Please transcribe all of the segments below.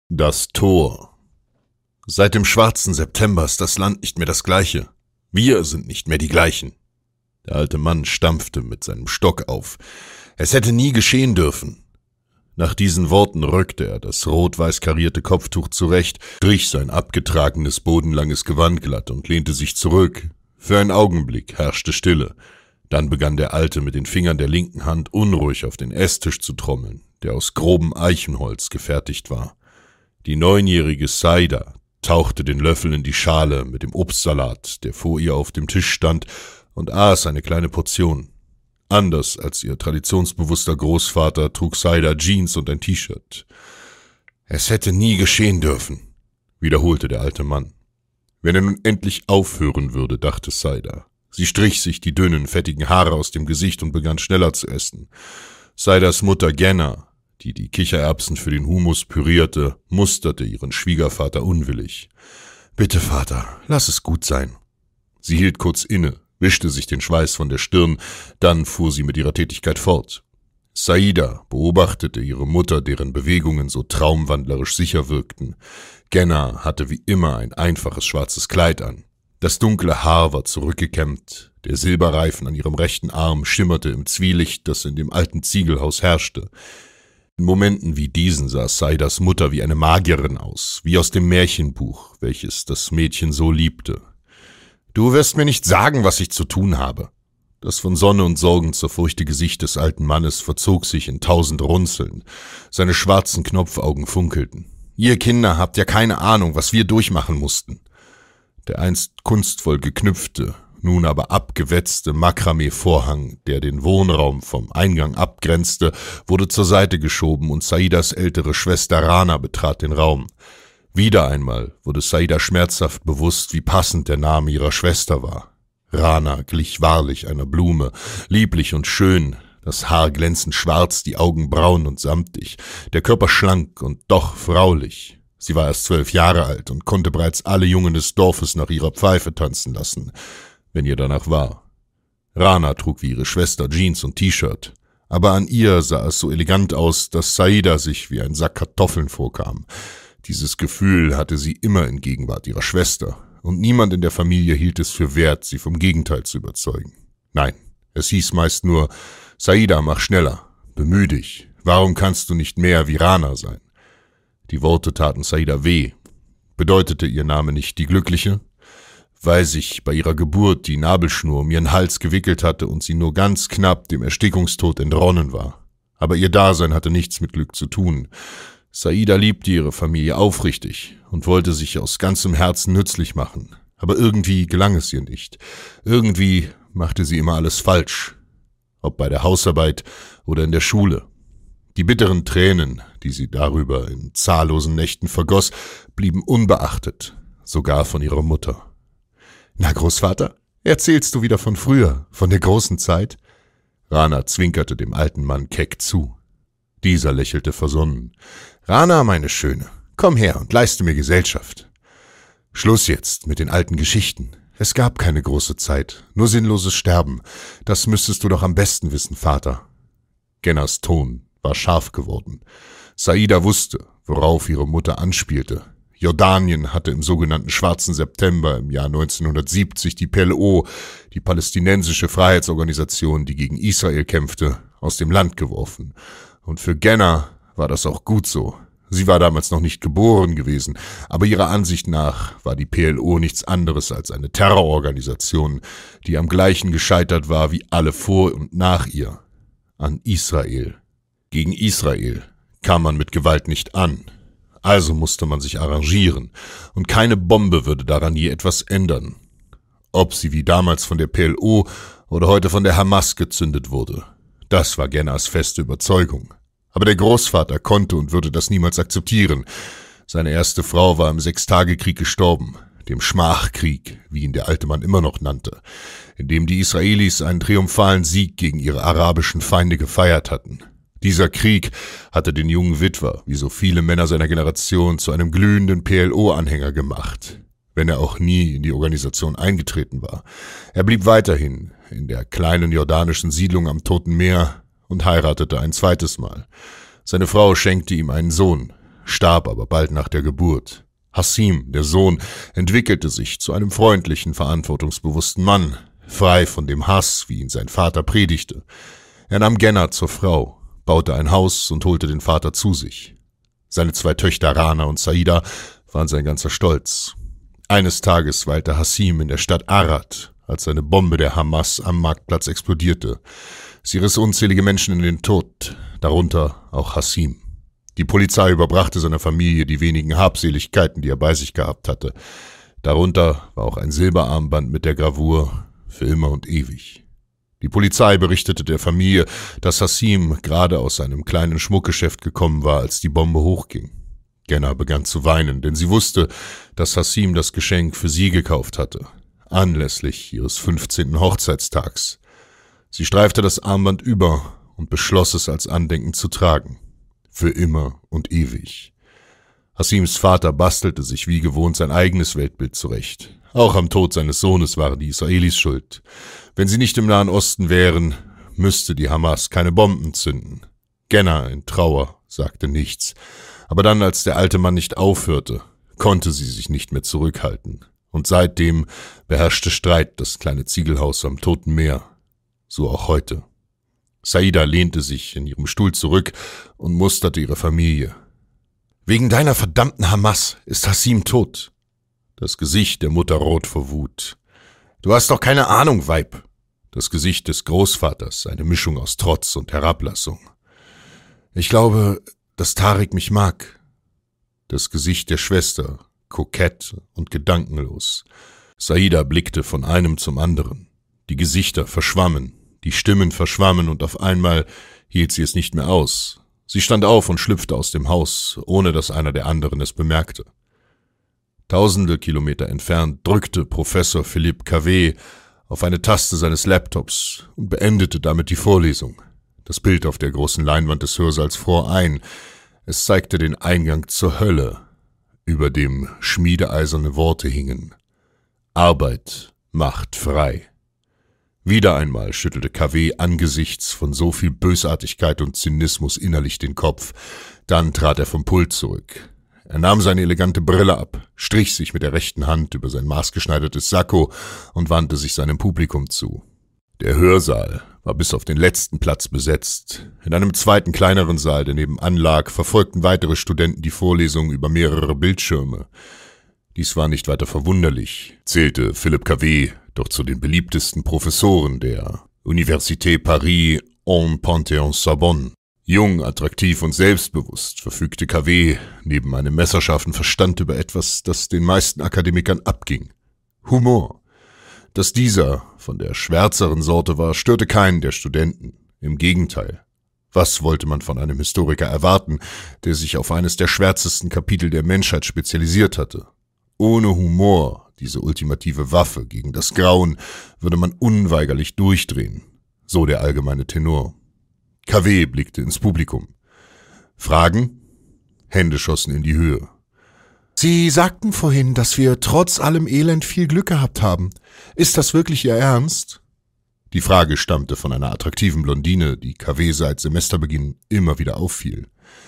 Das Tor. Seit dem schwarzen September ist das Land nicht mehr das gleiche. Wir sind nicht mehr die gleichen. Der alte Mann stampfte mit seinem Stock auf. Es hätte nie geschehen dürfen. Nach diesen Worten rückte er das rot-weiß karierte Kopftuch zurecht, strich sein abgetragenes, bodenlanges Gewand glatt und lehnte sich zurück. Für einen Augenblick herrschte Stille. Dann begann der Alte mit den Fingern der linken Hand unruhig auf den Esstisch zu trommeln, der aus grobem Eichenholz gefertigt war. Die 9-jährige Saida tauchte den Löffel in die Schale mit dem Obstsalat, der vor ihr auf dem Tisch stand, und aß eine kleine Portion. Anders als ihr traditionsbewusster Großvater trug Saida Jeans und ein T-Shirt. »Es hätte nie geschehen dürfen«, wiederholte der alte Mann. Wenn er nun endlich aufhören würde, dachte Saida. Sie strich sich die dünnen, fettigen Haare aus dem Gesicht und begann schneller zu essen. Saidas Mutter Genna, die die Kichererbsen für den Hummus pürierte, musterte ihren Schwiegervater unwillig. »Bitte, Vater, lass es gut sein.« Sie hielt kurz inne, wischte sich den Schweiß von der Stirn, dann fuhr sie mit ihrer Tätigkeit fort. Saida beobachtete ihre Mutter, deren Bewegungen so traumwandlerisch sicher wirkten. Genna hatte wie immer ein einfaches schwarzes Kleid an. Das dunkle Haar war zurückgekämmt, der Silberreifen an ihrem rechten Arm schimmerte im Zwielicht, das in dem alten Ziegelhaus herrschte. In Momenten wie diesen sah Saidas Mutter wie eine Magierin aus, wie aus dem Märchenbuch, welches das Mädchen so liebte. »Du wirst mir nicht sagen, was ich zu tun habe.« Das von Sonne und Sorgen zerfurchte Gesicht des alten Mannes verzog sich in 1000 Runzeln. Seine schwarzen Knopfaugen funkelten. »Ihr Kinder habt ja keine Ahnung, was wir durchmachen mussten.« Der einst kunstvoll geknüpfte, nun aber abgewetzte Makramee-Vorhang, der den Wohnraum vom Eingang abgrenzte, wurde zur Seite geschoben und Saidas ältere Schwester Rana betrat den Raum. Wieder einmal wurde Saida schmerzhaft bewusst, wie passend der Name ihrer Schwester war. Rana glich wahrlich einer Blume, lieblich und schön, das Haar glänzend schwarz, die Augen braun und samtig, der Körper schlank und doch fraulich. Sie war erst 12 Jahre alt und konnte bereits alle Jungen des Dorfes nach ihrer Pfeife tanzen lassen, wenn ihr danach war. Rana trug wie ihre Schwester Jeans und T-Shirt, aber an ihr sah es so elegant aus, dass Saida sich wie ein Sack Kartoffeln vorkam. Dieses Gefühl hatte sie immer in Gegenwart ihrer Schwester, und niemand in der Familie hielt es für wert, sie vom Gegenteil zu überzeugen. Nein, es hieß meist nur, Saida, mach schneller, bemühe dich, warum kannst du nicht mehr wie Rana sein? Die Worte taten Saida weh. Bedeutete ihr Name nicht die Glückliche? Weil sich bei ihrer Geburt die Nabelschnur um ihren Hals gewickelt hatte und sie nur ganz knapp dem Erstickungstod entronnen war. Aber ihr Dasein hatte nichts mit Glück zu tun. Saida liebte ihre Familie aufrichtig und wollte sich aus ganzem Herzen nützlich machen. Aber irgendwie gelang es ihr nicht. Irgendwie machte sie immer alles falsch. Ob bei der Hausarbeit oder in der Schule. Die bitteren Tränen, die sie darüber in zahllosen Nächten vergoss, blieben unbeachtet, sogar von ihrer Mutter. »Na, Großvater, erzählst du wieder von früher, von der großen Zeit?« Rana zwinkerte dem alten Mann keck zu. Dieser lächelte versonnen. »Rana, meine Schöne, komm her und leiste mir Gesellschaft.« »Schluss jetzt mit den alten Geschichten. Es gab keine große Zeit, nur sinnloses Sterben. Das müsstest du doch am besten wissen, Vater.« Gennas Ton war scharf geworden. Saida wusste, worauf ihre Mutter anspielte. Jordanien hatte im sogenannten Schwarzen September im Jahr 1970 die PLO, die palästinensische Freiheitsorganisation, die gegen Israel kämpfte, aus dem Land geworfen. Und für Genna war das auch gut so. Sie war damals noch nicht geboren gewesen, aber ihrer Ansicht nach war die PLO nichts anderes als eine Terrororganisation, die am gleichen gescheitert war wie alle vor und nach ihr. An Israel. Gegen Israel kam man mit Gewalt nicht an. Also musste man sich arrangieren, und keine Bombe würde daran je etwas ändern. Ob sie wie damals von der PLO oder heute von der Hamas gezündet wurde, das war Gennas feste Überzeugung. Aber der Großvater konnte und würde das niemals akzeptieren. Seine erste Frau war im Sechstagekrieg gestorben, dem Schmachkrieg, wie ihn der alte Mann immer noch nannte, in dem die Israelis einen triumphalen Sieg gegen ihre arabischen Feinde gefeiert hatten. Dieser Krieg hatte den jungen Witwer, wie so viele Männer seiner Generation, zu einem glühenden PLO-Anhänger gemacht, wenn er auch nie in die Organisation eingetreten war. Er blieb weiterhin in der kleinen jordanischen Siedlung am Toten Meer und heiratete ein zweites Mal. Seine Frau schenkte ihm einen Sohn. starb aber bald nach der Geburt. Hassim, der Sohn, entwickelte sich zu einem freundlichen, verantwortungsbewussten Mann, frei von dem Hass, wie ihn sein Vater predigte. Er nahm Genna zur Frau, baute ein Haus und holte den Vater zu sich. Seine 2 Töchter Rana und Saida waren sein ganzer Stolz. Eines Tages weilte Hassim in der Stadt Arad, als eine Bombe der Hamas am Marktplatz explodierte. Sie riss unzählige Menschen in den Tod, darunter auch Hassim. Die Polizei überbrachte seiner Familie die wenigen Habseligkeiten, die er bei sich gehabt hatte. Darunter war auch ein Silberarmband mit der Gravur »Für immer und ewig«. Die Polizei berichtete der Familie, dass Hassim gerade aus seinem kleinen Schmuckgeschäft gekommen war, als die Bombe hochging. Genna begann zu weinen, denn sie wusste, dass Hassim das Geschenk für sie gekauft hatte, anlässlich ihres 15. Hochzeitstags. Sie streifte das Armband über und beschloss es als Andenken zu tragen. Für immer und ewig. Hassims Vater bastelte sich wie gewohnt sein eigenes Weltbild zurecht. Auch am Tod seines Sohnes waren die Israelis schuld. Wenn sie nicht im Nahen Osten wären, müsste die Hamas keine Bomben zünden. Genna in Trauer sagte nichts. Aber dann, als der alte Mann nicht aufhörte, konnte sie sich nicht mehr zurückhalten. Und seitdem beherrschte Streit das kleine Ziegelhaus am Toten Meer. So auch heute. Saida lehnte sich in ihrem Stuhl zurück und musterte ihre Familie. »Wegen deiner verdammten Hamas ist Hassim tot.« Das Gesicht der Mutter rot vor Wut. »Du hast doch keine Ahnung, Weib.« Das Gesicht des Großvaters, eine Mischung aus Trotz und Herablassung. »Ich glaube, dass Tarik mich mag.« Das Gesicht der Schwester, kokett und gedankenlos. Saida blickte von einem zum anderen. Die Gesichter verschwammen. Die Stimmen verschwammen und auf einmal hielt sie es nicht mehr aus. Sie stand auf und schlüpfte aus dem Haus, ohne dass einer der anderen es bemerkte. Tausende Kilometer entfernt drückte Professor Philippe Cavée auf eine Taste seines Laptops und beendete damit die Vorlesung. Das Bild auf der großen Leinwand des Hörsaals fror ein. Es zeigte den Eingang zur Hölle, über dem schmiedeeiserne Worte hingen. Arbeit macht frei. Wieder einmal schüttelte Cavée angesichts von so viel Bösartigkeit und Zynismus innerlich den Kopf. Dann trat er vom Pult zurück. Er nahm seine elegante Brille ab, strich sich mit der rechten Hand über sein maßgeschneidertes Sakko und wandte sich seinem Publikum zu. Der Hörsaal war bis auf den letzten Platz besetzt. In einem zweiten, kleineren Saal, der nebenan lag, verfolgten weitere Studenten die Vorlesung über mehrere Bildschirme. Dies war nicht weiter verwunderlich, zählte Philippe Cavée doch zu den beliebtesten Professoren der Université Paris en Panthéon-Sorbonne. Jung, attraktiv und selbstbewusst verfügte Cavée neben einem messerscharfen Verstand über etwas, das den meisten Akademikern abging. Humor. Dass dieser von der schwärzeren Sorte war, störte keinen der Studenten. Im Gegenteil. Was wollte man von einem Historiker erwarten, der sich auf eines der schwärzesten Kapitel der Menschheit spezialisiert hatte? Ohne Humor, diese ultimative Waffe gegen das Grauen, würde man unweigerlich durchdrehen, so der allgemeine Tenor. Cavée blickte ins Publikum. Fragen? Hände schossen in die Höhe. »Sie sagten vorhin, dass wir trotz allem Elend viel Glück gehabt haben. Ist das wirklich Ihr Ernst?« Die Frage stammte von einer attraktiven Blondine, die Cavée seit Semesterbeginn immer wieder auffiel.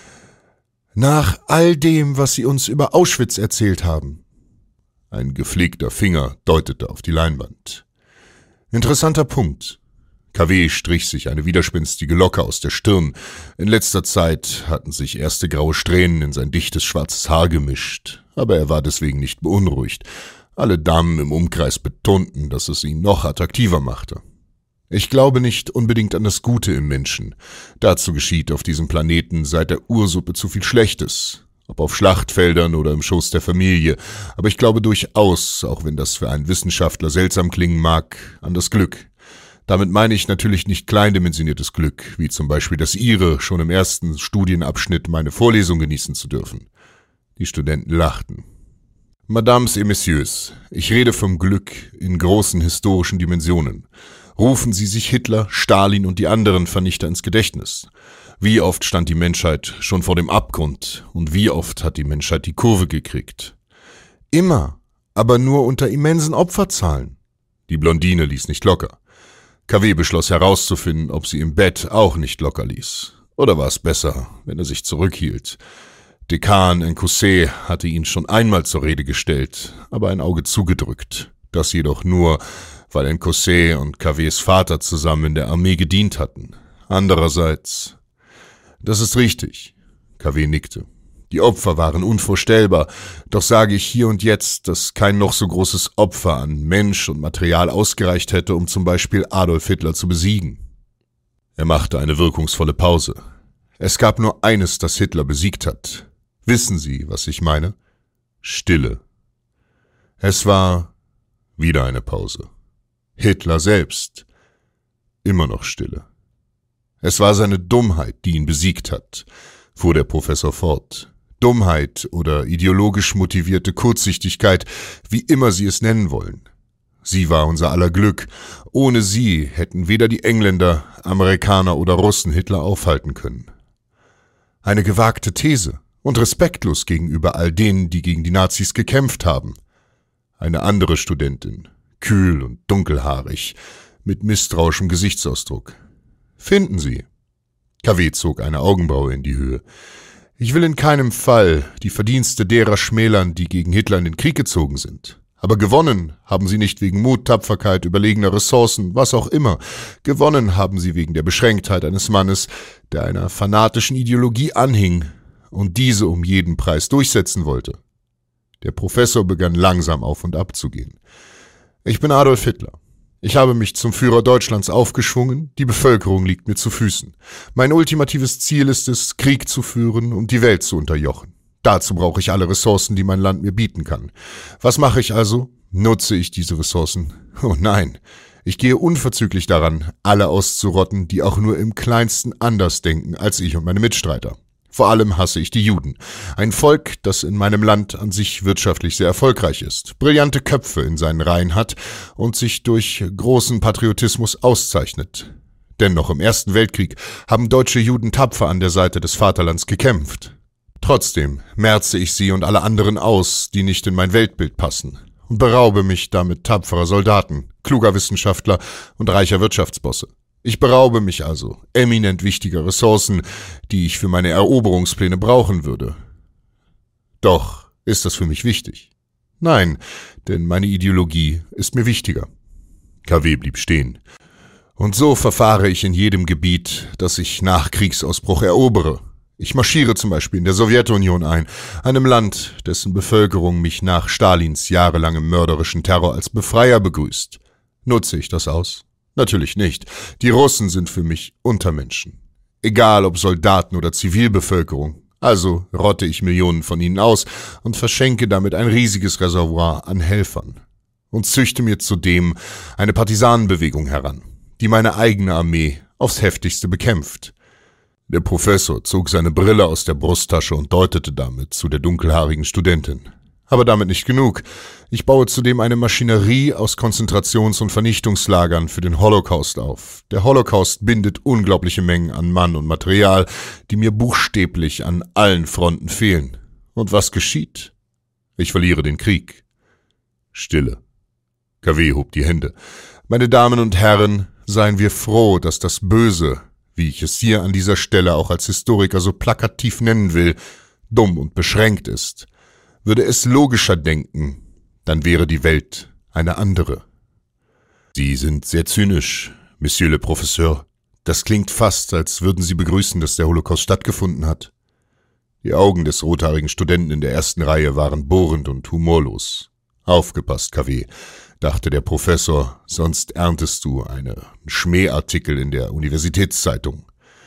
»Nach all dem, was Sie uns über Auschwitz erzählt haben.« Ein gepflegter Finger deutete auf die Leinwand. »Interessanter Punkt.« Cavée strich sich eine widerspenstige Locke aus der Stirn. In letzter Zeit hatten sich erste graue Strähnen in sein dichtes schwarzes Haar gemischt, aber er war deswegen nicht beunruhigt. Alle Damen im Umkreis betonten, dass es ihn noch attraktiver machte. »Ich glaube nicht unbedingt an das Gute im Menschen. Dazu geschieht auf diesem Planeten seit der Ursuppe zu viel Schlechtes. Ob auf Schlachtfeldern oder im Schoß der Familie. Aber ich glaube durchaus, auch wenn das für einen Wissenschaftler seltsam klingen mag, an das Glück. Damit meine ich natürlich nicht kleindimensioniertes Glück, wie zum Beispiel das Ihre, schon im ersten Studienabschnitt meine Vorlesung genießen zu dürfen.« Die Studenten lachten. »Mesdames et Messieurs, ich rede vom Glück in großen historischen Dimensionen. Rufen Sie sich Hitler, Stalin und die anderen Vernichter ins Gedächtnis. Wie oft stand die Menschheit schon vor dem Abgrund und wie oft hat die Menschheit die Kurve gekriegt? Immer, aber nur unter immensen Opferzahlen.« Die Blondine ließ nicht locker. Cavée beschloss herauszufinden, ob sie im Bett auch nicht locker ließ. Oder war es besser, wenn er sich zurückhielt? Dekan Nkosé hatte ihn schon einmal zur Rede gestellt, aber ein Auge zugedrückt. Das jedoch nur, weil Nkosé und Kavés Vater zusammen in der Armee gedient hatten. Andererseits, das ist richtig. Kaveh nickte. Die Opfer waren unvorstellbar, doch sage ich hier und jetzt, dass kein noch so großes Opfer an Mensch und Material ausgereicht hätte, um zum Beispiel Adolf Hitler zu besiegen. Er machte eine wirkungsvolle Pause. Es gab nur eines, das Hitler besiegt hat. Wissen Sie, was ich meine? Stille. Es war wieder eine Pause. Hitler selbst. Immer noch Stille. Es war seine Dummheit, die ihn besiegt hat, fuhr der Professor fort. Dummheit oder ideologisch motivierte Kurzsichtigkeit, wie immer Sie es nennen wollen. Sie war unser aller Glück. Ohne sie hätten weder die Engländer, Amerikaner oder Russen Hitler aufhalten können. Eine gewagte These und respektlos gegenüber all denen, die gegen die Nazis gekämpft haben. Eine andere Studentin, kühl und dunkelhaarig, mit misstrauischem Gesichtsausdruck. Finden Sie? Kaveh zog eine Augenbraue in die Höhe. Ich will in keinem Fall die Verdienste derer schmälern, die gegen Hitler in den Krieg gezogen sind. Aber gewonnen haben sie nicht wegen Mut, Tapferkeit, überlegener Ressourcen, was auch immer. Gewonnen haben sie wegen der Beschränktheit eines Mannes, der einer fanatischen Ideologie anhing und diese um jeden Preis durchsetzen wollte. Der Professor begann langsam auf und ab zu gehen. Ich bin Adolf Hitler. Ich habe mich zum Führer Deutschlands aufgeschwungen, die Bevölkerung liegt mir zu Füßen. Mein ultimatives Ziel ist es, Krieg zu führen und die Welt zu unterjochen. Dazu brauche ich alle Ressourcen, die mein Land mir bieten kann. Was mache ich also? Nutze ich diese Ressourcen? Oh nein, ich gehe unverzüglich daran, alle auszurotten, die auch nur im Kleinsten anders denken als ich und meine Mitstreiter. Vor allem hasse ich die Juden. Ein Volk, das in meinem Land an sich wirtschaftlich sehr erfolgreich ist, brillante Köpfe in seinen Reihen hat und sich durch großen Patriotismus auszeichnet. Denn noch im Ersten Weltkrieg haben deutsche Juden tapfer an der Seite des Vaterlands gekämpft. Trotzdem merze ich sie und alle anderen aus, die nicht in mein Weltbild passen, und beraube mich damit tapferer Soldaten, kluger Wissenschaftler und reicher Wirtschaftsbosse. Ich beraube mich also eminent wichtiger Ressourcen, die ich für meine Eroberungspläne brauchen würde. Doch ist das für mich wichtig? Nein, denn meine Ideologie ist mir wichtiger. Kaveh blieb stehen. Und so verfahre ich in jedem Gebiet, das ich nach Kriegsausbruch erobere. Ich marschiere zum Beispiel in der Sowjetunion ein, einem Land, dessen Bevölkerung mich nach Stalins jahrelangem mörderischen Terror als Befreier begrüßt. Nutze ich das aus? Natürlich nicht. Die Russen sind für mich Untermenschen. Egal ob Soldaten oder Zivilbevölkerung. Also rotte ich Millionen von ihnen aus und verschenke damit ein riesiges Reservoir an Helfern. Und züchte mir zudem eine Partisanenbewegung heran, die meine eigene Armee aufs heftigste bekämpft. Der Professor zog seine Brille aus der Brusttasche und deutete damit zu der dunkelhaarigen Studentin. Aber damit nicht genug. Ich baue zudem eine Maschinerie aus Konzentrations- und Vernichtungslagern für den Holocaust auf. Der Holocaust bindet unglaubliche Mengen an Mann und Material, die mir buchstäblich an allen Fronten fehlen. Und was geschieht? Ich verliere den Krieg. Stille. Kaveh hob die Hände. Meine Damen und Herren, seien wir froh, dass das Böse, wie ich es hier an dieser Stelle auch als Historiker so plakativ nennen will, dumm und beschränkt ist. Würde es logischer denken, dann wäre die Welt eine andere. Sie sind sehr zynisch, Monsieur le Professeur. Das klingt fast, als würden Sie begrüßen, dass der Holocaust stattgefunden hat. Die Augen des rothaarigen Studenten in der ersten Reihe waren bohrend und humorlos. Aufgepasst, Kaveh, dachte der Professor, sonst erntest du einen Schmähartikel in der Universitätszeitung.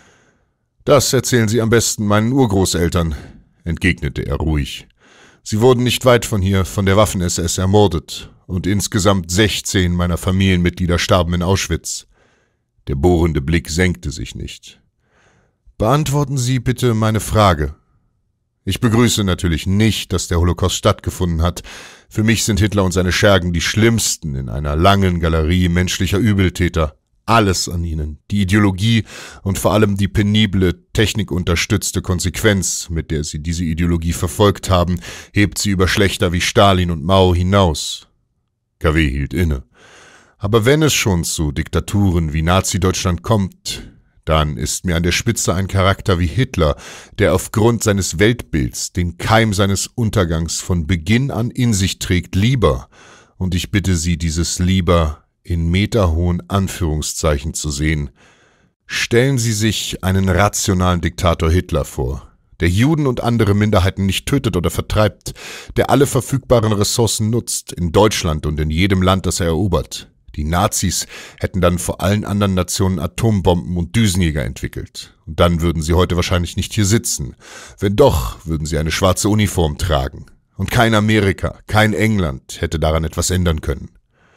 Das erzählen Sie am besten meinen Urgroßeltern, entgegnete er ruhig. Sie wurden nicht weit von hier von der Waffen-SS ermordet und insgesamt 16 meiner Familienmitglieder starben in Auschwitz. Der bohrende Blick senkte sich nicht. Beantworten Sie bitte meine Frage. Ich begrüße natürlich nicht, dass der Holocaust stattgefunden hat. Für mich sind Hitler und seine Schergen die schlimmsten in einer langen Galerie menschlicher Übeltäter. Alles an ihnen, die Ideologie und vor allem die penible, technikunterstützte Konsequenz, mit der sie diese Ideologie verfolgt haben, hebt sie über Schlächter wie Stalin und Mao hinaus. Kaveh hielt inne. Aber wenn es schon zu Diktaturen wie Nazi-Deutschland kommt, dann ist mir an der Spitze ein Charakter wie Hitler, der aufgrund seines Weltbilds den Keim seines Untergangs von Beginn an in sich trägt, lieber, und ich bitte Sie, dieses lieber in meterhohen Anführungszeichen zu sehen. Stellen Sie sich einen rationalen Diktator Hitler vor, der Juden und andere Minderheiten nicht tötet oder vertreibt, der alle verfügbaren Ressourcen nutzt, in Deutschland und in jedem Land, das er erobert. Die Nazis hätten dann vor allen anderen Nationen Atombomben und Düsenjäger entwickelt. Und dann würden sie heute wahrscheinlich nicht hier sitzen. Wenn doch, würden sie eine schwarze Uniform tragen. Und kein Amerika, kein England hätte daran etwas ändern können.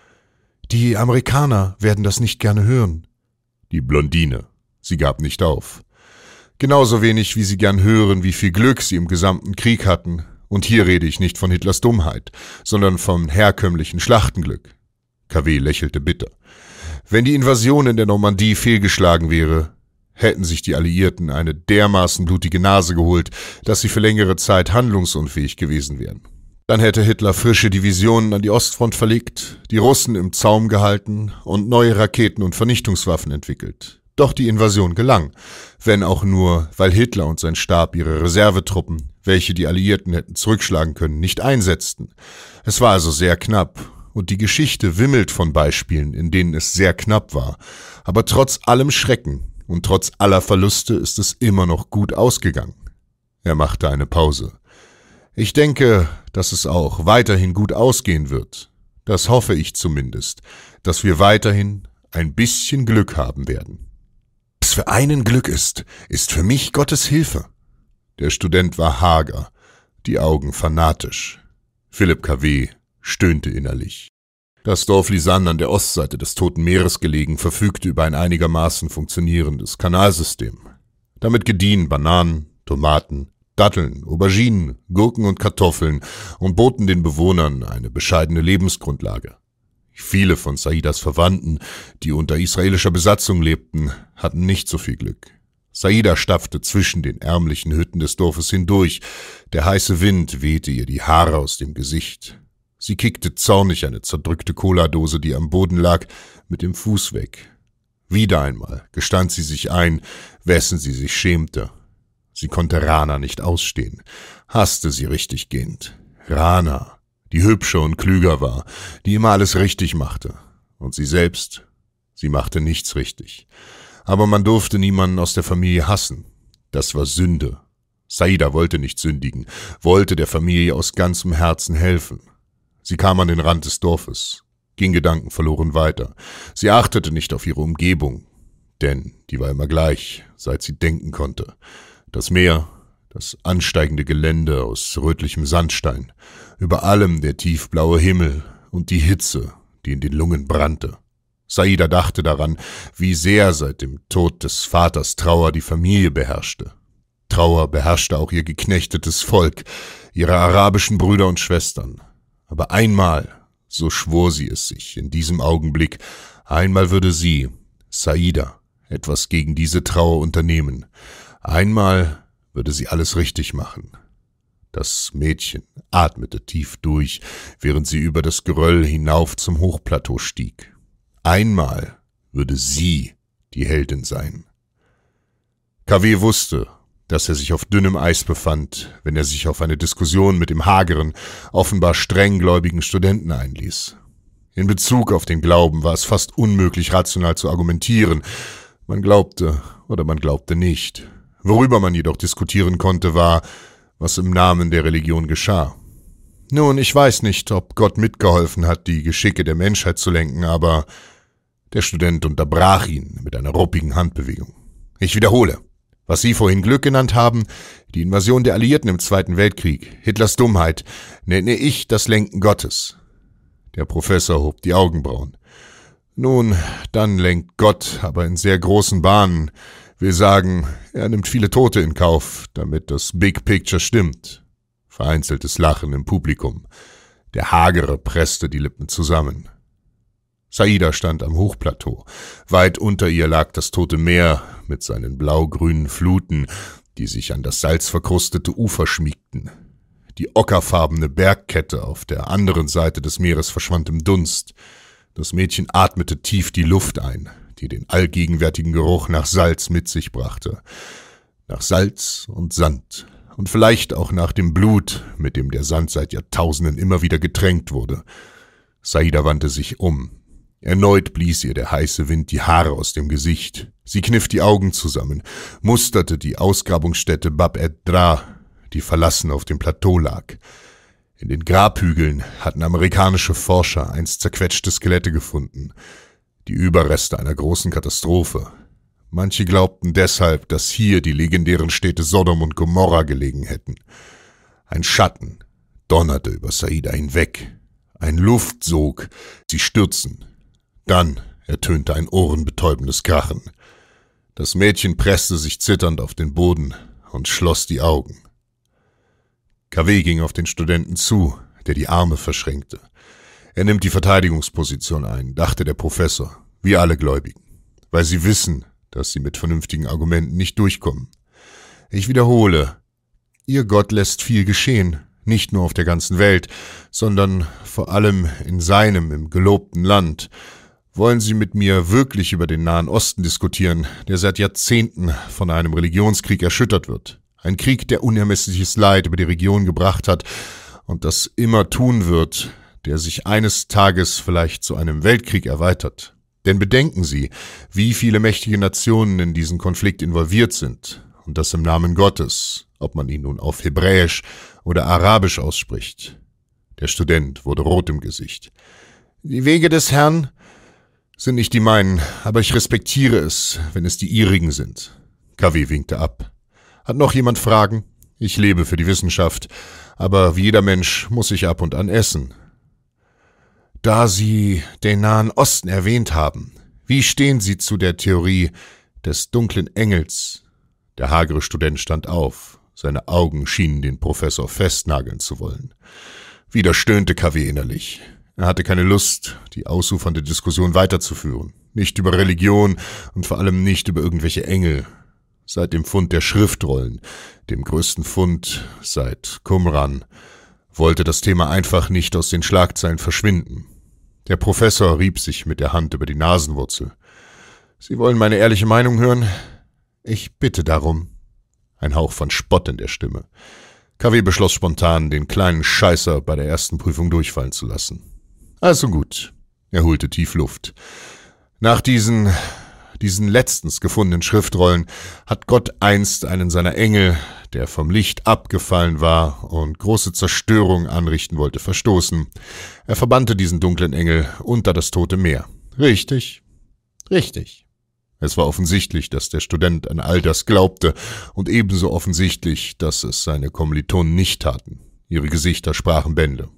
Die Amerikaner werden das nicht gerne hören. Die Blondine. Sie gab nicht auf. Genauso wenig, wie sie gern hören, wie viel Glück sie im gesamten Krieg hatten. Und hier rede ich nicht von Hitlers Dummheit, sondern vom herkömmlichen Schlachtenglück. KW lächelte bitter. Wenn die Invasion in der Normandie fehlgeschlagen wäre, hätten sich die Alliierten eine dermaßen blutige Nase geholt, dass sie für längere Zeit handlungsunfähig gewesen wären. Dann hätte Hitler frische Divisionen an die Ostfront verlegt, die Russen im Zaum gehalten und neue Raketen und Vernichtungswaffen entwickelt. Doch die Invasion gelang, wenn auch nur, weil Hitler und sein Stab ihre Reservetruppen, welche die Alliierten hätten zurückschlagen können, nicht einsetzten. Es war also sehr knapp, und die Geschichte wimmelt von Beispielen, in denen es sehr knapp war. Aber trotz allem Schrecken und trotz aller Verluste ist es immer noch gut ausgegangen. Er machte eine Pause. Ich denke, dass es auch weiterhin gut ausgehen wird. Das hoffe ich zumindest, dass wir weiterhin ein bisschen Glück haben werden. Was für einen Glück ist für mich Gottes Hilfe. Der Student war hager, die Augen fanatisch. Philipp KW stöhnte innerlich. Das Dorf Lisanne an der Ostseite des Toten Meeres gelegen verfügte über ein einigermaßen funktionierendes Kanalsystem. Damit gediehen Bananen, Tomaten, Datteln, Auberginen, Gurken und Kartoffeln und boten den Bewohnern eine bescheidene Lebensgrundlage. Viele von Saidas Verwandten, die unter israelischer Besatzung lebten, hatten nicht so viel Glück. Saida stapfte zwischen den ärmlichen Hütten des Dorfes hindurch, der heiße Wind wehte ihr die Haare aus dem Gesicht. Sie kickte zornig eine zerdrückte Cola-Dose, die am Boden lag, mit dem Fuß weg. Wieder einmal gestand sie sich ein, wessen sie sich schämte. Sie konnte Rana nicht ausstehen, hasste sie richtiggehend. Rana, die hübscher und klüger war, die immer alles richtig machte. Und sie selbst, sie machte nichts richtig. Aber man durfte niemanden aus der Familie hassen. Das war Sünde. Saida wollte nicht sündigen, wollte der Familie aus ganzem Herzen helfen. Sie kam an den Rand des Dorfes, ging gedankenverloren weiter. Sie achtete nicht auf ihre Umgebung, denn die war immer gleich, seit sie denken konnte. Das Meer, das ansteigende Gelände aus rötlichem Sandstein, über allem der tiefblaue Himmel und die Hitze, die in den Lungen brannte. Saida dachte daran, wie sehr seit dem Tod des Vaters Trauer die Familie beherrschte. Trauer beherrschte auch ihr geknechtetes Volk, ihre arabischen Brüder und Schwestern. Aber einmal, so schwor sie es sich in diesem Augenblick, einmal würde sie, Saida, etwas gegen diese Trauer unternehmen. Einmal würde sie alles richtig machen. Das Mädchen atmete tief durch, während sie über das Geröll hinauf zum Hochplateau stieg. Einmal würde sie die Heldin sein. KW wusste, dass er sich auf dünnem Eis befand, wenn er sich auf eine Diskussion mit dem hageren, offenbar strenggläubigen Studenten einließ. In Bezug auf den Glauben war es fast unmöglich, rational zu argumentieren. Man glaubte oder man glaubte nicht. Worüber man jedoch diskutieren konnte, war, was im Namen der Religion geschah. Nun, ich weiß nicht, ob Gott mitgeholfen hat, die Geschicke der Menschheit zu lenken, aber der Student unterbrach ihn mit einer ruppigen Handbewegung. Ich wiederhole. Was Sie vorhin Glück genannt haben, die Invasion der Alliierten im Zweiten Weltkrieg, Hitlers Dummheit, nenne ich das Lenken Gottes. Der Professor hob die Augenbrauen. Nun, dann lenkt Gott aber in sehr großen Bahnen. Will sagen, er nimmt viele Tote in Kauf, damit das Big Picture stimmt. Vereinzeltes Lachen im Publikum. Der Hagere presste die Lippen zusammen. Saida stand am Hochplateau. Weit unter ihr lag das Tote Meer mit seinen blau-grünen Fluten, die sich an das salzverkrustete Ufer schmiegten. Die ockerfarbene Bergkette auf der anderen Seite des Meeres verschwand im Dunst. Das Mädchen atmete tief die Luft ein. die den allgegenwärtigen Geruch nach Salz mit sich brachte. Nach Salz und Sand und vielleicht auch nach dem Blut, mit dem der Sand seit Jahrtausenden immer wieder getränkt wurde. Saida wandte sich um. Erneut blies ihr der heiße Wind die Haare aus dem Gesicht. Sie kniff die Augen zusammen, musterte die Ausgrabungsstätte Bab ed-Dra, die verlassen auf dem Plateau lag. In den Grabhügeln hatten amerikanische Forscher einst zerquetschte Skelette gefunden, die Überreste einer großen Katastrophe. Manche glaubten deshalb, dass hier die legendären Städte Sodom und Gomorra gelegen hätten. Ein Schatten donnerte über Saida hinweg. Ein Luftsog, sie stürzen. Dann ertönte ein ohrenbetäubendes Krachen. Das Mädchen presste sich zitternd auf den Boden und schloss die Augen. KW ging auf den Studenten zu, der die Arme verschränkte. Er nimmt die Verteidigungsposition ein, dachte der Professor, wie alle Gläubigen, weil sie wissen, dass sie mit vernünftigen Argumenten nicht durchkommen. Ich wiederhole, ihr Gott lässt viel geschehen, nicht nur auf der ganzen Welt, sondern vor allem in seinem, im gelobten Land. Wollen Sie mit mir wirklich über den Nahen Osten diskutieren, der seit Jahrzehnten von einem Religionskrieg erschüttert wird? Ein Krieg, der unermessliches Leid über die Region gebracht hat und das immer tun wird, der sich eines Tages vielleicht zu einem Weltkrieg erweitert. Denn bedenken Sie, wie viele mächtige Nationen in diesen Konflikt involviert sind, und das im Namen Gottes, ob man ihn nun auf Hebräisch oder Arabisch ausspricht. Der Student wurde rot im Gesicht. Die Wege des Herrn sind nicht die meinen, aber ich respektiere es, wenn es die ihrigen sind. KW winkte ab. Hat noch jemand Fragen? Ich lebe für die Wissenschaft, aber wie jeder Mensch muss ich ab und an essen. Da Sie den Nahen Osten erwähnt haben, wie stehen Sie zu der Theorie des dunklen Engels? Der hagere Student stand auf. Seine Augen schienen den Professor festnageln zu wollen. Wieder stöhnte KW innerlich. Er hatte keine Lust, die ausufernde Diskussion weiterzuführen. Nicht über Religion und vor allem nicht über irgendwelche Engel. Seit dem Fund der Schriftrollen, dem größten Fund seit Qumran, wollte das Thema einfach nicht aus den Schlagzeilen verschwinden. Der Professor rieb sich mit der Hand über die Nasenwurzel. »Sie wollen meine ehrliche Meinung hören? Ich bitte darum.« Ein Hauch von Spott in der Stimme. KW beschloss spontan, den kleinen Scheißer bei der ersten Prüfung durchfallen zu lassen. Also gut, er holte tief Luft. Nach diesen letztens gefundenen Schriftrollen hat Gott einst einen seiner Engel, der vom Licht abgefallen war und große Zerstörung anrichten wollte, verstoßen. Er verbannte diesen dunklen Engel unter das Tote Meer. Richtig, richtig. Es war offensichtlich, dass der Student an all das glaubte und ebenso offensichtlich, dass es seine Kommilitonen nicht taten. Ihre Gesichter sprachen Bände.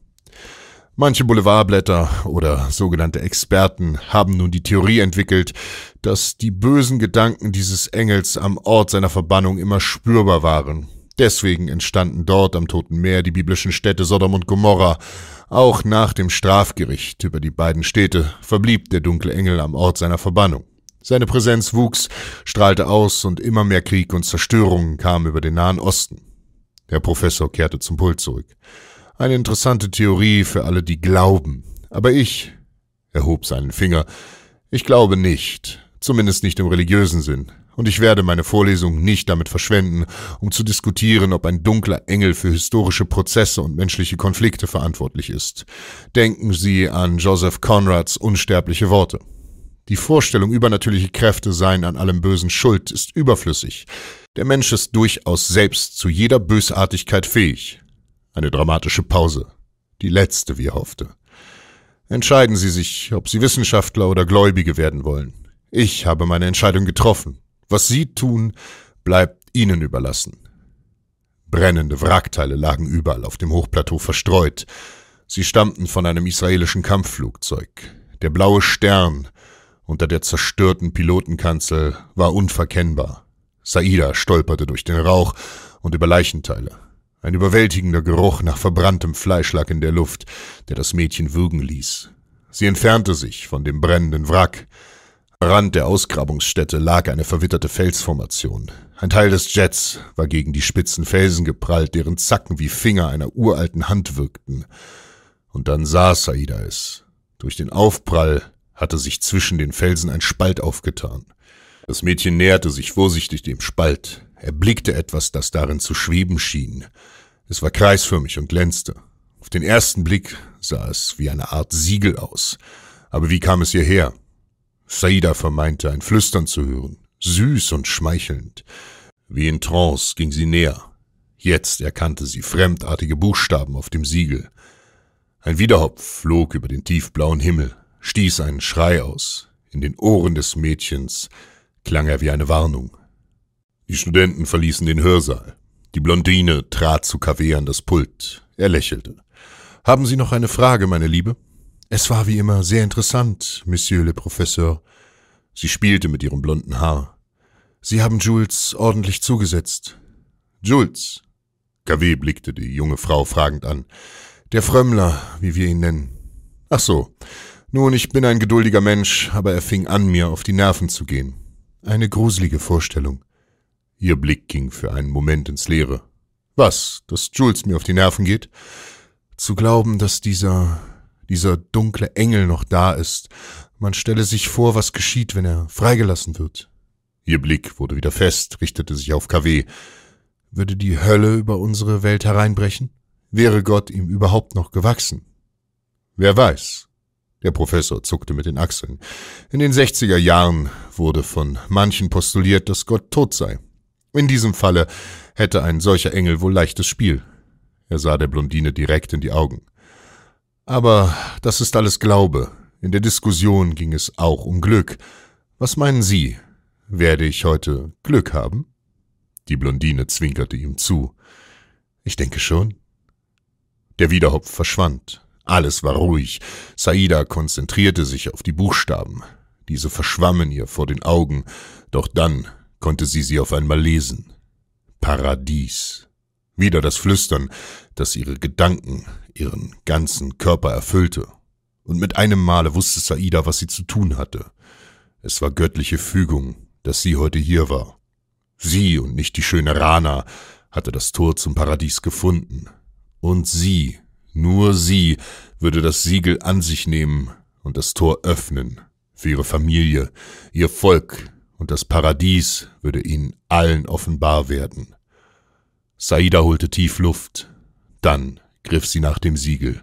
Manche Boulevardblätter oder sogenannte Experten haben nun die Theorie entwickelt, dass die bösen Gedanken dieses Engels am Ort seiner Verbannung immer spürbar waren. Deswegen entstanden dort am Toten Meer die biblischen Städte Sodom und Gomorra. Auch nach dem Strafgericht über die beiden Städte verblieb der dunkle Engel am Ort seiner Verbannung. Seine Präsenz wuchs, strahlte aus und immer mehr Krieg und Zerstörungen kamen über den Nahen Osten. Der Professor kehrte zum Pult zurück. Eine interessante Theorie für alle, die glauben. Aber ich, er hob seinen Finger, ich glaube nicht, zumindest nicht im religiösen Sinn. Und ich werde meine Vorlesung nicht damit verschwenden, um zu diskutieren, ob ein dunkler Engel für historische Prozesse und menschliche Konflikte verantwortlich ist. Denken Sie an Joseph Conrads unsterbliche Worte. Die Vorstellung, übernatürliche Kräfte seien an allem Bösen schuld, ist überflüssig. Der Mensch ist durchaus selbst zu jeder Bösartigkeit fähig. Eine dramatische Pause. Die letzte, wie er hoffte. Entscheiden Sie sich, ob Sie Wissenschaftler oder Gläubige werden wollen. Ich habe meine Entscheidung getroffen. Was Sie tun, bleibt Ihnen überlassen. Brennende Wrackteile lagen überall auf dem Hochplateau verstreut. Sie stammten von einem israelischen Kampfflugzeug. Der blaue Stern unter der zerstörten Pilotenkanzel war unverkennbar. Saida stolperte durch den Rauch und über Leichenteile. Ein überwältigender Geruch nach verbranntem Fleisch lag in der Luft, der das Mädchen würgen ließ. Sie entfernte sich von dem brennenden Wrack. Am Rand der Ausgrabungsstätte lag eine verwitterte Felsformation. Ein Teil des Jets war gegen die spitzen Felsen geprallt, deren Zacken wie Finger einer uralten Hand wirkten. Und dann sah Saida es. Durch den Aufprall hatte sich zwischen den Felsen ein Spalt aufgetan. Das Mädchen näherte sich vorsichtig dem Spalt, erblickte etwas, das darin zu schweben schien. Es war kreisförmig und glänzte. Auf den ersten Blick sah es wie eine Art Siegel aus. Aber wie kam es hierher? Saida vermeinte, ein Flüstern zu hören, süß und schmeichelnd. Wie in Trance ging sie näher. Jetzt erkannte sie fremdartige Buchstaben auf dem Siegel. Ein Widerhopf flog über den tiefblauen Himmel, stieß einen Schrei aus. In den Ohren des Mädchens klang er wie eine Warnung. Die Studenten verließen den Hörsaal. Die Blondine trat zu Kaveh an das Pult. Er lächelte. »Haben Sie noch eine Frage, meine Liebe?« »Es war wie immer sehr interessant, Monsieur le Professeur.« Sie spielte mit ihrem blonden Haar. »Sie haben Jules ordentlich zugesetzt.« »Jules?« Kaveh blickte die junge Frau fragend an. »Der Frömmler, wie wir ihn nennen.« »Ach so. Nun, ich bin ein geduldiger Mensch, aber er fing an, mir auf die Nerven zu gehen. Eine gruselige Vorstellung.« Ihr Blick ging für einen Moment ins Leere. »Was, dass Jules mir auf die Nerven geht?« »Zu glauben, dass dieser dunkle Engel noch da ist. Man stelle sich vor, was geschieht, wenn er freigelassen wird.« Ihr Blick wurde wieder fest, richtete sich auf Kaveh. Würde die Hölle über unsere Welt hereinbrechen? Wäre Gott ihm überhaupt noch gewachsen? Wer weiß. Der Professor zuckte mit den Achseln. In den 60er Jahren wurde von manchen postuliert, dass Gott tot sei. In diesem Falle hätte ein solcher Engel wohl leichtes Spiel. Er sah der Blondine direkt in die Augen. Aber das ist alles Glaube. In der Diskussion ging es auch um Glück. Was meinen Sie? Werde ich heute Glück haben? Die Blondine zwinkerte ihm zu. Ich denke schon. Der Widerhopf verschwand. Alles war ruhig. Saida konzentrierte sich auf die Buchstaben. Diese verschwammen ihr vor den Augen, doch dann konnte sie auf einmal lesen. Paradies. Wieder das Flüstern, das ihre Gedanken, ihren ganzen Körper erfüllte. Und mit einem Male wusste Saida, was sie zu tun hatte. Es war göttliche Fügung, dass sie heute hier war. Sie und nicht die schöne Rana hatte das Tor zum Paradies gefunden. Und sie, nur sie, würde das Siegel an sich nehmen und das Tor öffnen. Für ihre Familie, ihr Volk, und das Paradies würde ihnen allen offenbar werden. Saida holte tief Luft. Dann griff sie nach dem Siegel.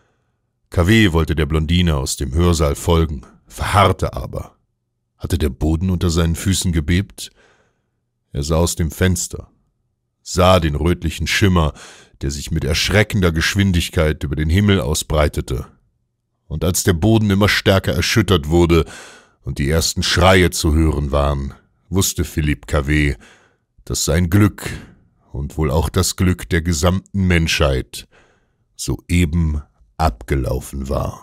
Kaveh wollte der Blondine aus dem Hörsaal folgen, verharrte aber. Hatte der Boden unter seinen Füßen gebebt? Er sah aus dem Fenster, sah den rötlichen Schimmer, der sich mit erschreckender Geschwindigkeit über den Himmel ausbreitete. Und als der Boden immer stärker erschüttert wurde und die ersten Schreie zu hören waren, wusste Philippe Kaveh, dass sein Glück und wohl auch das Glück der gesamten Menschheit soeben abgelaufen war.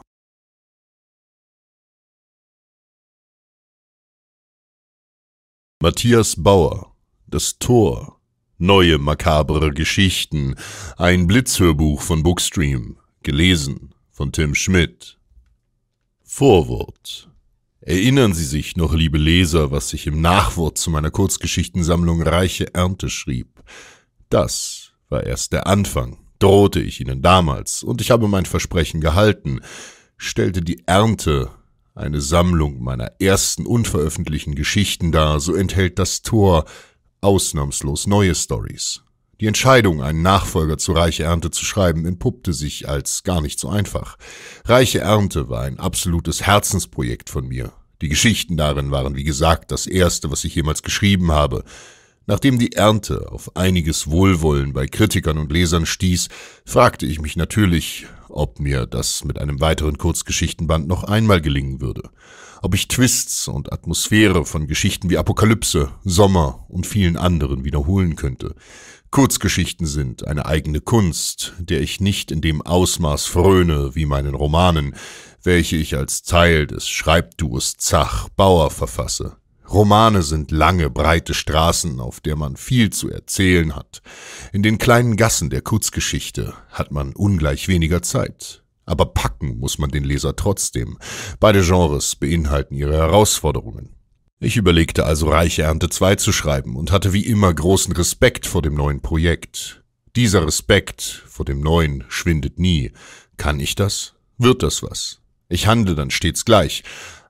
Matthias Bauer, Das Tor, neue makabere Geschichten, ein Blitzhörbuch von Bookstream, gelesen von Tim Schmidt. Vorwort. Erinnern Sie sich noch, liebe Leser, was ich im Nachwort zu meiner Kurzgeschichtensammlung Reiche Ernte schrieb? Das war erst der Anfang, drohte ich Ihnen damals, und ich habe mein Versprechen gehalten, stellte die Ernte eine Sammlung meiner ersten unveröffentlichten Geschichten dar, so enthält das Tor ausnahmslos neue Stories. Die Entscheidung, einen Nachfolger zu Reiche Ernte zu schreiben, entpuppte sich als gar nicht so einfach. Reiche Ernte war ein absolutes Herzensprojekt von mir. Die Geschichten darin waren, wie gesagt, das erste, was ich jemals geschrieben habe. Nachdem die Ernte auf einiges Wohlwollen bei Kritikern und Lesern stieß, fragte ich mich natürlich, ob mir das mit einem weiteren Kurzgeschichtenband noch einmal gelingen würde. Ob ich Twists und Atmosphäre von Geschichten wie Apokalypse, Sommer und vielen anderen wiederholen könnte. Kurzgeschichten sind eine eigene Kunst, der ich nicht in dem Ausmaß fröne wie meinen Romanen, welche ich als Teil des Schreibduos Zach Bauer verfasse. Romane sind lange, breite Straßen, auf der man viel zu erzählen hat. In den kleinen Gassen der Kurzgeschichte hat man ungleich weniger Zeit. Aber packen muss man den Leser trotzdem. Beide Genres beinhalten ihre Herausforderungen. Ich überlegte also, Reiche Ernte 2 zu schreiben und hatte wie immer großen Respekt vor dem neuen Projekt. Dieser Respekt vor dem Neuen schwindet nie. Kann ich das? Wird das was? Ich handle dann stets gleich.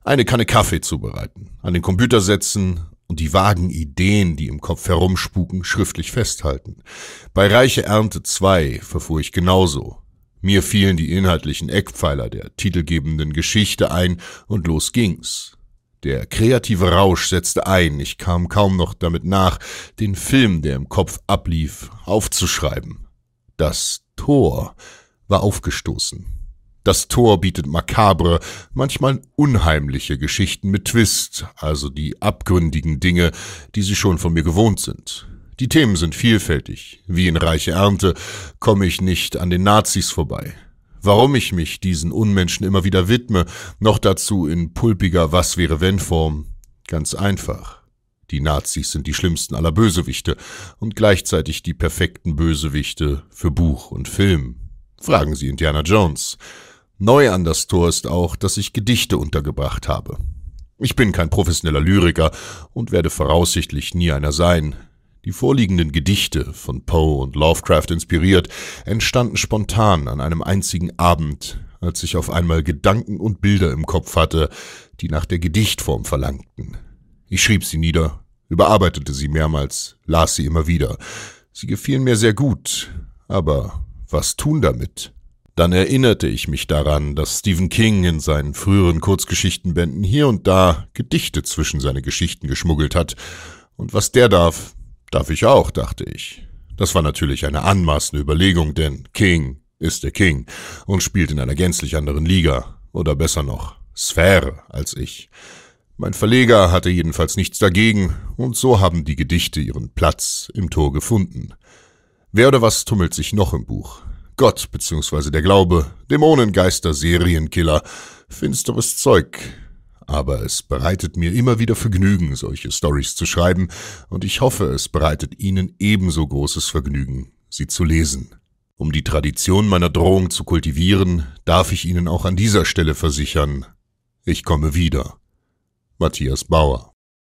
Eine Kanne Kaffee zubereiten, an den Computer setzen und die vagen Ideen, die im Kopf herumspuken, schriftlich festhalten. Bei Reiche Ernte 2 verfuhr ich genauso. Mir fielen die inhaltlichen Eckpfeiler der titelgebenden Geschichte ein und los ging's. Der kreative Rausch setzte ein, ich kam kaum noch damit nach, den Film, der im Kopf ablief, aufzuschreiben. Das Tor war aufgestoßen. Das Tor bietet makabre, manchmal unheimliche Geschichten mit Twist, also die abgründigen Dinge, die Sie schon von mir gewohnt sind. Die Themen sind vielfältig. Wie in Reiche Ernte komme ich nicht an den Nazis vorbei. Warum ich mich diesen Unmenschen immer wieder widme, noch dazu in pulpiger Was-wäre-wenn-Form? Ganz einfach. Die Nazis sind die schlimmsten aller Bösewichte und gleichzeitig die perfekten Bösewichte für Buch und Film. Fragen Sie Indiana Jones. Neu an das Tor ist auch, dass ich Gedichte untergebracht habe. Ich bin kein professioneller Lyriker und werde voraussichtlich nie einer sein. Die vorliegenden Gedichte, von Poe und Lovecraft inspiriert, entstanden spontan an einem einzigen Abend, als ich auf einmal Gedanken und Bilder im Kopf hatte, die nach der Gedichtform verlangten. Ich schrieb sie nieder, überarbeitete sie mehrmals, las sie immer wieder. Sie gefielen mir sehr gut, aber was tun damit? Dann erinnerte ich mich daran, dass Stephen King in seinen früheren Kurzgeschichtenbänden hier und da Gedichte zwischen seine Geschichten geschmuggelt hat. Und was der darf ich auch, dachte ich. Das war natürlich eine anmaßende Überlegung, denn King ist der King und spielt in einer gänzlich anderen Liga, oder besser noch, Sphäre als ich. Mein Verleger hatte jedenfalls nichts dagegen, und so haben die Gedichte ihren Platz im Tor gefunden. Wer oder was tummelt sich noch im Buch? Gott bzw. der Glaube, Dämonen, Geister, Serienkiller, finsteres Zeug. Aber es bereitet mir immer wieder Vergnügen, solche Storys zu schreiben, und ich hoffe, es bereitet Ihnen ebenso großes Vergnügen, sie zu lesen. Um die Tradition meiner Drohung zu kultivieren, darf ich Ihnen auch an dieser Stelle versichern, ich komme wieder. Matthias Bauer.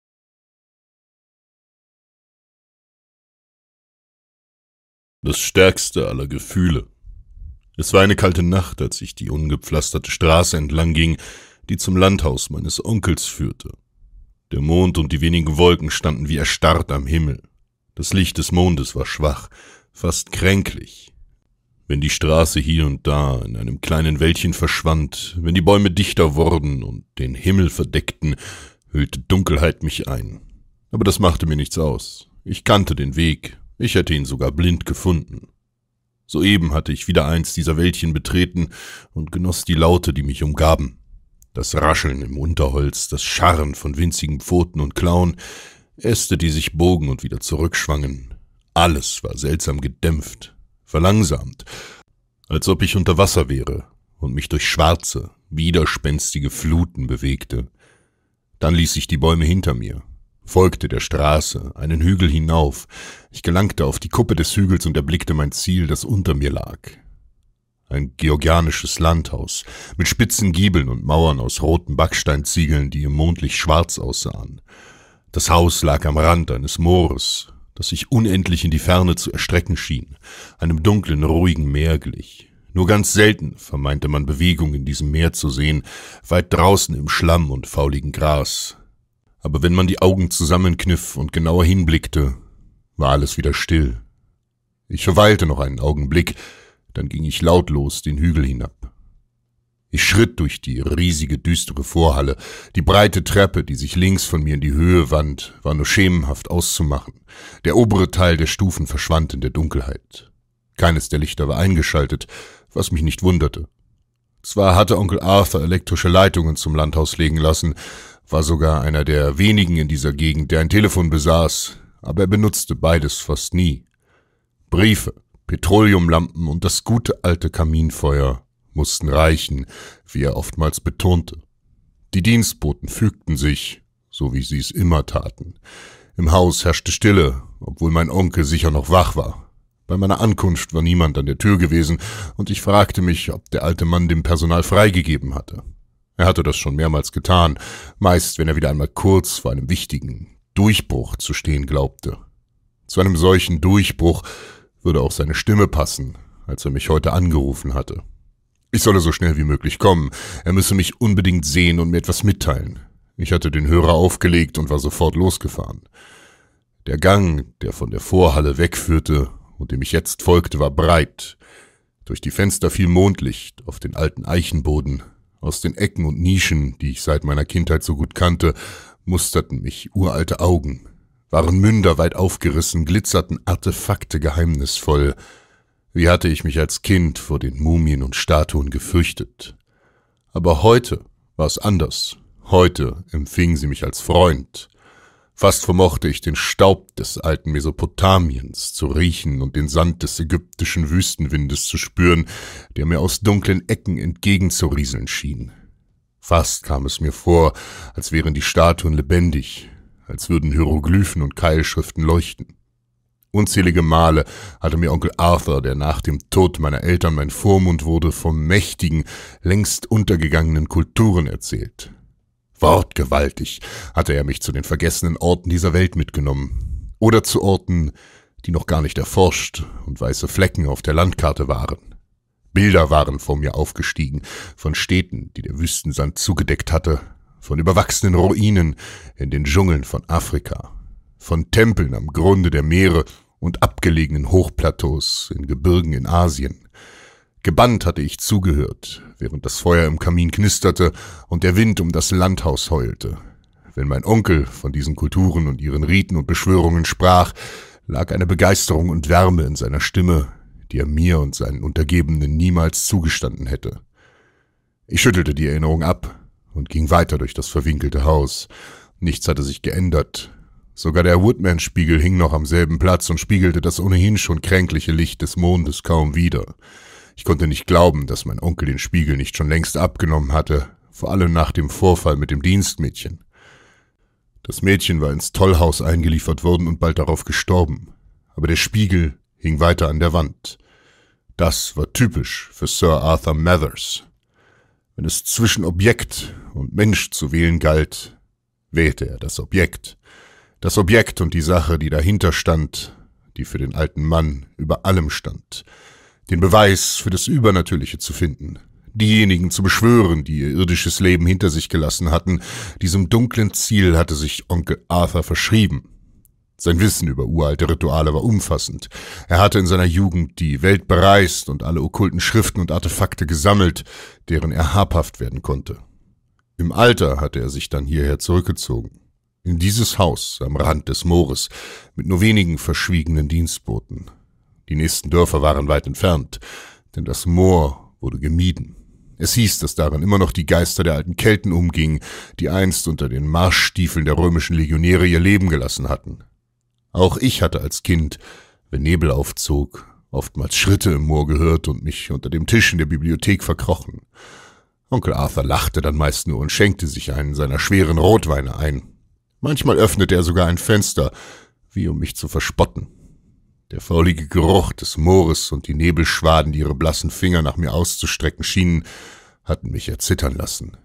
Das stärkste aller Gefühle. Es war eine kalte Nacht, als ich die ungepflasterte Straße entlang ging, die zum Landhaus meines Onkels führte. Der Mond und die wenigen Wolken standen wie erstarrt am Himmel. Das Licht des Mondes war schwach, fast kränklich. Wenn die Straße hier und da in einem kleinen Wäldchen verschwand, wenn die Bäume dichter wurden und den Himmel verdeckten, hüllte Dunkelheit mich ein. Aber das machte mir nichts aus. Ich kannte den Weg, ich hätte ihn sogar blind gefunden. Soeben hatte ich wieder eins dieser Wäldchen betreten und genoss die Laute, die mich umgaben. Das Rascheln im Unterholz, das Scharren von winzigen Pfoten und Klauen, Äste, die sich bogen und wieder zurückschwangen. Alles war seltsam gedämpft, verlangsamt, als ob ich unter Wasser wäre und mich durch schwarze, widerspenstige Fluten bewegte. Dann ließ ich die Bäume hinter mir, folgte der Straße, einen Hügel hinauf. Ich gelangte auf die Kuppe des Hügels und erblickte mein Ziel, das unter mir lag. Ein georgianisches Landhaus mit spitzen Giebeln und Mauern aus roten Backsteinziegeln, die im Mondlicht schwarz aussahen. Das Haus lag am Rand eines Moores, das sich unendlich in die Ferne zu erstrecken schien, einem dunklen, ruhigen Meer glich. Nur ganz selten vermeinte man Bewegung in diesem Meer zu sehen, weit draußen im Schlamm und fauligen Gras. Aber wenn man die Augen zusammenkniff und genauer hinblickte, war alles wieder still. Ich verweilte noch einen Augenblick, dann ging ich lautlos den Hügel hinab. Ich schritt durch die riesige, düstere Vorhalle. Die breite Treppe, die sich links von mir in die Höhe wand, war nur schemenhaft auszumachen. Der obere Teil der Stufen verschwand in der Dunkelheit. Keines der Lichter war eingeschaltet, was mich nicht wunderte. Zwar hatte Onkel Arthur elektrische Leitungen zum Landhaus legen lassen, war sogar einer der wenigen in dieser Gegend, der ein Telefon besaß, aber er benutzte beides fast nie. Briefe, Petroleumlampen und das gute alte Kaminfeuer mussten reichen, wie er oftmals betonte. Die Dienstboten fügten sich, so wie sie es immer taten. Im Haus herrschte Stille, obwohl mein Onkel sicher noch wach war. Bei meiner Ankunft war niemand an der Tür gewesen, und ich fragte mich, ob der alte Mann dem Personal freigegeben hatte. Er hatte das schon mehrmals getan, meist wenn er wieder einmal kurz vor einem wichtigen Durchbruch zu stehen glaubte. Zu einem solchen Durchbruch würde auch seine Stimme passen, als er mich heute angerufen hatte. Ich solle so schnell wie möglich kommen. Er müsse mich unbedingt sehen und mir etwas mitteilen. Ich hatte den Hörer aufgelegt und war sofort losgefahren. Der Gang, der von der Vorhalle wegführte und dem ich jetzt folgte, war breit. Durch die Fenster fiel Mondlicht auf den alten Eichenboden. Aus den Ecken und Nischen, die ich seit meiner Kindheit so gut kannte, musterten mich uralte Augen, waren Münder weit aufgerissen, glitzerten Artefakte geheimnisvoll. Wie hatte ich mich als Kind vor den Mumien und Statuen gefürchtet. Aber heute war es anders. Heute empfing sie mich als Freund. Fast vermochte ich den Staub des alten Mesopotamiens zu riechen und den Sand des ägyptischen Wüstenwindes zu spüren, der mir aus dunklen Ecken entgegenzurieseln schien. Fast kam es mir vor, als wären die Statuen lebendig, als würden Hieroglyphen und Keilschriften leuchten. Unzählige Male hatte mir Onkel Arthur, der nach dem Tod meiner Eltern mein Vormund wurde, von mächtigen, längst untergegangenen Kulturen erzählt. Wortgewaltig hatte er mich zu den vergessenen Orten dieser Welt mitgenommen. Oder zu Orten, die noch gar nicht erforscht und weiße Flecken auf der Landkarte waren. Bilder waren vor mir aufgestiegen, von Städten, die der Wüstensand zugedeckt hatte, von überwachsenen Ruinen in den Dschungeln von Afrika, von Tempeln am Grunde der Meere und abgelegenen Hochplateaus in Gebirgen in Asien. Gebannt hatte ich zugehört, während das Feuer im Kamin knisterte und der Wind um das Landhaus heulte. Wenn mein Onkel von diesen Kulturen und ihren Riten und Beschwörungen sprach, lag eine Begeisterung und Wärme in seiner Stimme, die er mir und seinen Untergebenen niemals zugestanden hätte. Ich schüttelte die Erinnerung ab und ging weiter durch das verwinkelte Haus. Nichts hatte sich geändert. Sogar der Woodman-Spiegel hing noch am selben Platz und spiegelte das ohnehin schon kränkliche Licht des Mondes kaum wider. Ich konnte nicht glauben, dass mein Onkel den Spiegel nicht schon längst abgenommen hatte, vor allem nach dem Vorfall mit dem Dienstmädchen. Das Mädchen war ins Tollhaus eingeliefert worden und bald darauf gestorben, aber der Spiegel hing weiter an der Wand. Das war typisch für Sir Arthur Mathers. Wenn es zwischen Objekt und Mensch zu wählen galt, wählte er das Objekt. Das Objekt und die Sache, die dahinter stand, die für den alten Mann über allem stand. Den Beweis für das Übernatürliche zu finden, diejenigen zu beschwören, die ihr irdisches Leben hinter sich gelassen hatten. Diesem dunklen Ziel hatte sich Onkel Arthur verschrieben. Sein Wissen über uralte Rituale war umfassend. Er hatte in seiner Jugend die Welt bereist und alle okkulten Schriften und Artefakte gesammelt, deren er habhaft werden konnte. Im Alter hatte er sich dann hierher zurückgezogen. In dieses Haus am Rand des Moores mit nur wenigen verschwiegenen Dienstboten. Die nächsten Dörfer waren weit entfernt, denn das Moor wurde gemieden. Es hieß, dass darin immer noch die Geister der alten Kelten umgingen, die einst unter den Marschstiefeln der römischen Legionäre ihr Leben gelassen hatten. Auch ich hatte als Kind, wenn Nebel aufzog, oftmals Schritte im Moor gehört und mich unter dem Tisch in der Bibliothek verkrochen. Onkel Arthur lachte dann meist nur und schenkte sich einen seiner schweren Rotweine ein. Manchmal öffnete er sogar ein Fenster, wie um mich zu verspotten. Der faulige Geruch des Moores und die Nebelschwaden, die ihre blassen Finger nach mir auszustrecken schienen, hatten mich erzittern lassen.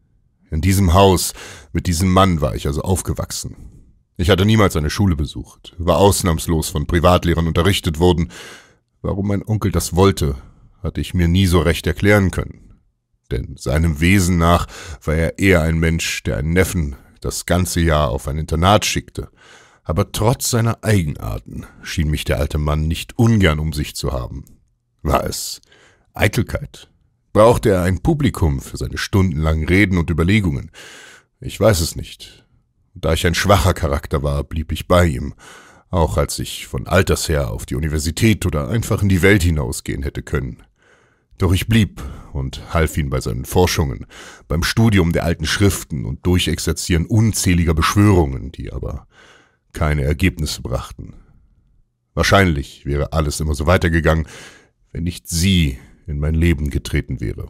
In diesem Haus, mit diesem Mann war ich also aufgewachsen. Ich hatte niemals eine Schule besucht, war ausnahmslos von Privatlehrern unterrichtet worden. Warum mein Onkel das wollte, hatte ich mir nie so recht erklären können. Denn seinem Wesen nach war er eher ein Mensch, der einen Neffen das ganze Jahr auf ein Internat schickte. Aber trotz seiner Eigenarten schien mich der alte Mann nicht ungern um sich zu haben. War es Eitelkeit? Brauchte er ein Publikum für seine stundenlangen Reden und Überlegungen? Ich weiß es nicht. Da ich ein schwacher Charakter war, blieb ich bei ihm, auch als ich von Alters her auf die Universität oder einfach in die Welt hinausgehen hätte können. Doch ich blieb und half ihm bei seinen Forschungen, beim Studium der alten Schriften und Durchexerzieren unzähliger Beschwörungen, die aber keine Ergebnisse brachten. Wahrscheinlich wäre alles immer so weitergegangen, wenn nicht sie in mein Leben getreten wäre.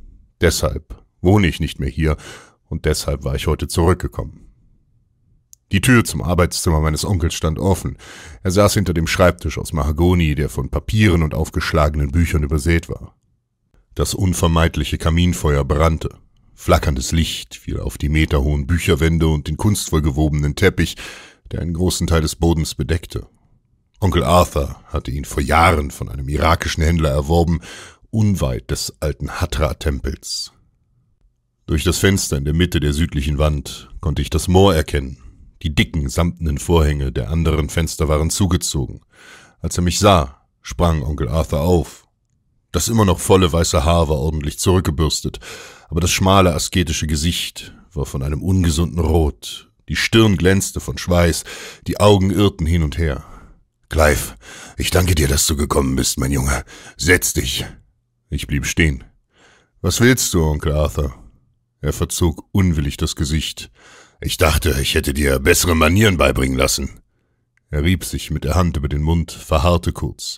Deshalb wohne ich nicht mehr hier und deshalb war ich heute zurückgekommen. Die Tür zum Arbeitszimmer meines Onkels stand offen. Er saß hinter dem Schreibtisch aus Mahagoni, der von Papieren und aufgeschlagenen Büchern übersät war. Das unvermeidliche Kaminfeuer brannte. Flackerndes Licht fiel auf die meterhohen Bücherwände und den kunstvoll gewobenen Teppich, der einen großen Teil des Bodens bedeckte. Onkel Arthur hatte ihn vor Jahren von einem irakischen Händler erworben, unweit des alten Hatra-Tempels. Durch das Fenster in der Mitte der südlichen Wand konnte ich das Moor erkennen. Die dicken, samtenen Vorhänge der anderen Fenster waren zugezogen. Als er mich sah, sprang Onkel Arthur auf. Das immer noch volle weiße Haar war ordentlich zurückgebürstet, aber das schmale, asketische Gesicht war von einem ungesunden Rot. Die Stirn glänzte von Schweiß, die Augen irrten hin und her. »Clive, ich danke dir, dass du gekommen bist, mein Junge. Setz dich.« Ich blieb stehen. »Was willst du, Onkel Arthur?« Er verzog unwillig das Gesicht. »Ich dachte, ich hätte dir bessere Manieren beibringen lassen.« Er rieb sich mit der Hand über den Mund, verharrte kurz.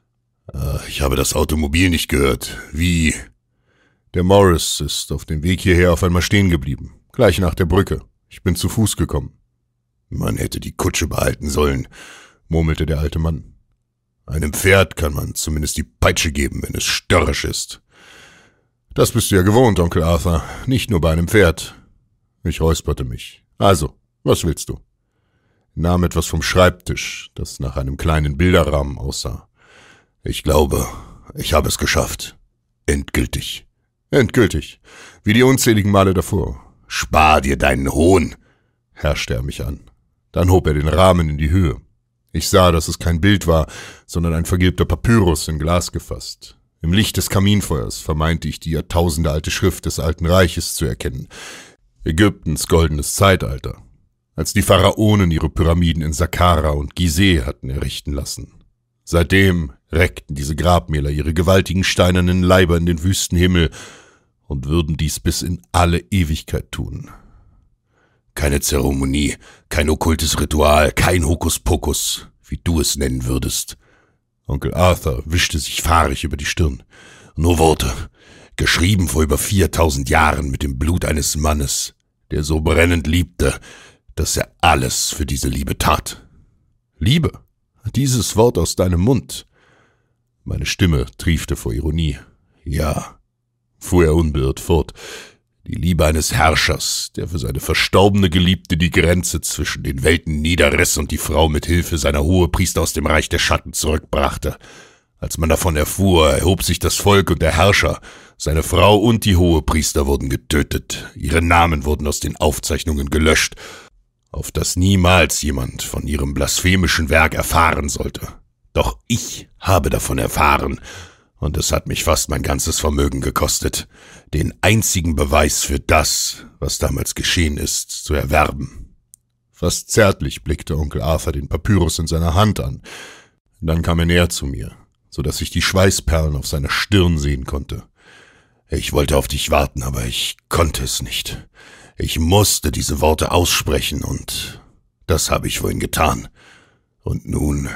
»Ich habe das Automobil nicht gehört. Wie?« »Der Morris ist auf dem Weg hierher auf einmal stehen geblieben. Gleich nach der Brücke. Ich bin zu Fuß gekommen.« »Man hätte die Kutsche behalten sollen«, murmelte der alte Mann. »Einem Pferd kann man zumindest die Peitsche geben, wenn es störrisch ist.« »Das bist du ja gewohnt, Onkel Arthur, nicht nur bei einem Pferd.« Ich räusperte mich. »Also, was willst du?« Nahm etwas vom Schreibtisch, das nach einem kleinen Bilderrahmen aussah. »Ich glaube, ich habe es geschafft. Endgültig.« »Endgültig, wie die unzähligen Male davor.« »Spar dir deinen Hohn«, herrschte er mich an. Dann hob er den Rahmen in die Höhe. Ich sah, dass es kein Bild war, sondern ein vergilbter Papyrus in Glas gefasst. Im Licht des Kaminfeuers vermeinte ich die jahrtausendealte Schrift des Alten Reiches zu erkennen. Ägyptens goldenes Zeitalter, als die Pharaonen ihre Pyramiden in Saqqara und Gizeh hatten errichten lassen. Seitdem reckten diese Grabmäler ihre gewaltigen steinernen Leiber in den wüsten Himmel und würden dies bis in alle Ewigkeit tun. Keine Zeremonie, kein okkultes Ritual, kein Hokuspokus, wie du es nennen würdest. Onkel Arthur wischte sich fahrig über die Stirn. Nur Worte, geschrieben vor über 4000 Jahren mit dem Blut eines Mannes, der so brennend liebte, dass er alles für diese Liebe tat. Liebe? Dieses Wort aus deinem Mund? Meine Stimme triefte vor Ironie. Ja, fuhr er unbeirrt fort, die Liebe eines Herrschers, der für seine verstorbene Geliebte die Grenze zwischen den Welten niederriss und die Frau mit Hilfe seiner Hohepriester aus dem Reich der Schatten zurückbrachte. Als man davon erfuhr, erhob sich das Volk und der Herrscher. Seine Frau und die Hohepriester wurden getötet. Ihre Namen wurden aus den Aufzeichnungen gelöscht, auf dass niemals jemand von ihrem blasphemischen Werk erfahren sollte. Doch ich habe davon erfahren, und es hat mich fast mein ganzes Vermögen gekostet, den einzigen Beweis für das, was damals geschehen ist, zu erwerben. Fast zärtlich blickte Onkel Arthur den Papyrus in seiner Hand an. Dann kam er näher zu mir, so dass ich die Schweißperlen auf seiner Stirn sehen konnte. Ich wollte auf dich warten, aber ich konnte es nicht. Ich musste diese Worte aussprechen, und das habe ich vorhin getan. Und nun...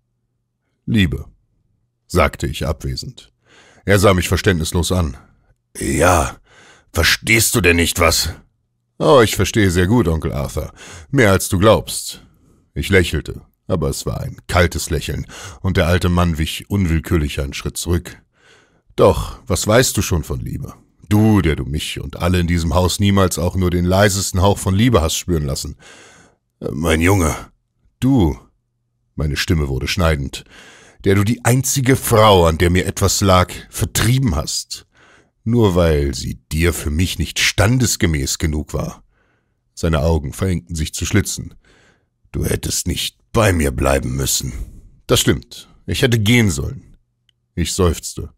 Liebe, sagte ich abwesend. Er sah mich verständnislos an. Ja, verstehst du denn nicht was? Oh, ich verstehe sehr gut, Onkel Arthur. Mehr als du glaubst. Ich lächelte, aber es war ein kaltes Lächeln, und der alte Mann wich unwillkürlich einen Schritt zurück. Doch, was weißt du schon von Liebe? Du, der du mich und alle in diesem Haus niemals auch nur den leisesten Hauch von Liebe hast spüren lassen. Mein Junge, du, meine Stimme wurde schneidend, der du die einzige Frau, an der mir etwas lag, vertrieben hast, nur weil sie dir für mich nicht standesgemäß genug war. Seine Augen verengten sich zu Schlitzen. Du hättest nicht bei mir bleiben müssen. Das stimmt, ich hätte gehen sollen. Ich seufzte.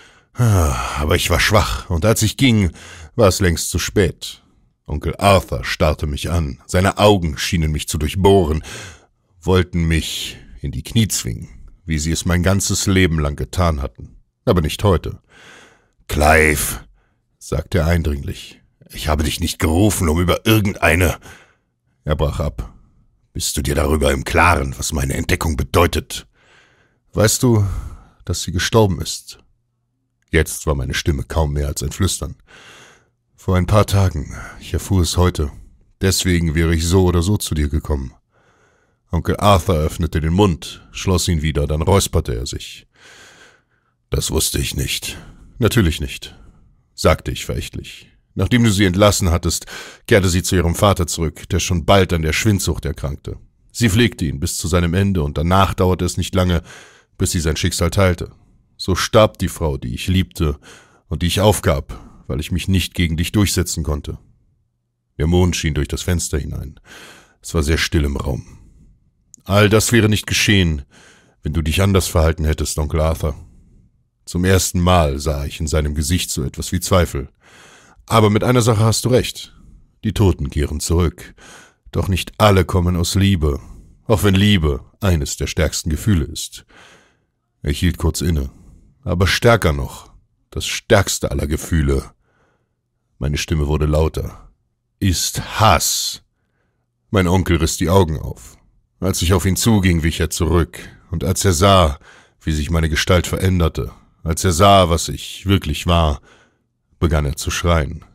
Aber ich war schwach, und als ich ging, war es längst zu spät. Onkel Arthur starrte mich an, seine Augen schienen mich zu durchbohren, wollten mich in die Knie zwingen, wie sie es mein ganzes Leben lang getan hatten, aber nicht heute. »Clive«, sagte er eindringlich, »ich habe dich nicht gerufen, um über irgendeine...« Er brach ab. »Bist du dir darüber im Klaren, was meine Entdeckung bedeutet? Weißt du, dass sie gestorben ist?« Jetzt war meine Stimme kaum mehr als ein Flüstern. »Vor ein paar Tagen, ich erfuhr es heute. Deswegen wäre ich so oder so zu dir gekommen.« Onkel Arthur öffnete den Mund, schloss ihn wieder, dann räusperte er sich. »Das wusste ich nicht.« »Natürlich nicht«, sagte ich verächtlich. Nachdem du sie entlassen hattest, kehrte sie zu ihrem Vater zurück, der schon bald an der Schwindsucht erkrankte. Sie pflegte ihn bis zu seinem Ende, und danach dauerte es nicht lange, bis sie sein Schicksal teilte. So starb die Frau, die ich liebte und die ich aufgab, weil ich mich nicht gegen dich durchsetzen konnte. Der Mond schien durch das Fenster hinein. Es war sehr still im Raum. All das wäre nicht geschehen, wenn du dich anders verhalten hättest, Onkel Arthur. Zum ersten Mal sah ich in seinem Gesicht so etwas wie Zweifel. Aber mit einer Sache hast du recht. Die Toten kehren zurück. Doch nicht alle kommen aus Liebe, auch wenn Liebe eines der stärksten Gefühle ist. Er hielt kurz inne. Aber stärker noch, das stärkste aller Gefühle, meine Stimme wurde lauter, ist Hass. Mein Onkel riss die Augen auf. Als ich auf ihn zuging, wich er zurück, und als er sah, wie sich meine Gestalt veränderte, als er sah, was ich wirklich war, begann er zu schreien.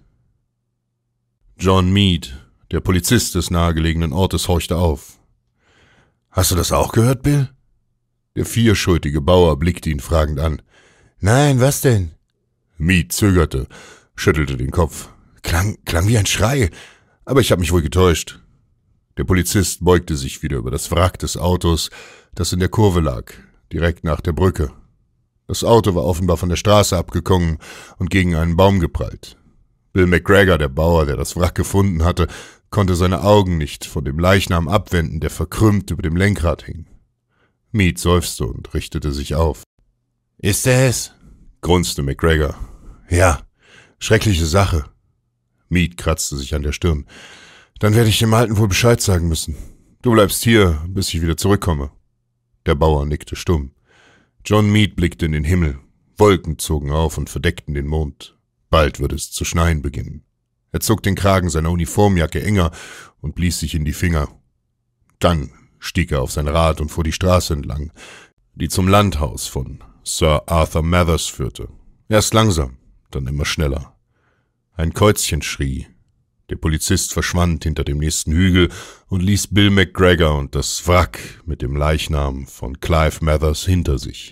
John Meade, der Polizist des nahegelegenen Ortes, horchte auf. »Hast du das auch gehört, Bill?« Der vierschultige Bauer blickte ihn fragend an. »Nein, was denn?« Meade zögerte, schüttelte den Kopf. Klang wie ein Schrei, aber ich habe mich wohl getäuscht. Der Polizist beugte sich wieder über das Wrack des Autos, das in der Kurve lag, direkt nach der Brücke. Das Auto war offenbar von der Straße abgekommen und gegen einen Baum geprallt. Bill McGregor, der Bauer, der das Wrack gefunden hatte, konnte seine Augen nicht von dem Leichnam abwenden, der verkrümmt über dem Lenkrad hing. Meade seufzte und richtete sich auf. »Ist er es?« grunzte McGregor. »Ja, schreckliche Sache.« Meade kratzte sich an der Stirn. »Dann werde ich dem Alten wohl Bescheid sagen müssen. Du bleibst hier, bis ich wieder zurückkomme.« Der Bauer nickte stumm. John Meade blickte in den Himmel. Wolken zogen auf und verdeckten den Mond. Bald würde es zu schneien beginnen. Er zog den Kragen seiner Uniformjacke enger und blies sich in die Finger. Dann stieg er auf sein Rad und fuhr die Straße entlang, die zum Landhaus von Sir Arthur Mathers führte. Erst langsam, dann immer schneller. Ein Käuzchen schrie. Der Polizist verschwand hinter dem nächsten Hügel und ließ Bill McGregor und das Wrack mit dem Leichnam von Clive Mathers hinter sich.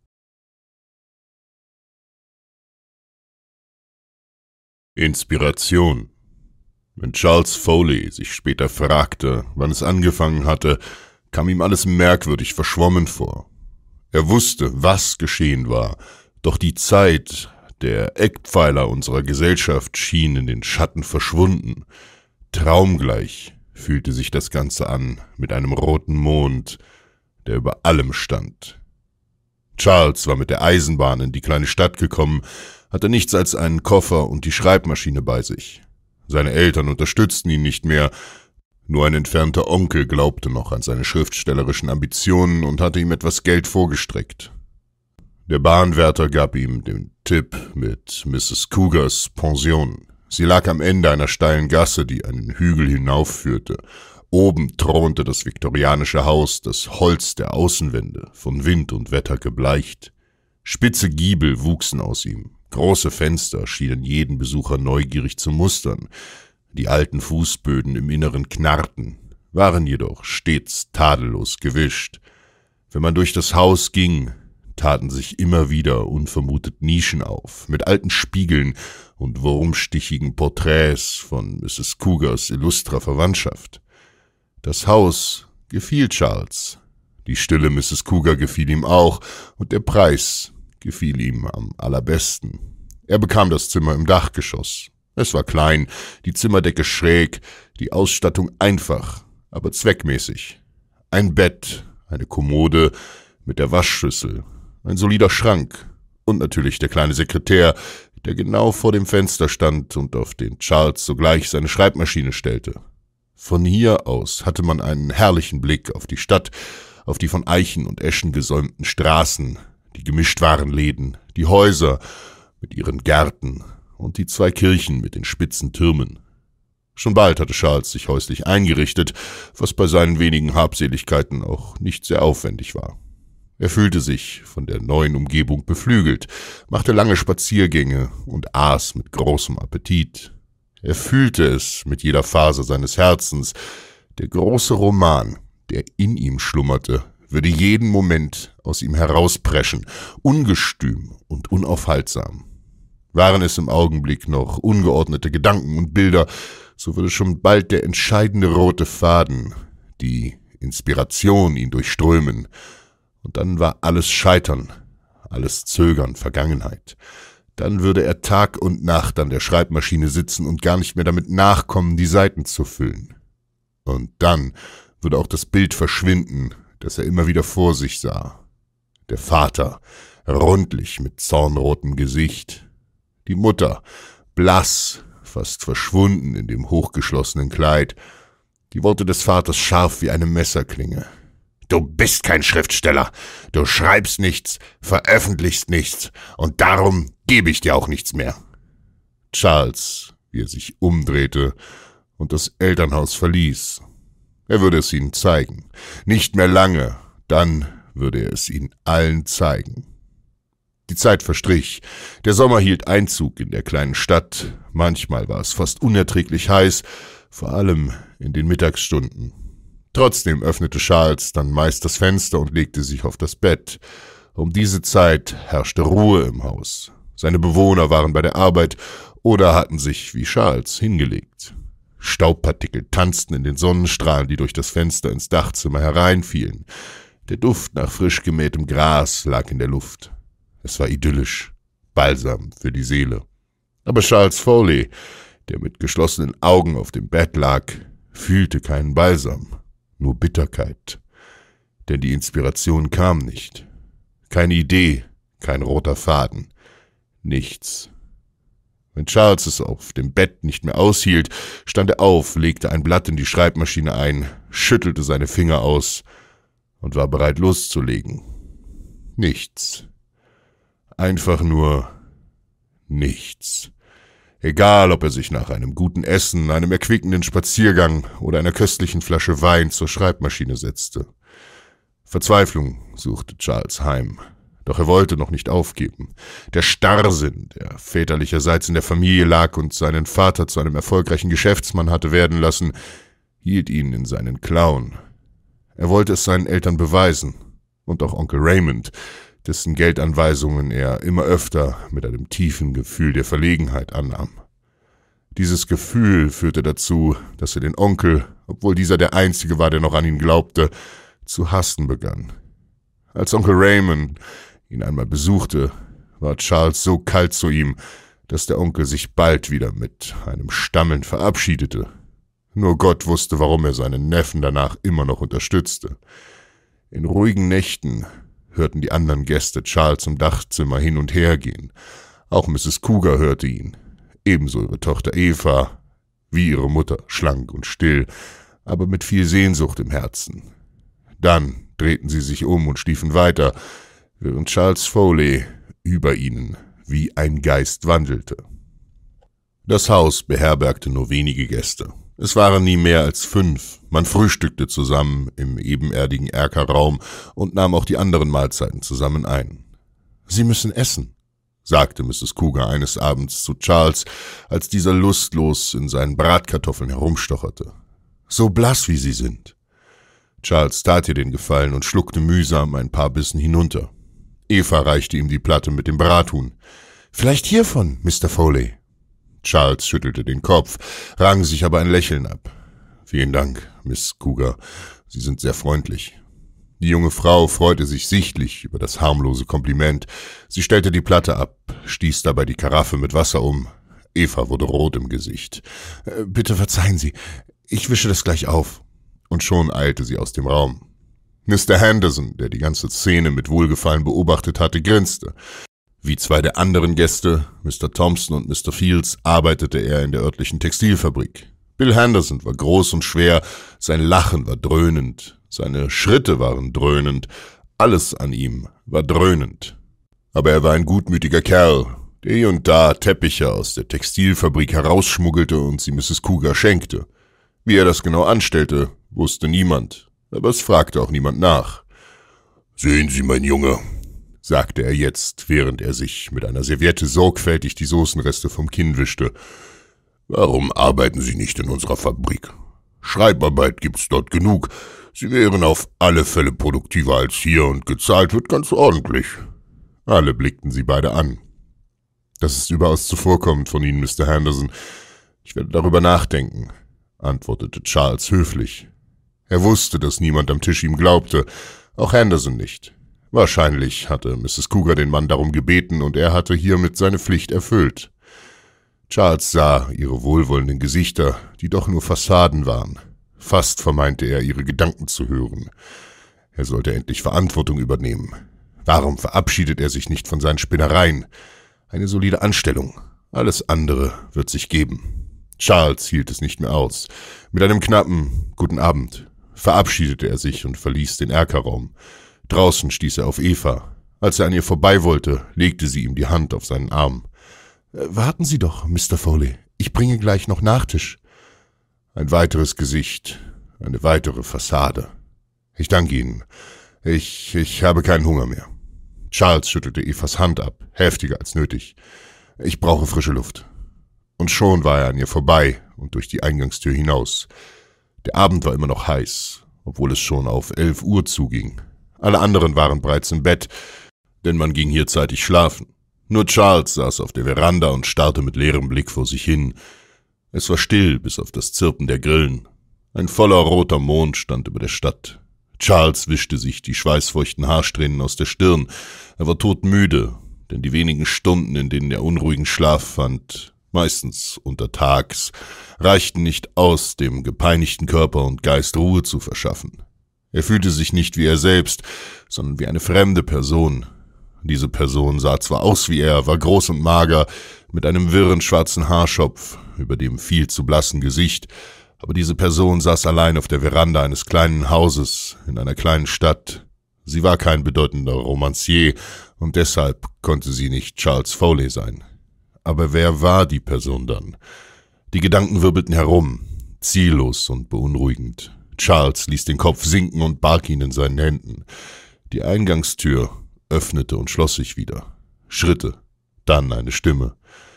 Inspiration. Wenn Charles Foley sich später fragte, wann es angefangen hatte, kam ihm alles merkwürdig verschwommen vor. Er wusste, was geschehen war, doch die Zeit, der Eckpfeiler unserer Gesellschaft, schien in den Schatten verschwunden. Traumgleich fühlte sich das Ganze an, mit einem roten Mond, der über allem stand. Charles war mit der Eisenbahn in die kleine Stadt gekommen, hatte nichts als einen Koffer und die Schreibmaschine bei sich. Seine Eltern unterstützten ihn nicht mehr, nur ein entfernter Onkel glaubte noch an seine schriftstellerischen Ambitionen und hatte ihm etwas Geld vorgestreckt. Der Bahnwärter gab ihm den Tipp mit Mrs. Cougars Pension. Sie lag am Ende einer steilen Gasse, die einen Hügel hinaufführte. Oben thronte das viktorianische Haus, das Holz der Außenwände, von Wind und Wetter gebleicht. Spitze Giebel wuchsen aus ihm. Große Fenster schienen jeden Besucher neugierig zu mustern. Die alten Fußböden im Inneren knarrten, waren jedoch stets tadellos gewischt. Wenn man durch das Haus ging, taten sich immer wieder unvermutet Nischen auf, mit alten Spiegeln und wurmstichigen Porträts von Mrs. Cougars illustrer Verwandtschaft. Das Haus gefiel Charles, die stille Mrs. Cougar gefiel ihm auch, und der Preis gefiel ihm am allerbesten. Er bekam das Zimmer im Dachgeschoss. Es war klein, die Zimmerdecke schräg, die Ausstattung einfach, aber zweckmäßig. Ein Bett, eine Kommode mit der Waschschüssel, ein solider Schrank und natürlich der kleine Sekretär, der genau vor dem Fenster stand und auf den Charles sogleich seine Schreibmaschine stellte. Von hier aus hatte man einen herrlichen Blick auf die Stadt, auf die von Eichen und Eschen gesäumten Straßen, die Gemischtwarenläden, die Häuser mit ihren Gärten und die 2 Kirchen mit den spitzen Türmen. Schon bald hatte Charles sich häuslich eingerichtet, was bei seinen wenigen Habseligkeiten auch nicht sehr aufwendig war. Er fühlte sich von der neuen Umgebung beflügelt, machte lange Spaziergänge und aß mit großem Appetit. Er fühlte es mit jeder Faser seines Herzens. Der große Roman, der in ihm schlummerte, würde jeden Moment aus ihm herauspreschen, ungestüm und unaufhaltsam. Waren es im Augenblick noch ungeordnete Gedanken und Bilder, so würde schon bald der entscheidende rote Faden, die Inspiration ihn durchströmen, und dann war alles Scheitern, alles Zögern, Vergangenheit. Dann würde er Tag und Nacht an der Schreibmaschine sitzen und gar nicht mehr damit nachkommen, die Seiten zu füllen. Und dann würde auch das Bild verschwinden, das er immer wieder vor sich sah. Der Vater, rundlich mit zornrotem Gesicht. Die Mutter, blass, fast verschwunden in dem hochgeschlossenen Kleid. Die Worte des Vaters scharf wie eine Messerklinge. »Du bist kein Schriftsteller. Du schreibst nichts, veröffentlichst nichts und darum gebe ich dir auch nichts mehr.« Charles, wie er sich umdrehte und das Elternhaus verließ. Er würde es ihnen zeigen. Nicht mehr lange, dann würde er es ihnen allen zeigen. Die Zeit verstrich. Der Sommer hielt Einzug in der kleinen Stadt. Manchmal war es fast unerträglich heiß, vor allem in den Mittagsstunden. Trotzdem öffnete Charles dann meist das Fenster und legte sich auf das Bett. Um diese Zeit herrschte Ruhe im Haus. Seine Bewohner waren bei der Arbeit oder hatten sich, wie Charles, hingelegt. Staubpartikel tanzten in den Sonnenstrahlen, die durch das Fenster ins Dachzimmer hereinfielen. Der Duft nach frisch gemähtem Gras lag in der Luft. Es war idyllisch, Balsam für die Seele. Aber Charles Foley, der mit geschlossenen Augen auf dem Bett lag, fühlte keinen Balsam, nur Bitterkeit. Denn die Inspiration kam nicht. Keine Idee, kein roter Faden. Nichts. Wenn Charles es auf dem Bett nicht mehr aushielt, stand er auf, legte ein Blatt in die Schreibmaschine ein, schüttelte seine Finger aus und war bereit loszulegen. Nichts. Einfach nur nichts. Egal, ob er sich nach einem guten Essen, einem erquickenden Spaziergang oder einer köstlichen Flasche Wein zur Schreibmaschine setzte. Verzweiflung suchte Charles heim. Doch er wollte noch nicht aufgeben. Der Starrsinn, der väterlicherseits in der Familie lag und seinen Vater zu einem erfolgreichen Geschäftsmann hatte werden lassen, hielt ihn in seinen Klauen. Er wollte es seinen Eltern beweisen und auch Onkel Raymond, dessen Geldanweisungen er immer öfter mit einem tiefen Gefühl der Verlegenheit annahm. Dieses Gefühl führte dazu, dass er den Onkel, obwohl dieser der Einzige war, der noch an ihn glaubte, zu hassen begann. Als Onkel Raymond ihn einmal besuchte, war Charles so kalt zu ihm, dass der Onkel sich bald wieder mit einem Stammeln verabschiedete. Nur Gott wusste, warum er seinen Neffen danach immer noch unterstützte. In ruhigen Nächten hörten die anderen Gäste Charles im Dachzimmer hin und her gehen. Auch Mrs. Cougar hörte ihn, ebenso ihre Tochter Eva, wie ihre Mutter, schlank und still, aber mit viel Sehnsucht im Herzen. Dann drehten sie sich um und schliefen weiter, während Charles Foley über ihnen wie ein Geist wandelte. Das Haus beherbergte nur wenige Gäste. Es waren nie mehr als 5. Man frühstückte zusammen im ebenerdigen Erkerraum und nahm auch die anderen Mahlzeiten zusammen ein. »Sie müssen essen«, sagte Mrs. Cougar eines Abends zu Charles, als dieser lustlos in seinen Bratkartoffeln herumstocherte. »So blass, wie Sie sind.« Charles tat ihr den Gefallen und schluckte mühsam ein paar Bissen hinunter. Eva reichte ihm die Platte mit dem Brathuhn. »Vielleicht hiervon, Mr. Foley?« Charles schüttelte den Kopf, rang sich aber ein Lächeln ab. »Vielen Dank, Miss Cougar. Sie sind sehr freundlich.« Die junge Frau freute sich sichtlich über das harmlose Kompliment. Sie stellte die Platte ab, stieß dabei die Karaffe mit Wasser um. Eva wurde rot im Gesicht. »Bitte verzeihen Sie, ich wische das gleich auf.« Und schon eilte sie aus dem Raum. Mr. Henderson, der die ganze Szene mit Wohlgefallen beobachtet hatte, grinste. Wie 2 der anderen Gäste, Mr. Thompson und Mr. Fields, arbeitete er in der örtlichen Textilfabrik. Bill Henderson war groß und schwer, sein Lachen war dröhnend, seine Schritte waren dröhnend, alles an ihm war dröhnend. Aber er war ein gutmütiger Kerl, der hier und da Teppiche aus der Textilfabrik herausschmuggelte und sie Mrs. Cougar schenkte. Wie er das genau anstellte, wusste niemand, aber es fragte auch niemand nach. »Sehen Sie, mein Junge«, sagte er jetzt, während er sich mit einer Serviette sorgfältig die Soßenreste vom Kinn wischte. »Warum arbeiten Sie nicht in unserer Fabrik? Schreibarbeit gibt's dort genug. Sie wären auf alle Fälle produktiver als hier und gezahlt wird ganz ordentlich.« Alle blickten sie beide an. »Das ist überaus zuvorkommend von Ihnen, Mr. Henderson. Ich werde darüber nachdenken«, antwortete Charles höflich. Er wusste, dass niemand am Tisch ihm glaubte, auch Henderson nicht. Wahrscheinlich hatte Mrs. Cougar den Mann darum gebeten und er hatte hiermit seine Pflicht erfüllt. Charles sah ihre wohlwollenden Gesichter, die doch nur Fassaden waren. Fast vermeinte er, ihre Gedanken zu hören. Er sollte endlich Verantwortung übernehmen. Warum verabschiedet er sich nicht von seinen Spinnereien? Eine solide Anstellung. Alles andere wird sich geben. Charles hielt es nicht mehr aus. Mit einem knappen »Guten Abend« verabschiedete er sich und verließ den Erkerraum. Draußen stieß er auf Eva. Als er an ihr vorbei wollte, legte sie ihm die Hand auf seinen Arm. »Warten Sie doch, Mr. Foley. Ich bringe gleich noch Nachtisch.« Ein weiteres Gesicht, eine weitere Fassade. »Ich danke Ihnen. Ich habe keinen Hunger mehr.« Charles schüttelte Evas Hand ab, heftiger als nötig. »Ich brauche frische Luft.« Und schon war er an ihr vorbei und durch die Eingangstür hinaus. Der Abend war immer noch heiß, obwohl es schon auf 11 Uhr zuging. Alle anderen waren bereits im Bett, denn man ging hier zeitig schlafen. Nur Charles saß auf der Veranda und starrte mit leerem Blick vor sich hin. Es war still, bis auf das Zirpen der Grillen. Ein voller roter Mond stand über der Stadt. Charles wischte sich die schweißfeuchten Haarsträhnen aus der Stirn. Er war todmüde, denn die wenigen Stunden, in denen er unruhigen Schlaf fand, meistens untertags, reichten nicht aus, dem gepeinigten Körper und Geist Ruhe zu verschaffen. Er fühlte sich nicht wie er selbst, sondern wie eine fremde Person. Diese Person sah zwar aus wie er, war groß und mager, mit einem wirren schwarzen Haarschopf, über dem viel zu blassen Gesicht, aber diese Person saß allein auf der Veranda eines kleinen Hauses in einer kleinen Stadt. Sie war kein bedeutender Romancier und deshalb konnte sie nicht Charles Foley sein. Aber wer war die Person dann? Die Gedanken wirbelten herum, ziellos und beunruhigend. Charles ließ den Kopf sinken und barg ihn in seinen Händen. Die Eingangstür öffnete und schloss sich wieder. Schritte, dann eine Stimme.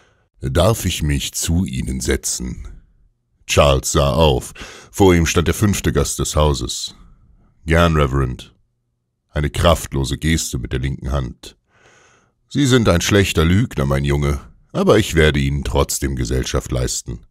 »Darf ich mich zu Ihnen setzen?« Charles sah auf. Vor ihm stand der 5. Gast des Hauses. »Gern, Reverend.« Eine kraftlose Geste mit der linken Hand. »Sie sind ein schlechter Lügner, mein Junge, aber ich werde Ihnen trotzdem Gesellschaft leisten.«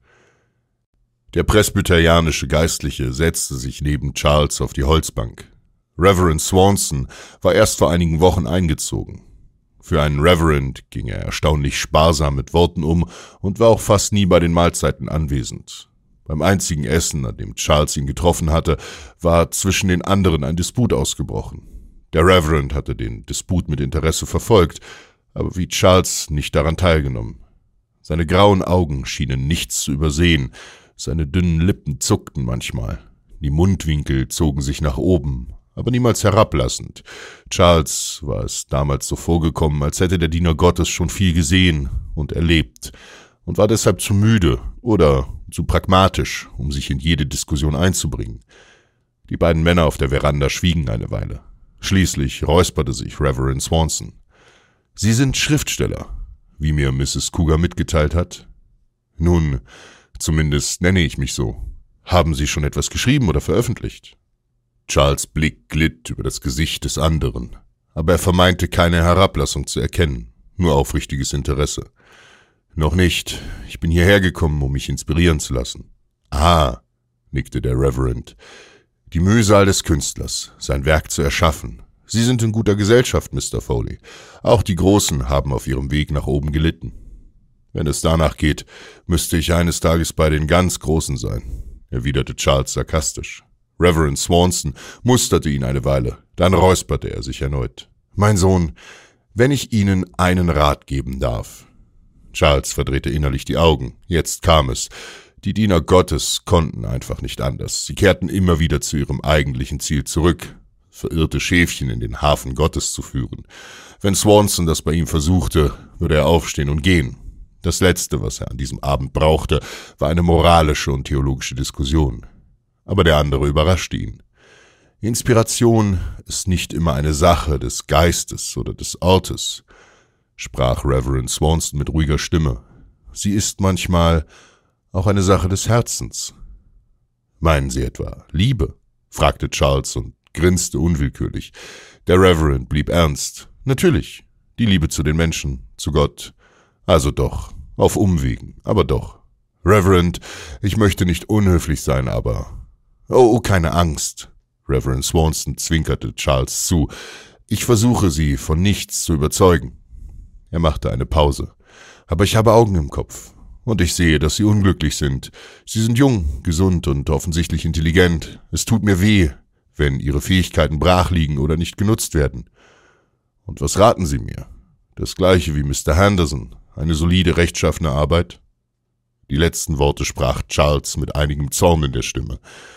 Der presbyterianische Geistliche setzte sich neben Charles auf die Holzbank. Reverend Swanson war erst vor einigen Wochen eingezogen. Für einen Reverend ging er erstaunlich sparsam mit Worten um und war auch fast nie bei den Mahlzeiten anwesend. Beim einzigen Essen, an dem Charles ihn getroffen hatte, war zwischen den anderen ein Disput ausgebrochen. Der Reverend hatte den Disput mit Interesse verfolgt, aber wie Charles nicht daran teilgenommen. Seine grauen Augen schienen nichts zu übersehen, seine dünnen Lippen zuckten manchmal, die Mundwinkel zogen sich nach oben, aber niemals herablassend. Charles war es damals so vorgekommen, als hätte der Diener Gottes schon viel gesehen und erlebt und war deshalb zu müde oder zu pragmatisch, um sich in jede Diskussion einzubringen. Die beiden Männer auf der Veranda schwiegen eine Weile. Schließlich räusperte sich Reverend Swanson. »Sie sind Schriftsteller, wie mir Mrs. Cougar mitgeteilt hat?« »Nun, zumindest nenne ich mich so. Haben Sie schon etwas geschrieben oder veröffentlicht?« Charles' Blick glitt über das Gesicht des anderen, aber er vermeinte keine Herablassung zu erkennen, nur aufrichtiges Interesse. »Noch nicht. Ich bin hierher gekommen, um mich inspirieren zu lassen.« »Ah«, nickte der Reverend, »die Mühsal des Künstlers, sein Werk zu erschaffen. Sie sind in guter Gesellschaft, Mr. Foley. Auch die Großen haben auf ihrem Weg nach oben gelitten. Wenn es danach geht, müsste ich eines Tages bei den ganz Großen sein«, erwiderte Charles sarkastisch. Reverend Swanson musterte ihn eine Weile, dann räusperte er sich erneut. »Mein Sohn, wenn ich Ihnen einen Rat geben darf.« Charles verdrehte innerlich die Augen. Jetzt kam es. Die Diener Gottes konnten einfach nicht anders. Sie kehrten immer wieder zu ihrem eigentlichen Ziel zurück, verirrte Schäfchen in den Hafen Gottes zu führen. Wenn Swanson das bei ihm versuchte, würde er aufstehen und gehen. Das Letzte, was er an diesem Abend brauchte, war eine moralische und theologische Diskussion. Aber der andere überraschte ihn. Inspiration ist nicht immer eine Sache des Geistes oder des Ortes, sprach Reverend Swanson mit ruhiger Stimme. Sie ist manchmal auch eine Sache des Herzens. »Meinen Sie etwa Liebe?« fragte Charles und grinste unwillkürlich. Der Reverend blieb ernst. »Natürlich, die Liebe zu den Menschen, zu Gott. Also doch, auf Umwegen, aber doch. Reverend, ich möchte nicht unhöflich sein, aber... Oh, keine Angst.« Reverend Swanson zwinkerte Charles zu. Ich versuche, Sie von nichts zu überzeugen. Er machte eine Pause. Aber ich habe Augen im Kopf. Und ich sehe, dass Sie unglücklich sind. Sie sind jung, gesund und offensichtlich intelligent. Es tut mir weh, wenn Ihre Fähigkeiten brach liegen oder nicht genutzt werden. Und was raten Sie mir? Das Gleiche wie Mr. Henderson. Eine solide, rechtschaffene Arbeit? Die letzten Worte sprach Charles mit einigem Zorn in der Stimme.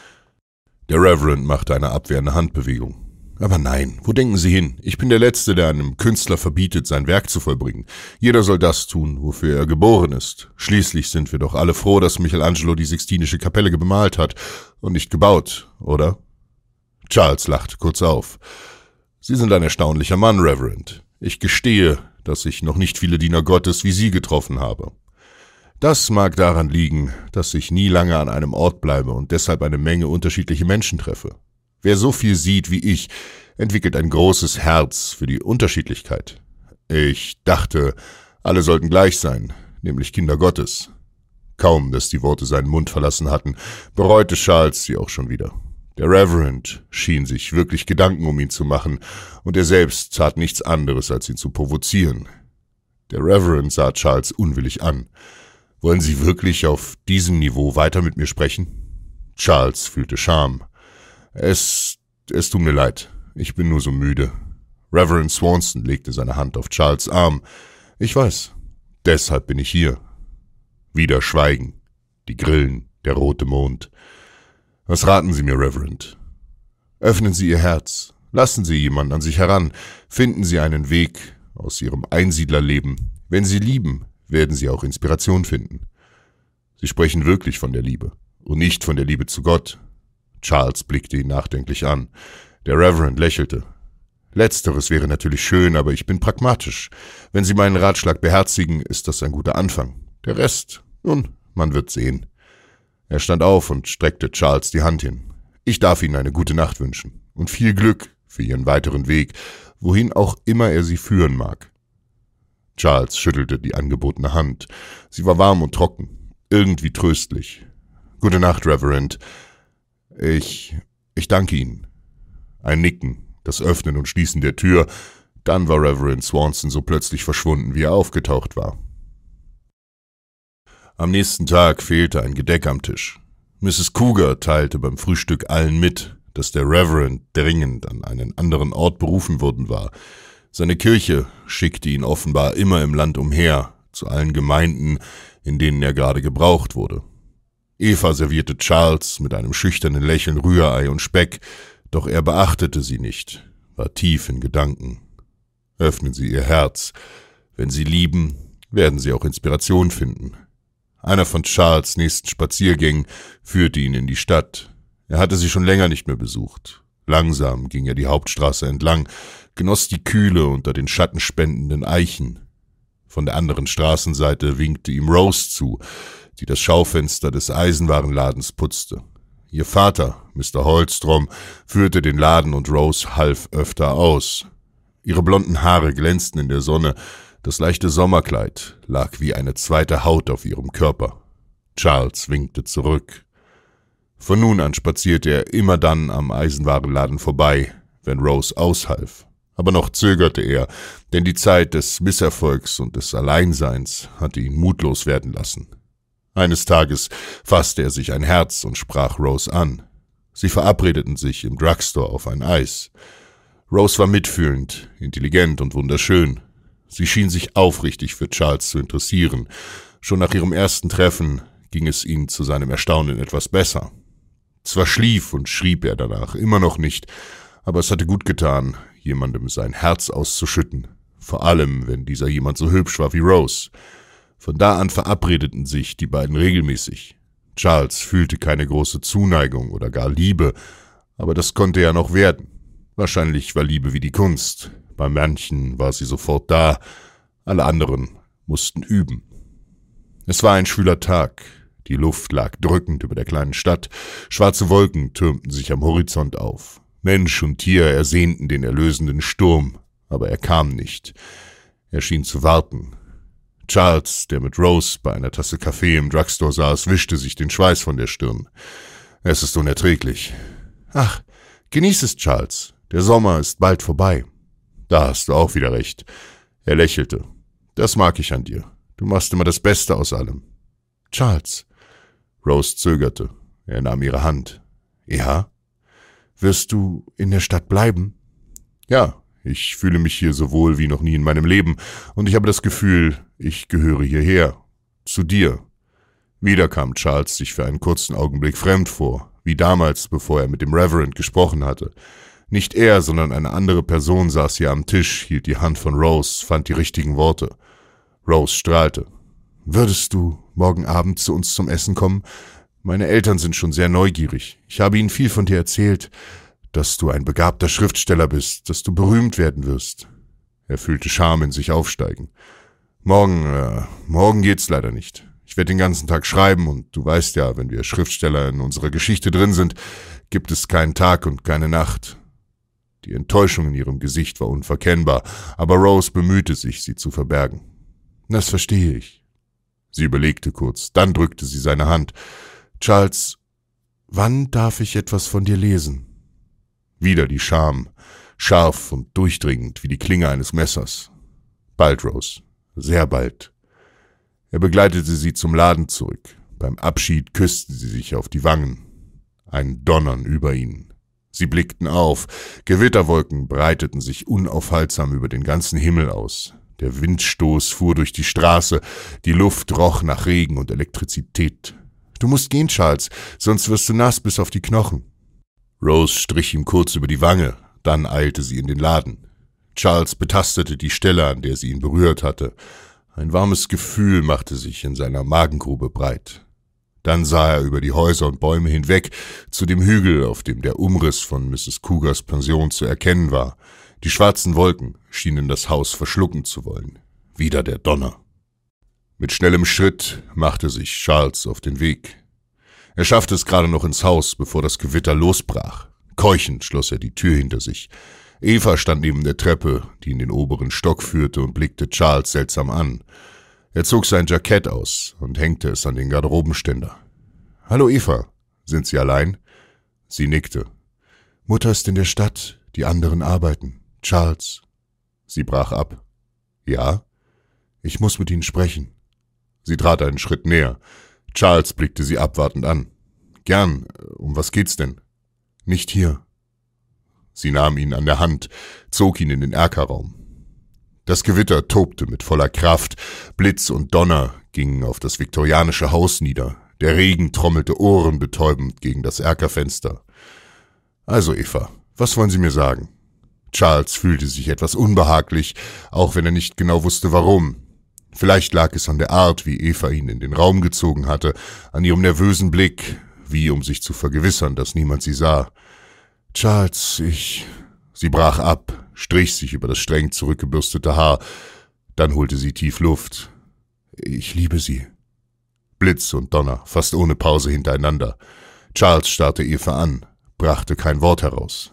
Der Reverend machte eine abwehrende Handbewegung. Aber nein, wo denken Sie hin? Ich bin der Letzte, der einem Künstler verbietet, sein Werk zu vollbringen. Jeder soll das tun, wofür er geboren ist. Schließlich sind wir doch alle froh, dass Michelangelo die Sixtinische Kapelle bemalt hat und nicht gebaut, oder? Charles lachte kurz auf. Sie sind ein erstaunlicher Mann, Reverend. Ich gestehe, dass ich noch nicht viele Diener Gottes wie Sie getroffen habe. Das mag daran liegen, dass ich nie lange an einem Ort bleibe und deshalb eine Menge unterschiedliche Menschen treffe. Wer so viel sieht wie ich, entwickelt ein großes Herz für die Unterschiedlichkeit. Ich dachte, alle sollten gleich sein, nämlich Kinder Gottes. Kaum, dass die Worte seinen Mund verlassen hatten, bereute Charles sie auch schon wieder. Der Reverend schien sich wirklich Gedanken um ihn zu machen, und er selbst tat nichts anderes, als ihn zu provozieren. Der Reverend sah Charles unwillig an. »Wollen Sie wirklich auf diesem Niveau weiter mit mir sprechen?« Charles fühlte Scham. Es tut mir leid, ich bin nur so müde. Reverend Swanson legte seine Hand auf Charles' Arm. »Ich weiß, deshalb bin ich hier.« Wieder Schweigen, die Grillen, der rote Mond. »Was raten Sie mir, Reverend?« »Öffnen Sie Ihr Herz, lassen Sie jemanden an sich heran, finden Sie einen Weg aus Ihrem Einsiedlerleben. Wenn Sie lieben, werden Sie auch Inspiration finden. Sie sprechen wirklich von der Liebe und nicht von der Liebe zu Gott.« Charles blickte ihn nachdenklich an. Der Reverend lächelte. »Letzteres wäre natürlich schön, aber ich bin pragmatisch. Wenn Sie meinen Ratschlag beherzigen, ist das ein guter Anfang. Der Rest, nun, man wird sehen.« Er stand auf und streckte Charles die Hand hin. »Ich darf Ihnen eine gute Nacht wünschen und viel Glück für Ihren weiteren Weg, wohin auch immer er Sie führen mag.« Charles schüttelte die angebotene Hand. Sie war warm und trocken, irgendwie tröstlich. »Gute Nacht, Reverend. Ich danke Ihnen.« Ein Nicken, das Öffnen und Schließen der Tür, dann war Reverend Swanson so plötzlich verschwunden, wie er aufgetaucht war. Am nächsten Tag fehlte ein Gedeck am Tisch. Mrs. Cougar teilte beim Frühstück allen mit, dass der Reverend dringend an einen anderen Ort berufen worden war. Seine Kirche schickte ihn offenbar immer im Land umher, zu allen Gemeinden, in denen er gerade gebraucht wurde. Eva servierte Charles mit einem schüchternen Lächeln Rührei und Speck, doch er beachtete sie nicht, war tief in Gedanken. Öffnen Sie Ihr Herz. Wenn Sie lieben, werden Sie auch Inspiration finden. Einer von Charles' nächsten Spaziergängen führte ihn in die Stadt. Er hatte sie schon länger nicht mehr besucht. Langsam ging er die Hauptstraße entlang, genoss die Kühle unter den schattenspendenden Eichen. Von der anderen Straßenseite winkte ihm Rose zu, die das Schaufenster des Eisenwarenladens putzte. Ihr Vater, Mr. Holstrom, führte den Laden und Rose half öfter aus. Ihre blonden Haare glänzten in der Sonne, das leichte Sommerkleid lag wie eine zweite Haut auf ihrem Körper. Charles winkte zurück. Von nun an spazierte er immer dann am Eisenwarenladen vorbei, wenn Rose aushalf. Aber noch zögerte er, denn die Zeit des Misserfolgs und des Alleinseins hatte ihn mutlos werden lassen. Eines Tages fasste er sich ein Herz und sprach Rose an. Sie verabredeten sich im Drugstore auf ein Eis. Rose war mitfühlend, intelligent und wunderschön. Sie schien sich aufrichtig für Charles zu interessieren. Schon nach ihrem ersten Treffen ging es ihm zu seinem Erstaunen etwas besser. Zwar schlief und schrieb er danach immer noch nicht, aber es hatte gut getan, jemandem sein Herz auszuschütten, vor allem, wenn dieser jemand so hübsch war wie Rose. Von da an verabredeten sich die beiden regelmäßig. Charles fühlte keine große Zuneigung oder gar Liebe, aber das konnte ja noch werden. Wahrscheinlich war Liebe wie die Kunst. Bei manchen war sie sofort da, alle anderen mussten üben. Es war ein schwüler Tag. Die Luft lag drückend über der kleinen Stadt. Schwarze Wolken türmten sich am Horizont auf. Mensch und Tier ersehnten den erlösenden Sturm, aber er kam nicht. Er schien zu warten. Charles, der mit Rose bei einer Tasse Kaffee im Drugstore saß, wischte sich den Schweiß von der Stirn. Es ist unerträglich. Ach, genieß es, Charles. Der Sommer ist bald vorbei. Da hast du auch wieder recht. Er lächelte. Das mag ich an dir. Du machst immer das Beste aus allem. Charles. Rose zögerte. Er nahm ihre Hand. Ja? Wirst du in der Stadt bleiben? Ja, ich fühle mich hier so wohl wie noch nie in meinem Leben und ich habe das Gefühl, ich gehöre hierher. Zu dir. Wieder kam Charles sich für einen kurzen Augenblick fremd vor, wie damals, bevor er mit dem Reverend gesprochen hatte. Nicht er, sondern eine andere Person saß hier am Tisch, hielt die Hand von Rose, fand die richtigen Worte. Rose strahlte. Würdest du morgen Abend zu uns zum Essen kommen? Meine Eltern sind schon sehr neugierig. Ich habe ihnen viel von dir erzählt, dass du ein begabter Schriftsteller bist, dass du berühmt werden wirst. Er fühlte Scham in sich aufsteigen. Morgen geht's leider nicht. Ich werde den ganzen Tag schreiben und du weißt ja, wenn wir Schriftsteller in unserer Geschichte drin sind, gibt es keinen Tag und keine Nacht. Die Enttäuschung in ihrem Gesicht war unverkennbar, aber Rose bemühte sich, sie zu verbergen. Das verstehe ich. Sie überlegte kurz, dann drückte sie seine Hand. Charles, wann darf ich etwas von dir lesen? Wieder die Scham, scharf und durchdringend wie die Klinge eines Messers. Bald, Rose, sehr bald. Er begleitete sie zum Laden zurück. Beim Abschied küssten sie sich auf die Wangen. Ein Donnern über ihnen. Sie blickten auf. Gewitterwolken breiteten sich unaufhaltsam über den ganzen Himmel aus. Der Windstoß fuhr durch die Straße. Die Luft roch nach Regen und Elektrizität. Du musst gehen, Charles, sonst wirst du nass bis auf die Knochen. Rose strich ihm kurz über die Wange. Dann eilte sie in den Laden. Charles betastete die Stelle, an der sie ihn berührt hatte. Ein warmes Gefühl machte sich in seiner Magengrube breit. Dann sah er über die Häuser und Bäume hinweg zu dem Hügel, auf dem der Umriss von Mrs. Cougars Pension zu erkennen war. Die schwarzen Wolken schienen das Haus verschlucken zu wollen. Wieder der Donner. Mit schnellem Schritt machte sich Charles auf den Weg. Er schaffte es gerade noch ins Haus, bevor das Gewitter losbrach. Keuchend schloss er die Tür hinter sich. Eva stand neben der Treppe, die in den oberen Stock führte, und blickte Charles seltsam an. Er zog sein Jackett aus und hängte es an den Garderobenständer. »Hallo Eva, sind Sie allein?« Sie nickte. »Mutter ist in der Stadt, die anderen arbeiten. Charles.« Sie brach ab. »Ja?« »Ich muss mit Ihnen sprechen.« Sie trat einen Schritt näher. Charles blickte sie abwartend an. »Gern. Um was geht's denn?« »Nicht hier.« Sie nahm ihn an der Hand, zog ihn in den Erkerraum. Das Gewitter tobte mit voller Kraft, Blitz und Donner gingen auf das viktorianische Haus nieder, der Regen trommelte ohrenbetäubend gegen das Erkerfenster. »Also Eva, was wollen Sie mir sagen?« Charles fühlte sich etwas unbehaglich, auch wenn er nicht genau wusste warum. Vielleicht lag es an der Art, wie Eva ihn in den Raum gezogen hatte, an ihrem nervösen Blick, wie um sich zu vergewissern, dass niemand sie sah. »Charles, Sie brach ab, strich sich über das streng zurückgebürstete Haar. Dann holte sie tief Luft. »Ich liebe Sie.« Blitz und Donner, fast ohne Pause hintereinander. Charles starrte Eva an, brachte kein Wort heraus.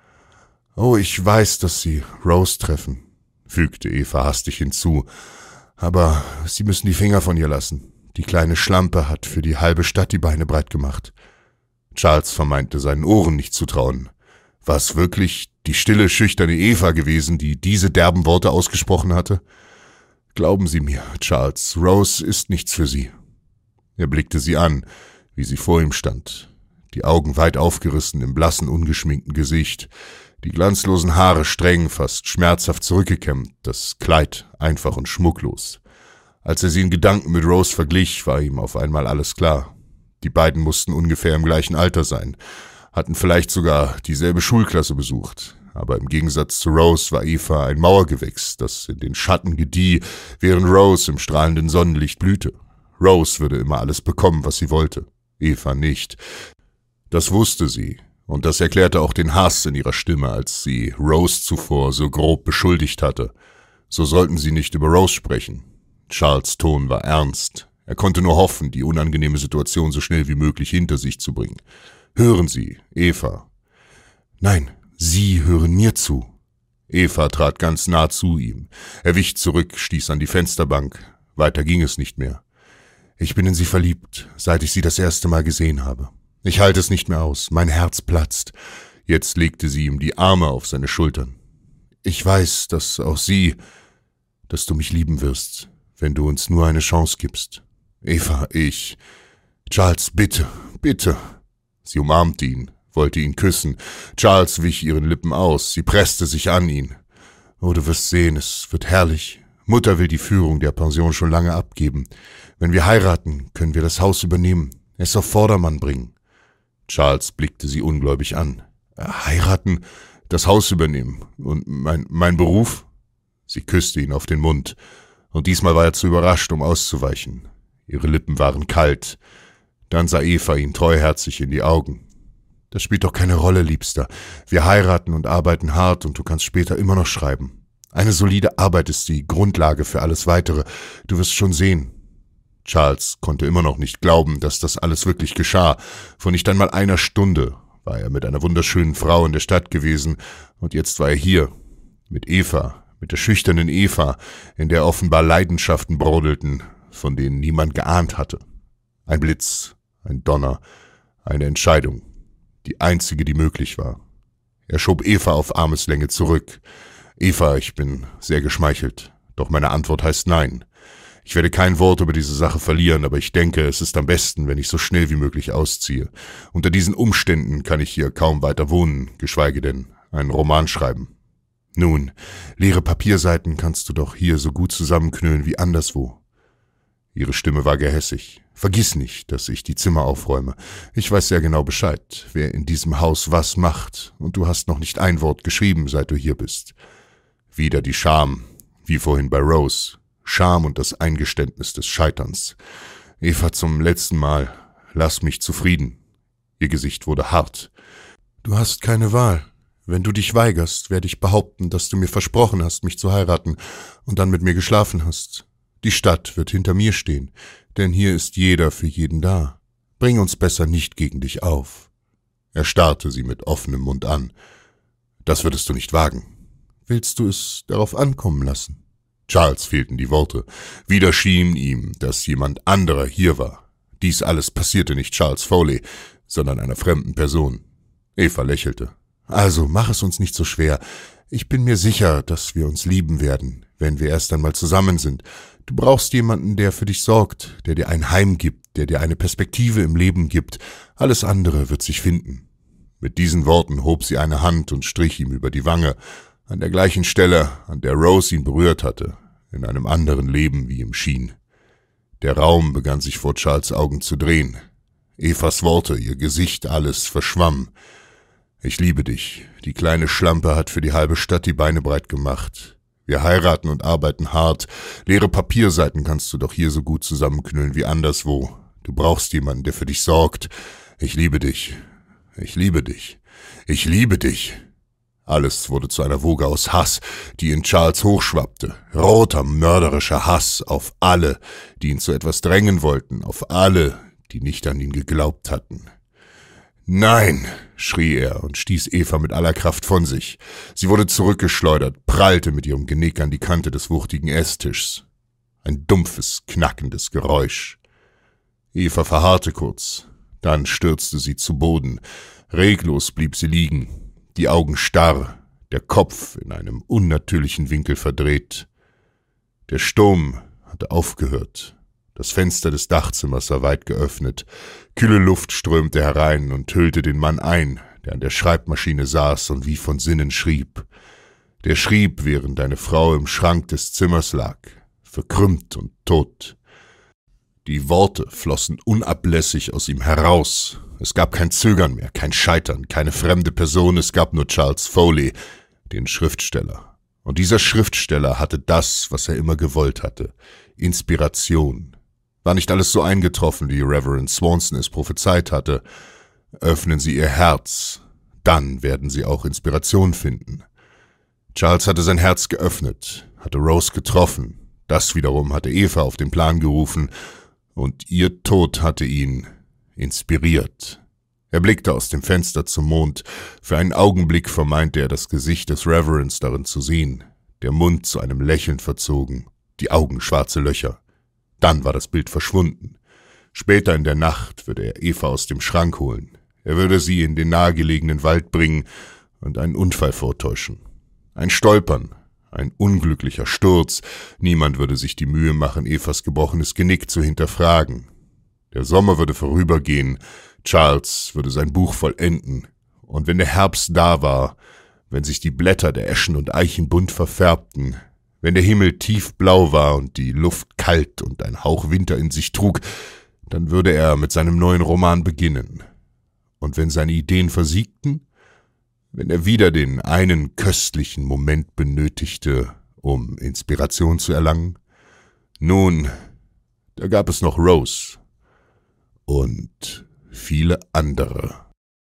»Oh, ich weiß, dass Sie Rose treffen«, fügte Eva hastig hinzu. »Aber Sie müssen die Finger von ihr lassen. Die kleine Schlampe hat für die halbe Stadt die Beine breit gemacht.« Charles vermeinte seinen Ohren nicht zu trauen. War es wirklich die stille, schüchterne Eva gewesen, die diese derben Worte ausgesprochen hatte? »Glauben Sie mir, Charles, Rose ist nichts für Sie.« Er blickte sie an, wie sie vor ihm stand, die Augen weit aufgerissen im blassen, ungeschminkten Gesicht, die glanzlosen Haare streng, fast schmerzhaft zurückgekämmt, das Kleid einfach und schmucklos. Als er sie in Gedanken mit Rose verglich, war ihm auf einmal alles klar. Die beiden mussten ungefähr im gleichen Alter sein, hatten vielleicht sogar dieselbe Schulklasse besucht. Aber im Gegensatz zu Rose war Eva ein Mauergewächs, das in den Schatten gedieh, während Rose im strahlenden Sonnenlicht blühte. Rose würde immer alles bekommen, was sie wollte, Eva nicht. Das wusste sie, und das erklärte auch den Hass in ihrer Stimme, als sie Rose zuvor so grob beschuldigt hatte. So sollten sie nicht über Rose sprechen. Charles' Ton war ernst. Er konnte nur hoffen, die unangenehme Situation so schnell wie möglich hinter sich zu bringen. »Hören Sie, Eva.« »Nein, Sie hören mir zu.« Eva trat ganz nah zu ihm. Er wich zurück, stieß an die Fensterbank. Weiter ging es nicht mehr. »Ich bin in Sie verliebt, seit ich Sie das erste Mal gesehen habe. Ich halte es nicht mehr aus, mein Herz platzt.« Jetzt legte sie ihm die Arme auf seine Schultern. Ich weiß, dass du mich lieben wirst, wenn du uns nur eine Chance gibst. Eva, Charles, bitte, bitte. Sie umarmte ihn, wollte ihn küssen. Charles wich ihren Lippen aus, sie presste sich an ihn. Oh, du wirst sehen, es wird herrlich. Mutter will die Führung der Pension schon lange abgeben. Wenn wir heiraten, können wir das Haus übernehmen, es auf Vordermann bringen. Charles blickte sie ungläubig an. Heiraten, das Haus übernehmen und mein Beruf? Sie küsste ihn auf den Mund, und diesmal war er zu überrascht, um auszuweichen. Ihre Lippen waren kalt. Dann sah Eva ihm treuherzig in die Augen. Das spielt doch keine Rolle, Liebster. Wir heiraten und arbeiten hart und du kannst später immer noch schreiben. Eine solide Arbeit ist die Grundlage für alles Weitere. Du wirst schon sehen. Charles konnte immer noch nicht glauben, dass das alles wirklich geschah. Vor nicht einmal einer Stunde war er mit einer wunderschönen Frau in der Stadt gewesen, und jetzt war er hier, mit Eva, mit der schüchternen Eva, in der offenbar Leidenschaften brodelten, von denen niemand geahnt hatte. Ein Blitz, ein Donner, eine Entscheidung, die einzige, die möglich war. Er schob Eva auf Armeslänge zurück. Eva, ich bin sehr geschmeichelt, doch meine Antwort heißt nein. Ich werde kein Wort über diese Sache verlieren, aber ich denke, es ist am besten, wenn ich so schnell wie möglich ausziehe. Unter diesen Umständen kann ich hier kaum weiter wohnen, geschweige denn einen Roman schreiben. Nun, leere Papierseiten kannst du doch hier so gut zusammenknüllen wie anderswo. Ihre Stimme war gehässig. Vergiss nicht, dass ich die Zimmer aufräume. Ich weiß sehr genau Bescheid, wer in diesem Haus was macht, und du hast noch nicht ein Wort geschrieben, seit du hier bist. Wieder die Scham, wie vorhin bei Rose. Scham und das Eingeständnis des Scheiterns. Eva, zum letzten Mal, lass mich zufrieden. Ihr Gesicht wurde hart. Du hast keine Wahl. Wenn du dich weigerst, werde ich behaupten, dass du mir versprochen hast, mich zu heiraten und dann mit mir geschlafen hast. Die Stadt wird hinter mir stehen, denn hier ist jeder für jeden da. Bring uns besser nicht gegen dich auf. Er starrte sie mit offenem Mund an. Das würdest du nicht wagen. Willst du es darauf ankommen lassen? Charles fehlten die Worte. Wieder schien ihm, dass jemand anderer hier war. Dies alles passierte nicht Charles Foley, sondern einer fremden Person. Eva lächelte. Also, mach es uns nicht so schwer. Ich bin mir sicher, dass wir uns lieben werden, wenn wir erst einmal zusammen sind. Du brauchst jemanden, der für dich sorgt, der dir ein Heim gibt, der dir eine Perspektive im Leben gibt. Alles andere wird sich finden. Mit diesen Worten hob sie eine Hand und strich ihm über die Wange, an der gleichen Stelle, an der Rose ihn berührt hatte, in einem anderen Leben, wie ihm schien. Der Raum begann sich vor Charles' Augen zu drehen. Evas Worte, ihr Gesicht, alles verschwamm. Ich liebe dich. Die kleine Schlampe hat für die halbe Stadt die Beine breit gemacht. Wir heiraten und arbeiten hart. Leere Papierseiten kannst du doch hier so gut zusammenknüllen wie anderswo. Du brauchst jemanden, der für dich sorgt. Ich liebe dich. Ich liebe dich. Ich liebe dich. Alles wurde zu einer Woge aus Hass, die in Charles hochschwappte. Roter, mörderischer Hass auf alle, die ihn zu etwas drängen wollten, auf alle, die nicht an ihn geglaubt hatten. »Nein«, schrie er und stieß Eva mit aller Kraft von sich. Sie wurde zurückgeschleudert, prallte mit ihrem Genick an die Kante des wuchtigen Esstischs. Ein dumpfes, knackendes Geräusch. Eva verharrte kurz, dann stürzte sie zu Boden. Reglos blieb sie liegen, die Augen starr, der Kopf in einem unnatürlichen Winkel verdreht. Der Sturm hatte aufgehört. Das Fenster des Dachzimmers war weit geöffnet. Kühle Luft strömte herein und hüllte den Mann ein, der an der Schreibmaschine saß und wie von Sinnen schrieb. Der schrieb, während eine Frau im Schrank des Zimmers lag, verkrümmt und tot. Die Worte flossen unablässig aus ihm heraus. Es gab kein Zögern mehr, kein Scheitern, keine fremde Person, es gab nur Charles Foley, den Schriftsteller. Und dieser Schriftsteller hatte das, was er immer gewollt hatte, Inspiration. War nicht alles so eingetroffen, wie Reverend Swanson es prophezeit hatte? Öffnen Sie Ihr Herz, dann werden Sie auch Inspiration finden. Charles hatte sein Herz geöffnet, hatte Rose getroffen, das wiederum hatte Eva auf den Plan gerufen, und ihr Tod hatte ihn inspiriert. Er blickte aus dem Fenster zum Mond. Für einen Augenblick vermeinte er, das Gesicht des Reverends darin zu sehen, der Mund zu einem Lächeln verzogen, die Augen schwarze Löcher. Dann war das Bild verschwunden. Später in der Nacht würde er Eva aus dem Schrank holen. Er würde sie in den nahegelegenen Wald bringen und einen Unfall vortäuschen. Ein Stolpern, ein unglücklicher Sturz. Niemand würde sich die Mühe machen, Evas gebrochenes Genick zu hinterfragen. Der Sommer würde vorübergehen, Charles würde sein Buch vollenden, und wenn der Herbst da war, wenn sich die Blätter der Eschen und Eichen bunt verfärbten, wenn der Himmel tiefblau war und die Luft kalt und ein Hauch Winter in sich trug, dann würde er mit seinem neuen Roman beginnen. Und wenn seine Ideen versiegten, wenn er wieder den einen köstlichen Moment benötigte, um Inspiration zu erlangen, nun, da gab es noch Rose und viele andere.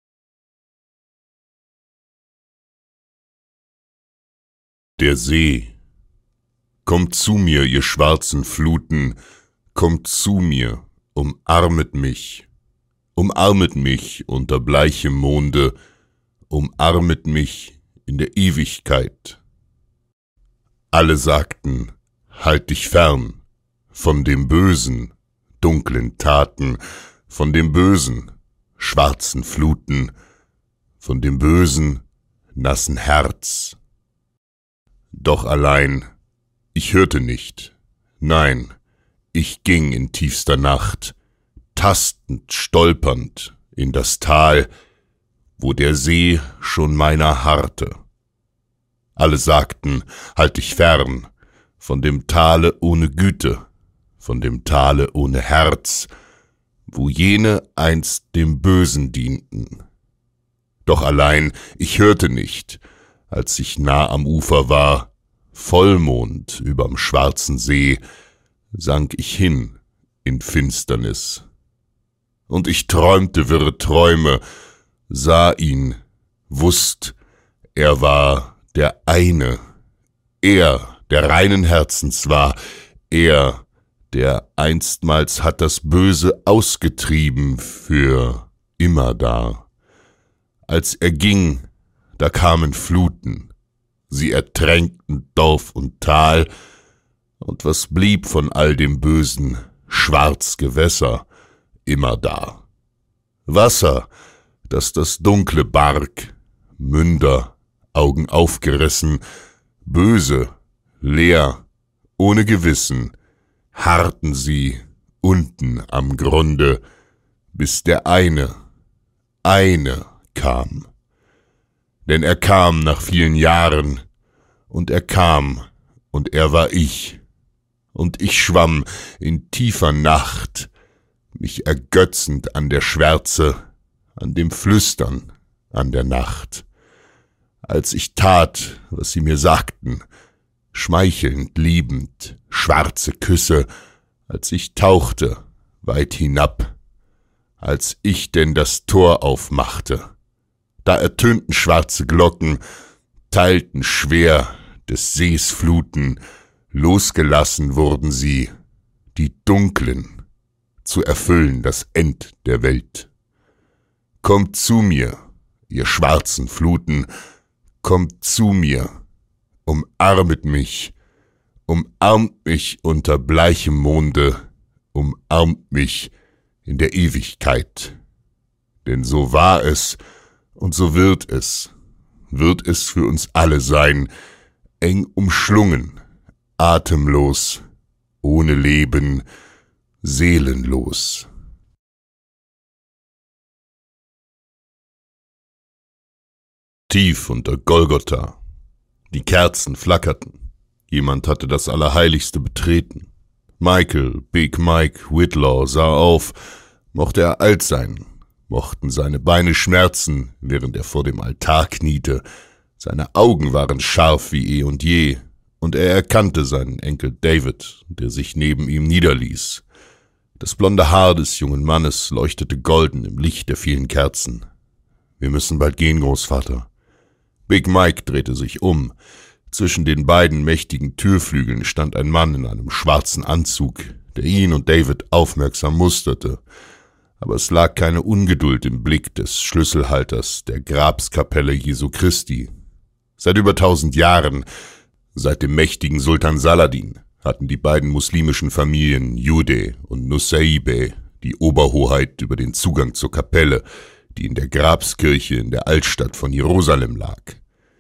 Der See. Kommt zu mir, ihr schwarzen Fluten, kommt zu mir, umarmet mich unter bleichem Monde, umarmet mich in der Ewigkeit. Alle sagten, halt dich fern von dem bösen, dunklen Taten, von dem bösen, schwarzen Fluten, von dem bösen, nassen Herz. Doch allein, ich hörte nicht, nein, ich ging in tiefster Nacht, tastend, stolpernd in das Tal, wo der See schon meiner harrte. Alle sagten, halt dich fern von dem Tale ohne Güte, von dem Tale ohne Herz, wo jene einst dem Bösen dienten. Doch allein, ich hörte nicht, als ich nah am Ufer war, Vollmond überm schwarzen See, sank ich hin in Finsternis. Und ich träumte wirre Träume, sah ihn, wusst, er war der eine, er, der reinen Herzens war, er, der einstmals hat das Böse ausgetrieben für immerdar. Als er ging, da kamen Fluten, sie ertränkten Dorf und Tal, und was blieb von all dem Bösen, schwarz Gewässer, immerdar. Wasser, das das Dunkle barg, Münder, Augen aufgerissen, böse, leer, ohne Gewissen, harrten sie unten am Grunde, bis der eine kam. Denn er kam nach vielen Jahren, und er kam, und er war ich, und ich schwamm in tiefer Nacht, mich ergötzend an der Schwärze, an dem Flüstern, an der Nacht. Als ich tat, was sie mir sagten, schmeichelnd, liebend, schwarze Küsse, als ich tauchte, weit hinab, als ich denn das Tor aufmachte, da ertönten schwarze Glocken, teilten schwer des Sees Fluten, losgelassen wurden sie, die Dunklen, zu erfüllen das End der Welt. Kommt zu mir, ihr schwarzen Fluten, kommt zu mir, umarmet mich unter bleichem Monde, umarmt mich in der Ewigkeit. Denn so war es und so wird es für uns alle sein, eng umschlungen, atemlos, ohne Leben, seelenlos. Tief unter Golgotha. Die Kerzen flackerten. Jemand hatte das Allerheiligste betreten. Michael, Big Mike Whitlaw sah auf. Mochte er alt sein, mochten seine Beine schmerzen, während er vor dem Altar kniete. Seine Augen waren scharf wie eh und je, und er erkannte seinen Enkel David, der sich neben ihm niederließ. Das blonde Haar des jungen Mannes leuchtete golden im Licht der vielen Kerzen. »Wir müssen bald gehen, Großvater.« Big Mike drehte sich um. Zwischen den beiden mächtigen Türflügeln stand ein Mann in einem schwarzen Anzug, der ihn und David aufmerksam musterte. Aber es lag keine Ungeduld im Blick des Schlüsselhalters der Grabskapelle Jesu Christi. Seit über 1000 Jahren, seit dem mächtigen Sultan Saladin, hatten die beiden muslimischen Familien Jude und Nusaybe die Oberhoheit über den Zugang zur Kapelle, die in der Grabskirche in der Altstadt von Jerusalem lag.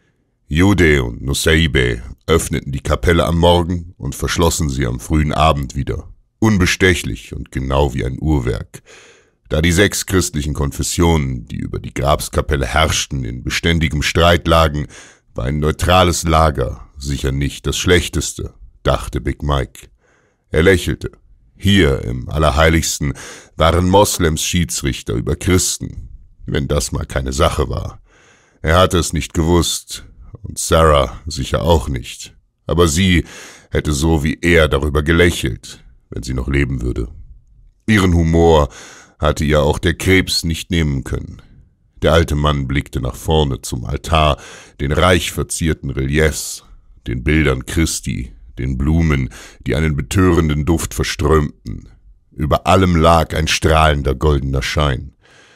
Jude und Nusseibeh öffneten die Kapelle am Morgen und verschlossen sie am frühen Abend wieder, unbestechlich und genau wie ein Uhrwerk. Da die 6 christlichen Konfessionen, die über die Grabskapelle herrschten, in beständigem Streit lagen, war ein neutrales Lager sicher nicht das Schlechteste, dachte Big Mike. Er lächelte. Hier im Allerheiligsten waren Moslems Schiedsrichter über Christen, wenn das mal keine Sache war. Er hatte es nicht gewusst, und Sarah sicher auch nicht, aber sie hätte so wie er darüber gelächelt, wenn sie noch leben würde. Ihren Humor hatte ihr auch der Krebs nicht nehmen können. Der alte Mann blickte nach vorne zum Altar, den reich verzierten Reliefs, den Bildern Christi, den Blumen, die einen betörenden Duft verströmten. Über allem lag ein strahlender goldener Schein.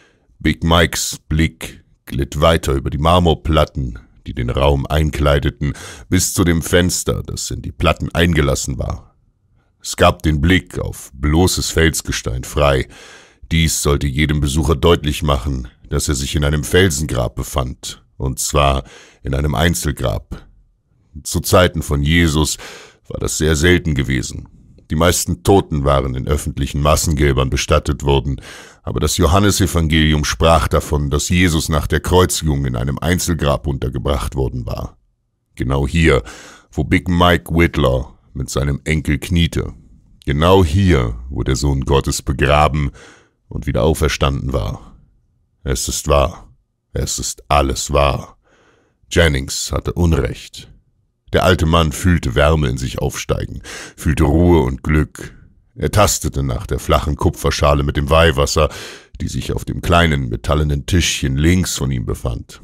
Big Mikes Blick glitt weiter über die Marmorplatten, die den Raum einkleideten, bis zu dem Fenster, das in die Platten eingelassen war. Es gab den Blick auf bloßes Felsgestein frei. Dies sollte jedem Besucher deutlich machen, dass er sich in einem Felsengrab befand, und zwar in einem Einzelgrab. Zu Zeiten von Jesus war das sehr selten gewesen. Die meisten Toten waren in öffentlichen Massengräbern bestattet worden, aber das Johannesevangelium sprach davon, dass Jesus nach der Kreuzigung in einem Einzelgrab untergebracht worden war. Genau hier, wo Big Mike Whitlaw mit seinem Enkel kniete. Genau hier, wo der Sohn Gottes begraben und wieder auferstanden war. Es ist wahr. Es ist alles wahr. Jennings hatte Unrecht. Der alte Mann fühlte Wärme in sich aufsteigen, fühlte Ruhe und Glück. Er tastete nach der flachen Kupferschale mit dem Weihwasser, die sich auf dem kleinen metallenen Tischchen links von ihm befand.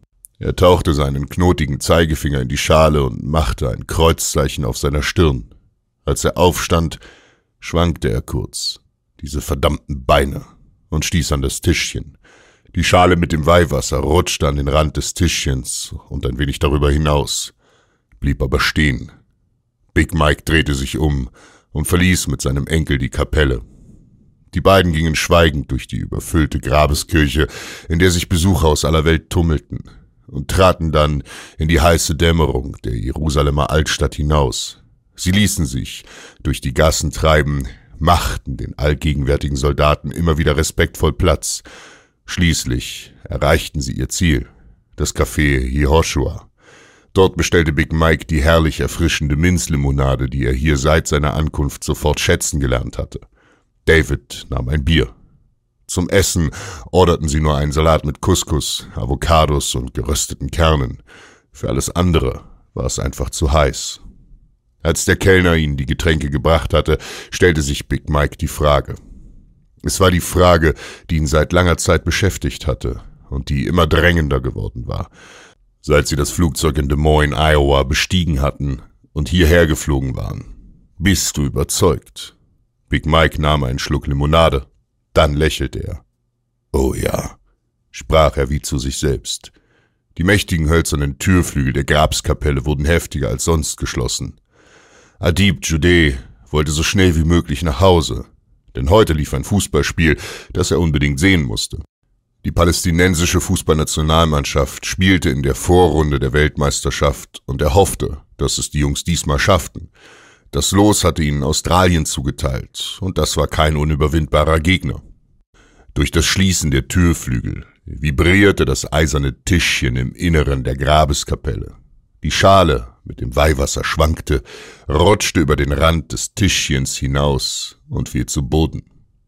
Er tauchte seinen knotigen Zeigefinger in die Schale und machte ein Kreuzzeichen auf seiner Stirn. Als er aufstand, schwankte er kurz, diese verdammten Beine, und stieß an das Tischchen. Die Schale mit dem Weihwasser rutschte an den Rand des Tischchens und ein wenig darüber hinaus, blieb aber stehen. Big Mike drehte sich um und verließ mit seinem Enkel die Kapelle. Die beiden gingen schweigend durch die überfüllte Grabeskirche, in der sich Besucher aus aller Welt tummelten, und traten dann in die heiße Dämmerung der Jerusalemer Altstadt hinaus. Sie ließen sich durch die Gassen treiben, machten den allgegenwärtigen Soldaten immer wieder respektvoll Platz. Schließlich erreichten sie ihr Ziel, das Café Yehoshua. Dort bestellte Big Mike die herrlich erfrischende Minzlimonade, die er hier seit seiner Ankunft sofort schätzen gelernt hatte. David nahm ein Bier. Zum Essen orderten sie nur einen Salat mit Couscous, Avocados und gerösteten Kernen. Für alles andere war es einfach zu heiß. Als der Kellner ihnen die Getränke gebracht hatte, stellte sich Big Mike die Frage. Es war die Frage, die ihn seit langer Zeit beschäftigt hatte und die immer drängender geworden war. Seit sie das Flugzeug in Des Moines, Iowa bestiegen hatten und hierher geflogen waren. Bist du überzeugt? Big Mike nahm einen Schluck Limonade. Dann lächelte er. Oh ja, sprach er wie zu sich selbst. Die mächtigen hölzernen Türflügel der Grabskapelle wurden heftiger als sonst geschlossen. Adib Jude wollte so schnell wie möglich nach Hause, denn heute lief ein Fußballspiel, das er unbedingt sehen musste. Die palästinensische Fußballnationalmannschaft spielte in der Vorrunde der Weltmeisterschaft und er hoffte, dass es die Jungs diesmal schafften. Das Los hatte ihnen Australien zugeteilt und das war kein unüberwindbarer Gegner. Durch das Schließen der Türflügel vibrierte das eiserne Tischchen im Inneren der Grabeskapelle. Die Schale mit dem Weihwasser schwankte, rutschte über den Rand des Tischchens hinaus und fiel zu Boden.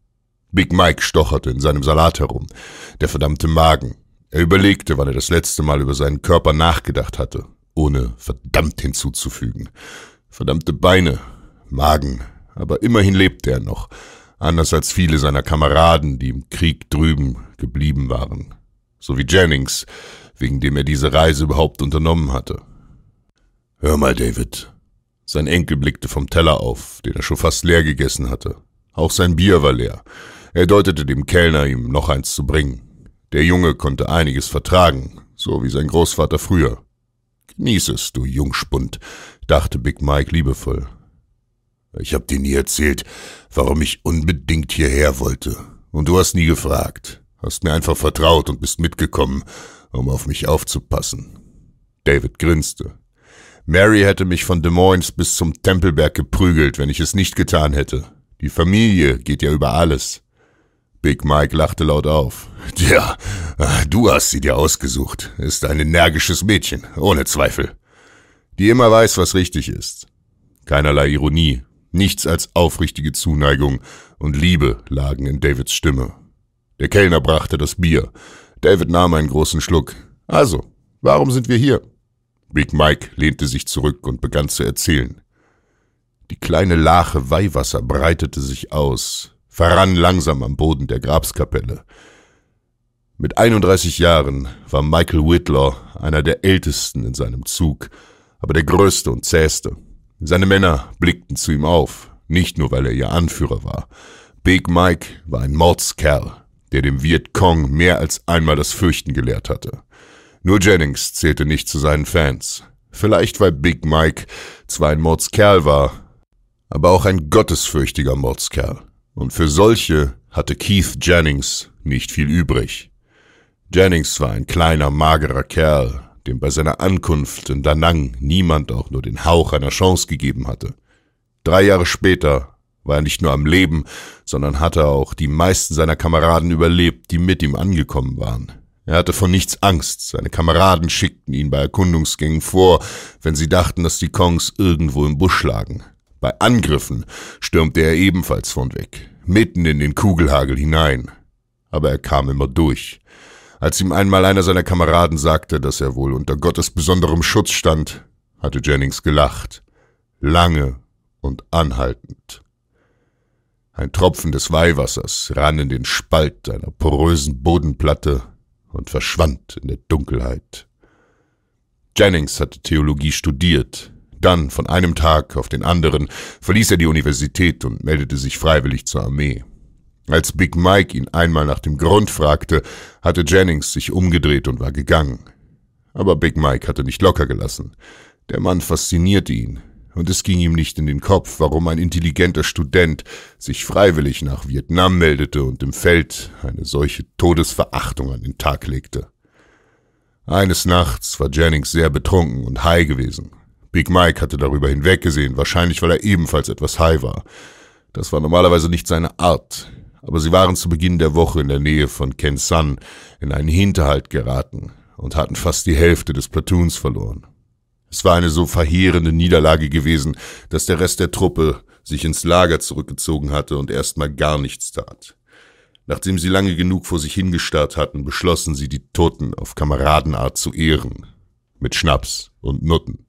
Big Mike stocherte in seinem Salat herum. Der verdammte Magen. Er überlegte, wann er das letzte Mal über seinen Körper nachgedacht hatte, ohne verdammt hinzuzufügen. Verdammte Beine, Magen, aber immerhin lebte er noch, anders als viele seiner Kameraden, die im Krieg drüben geblieben waren. So wie Jennings, wegen dem er diese Reise überhaupt unternommen hatte. Hör mal, David. Sein Enkel blickte vom Teller auf, den er schon fast leer gegessen hatte. Auch sein Bier war leer. Er deutete dem Kellner, ihm noch eins zu bringen. Der Junge konnte einiges vertragen, so wie sein Großvater früher. Genieß es, du Jungspund, dachte Big Mike liebevoll. Ich hab dir nie erzählt, warum ich unbedingt hierher wollte. Und du hast nie gefragt. Hast mir einfach vertraut und bist mitgekommen, um auf mich aufzupassen. David grinste. Mary hätte mich von Des Moines bis zum Tempelberg geprügelt, wenn ich es nicht getan hätte. Die Familie geht ja über alles. Big Mike lachte laut auf. Tja, du hast sie dir ausgesucht. Ist ein energisches Mädchen, ohne Zweifel. Die immer weiß, was richtig ist. Keinerlei Ironie, nichts als aufrichtige Zuneigung und Liebe lagen in Davids Stimme. Der Kellner brachte das Bier. David nahm einen großen Schluck. Also, warum sind wir hier? Big Mike lehnte sich zurück und begann zu erzählen. Die kleine Lache Weihwasser breitete sich aus, verrann langsam am Boden der Grabskapelle. Mit 31 Jahren war Michael Whitlaw einer der ältesten in seinem Zug, aber der größte und zähste. Seine Männer blickten zu ihm auf, nicht nur weil er ihr Anführer war. Big Mike war ein Mordskerl, der dem Viet Cong mehr als einmal das Fürchten gelehrt hatte. Nur Jennings zählte nicht zu seinen Fans. Vielleicht weil Big Mike zwar ein Mordskerl war, aber auch ein gottesfürchtiger Mordskerl. Und für solche hatte Keith Jennings nicht viel übrig. Jennings war ein kleiner, magerer Kerl, dem bei seiner Ankunft in Da Nang niemand auch nur den Hauch einer Chance gegeben hatte. 3 Jahre später war er nicht nur am Leben, sondern hatte auch die meisten seiner Kameraden überlebt, die mit ihm angekommen waren. Er hatte vor nichts Angst. Seine Kameraden schickten ihn bei Erkundungsgängen vor, wenn sie dachten, dass die Kongs irgendwo im Busch lagen. Bei Angriffen stürmte er ebenfalls von weg, mitten in den Kugelhagel hinein. Aber er kam immer durch. Als ihm einmal einer seiner Kameraden sagte, dass er wohl unter Gottes besonderem Schutz stand, hatte Jennings gelacht. Lange und anhaltend. Ein Tropfen des Weihwassers rann in den Spalt einer porösen Bodenplatte und verschwand in der Dunkelheit. Jennings hatte Theologie studiert. Dann, von einem Tag auf den anderen, verließ er die Universität und meldete sich freiwillig zur Armee. Als Big Mike ihn einmal nach dem Grund fragte, hatte Jennings sich umgedreht und war gegangen. Aber Big Mike hatte nicht locker gelassen. Der Mann faszinierte ihn, und es ging ihm nicht in den Kopf, warum ein intelligenter Student sich freiwillig nach Vietnam meldete und im Feld eine solche Todesverachtung an den Tag legte. Eines Nachts war Jennings sehr betrunken und high gewesen. Big Mike hatte darüber hinweggesehen, wahrscheinlich weil er ebenfalls etwas high war. Das war normalerweise nicht seine Art, aber sie waren zu Beginn der Woche in der Nähe von Ken San in einen Hinterhalt geraten und hatten fast die Hälfte des Platoons verloren. Es war eine so verheerende Niederlage gewesen, dass der Rest der Truppe sich ins Lager zurückgezogen hatte und erstmal gar nichts tat. Nachdem sie lange genug vor sich hingestarrt hatten, beschlossen sie, die Toten auf Kameradenart zu ehren. Mit Schnaps und Nutten.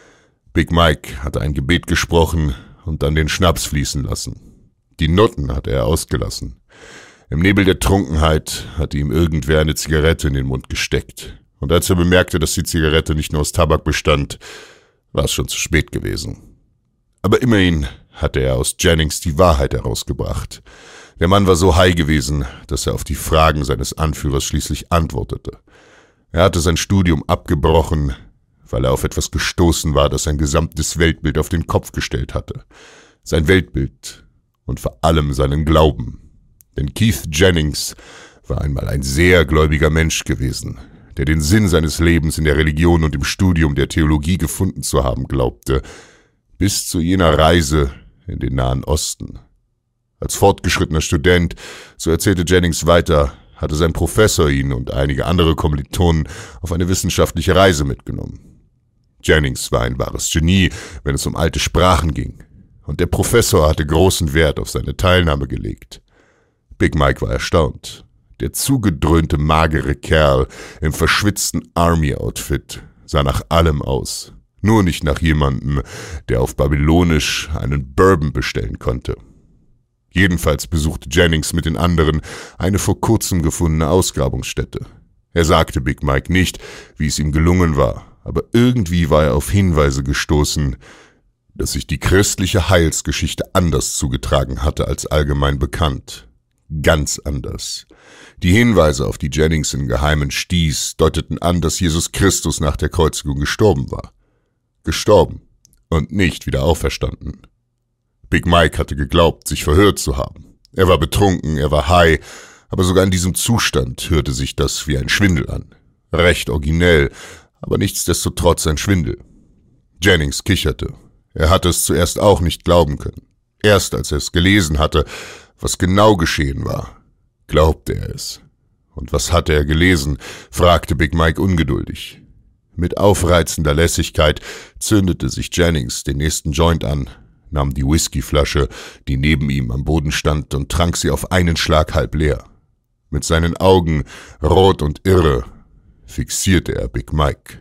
Big Mike hatte ein Gebet gesprochen und dann den Schnaps fließen lassen. Die Nutten hatte er ausgelassen. Im Nebel der Trunkenheit hatte ihm irgendwer eine Zigarette in den Mund gesteckt. Und als er bemerkte, dass die Zigarette nicht nur aus Tabak bestand, war es schon zu spät gewesen. Aber immerhin hatte er aus Jennings die Wahrheit herausgebracht. Der Mann war so high gewesen, dass er auf die Fragen seines Anführers schließlich antwortete. Er hatte sein Studium abgebrochen, weil er auf etwas gestoßen war, das sein gesamtes Weltbild auf den Kopf gestellt hatte. Sein Weltbild und vor allem seinen Glauben. Denn Keith Jennings war einmal ein sehr gläubiger Mensch gewesen, der den Sinn seines Lebens in der Religion und im Studium der Theologie gefunden zu haben glaubte, bis zu jener Reise in den Nahen Osten. Als fortgeschrittener Student, so erzählte Jennings weiter, hatte sein Professor ihn und einige andere Kommilitonen auf eine wissenschaftliche Reise mitgenommen. Jennings war ein wahres Genie, wenn es um alte Sprachen ging, und der Professor hatte großen Wert auf seine Teilnahme gelegt. Big Mike war erstaunt. Der zugedröhnte, magere Kerl im verschwitzten Army-Outfit sah nach allem aus, nur nicht nach jemandem, der auf Babylonisch einen Bourbon bestellen konnte. Jedenfalls besuchte Jennings mit den anderen eine vor kurzem gefundene Ausgrabungsstätte. Er sagte Big Mike nicht, wie es ihm gelungen war, aber irgendwie war er auf Hinweise gestoßen, dass sich die christliche Heilsgeschichte anders zugetragen hatte als allgemein bekannt. Ganz anders. Die Hinweise, auf die Jennings im Geheimen stieß, deuteten an, dass Jesus Christus nach der Kreuzigung gestorben war. Gestorben und nicht wieder auferstanden. Big Mike hatte geglaubt, sich verhört zu haben. Er war betrunken, er war high, aber sogar in diesem Zustand hörte sich das wie ein Schwindel an. Recht originell, aber nichtsdestotrotz ein Schwindel. Jennings kicherte. Er hatte es zuerst auch nicht glauben können. Erst als er es gelesen hatte, was genau geschehen war, glaubte er es. Und was hatte er gelesen, fragte Big Mike ungeduldig. Mit aufreizender Lässigkeit zündete sich Jennings den nächsten Joint an, nahm die Whiskyflasche, die neben ihm am Boden stand, und trank sie auf einen Schlag halb leer. Mit seinen Augen, rot und irre, fixierte er Big Mike.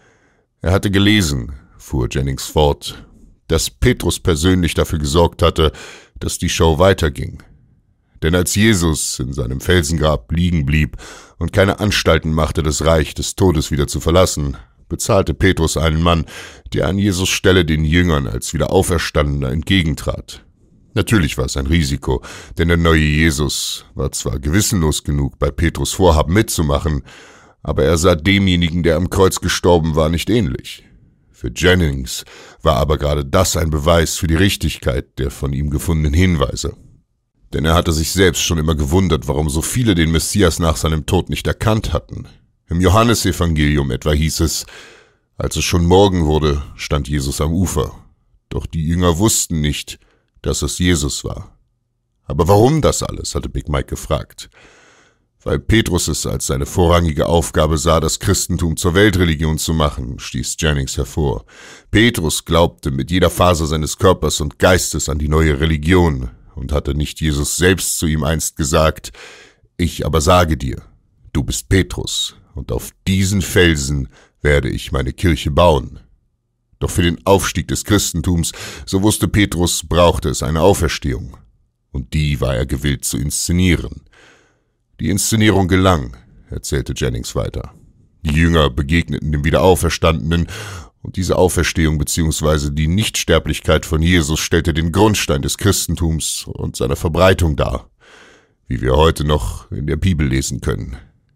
Er hatte gelesen, fuhr Jennings fort, dass Petrus persönlich dafür gesorgt hatte, dass die Show weiterging. Denn als Jesus in seinem Felsengrab liegen blieb und keine Anstalten machte, das Reich des Todes wieder zu verlassen, bezahlte Petrus einen Mann, der an Jesus Stelle den Jüngern als Wiederauferstandener entgegentrat. Natürlich war es ein Risiko, denn der neue Jesus war zwar gewissenlos genug, bei Petrus Vorhaben mitzumachen, aber er sah demjenigen, der am Kreuz gestorben war, nicht ähnlich. Für Jennings war aber gerade das ein Beweis für die Richtigkeit der von ihm gefundenen Hinweise. Denn er hatte sich selbst schon immer gewundert, warum so viele den Messias nach seinem Tod nicht erkannt hatten. Im Johannesevangelium etwa hieß es, als es schon Morgen wurde, stand Jesus am Ufer. Doch die Jünger wussten nicht, dass es Jesus war. Aber warum das alles, hatte Big Mike gefragt. Weil Petrus es als seine vorrangige Aufgabe sah, das Christentum zur Weltreligion zu machen, stieß Jennings hervor. Petrus glaubte mit jeder Faser seines Körpers und Geistes an die neue Religion und hatte nicht Jesus selbst zu ihm einst gesagt, ich aber sage dir, du bist Petrus, und auf diesen Felsen werde ich meine Kirche bauen. Doch für den Aufstieg des Christentums, so wusste Petrus, brauchte es eine Auferstehung. Und die war er gewillt zu inszenieren. Die Inszenierung gelang, erzählte Jennings weiter. Die Jünger begegneten dem Wiederauferstandenen, und diese Auferstehung bzw. die Nichtsterblichkeit von Jesus stellte den Grundstein des Christentums und seiner Verbreitung dar, wie wir heute noch in der Bibel lesen können.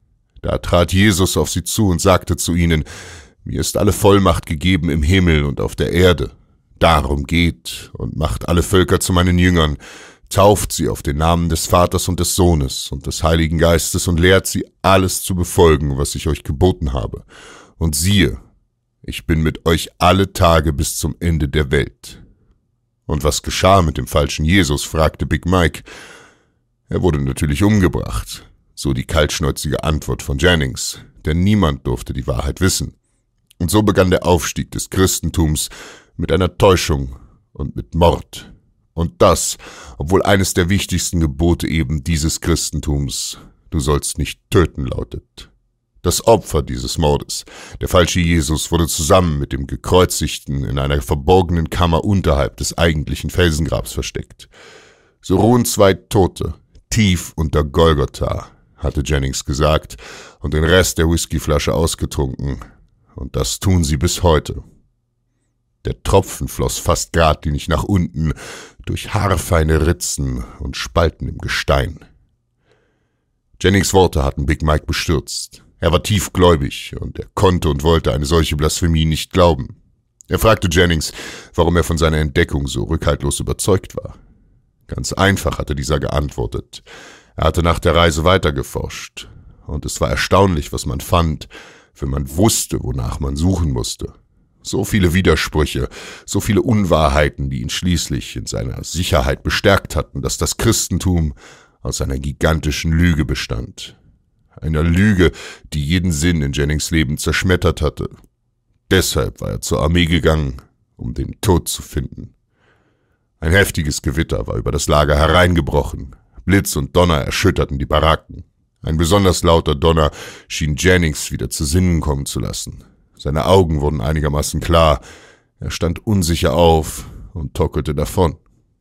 Da trat Jesus auf sie zu und sagte zu ihnen, mir ist alle Vollmacht gegeben im Himmel und auf der Erde. Darum geht und macht alle Völker zu meinen Jüngern, tauft sie auf den Namen des Vaters und des Sohnes und des Heiligen Geistes und lehrt sie, alles zu befolgen, was ich euch geboten habe. Und siehe, ich bin mit euch alle Tage bis zum Ende der Welt. Und was geschah mit dem falschen Jesus, fragte Big Mike. Er wurde natürlich umgebracht, so die kaltschnäuzige Antwort von Jennings, denn niemand durfte die Wahrheit wissen. Und so begann der Aufstieg des Christentums mit einer Täuschung und mit Mord. Und das, obwohl eines der wichtigsten Gebote eben dieses Christentums, du sollst nicht töten, lautet. Das Opfer dieses Mordes, der falsche Jesus, wurde zusammen mit dem Gekreuzigten in einer verborgenen Kammer unterhalb des eigentlichen Felsengrabs versteckt. So ruhen zwei Tote, tief unter Golgotha, hatte Jennings gesagt und den Rest der Whiskyflasche ausgetrunken. Und das tun sie bis heute. Der Tropfen floss fast geradlinig nach unten, durch haarfeine Ritzen und Spalten im Gestein. Jennings Worte hatten Big Mike bestürzt. Er war tiefgläubig und er konnte und wollte eine solche Blasphemie nicht glauben. Er fragte Jennings, warum er von seiner Entdeckung so rückhaltlos überzeugt war. Ganz einfach, hatte dieser geantwortet. Er hatte nach der Reise weitergeforscht. Und es war erstaunlich, was man fand, wenn man wusste, wonach man suchen musste. So viele Widersprüche, so viele Unwahrheiten, die ihn schließlich in seiner Sicherheit bestärkt hatten, dass das Christentum aus einer gigantischen Lüge bestand. Einer Lüge, die jeden Sinn in Jennings Leben zerschmettert hatte. Deshalb war er zur Armee gegangen, um den Tod zu finden. Ein heftiges Gewitter war über das Lager hereingebrochen. Blitz und Donner erschütterten die Baracken. Ein besonders lauter Donner schien Jennings wieder zu Sinnen kommen zu lassen. Seine Augen wurden einigermaßen klar. Er stand unsicher auf und tockelte davon.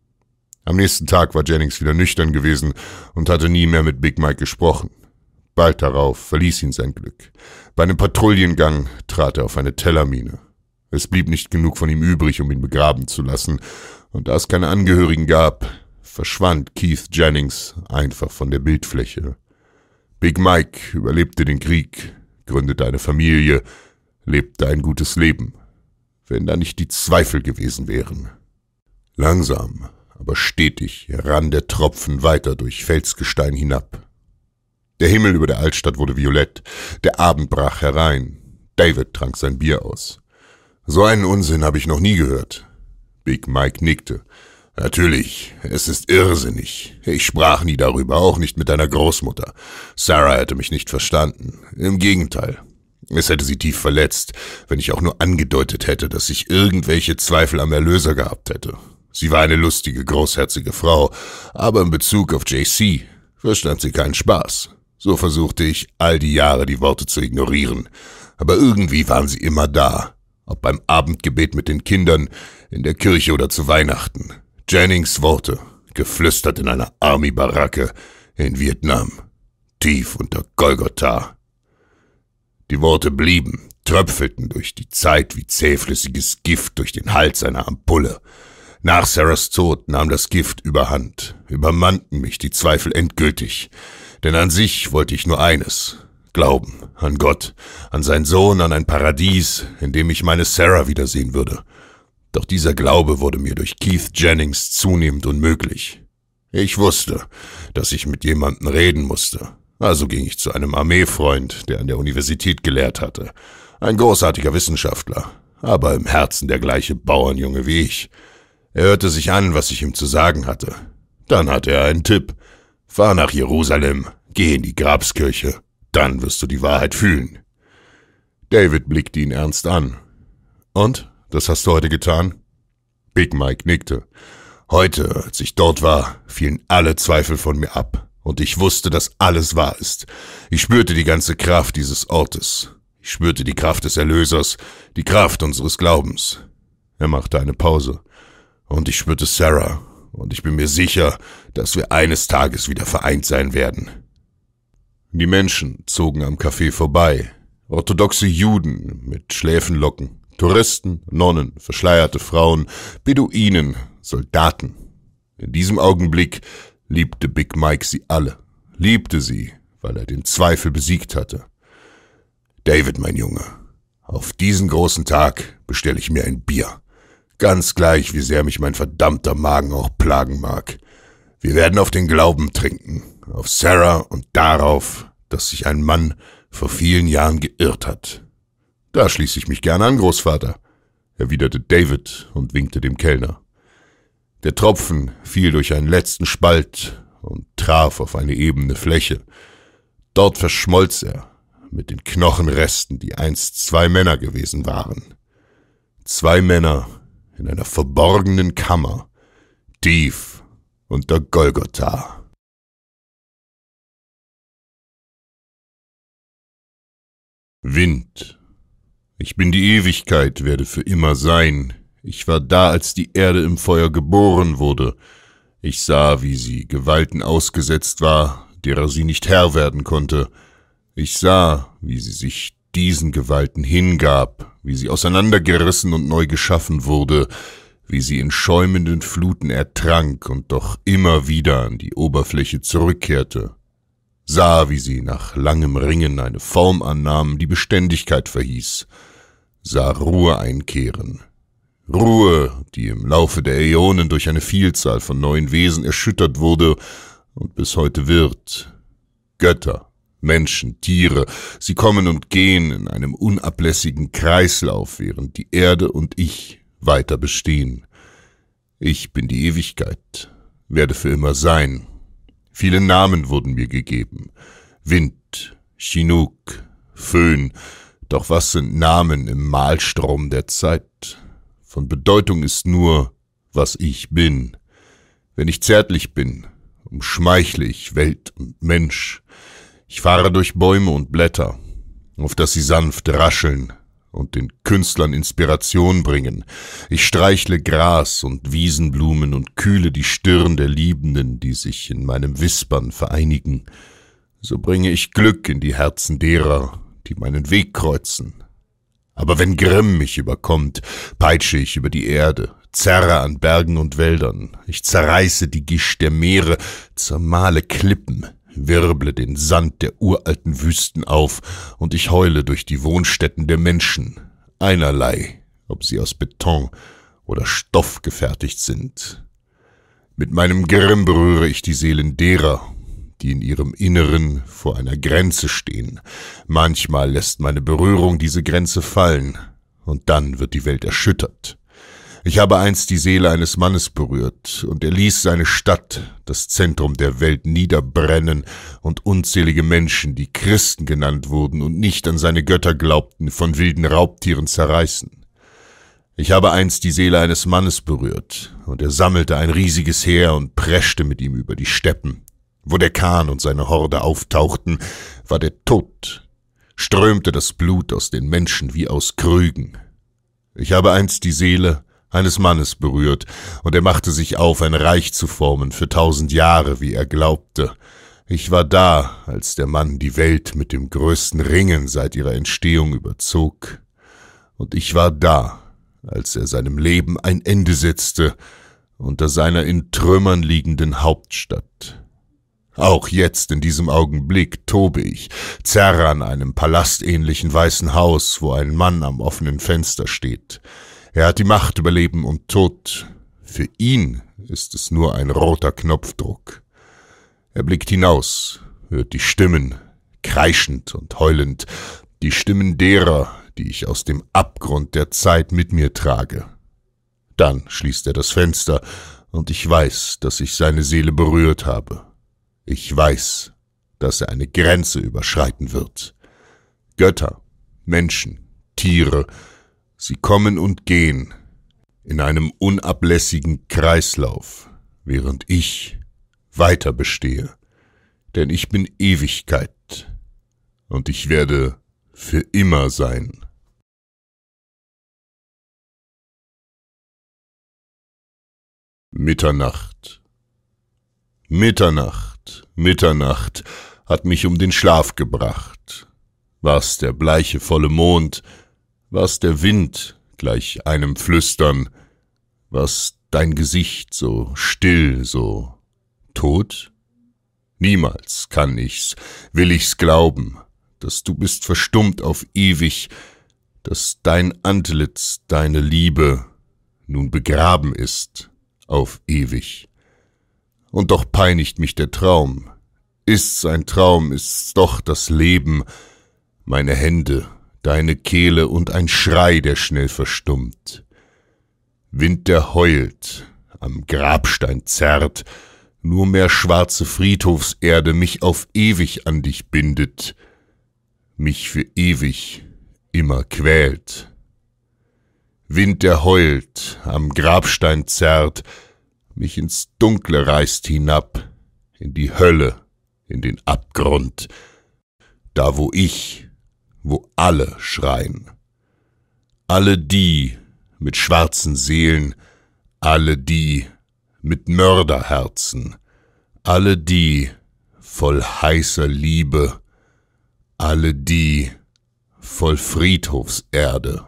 Am nächsten Tag war Jennings wieder nüchtern gewesen und hatte nie mehr mit Big Mike gesprochen. Bald darauf verließ ihn sein Glück. Bei einem Patrouillengang trat er auf eine Tellermine. Es blieb nicht genug von ihm übrig, um ihn begraben zu lassen, und da es keine Angehörigen gab, verschwand Keith Jennings einfach von der Bildfläche. Big Mike überlebte den Krieg, gründete eine Familie, lebte ein gutes Leben, wenn da nicht die Zweifel gewesen wären. Langsam, aber stetig rann der Tropfen weiter durch Felsgestein hinab. Der Himmel über der Altstadt wurde violett, der Abend brach herein. David trank sein Bier aus. »So einen Unsinn habe ich noch nie gehört.« Big Mike nickte. »Natürlich, es ist irrsinnig. Ich sprach nie darüber, auch nicht mit deiner Großmutter. Sarah hätte mich nicht verstanden. Im Gegenteil. Es hätte sie tief verletzt, wenn ich auch nur angedeutet hätte, dass ich irgendwelche Zweifel am Erlöser gehabt hätte. Sie war eine lustige, großherzige Frau, aber in Bezug auf JC verstand sie keinen Spaß. So versuchte ich all die Jahre die Worte zu ignorieren, aber irgendwie waren sie immer da, ob beim Abendgebet mit den Kindern, in der Kirche oder zu Weihnachten. Jennings Worte, geflüstert in einer Army-Baracke in Vietnam, tief unter Golgotha. Die Worte blieben, tröpfelten durch die Zeit wie zähflüssiges Gift durch den Hals einer Ampulle. Nach Sarahs Tod nahm das Gift überhand, übermannten mich die Zweifel endgültig, denn an sich wollte ich nur eines: Glauben an Gott, an seinen Sohn, an ein Paradies, in dem ich meine Sarah wiedersehen würde. Doch dieser Glaube wurde mir durch Keith Jennings zunehmend unmöglich. Ich wusste, dass ich mit jemandem reden musste, also ging ich zu einem Armeefreund, der an der Universität gelehrt hatte. Ein großartiger Wissenschaftler, aber im Herzen der gleiche Bauernjunge wie ich. Er hörte sich an, was ich ihm zu sagen hatte. Dann hatte er einen Tipp: Fahr nach Jerusalem, geh in die Grabskirche, dann wirst du die Wahrheit fühlen. David blickte ihn ernst an. Und, das hast du heute getan? Big Mike nickte. Heute, als ich dort war, fielen alle Zweifel von mir ab, und ich wusste, dass alles wahr ist. Ich spürte die ganze Kraft dieses Ortes. Ich spürte die Kraft des Erlösers, die Kraft unseres Glaubens. Er machte eine Pause. Und ich spürte Sarah, und ich bin mir sicher, dass wir eines Tages wieder vereint sein werden. Die Menschen zogen am Café vorbei. Orthodoxe Juden mit Schläfenlocken, Touristen, Nonnen, verschleierte Frauen, Beduinen, Soldaten. In diesem Augenblick liebte Big Mike sie alle. Liebte sie, weil er den Zweifel besiegt hatte. David, mein Junge, auf diesen großen Tag bestelle ich mir ein Bier. Ganz gleich, wie sehr mich mein verdammter Magen auch plagen mag. Wir werden auf den Glauben trinken, auf Sarah und darauf, dass sich ein Mann vor vielen Jahren geirrt hat. Da schließe ich mich gerne an, Großvater, erwiderte David und winkte dem Kellner. Der Tropfen fiel durch einen letzten Spalt und traf auf eine ebene Fläche. Dort verschmolz er mit den Knochenresten, die einst 2 Männer gewesen waren. 2 Männer in einer verborgenen Kammer, tief unter Golgotha. Wind. Ich bin die Ewigkeit, werde für immer sein. Ich war da, als die Erde im Feuer geboren wurde. Ich sah, wie sie Gewalten ausgesetzt war, derer sie nicht Herr werden konnte. Ich sah, wie sie sich diesen Gewalten hingab, wie sie auseinandergerissen und neu geschaffen wurde, wie sie in schäumenden Fluten ertrank und doch immer wieder an die Oberfläche zurückkehrte, sah, wie sie nach langem Ringen eine Form annahm, die Beständigkeit verhieß, sah Ruhe einkehren. Ruhe, die im Laufe der Äonen durch eine Vielzahl von neuen Wesen erschüttert wurde und bis heute wird. Götter, Menschen, Tiere, sie kommen und gehen in einem unablässigen Kreislauf, während die Erde und ich weiter bestehen. Ich bin die Ewigkeit, werde für immer sein. Viele Namen wurden mir gegeben. Wind, Chinook, Föhn, doch was sind Namen im Mahlstrom der Zeit? Von Bedeutung ist nur, was ich bin. Wenn ich zärtlich bin, umschmeichle ich Welt und Mensch. Ich fahre durch Bäume und Blätter, auf dass sie sanft rascheln und den Künstlern Inspiration bringen. Ich streichle Gras und Wiesenblumen und kühle die Stirn der Liebenden, die sich in meinem Wispern vereinigen. So bringe ich Glück in die Herzen derer, die meinen Weg kreuzen. Aber wenn Grimm mich überkommt, peitsche ich über die Erde, zerre an Bergen und Wäldern. Ich zerreiße die Gischt der Meere, zermahle Klippen, wirble den Sand der uralten Wüsten auf und ich heule durch die Wohnstätten der Menschen, einerlei, ob sie aus Beton oder Stoff gefertigt sind. Mit meinem Grimm berühre ich die Seelen derer, die in ihrem Inneren vor einer Grenze stehen. Manchmal lässt meine Berührung diese Grenze fallen, und dann wird die Welt erschüttert. Ich habe einst die Seele eines Mannes berührt, und er ließ seine Stadt, das Zentrum der Welt, niederbrennen, und unzählige Menschen, die Christen genannt wurden und nicht an seine Götter glaubten, von wilden Raubtieren zerreißen. Ich habe einst die Seele eines Mannes berührt, und er sammelte ein riesiges Heer und preschte mit ihm über die Steppen. Wo der Khan und seine Horde auftauchten, war der Tod, strömte das Blut aus den Menschen wie aus Krügen. Ich habe einst die Seele eines Mannes berührt, und er machte sich auf, ein Reich zu formen für 1000 Jahre, wie er glaubte. Ich war da, als der Mann die Welt mit dem größten Ringen seit ihrer Entstehung überzog. Und ich war da, als er seinem Leben ein Ende setzte, unter seiner in Trümmern liegenden Hauptstadt. Auch jetzt in diesem Augenblick tobe ich, zerre an einem palastähnlichen weißen Haus, wo ein Mann am offenen Fenster steht. Er hat die Macht über Leben und Tod. Für ihn ist es nur ein roter Knopfdruck. Er blickt hinaus, hört die Stimmen, kreischend und heulend, die Stimmen derer, die ich aus dem Abgrund der Zeit mit mir trage. Dann schließt er das Fenster, und ich weiß, dass ich seine Seele berührt habe. Ich weiß, dass er eine Grenze überschreiten wird. Götter, Menschen, Tiere, sie kommen und gehen in einem unablässigen Kreislauf, während ich weiter bestehe. Denn ich bin Ewigkeit, und ich werde für immer sein. Mitternacht. Mitternacht hat mich um den Schlaf gebracht. War's der bleiche volle Mond, war's der Wind gleich einem Flüstern, war's dein Gesicht so still, so tot? Niemals kann ich's, will ich's glauben, dass du bist verstummt auf ewig, dass dein Antlitz, deine Liebe nun begraben ist auf ewig. Und doch peinigt mich der Traum. Ist's ein Traum, ist's doch das Leben, meine Hände, deine Kehle und ein Schrei, der schnell verstummt. Wind, der heult, am Grabstein zerrt, nur mehr schwarze Friedhofserde mich auf ewig an dich bindet, mich für ewig immer quält. Wind, der heult, am Grabstein zerrt, mich ins Dunkle reißt hinab, in die Hölle, in den Abgrund, da wo alle schreien. Alle die mit schwarzen Seelen, alle die mit Mörderherzen, alle die voll heißer Liebe, alle die voll Friedhofserde.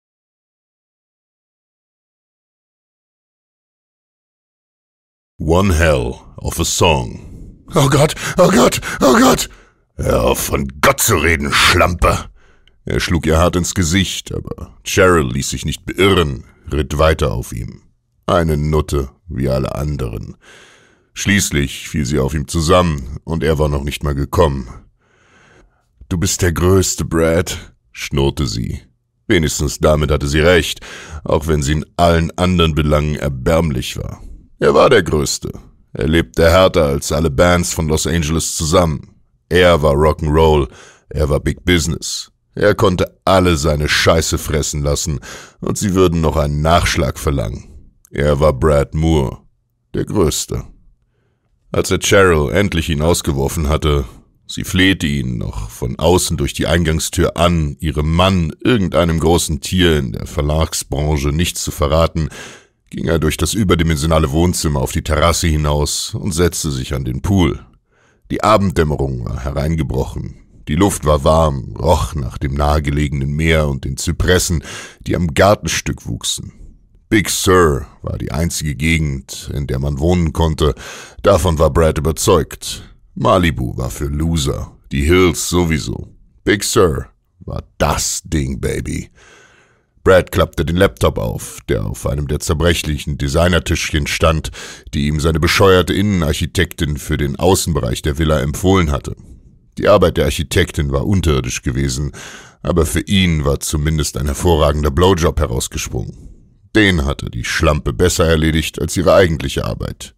One hell of a song. Oh Gott, oh Gott, oh Gott! Hör auf, von Gott zu reden, Schlampe! Er schlug ihr hart ins Gesicht, aber Cheryl ließ sich nicht beirren, ritt weiter auf ihm. Eine Nutte, wie alle anderen. Schließlich fiel sie auf ihm zusammen, und er war noch nicht mal gekommen. »Du bist der Größte, Brad«, schnurrte sie. Wenigstens damit hatte sie recht, auch wenn sie in allen anderen Belangen erbärmlich war. Er war der Größte. Er lebte härter als alle Bands von Los Angeles zusammen. Er war Rock'n'Roll, er war Big Business. Er konnte alle seine Scheiße fressen lassen, und sie würden noch einen Nachschlag verlangen. Er war Brad Moore, der Größte. Als er Cheryl endlich hinausgeworfen hatte, sie flehte ihn noch von außen durch die Eingangstür an, ihrem Mann, irgendeinem großen Tier in der Verlagsbranche, nichts zu verraten, ging er durch das überdimensionale Wohnzimmer auf die Terrasse hinaus und setzte sich an den Pool. Die Abenddämmerung war hereingebrochen. Die Luft war warm, roch nach dem nahegelegenen Meer und den Zypressen, die am Gartenstück wuchsen. Big Sur war die einzige Gegend, in der man wohnen konnte. Davon war Brad überzeugt. Malibu war für Loser, die Hills sowieso. Big Sur war das Ding, Baby. Brad klappte den Laptop auf, der auf einem der zerbrechlichen Designertischchen stand, die ihm seine bescheuerte Innenarchitektin für den Außenbereich der Villa empfohlen hatte. Die Arbeit der Architektin war unterirdisch gewesen, aber für ihn war zumindest ein hervorragender Blowjob herausgesprungen. Den hatte die Schlampe besser erledigt als ihre eigentliche Arbeit.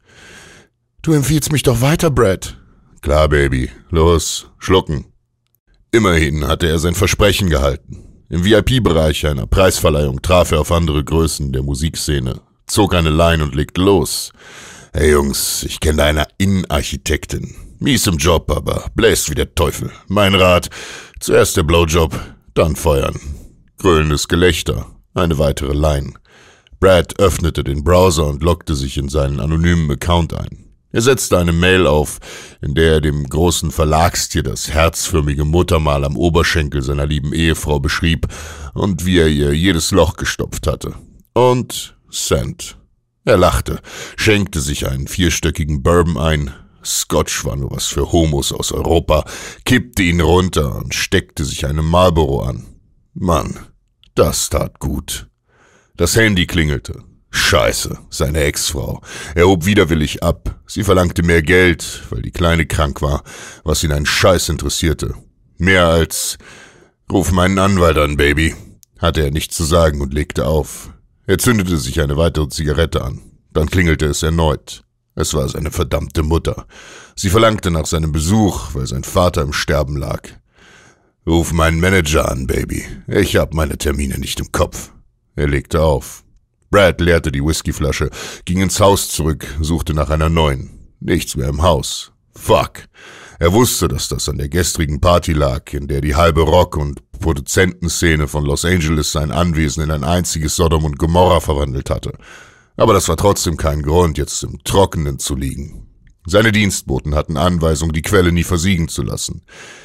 »Du empfiehlst mich doch weiter, Brad.« »Klar, Baby. Los, schlucken.« Immerhin hatte er sein Versprechen gehalten. Im VIP-Bereich einer Preisverleihung traf er auf andere Größen der Musikszene, zog eine Line und legte los. »Hey Jungs, ich kenne eine Innenarchitektin. Mies im Job, aber bläst wie der Teufel. Mein Rat, zuerst der Blowjob, dann feuern.« Gröhlendes Gelächter, eine weitere Line. Brad öffnete den Browser und loggte sich in seinen anonymen Account ein. Er setzte eine Mail auf, in der er dem großen Verlagstier das herzförmige Muttermal am Oberschenkel seiner lieben Ehefrau beschrieb und wie er ihr jedes Loch gestopft hatte. Und Send. Er lachte, schenkte sich einen 4-stöckigen Bourbon ein. Scotch war nur was für Homos aus Europa, kippte ihn runter und steckte sich eine Marlboro an. Mann, das tat gut. Das Handy klingelte. Scheiße, seine Ex-Frau. Er hob widerwillig ab. Sie verlangte mehr Geld, weil die Kleine krank war, was ihn einen Scheiß interessierte. Mehr als »Ruf meinen Anwalt an, Baby«, hatte er nichts zu sagen und legte auf. Er zündete sich eine weitere Zigarette an. Dann klingelte es erneut. Es war seine verdammte Mutter. Sie verlangte nach seinem Besuch, weil sein Vater im Sterben lag. »Ruf meinen Manager an, Baby. Ich hab meine Termine nicht im Kopf.« Er legte auf. Brad leerte die Whiskyflasche, ging ins Haus zurück, suchte nach einer neuen. Nichts mehr im Haus. Fuck. Er wusste, dass das an der gestrigen Party lag, in der die halbe Rock- und Produzentenszene von Los Angeles sein Anwesen in ein einziges Sodom und Gomorra verwandelt hatte. Aber das war trotzdem kein Grund, jetzt im Trockenen zu liegen. Seine Dienstboten hatten Anweisung, die Quelle nie versiegen zu lassen.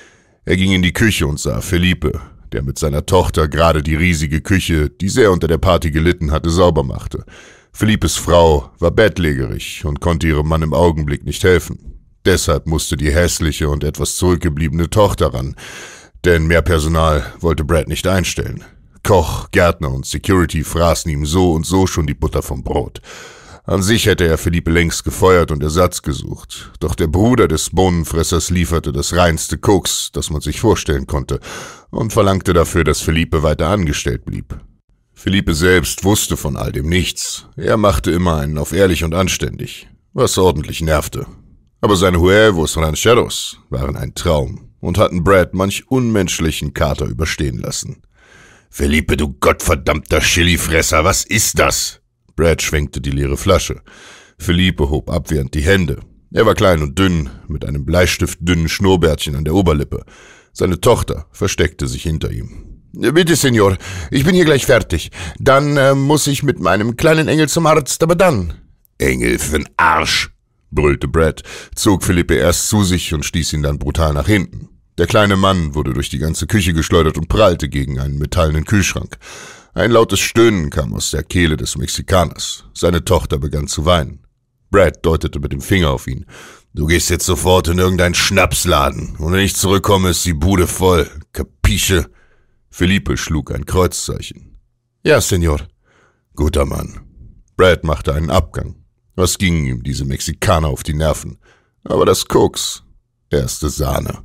Er ging in die Küche und sah Felipe, der mit seiner Tochter gerade die riesige Küche, die sehr unter der Party gelitten hatte, sauber machte. Felipes Frau war bettlägerig und konnte ihrem Mann im Augenblick nicht helfen. Deshalb musste die hässliche und etwas zurückgebliebene Tochter ran, denn mehr Personal wollte Brad nicht einstellen. Koch, Gärtner und Security fraßen ihm so und so schon die Butter vom Brot. An sich hätte er Felipe längst gefeuert und Ersatz gesucht. Doch der Bruder des Bohnenfressers lieferte das reinste Koks, das man sich vorstellen konnte, und verlangte dafür, dass Felipe weiter angestellt blieb. Felipe selbst wusste von all dem nichts. Er machte immer einen auf ehrlich und anständig, was ordentlich nervte. Aber seine Huevos Rancheros waren ein Traum und hatten Brad manch unmenschlichen Kater überstehen lassen. »Felipe, du gottverdammter Chilifresser, was ist das?« Brad schwenkte die leere Flasche. Felipe hob abwehrend die Hände. Er war klein und dünn, mit einem bleistiftdünnen Schnurrbärtchen an der Oberlippe. Seine Tochter versteckte sich hinter ihm. »Bitte, Senor, ich bin hier gleich fertig. Dann muss ich mit meinem kleinen Engel zum Arzt, aber dann.« »Engel für'n Arsch«, brüllte Brad, zog Felipe erst zu sich und stieß ihn dann brutal nach hinten. Der kleine Mann wurde durch die ganze Küche geschleudert und prallte gegen einen metallenen Kühlschrank. Ein lautes Stöhnen kam aus der Kehle des Mexikaners. Seine Tochter begann zu weinen. Brad deutete mit dem Finger auf ihn. »Du gehst jetzt sofort in irgendeinen Schnapsladen, und wenn ich zurückkomme, ist die Bude voll. Capisce?« Felipe schlug ein Kreuzzeichen. »Ja, Senor.« »Guter Mann.« Brad machte einen Abgang. Was gingen ihm diese Mexikaner auf die Nerven? Aber das Koks, erste Sahne.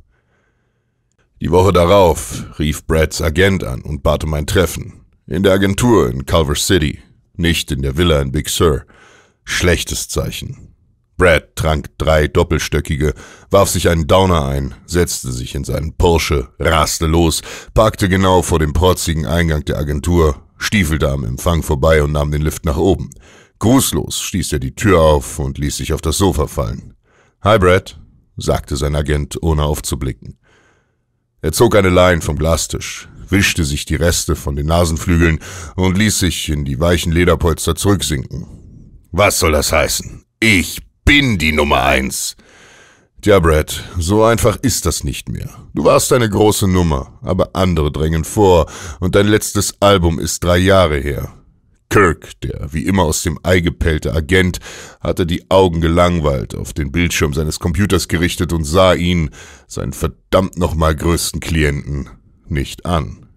Die Woche darauf rief Brads Agent an und bat um ein Treffen. In der Agentur in Culver City, nicht in der Villa in Big Sur. Schlechtes Zeichen. Brad trank 3 doppelstöckige, warf sich einen Downer ein, setzte sich in seinen Porsche, raste los, parkte genau vor dem protzigen Eingang der Agentur, stiefelte am Empfang vorbei und nahm den Lift nach oben. Grußlos stieß er die Tür auf und ließ sich auf das Sofa fallen. »Hi, Brad«, sagte sein Agent, ohne aufzublicken. Er zog eine Line vom Glastisch, wischte sich die Reste von den Nasenflügeln und ließ sich in die weichen Lederpolster zurücksinken. »Was soll das heißen? Ich bin die Nummer 1. »Tja, Brad, so einfach ist das nicht mehr. Du warst eine große Nummer, aber andere drängen vor und dein letztes Album ist 3 Jahre her.« Kirk, der wie immer aus dem Ei gepellte Agent, hatte die Augen gelangweilt auf den Bildschirm seines Computers gerichtet und sah ihn, seinen verdammt nochmal größten Klienten, nicht an.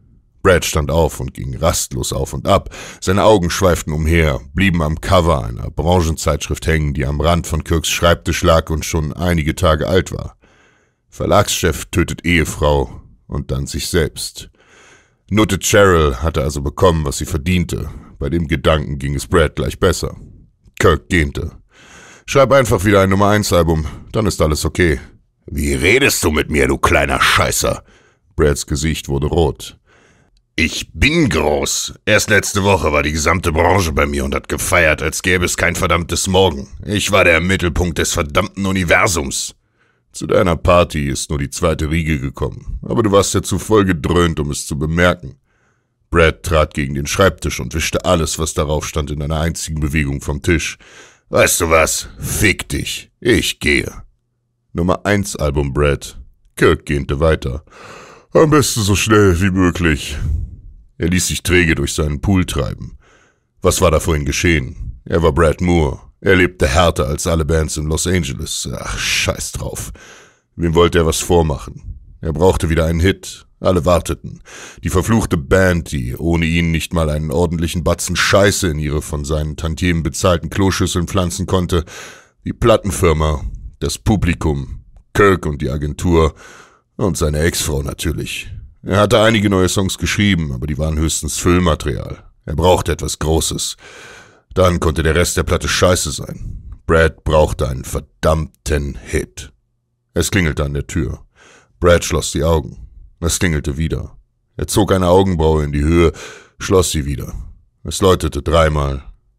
Brad stand auf und ging rastlos auf und ab. Seine Augen schweiften umher, blieben am Cover einer Branchenzeitschrift hängen, die am Rand von Kirks Schreibtisch lag und schon einige Tage alt war. Verlagschef tötet Ehefrau und dann sich selbst. Nutte Cheryl hatte also bekommen, was sie verdiente. Bei dem Gedanken ging es Brad gleich besser. Kirk gähnte. »Schreib einfach wieder ein Nummer-1-Album, dann ist alles okay.« »Wie redest du mit mir, du kleiner Scheißer?« Brads Gesicht wurde rot. »Ich bin groß. Erst letzte Woche war die gesamte Branche bei mir und hat gefeiert, als gäbe es kein verdammtes Morgen. Ich war der Mittelpunkt des verdammten Universums. Zu deiner Party ist nur die zweite Riege gekommen, aber du warst ja zu voll gedröhnt, um es zu bemerken.« Brad trat gegen den Schreibtisch und wischte alles, was darauf stand, in einer einzigen Bewegung vom Tisch. »Weißt du was? Fick dich. Ich gehe.« Nummer-1-Album, Brad. Kirk gähnte weiter. »Am besten so schnell wie möglich.« Er ließ sich träge durch seinen Pool treiben. Was war da vorhin geschehen? Er war Brad Moore. Er lebte härter als alle Bands in Los Angeles. Ach, scheiß drauf. Wem wollte er was vormachen? Er brauchte wieder einen Hit. Alle warteten. Die verfluchte Band, die ohne ihn nicht mal einen ordentlichen Batzen Scheiße in ihre von seinen Tantiemen bezahlten Kloschüsseln pflanzen konnte. Die Plattenfirma, das Publikum, Kirk und die Agentur und seine Ex-Frau natürlich. Er hatte einige neue Songs geschrieben, aber die waren höchstens Füllmaterial. Er brauchte etwas Großes. Dann konnte der Rest der Platte scheiße sein. Brad brauchte einen verdammten Hit. Es klingelte an der Tür. Brad schloss die Augen. Es klingelte wieder. Er zog eine Augenbraue in die Höhe, schloss sie wieder. Es läutete 3-mal,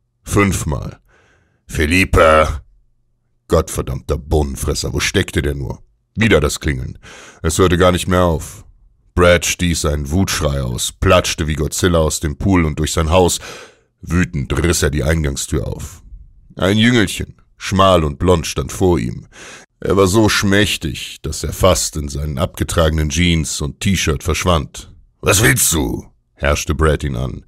5-mal. »Philippa!« Gottverdammter Bohnenfresser, wo steckte der nur? Wieder das Klingeln. Es hörte gar nicht mehr auf. Brad stieß einen Wutschrei aus, platschte wie Godzilla aus dem Pool und durch sein Haus. Wütend riss er die Eingangstür auf. Ein Jüngelchen, schmal und blond, stand vor ihm. Er war so schmächtig, dass er fast in seinen abgetragenen Jeans und T-Shirt verschwand. »Was willst du?« herrschte Brad ihn an.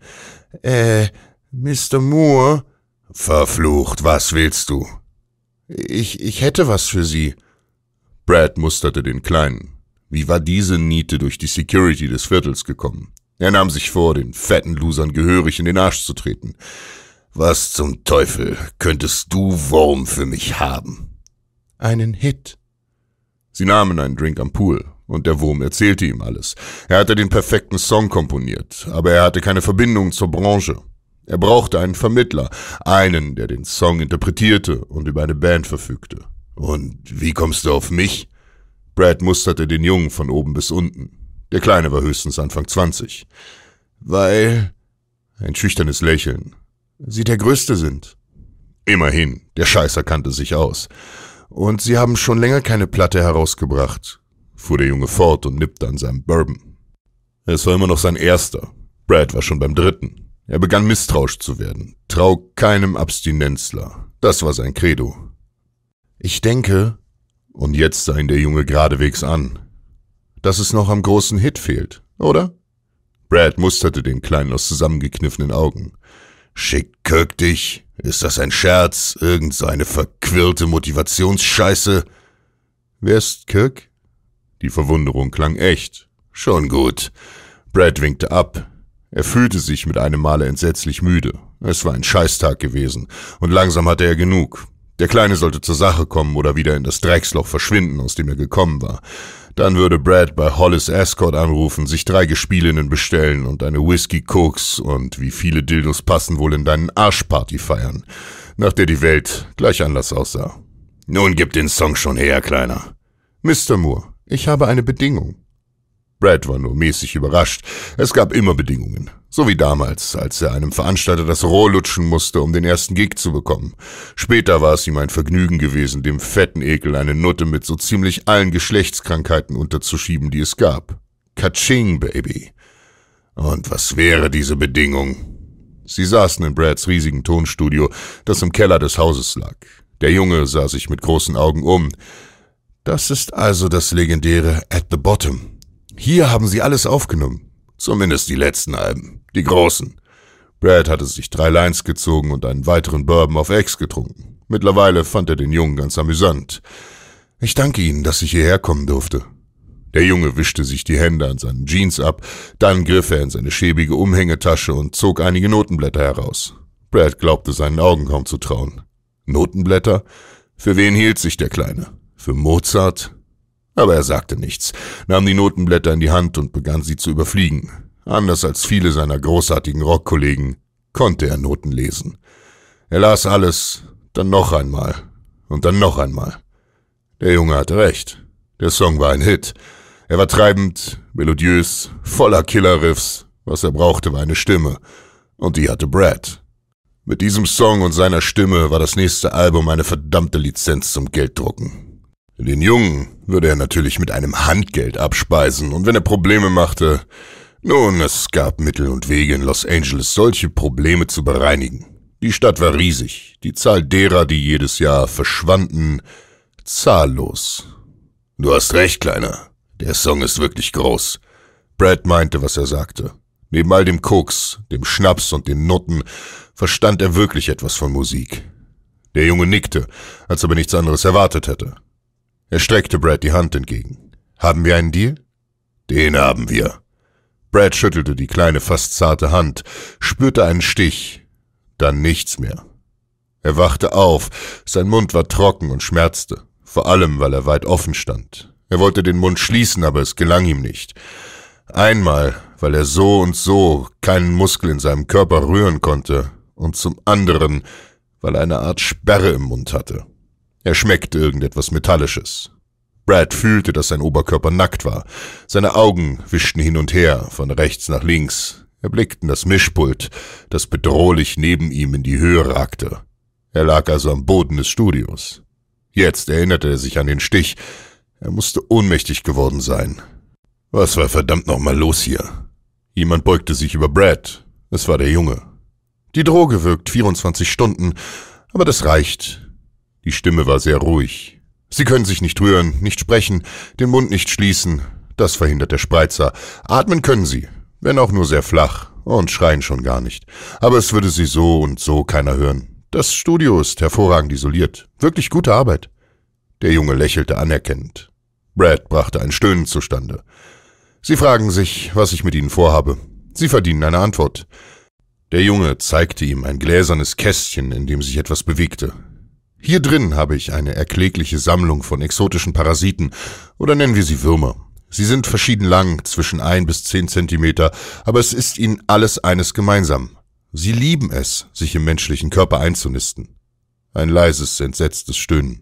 Mr. Moore?« »Verflucht, was willst du?« Ich hätte was für Sie.« Brad musterte den Kleinen. Wie war diese Niete durch die Security des Viertels gekommen? Er nahm sich vor, den fetten Losern gehörig in den Arsch zu treten. »Was zum Teufel könntest du, Wurm, für mich haben?« »Einen Hit.« Sie nahmen einen Drink am Pool, und der Wurm erzählte ihm alles. Er hatte den perfekten Song komponiert, aber er hatte keine Verbindung zur Branche. Er brauchte einen Vermittler, einen, der den Song interpretierte und über eine Band verfügte. »Und wie kommst du auf mich?« Brad musterte den Jungen von oben bis unten. Der Kleine war höchstens Anfang 20. »Weil...« Ein schüchternes Lächeln. »Sie der Größte sind.« Immerhin, der Scheißer kannte sich aus. »Und Sie haben schon länger keine Platte herausgebracht«, fuhr der Junge fort und nippte an seinem Bourbon. Es war immer noch sein erster. Brad war schon beim 3. Er begann misstrauisch zu werden. »Trau keinem Abstinenzler.« Das war sein Credo. »Ich denke...« Und jetzt sah ihn der Junge geradewegs an. »Dass es noch am großen Hit fehlt, oder?« Brad musterte den Kleinen aus zusammengekniffenen Augen. »Schickt Kirk dich? Ist das ein Scherz? Irgend so eine verquirlte Motivationsscheiße?« »Wer ist Kirk?« Die Verwunderung klang echt. »Schon gut.« Brad winkte ab. Er fühlte sich mit einem Male entsetzlich müde. Es war ein Scheißtag gewesen, und langsam hatte er genug. Der Kleine sollte zur Sache kommen oder wieder in das Drecksloch verschwinden, aus dem er gekommen war. Dann würde Brad bei Hollis Escort anrufen, sich 3 Gespielinnen bestellen und eine Whisky Cokes und wie viele Dildos passen wohl in deinen Arschparty feiern, nach der die Welt gleich anders aussah. »Nun gib den Song schon her, Kleiner.« »Mr. Moore, ich habe eine Bedingung.« Brad war nur mäßig überrascht. Es gab immer Bedingungen. So wie damals, als er einem Veranstalter das Rohr lutschen musste, um den ersten Gig zu bekommen. Später war es ihm ein Vergnügen gewesen, dem fetten Ekel eine Nutte mit so ziemlich allen Geschlechtskrankheiten unterzuschieben, die es gab. Katsching, Baby. Und was wäre diese Bedingung? Sie saßen in Brads riesigen Tonstudio, das im Keller des Hauses lag. Der Junge sah sich mit großen Augen um. Das ist also das legendäre At the Bottom. Hier haben sie alles aufgenommen. Zumindest die letzten Alben, die großen. Brad hatte sich 3 Lines gezogen und einen weiteren Bourbon auf Ex getrunken. Mittlerweile fand er den Jungen ganz amüsant. »Ich danke Ihnen, dass ich hierher kommen durfte.« Der Junge wischte sich die Hände an seinen Jeans ab, dann griff er in seine schäbige Umhängetasche und zog einige Notenblätter heraus. Brad glaubte seinen Augen kaum zu trauen. Notenblätter? Für wen hielt sich der Kleine? Für Mozart? Aber er sagte nichts, nahm die Notenblätter in die Hand und begann sie zu überfliegen. Anders als viele seiner großartigen Rockkollegen konnte er Noten lesen. Er las alles, dann noch einmal und dann noch einmal. Der Junge hatte recht. Der Song war ein Hit. Er war treibend, melodiös, voller Killerriffs. Was er brauchte, war eine Stimme. Und die hatte Brad. Mit diesem Song und seiner Stimme war das nächste Album eine verdammte Lizenz zum Gelddrucken. Den Jungen würde er natürlich mit einem Handgeld abspeisen, und wenn er Probleme machte, nun, es gab Mittel und Wege in Los Angeles, solche Probleme zu bereinigen. Die Stadt war riesig, die Zahl derer, die jedes Jahr verschwanden, zahllos. Du hast recht, Kleiner. Der Song ist wirklich groß. Brad meinte, was er sagte. Neben all dem Koks, dem Schnaps und den Nutten verstand er wirklich etwas von Musik. Der Junge nickte, als ob er nichts anderes erwartet hätte. Er streckte Brad die Hand entgegen. Haben wir einen Deal? Den haben wir. Brad schüttelte die kleine, fast zarte Hand, spürte einen Stich, dann nichts mehr. Er wachte auf, sein Mund war trocken und schmerzte, vor allem, weil er weit offen stand. Er wollte den Mund schließen, aber es gelang ihm nicht. Einmal, weil er so und so keinen Muskel in seinem Körper rühren konnte, und zum anderen, weil er eine Art Sperre im Mund hatte. Er schmeckte irgendetwas Metallisches. Brad fühlte, dass sein Oberkörper nackt war. Seine Augen wischten hin und her, von rechts nach links. Er blickte in das Mischpult, das bedrohlich neben ihm in die Höhe ragte. Er lag also am Boden des Studios. Jetzt erinnerte er sich an den Stich. Er musste ohnmächtig geworden sein. Was war verdammt nochmal los hier? Jemand beugte sich über Brad. Es war der Junge. Die Droge wirkt 24 Stunden, aber das reicht. Die Stimme war sehr ruhig. Sie können sich nicht rühren, nicht sprechen, den Mund nicht schließen. Das verhindert der Spreizer. Atmen können sie, wenn auch nur sehr flach, und schreien schon gar nicht. Aber es würde sie so und so keiner hören. Das Studio ist hervorragend isoliert. Wirklich gute Arbeit. Der Junge lächelte anerkennend. Brad brachte ein Stöhnen zustande. Sie fragen sich, was ich mit Ihnen vorhabe. Sie verdienen eine Antwort. Der Junge zeigte ihm ein gläsernes Kästchen, in dem sich etwas bewegte. Hier drin habe ich eine erklägliche Sammlung von exotischen Parasiten, oder nennen wir sie Würmer. Sie sind verschieden lang, zwischen 1 bis 10 Zentimeter, aber es ist ihnen alles eines gemeinsam. Sie lieben es, sich im menschlichen Körper einzunisten. Ein leises, entsetztes Stöhnen.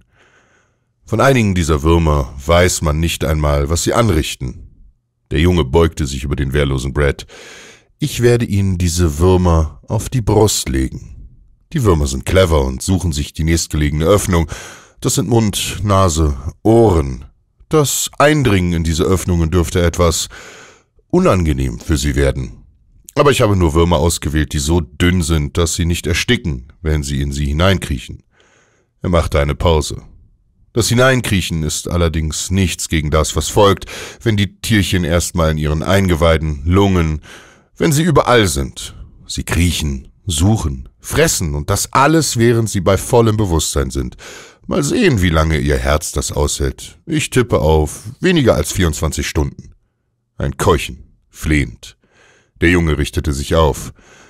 Von einigen dieser Würmer weiß man nicht einmal, was sie anrichten. Der Junge beugte sich über den wehrlosen Brad. Ich werde Ihnen diese Würmer auf die Brust legen. Die Würmer sind clever und suchen sich die nächstgelegene Öffnung. Das sind Mund, Nase, Ohren. Das Eindringen in diese Öffnungen dürfte etwas unangenehm für sie werden. Aber ich habe nur Würmer ausgewählt, die so dünn sind, dass sie nicht ersticken, wenn sie in sie hineinkriechen. Er machte eine Pause. Das Hineinkriechen ist allerdings nichts gegen das, was folgt, wenn die Tierchen erstmal in ihren Eingeweiden, Lungen, wenn sie überall sind. Sie kriechen, suchen, fressen und das alles, während sie bei vollem Bewusstsein sind. Mal sehen, wie lange ihr Herz das aushält. Ich tippe auf weniger als 24 Stunden. Ein Keuchen, flehend. Der Junge richtete sich auf.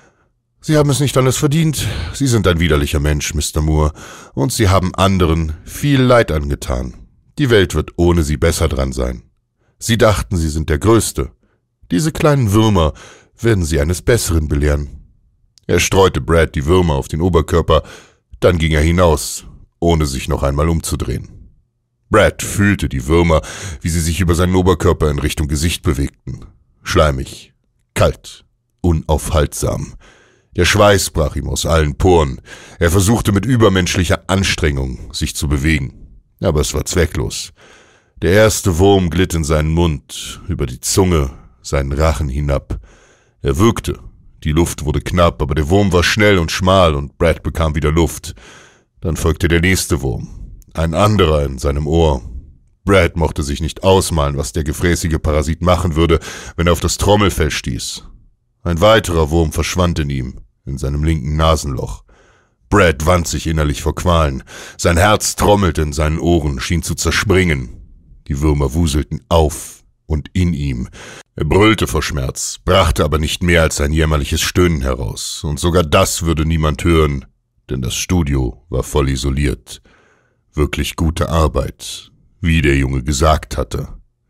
Sie haben es nicht anders verdient. Sie sind ein widerlicher Mensch, Mr. Moore, und Sie haben anderen viel Leid angetan. Die Welt wird ohne Sie besser dran sein. Sie dachten, Sie sind der Größte. Diese kleinen Würmer werden Sie eines Besseren belehren. Er streute Brad die Würmer auf den Oberkörper, dann ging er hinaus, ohne sich noch einmal umzudrehen. Brad fühlte die Würmer, wie sie sich über seinen Oberkörper in Richtung Gesicht bewegten. Schleimig, kalt, unaufhaltsam. Der Schweiß brach ihm aus allen Poren. Er versuchte mit übermenschlicher Anstrengung, sich zu bewegen. Aber es war zwecklos. Der erste Wurm glitt in seinen Mund, über die Zunge, seinen Rachen hinab. Er würgte. Die Luft wurde knapp, aber der Wurm war schnell und schmal und Brad bekam wieder Luft. Dann folgte der nächste Wurm. Ein anderer in seinem Ohr. Brad mochte sich nicht ausmalen, was der gefräßige Parasit machen würde, wenn er auf das Trommelfell stieß. Ein weiterer Wurm verschwand in ihm, in seinem linken Nasenloch. Brad wand sich innerlich vor Qualen. Sein Herz trommelte in seinen Ohren, schien zu zerspringen. Die Würmer wuselten auf, und in ihm. Er brüllte vor Schmerz, brachte aber nicht mehr als ein jämmerliches Stöhnen heraus, und sogar das würde niemand hören, denn das Studio war voll isoliert. Wirklich gute Arbeit, wie der Junge gesagt hatte.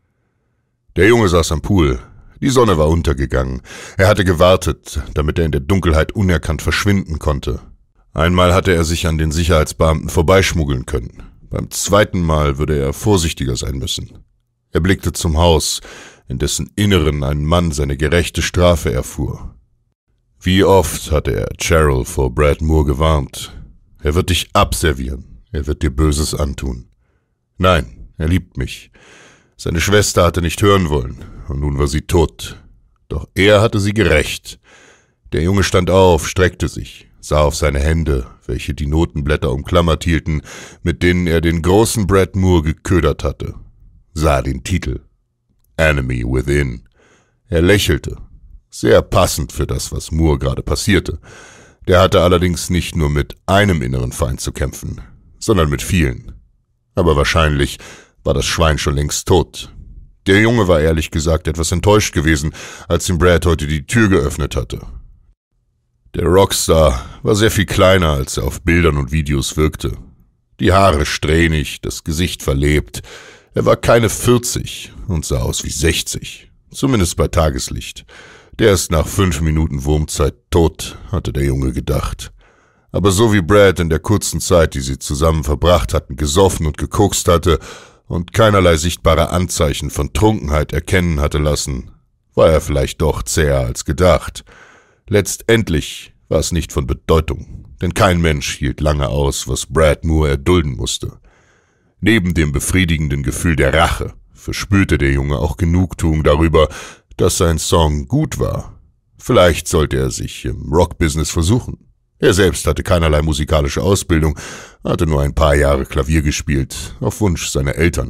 Der Junge saß am Pool. Die Sonne war untergegangen. Er hatte gewartet, damit er in der Dunkelheit unerkannt verschwinden konnte. Einmal hatte er sich an den Sicherheitsbeamten vorbeischmuggeln können. Beim zweiten Mal würde er vorsichtiger sein müssen. Er blickte zum Haus, in dessen Inneren ein Mann seine gerechte Strafe erfuhr. Wie oft hatte er Cheryl vor Brad Moore gewarnt. Er wird dich abservieren, er wird dir Böses antun. Nein, er liebt mich. Seine Schwester hatte nicht hören wollen, und nun war sie tot. Doch er hatte sie gerächt. Der Junge stand auf, streckte sich, sah auf seine Hände, welche die Notenblätter umklammert hielten, mit denen er den großen Brad Moore geködert hatte, sah den Titel Enemy Within. Er lächelte, sehr passend für das, was Moore gerade passierte. Der hatte allerdings nicht nur mit einem inneren Feind zu kämpfen, sondern mit vielen. Aber wahrscheinlich war das Schwein schon längst tot. Der Junge war ehrlich gesagt etwas enttäuscht gewesen, als ihm Brad heute die Tür geöffnet hatte. Der Rockstar war sehr viel kleiner, als er auf Bildern und Videos wirkte. Die Haare strähnig, das Gesicht verlebt. Er war keine 40 und sah aus wie 60, zumindest bei Tageslicht. Der ist nach 5 Minuten Wurmzeit tot, hatte der Junge gedacht. Aber so wie Brad in der kurzen Zeit, die sie zusammen verbracht hatten, gesoffen und gekokst hatte und keinerlei sichtbare Anzeichen von Trunkenheit erkennen hatte lassen, war er vielleicht doch zäher als gedacht. Letztendlich war es nicht von Bedeutung, denn kein Mensch hielt lange aus, was Brad Moore erdulden musste. Neben dem befriedigenden Gefühl der Rache verspürte der Junge auch Genugtuung darüber, dass sein Song gut war. Vielleicht sollte er sich im Rockbusiness versuchen. Er selbst hatte keinerlei musikalische Ausbildung, hatte nur ein paar Jahre Klavier gespielt, auf Wunsch seiner Eltern.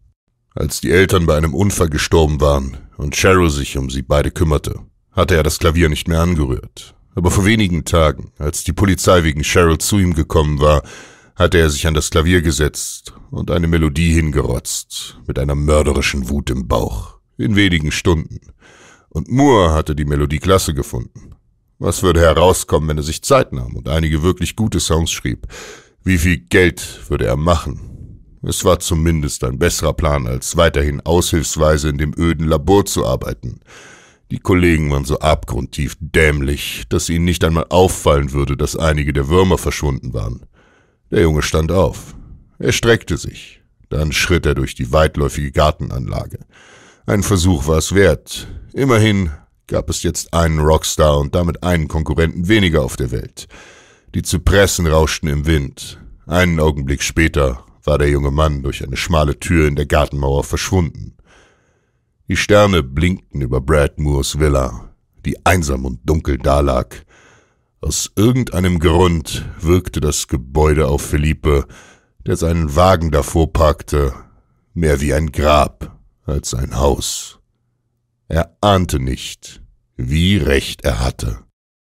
Als die Eltern bei einem Unfall gestorben waren und Cheryl sich um sie beide kümmerte, hatte er das Klavier nicht mehr angerührt. Aber vor wenigen Tagen, als die Polizei wegen Cheryl zu ihm gekommen war, hatte er sich an das Klavier gesetzt und eine Melodie hingerotzt, mit einer mörderischen Wut im Bauch, in wenigen Stunden. Und Moore hatte die Melodie klasse gefunden. Was würde herauskommen, wenn er sich Zeit nahm und einige wirklich gute Songs schrieb? Wie viel Geld würde er machen? Es war zumindest ein besserer Plan, als weiterhin aushilfsweise in dem öden Labor zu arbeiten. Die Kollegen waren so abgrundtief dämlich, dass ihnen nicht einmal auffallen würde, dass einige der Würmer verschwunden waren. Der Junge stand auf. Er streckte sich. Dann schritt er durch die weitläufige Gartenanlage. Ein Versuch war es wert. Immerhin gab es jetzt einen Rockstar und damit einen Konkurrenten weniger auf der Welt. Die Zypressen rauschten im Wind. Einen Augenblick später war der junge Mann durch eine schmale Tür in der Gartenmauer verschwunden. Die Sterne blinkten über Brad Moores Villa, die einsam und dunkel dalag. Aus irgendeinem Grund wirkte das Gebäude auf Felipe, der seinen Wagen davor parkte, mehr wie ein Grab als ein Haus. Er ahnte nicht, wie recht er hatte.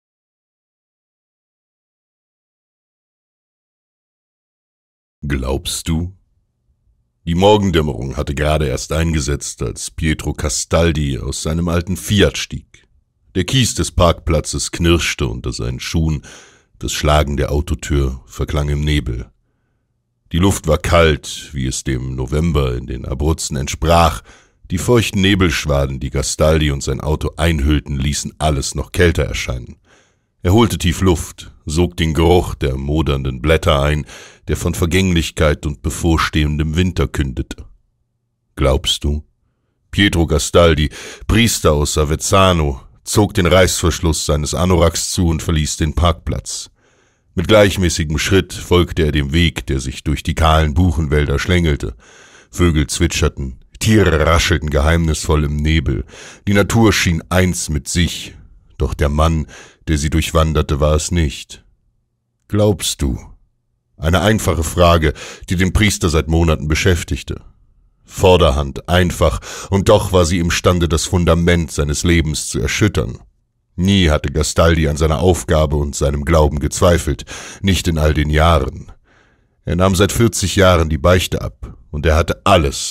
Glaubst du? Die Morgendämmerung hatte gerade erst eingesetzt, als Pietro Castaldi aus seinem alten Fiat stieg. Der Kies des Parkplatzes knirschte unter seinen Schuhen, das Schlagen der Autotür verklang im Nebel. Die Luft war kalt, wie es dem November in den Abruzzen entsprach. Die feuchten Nebelschwaden, die Castaldi und sein Auto einhüllten, ließen alles noch kälter erscheinen. Er holte tief Luft, sog den Geruch der modernden Blätter ein, der von Vergänglichkeit und bevorstehendem Winter kündete. Glaubst du? Pietro Castaldi, Priester aus Avezzano, zog den Reißverschluss seines Anoraks zu und verließ den Parkplatz. Mit gleichmäßigem Schritt folgte er dem Weg, der sich durch die kahlen Buchenwälder schlängelte. Vögel zwitscherten, Tiere raschelten geheimnisvoll im Nebel. Die Natur schien eins mit sich, doch der Mann, der sie durchwanderte, war es nicht. Glaubst du? Eine einfache Frage, die den Priester seit Monaten beschäftigte. Vorderhand, einfach, und doch war sie imstande, das Fundament seines Lebens zu erschüttern. Nie hatte Castaldi an seiner Aufgabe und seinem Glauben gezweifelt, nicht in all den Jahren. Er nahm seit 40 Jahren die Beichte ab, und er hatte alles,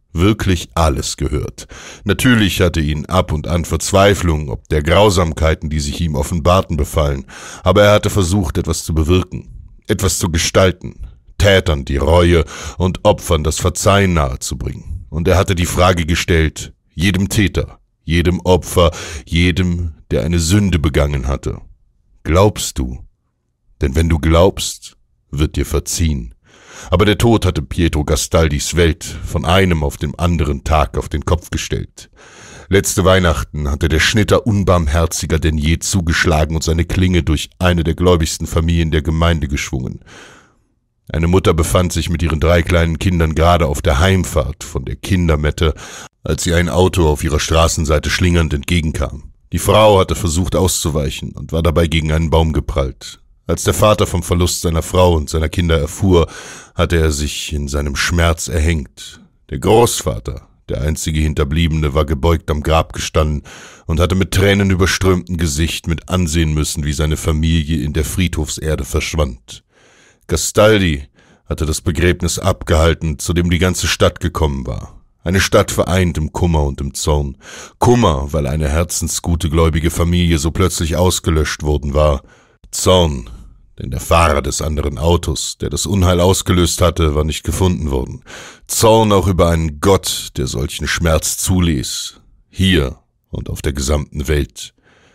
Wirklich alles gehört. Natürlich hatte ihn ab und an Verzweiflung ob der Grausamkeiten, die sich ihm offenbarten, befallen, aber er hatte versucht, etwas zu bewirken, etwas zu gestalten, Tätern die Reue und Opfern das Verzeihen nahezubringen. Und er hatte die Frage gestellt, jedem Täter, jedem Opfer, jedem, der eine Sünde begangen hatte: Glaubst du? Denn wenn du glaubst, wird dir verziehen. Aber der Tod hatte Pietro Gastaldis Welt von einem auf den anderen Tag auf den Kopf gestellt. Letzte Weihnachten hatte der Schnitter unbarmherziger denn je zugeschlagen und seine Klinge durch eine der gläubigsten Familien der Gemeinde geschwungen. Eine Mutter befand sich mit ihren 3 kleinen Kindern gerade auf der Heimfahrt von der Kindermette, als ihr ein Auto auf ihrer Straßenseite schlingernd entgegenkam. Die Frau hatte versucht auszuweichen und war dabei gegen einen Baum geprallt. Als der Vater vom Verlust seiner Frau und seiner Kinder erfuhr, hatte er sich in seinem Schmerz erhängt. Der Großvater, der einzige Hinterbliebene, war gebeugt am Grab gestanden und hatte mit tränenüberströmtem Gesicht mit ansehen müssen, wie seine Familie in der Friedhofserde verschwand. Gastaldi hatte das Begräbnis abgehalten, zu dem die ganze Stadt gekommen war. Eine Stadt vereint im Kummer und im Zorn. Kummer, weil eine herzensgute gläubige Familie so plötzlich ausgelöscht worden war. Zorn, denn der Fahrer des anderen Autos, der das Unheil ausgelöst hatte, war nicht gefunden worden. Zorn auch über einen Gott, der solchen Schmerz zuließ. Hier und auf der gesamten Welt.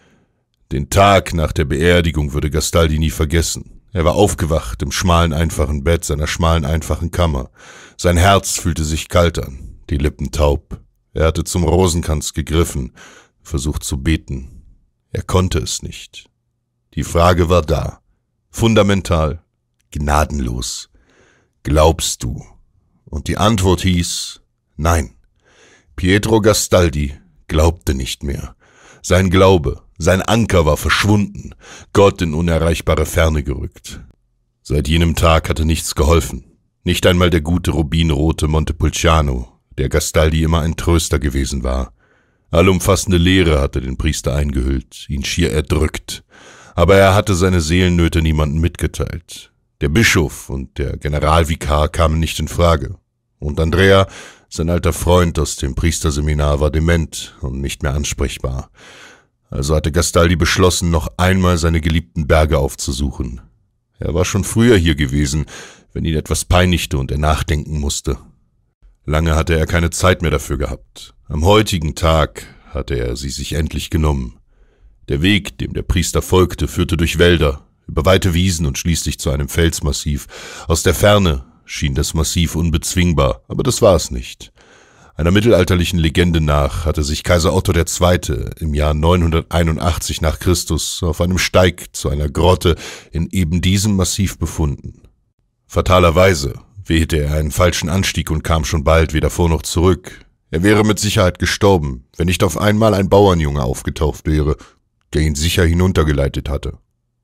Den Tag nach der Beerdigung würde Gastaldi nie vergessen. Er war aufgewacht im schmalen, einfachen Bett seiner schmalen, einfachen Kammer. Sein Herz fühlte sich kalt an, die Lippen taub. Er hatte zum Rosenkranz gegriffen, versucht zu beten. Er konnte es nicht. Die Frage war da, fundamental, gnadenlos. Glaubst du? Und die Antwort hieß nein. Pietro Gastaldi glaubte nicht mehr. Sein Glaube, sein Anker war verschwunden, Gott in unerreichbare Ferne gerückt. Seit jenem Tag hatte nichts geholfen, nicht einmal der gute rubinrote Montepulciano, der Gastaldi immer ein Tröster gewesen war. Allumfassende Leere hatte den Priester eingehüllt, ihn schier erdrückt, aber er hatte seine Seelennöte niemandem mitgeteilt. Der Bischof und der Generalvikar kamen nicht in Frage, und Andrea, sein alter Freund aus dem Priesterseminar, war dement und nicht mehr ansprechbar. Also hatte Gastaldi beschlossen, noch einmal seine geliebten Berge aufzusuchen. Er war schon früher hier gewesen, wenn ihn etwas peinigte und er nachdenken musste. Lange hatte er keine Zeit mehr dafür gehabt. Am heutigen Tag hatte er sie sich endlich genommen. Der Weg, dem der Priester folgte, führte durch Wälder, über weite Wiesen und schließlich zu einem Felsmassiv. Aus der Ferne schien das Massiv unbezwingbar, aber das war es nicht. Einer mittelalterlichen Legende nach hatte sich Kaiser Otto II. Im Jahr 981 nach Christus auf einem Steig zu einer Grotte in eben diesem Massiv befunden. Fatalerweise wählte er einen falschen Anstieg und kam schon bald weder vor noch zurück. Er wäre mit Sicherheit gestorben, wenn nicht auf einmal ein Bauernjunge aufgetaucht wäre, der ihn sicher hinuntergeleitet hatte.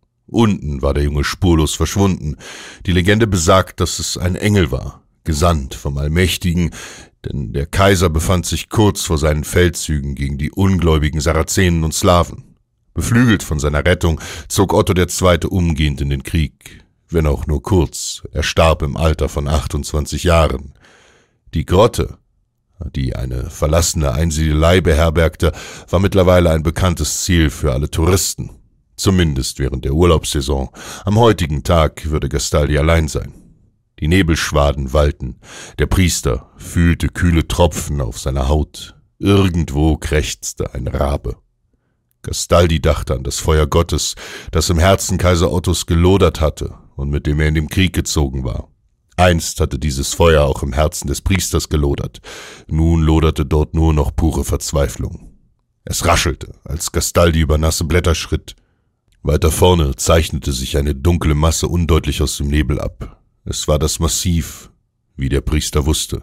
Unten war der Junge spurlos verschwunden. Die Legende besagt, dass es ein Engel war, gesandt vom Allmächtigen, denn der Kaiser befand sich kurz vor seinen Feldzügen gegen die ungläubigen Sarazenen und Slawen. Beflügelt von seiner Rettung zog Otto II. Umgehend in den Krieg, wenn auch nur kurz. Er starb im Alter von 28 Jahren. Die Grotte, die eine verlassene Einsiedelei beherbergte, war mittlerweile ein bekanntes Ziel für alle Touristen. Zumindest während der Urlaubssaison. Am heutigen Tag würde Gastaldi allein sein. Die Nebelschwaden wallten. Der Priester fühlte kühle Tropfen auf seiner Haut. Irgendwo krächzte ein Rabe. Gastaldi dachte an das Feuer Gottes, das im Herzen Kaiser Ottos gelodert hatte und mit dem er in den Krieg gezogen war. Einst hatte dieses Feuer auch im Herzen des Priesters gelodert. Nun loderte dort nur noch pure Verzweiflung. Es raschelte, als Gastaldi über nasse Blätter schritt. Weiter vorne zeichnete sich eine dunkle Masse undeutlich aus dem Nebel ab. Es war das Massiv, wie der Priester wusste.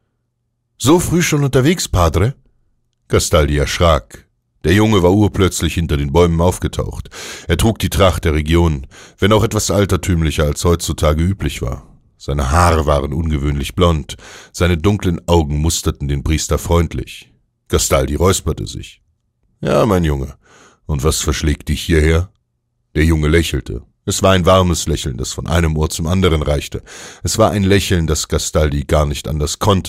»So früh schon unterwegs, Padre?« Gastaldi erschrak. Der Junge war urplötzlich hinter den Bäumen aufgetaucht. Er trug die Tracht der Region, wenn auch etwas altertümlicher als heutzutage üblich war. Seine Haare waren ungewöhnlich blond, seine dunklen Augen musterten den Priester freundlich. Gastaldi räusperte sich. »Ja, mein Junge, und was verschlägt dich hierher?« Der Junge lächelte. Es war ein warmes Lächeln, das von einem Ohr zum anderen reichte. Es war ein Lächeln, das Gastaldi gar nicht anders konnte,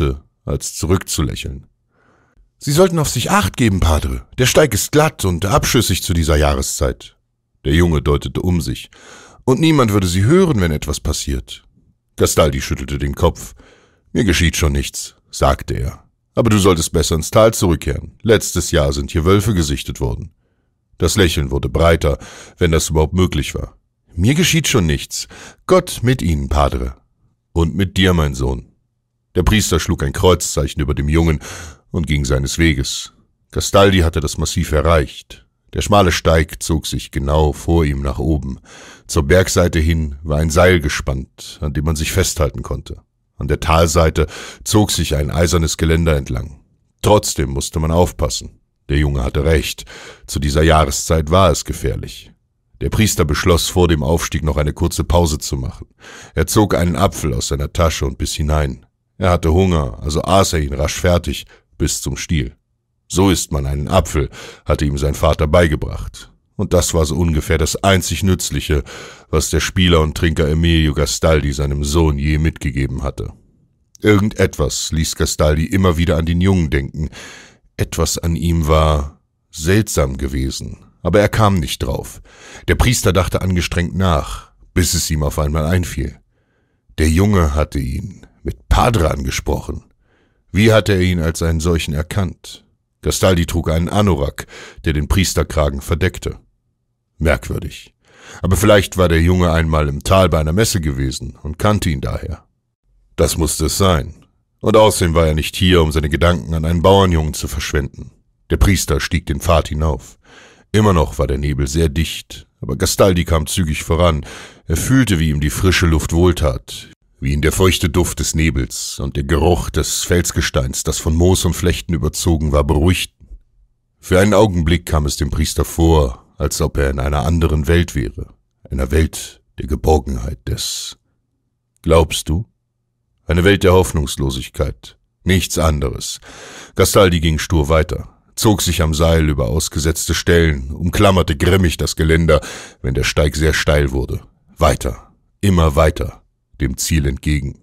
als zurückzulächeln. »Sie sollten auf sich Acht geben, Padre. Der Steig ist glatt und abschüssig zu dieser Jahreszeit.« Der Junge deutete um sich. »Und niemand würde Sie hören, wenn etwas passiert.« Gastaldi schüttelte den Kopf. »Mir geschieht schon nichts«, sagte er. »Aber du solltest besser ins Tal zurückkehren. Letztes Jahr sind hier Wölfe gesichtet worden.« Das Lächeln wurde breiter, wenn das überhaupt möglich war. »Mir geschieht schon nichts. Gott mit Ihnen, Padre.« »Und mit dir, mein Sohn.« Der Priester schlug ein Kreuzzeichen über dem Jungen und ging seines Weges. Gastaldi hatte das Massiv erreicht. Der schmale Steig zog sich genau vor ihm nach oben. Zur Bergseite hin war ein Seil gespannt, an dem man sich festhalten konnte. An der Talseite zog sich ein eisernes Geländer entlang. Trotzdem musste man aufpassen. Der Junge hatte recht. Zu dieser Jahreszeit war es gefährlich. Der Priester beschloss, vor dem Aufstieg noch eine kurze Pause zu machen. Er zog einen Apfel aus seiner Tasche und biss hinein. Er hatte Hunger, also aß er ihn rasch fertig, bis zum Stiel. So isst man einen Apfel, hatte ihm sein Vater beigebracht. Und das war so ungefähr das einzig Nützliche, was der Spieler und Trinker Emilio Gastaldi seinem Sohn je mitgegeben hatte. Irgendetwas ließ Gastaldi immer wieder an den Jungen denken. Etwas an ihm war seltsam gewesen, aber er kam nicht drauf. Der Priester dachte angestrengt nach, bis es ihm auf einmal einfiel. Der Junge hatte ihn mit Padre angesprochen. Wie hatte er ihn als einen solchen erkannt? Gastaldi trug einen Anorak, der den Priesterkragen verdeckte. Merkwürdig. Aber vielleicht war der Junge einmal im Tal bei einer Messe gewesen und kannte ihn daher. Das musste es sein. Und außerdem war er nicht hier, um seine Gedanken an einen Bauernjungen zu verschwenden. Der Priester stieg den Pfad hinauf. Immer noch war der Nebel sehr dicht, aber Gastaldi kam zügig voran. Er fühlte, wie ihm die frische Luft wohltat, wie ihn der feuchte Duft des Nebels und der Geruch des Felsgesteins, das von Moos und Flechten überzogen war, beruhigten. Für einen Augenblick kam es dem Priester vor, als ob er in einer anderen Welt wäre, einer Welt der Geborgenheit, des... Glaubst du? Eine Welt der Hoffnungslosigkeit, nichts anderes. Gastaldi ging stur weiter, zog sich am Seil über ausgesetzte Stellen, umklammerte grimmig das Geländer, wenn der Steig sehr steil wurde. Weiter, immer weiter, dem Ziel entgegen.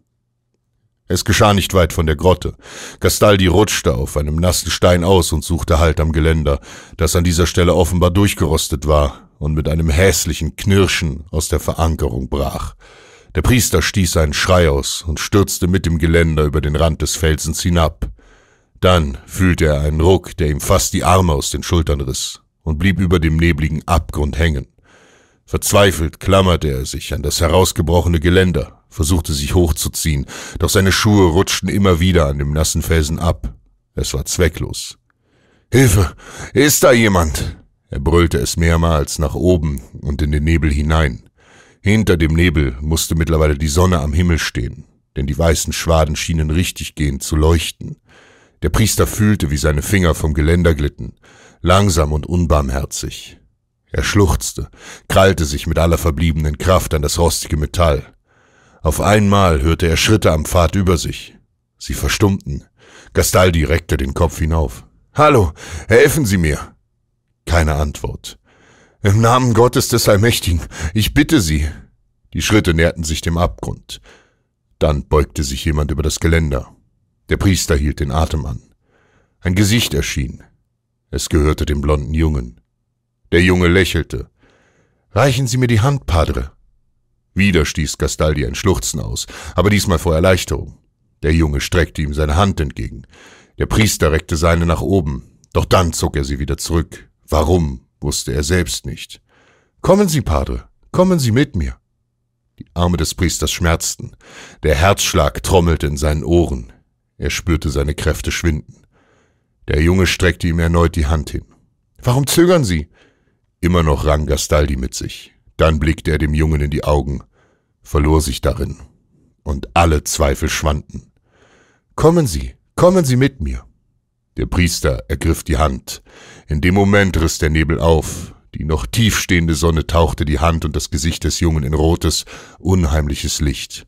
Es geschah nicht weit von der Grotte. Gastaldi rutschte auf einem nassen Stein aus und suchte Halt am Geländer, das an dieser Stelle offenbar durchgerostet war und mit einem hässlichen Knirschen aus der Verankerung brach. Der Priester stieß einen Schrei aus und stürzte mit dem Geländer über den Rand des Felsens hinab. Dann fühlte er einen Ruck, der ihm fast die Arme aus den Schultern riss, und blieb über dem nebligen Abgrund hängen. Verzweifelt klammerte er sich an das herausgebrochene Geländer, versuchte sich hochzuziehen, doch seine Schuhe rutschten immer wieder an dem nassen Felsen ab. Es war zwecklos. »Hilfe! Ist da jemand?« Er brüllte es mehrmals nach oben und in den Nebel hinein. Hinter dem Nebel musste mittlerweile die Sonne am Himmel stehen, denn die weißen Schwaden schienen richtiggehend zu leuchten. Der Priester fühlte, wie seine Finger vom Geländer glitten, langsam und unbarmherzig. Er schluchzte, krallte sich mit aller verbliebenen Kraft an das rostige Metall. Auf einmal hörte er Schritte am Pfad über sich. Sie verstummten. Gastaldi reckte den Kopf hinauf. »Hallo, helfen Sie mir!« Keine Antwort. »Im Namen Gottes des Allmächtigen, ich bitte Sie!« Die Schritte näherten sich dem Abgrund. Dann beugte sich jemand über das Geländer. Der Priester hielt den Atem an. Ein Gesicht erschien. Es gehörte dem blonden Jungen. Der Junge lächelte. »Reichen Sie mir die Hand, Padre.« Wieder stieß Gastaldi ein Schluchzen aus, aber diesmal vor Erleichterung. Der Junge streckte ihm seine Hand entgegen. Der Priester reckte seine nach oben, doch dann zog er sie wieder zurück. Warum, wusste er selbst nicht. »Kommen Sie, Padre, kommen Sie mit mir.« Die Arme des Priesters schmerzten. Der Herzschlag trommelte in seinen Ohren. Er spürte seine Kräfte schwinden. Der Junge streckte ihm erneut die Hand hin. »Warum zögern Sie?« Immer noch rang Gastaldi mit sich. Dann blickte er dem Jungen in die Augen, verlor sich darin, und alle Zweifel schwanden. »Kommen Sie mit mir.« Der Priester ergriff die Hand. In dem Moment riss der Nebel auf. Die noch tiefstehende Sonne tauchte die Hand und das Gesicht des Jungen in rotes, unheimliches Licht.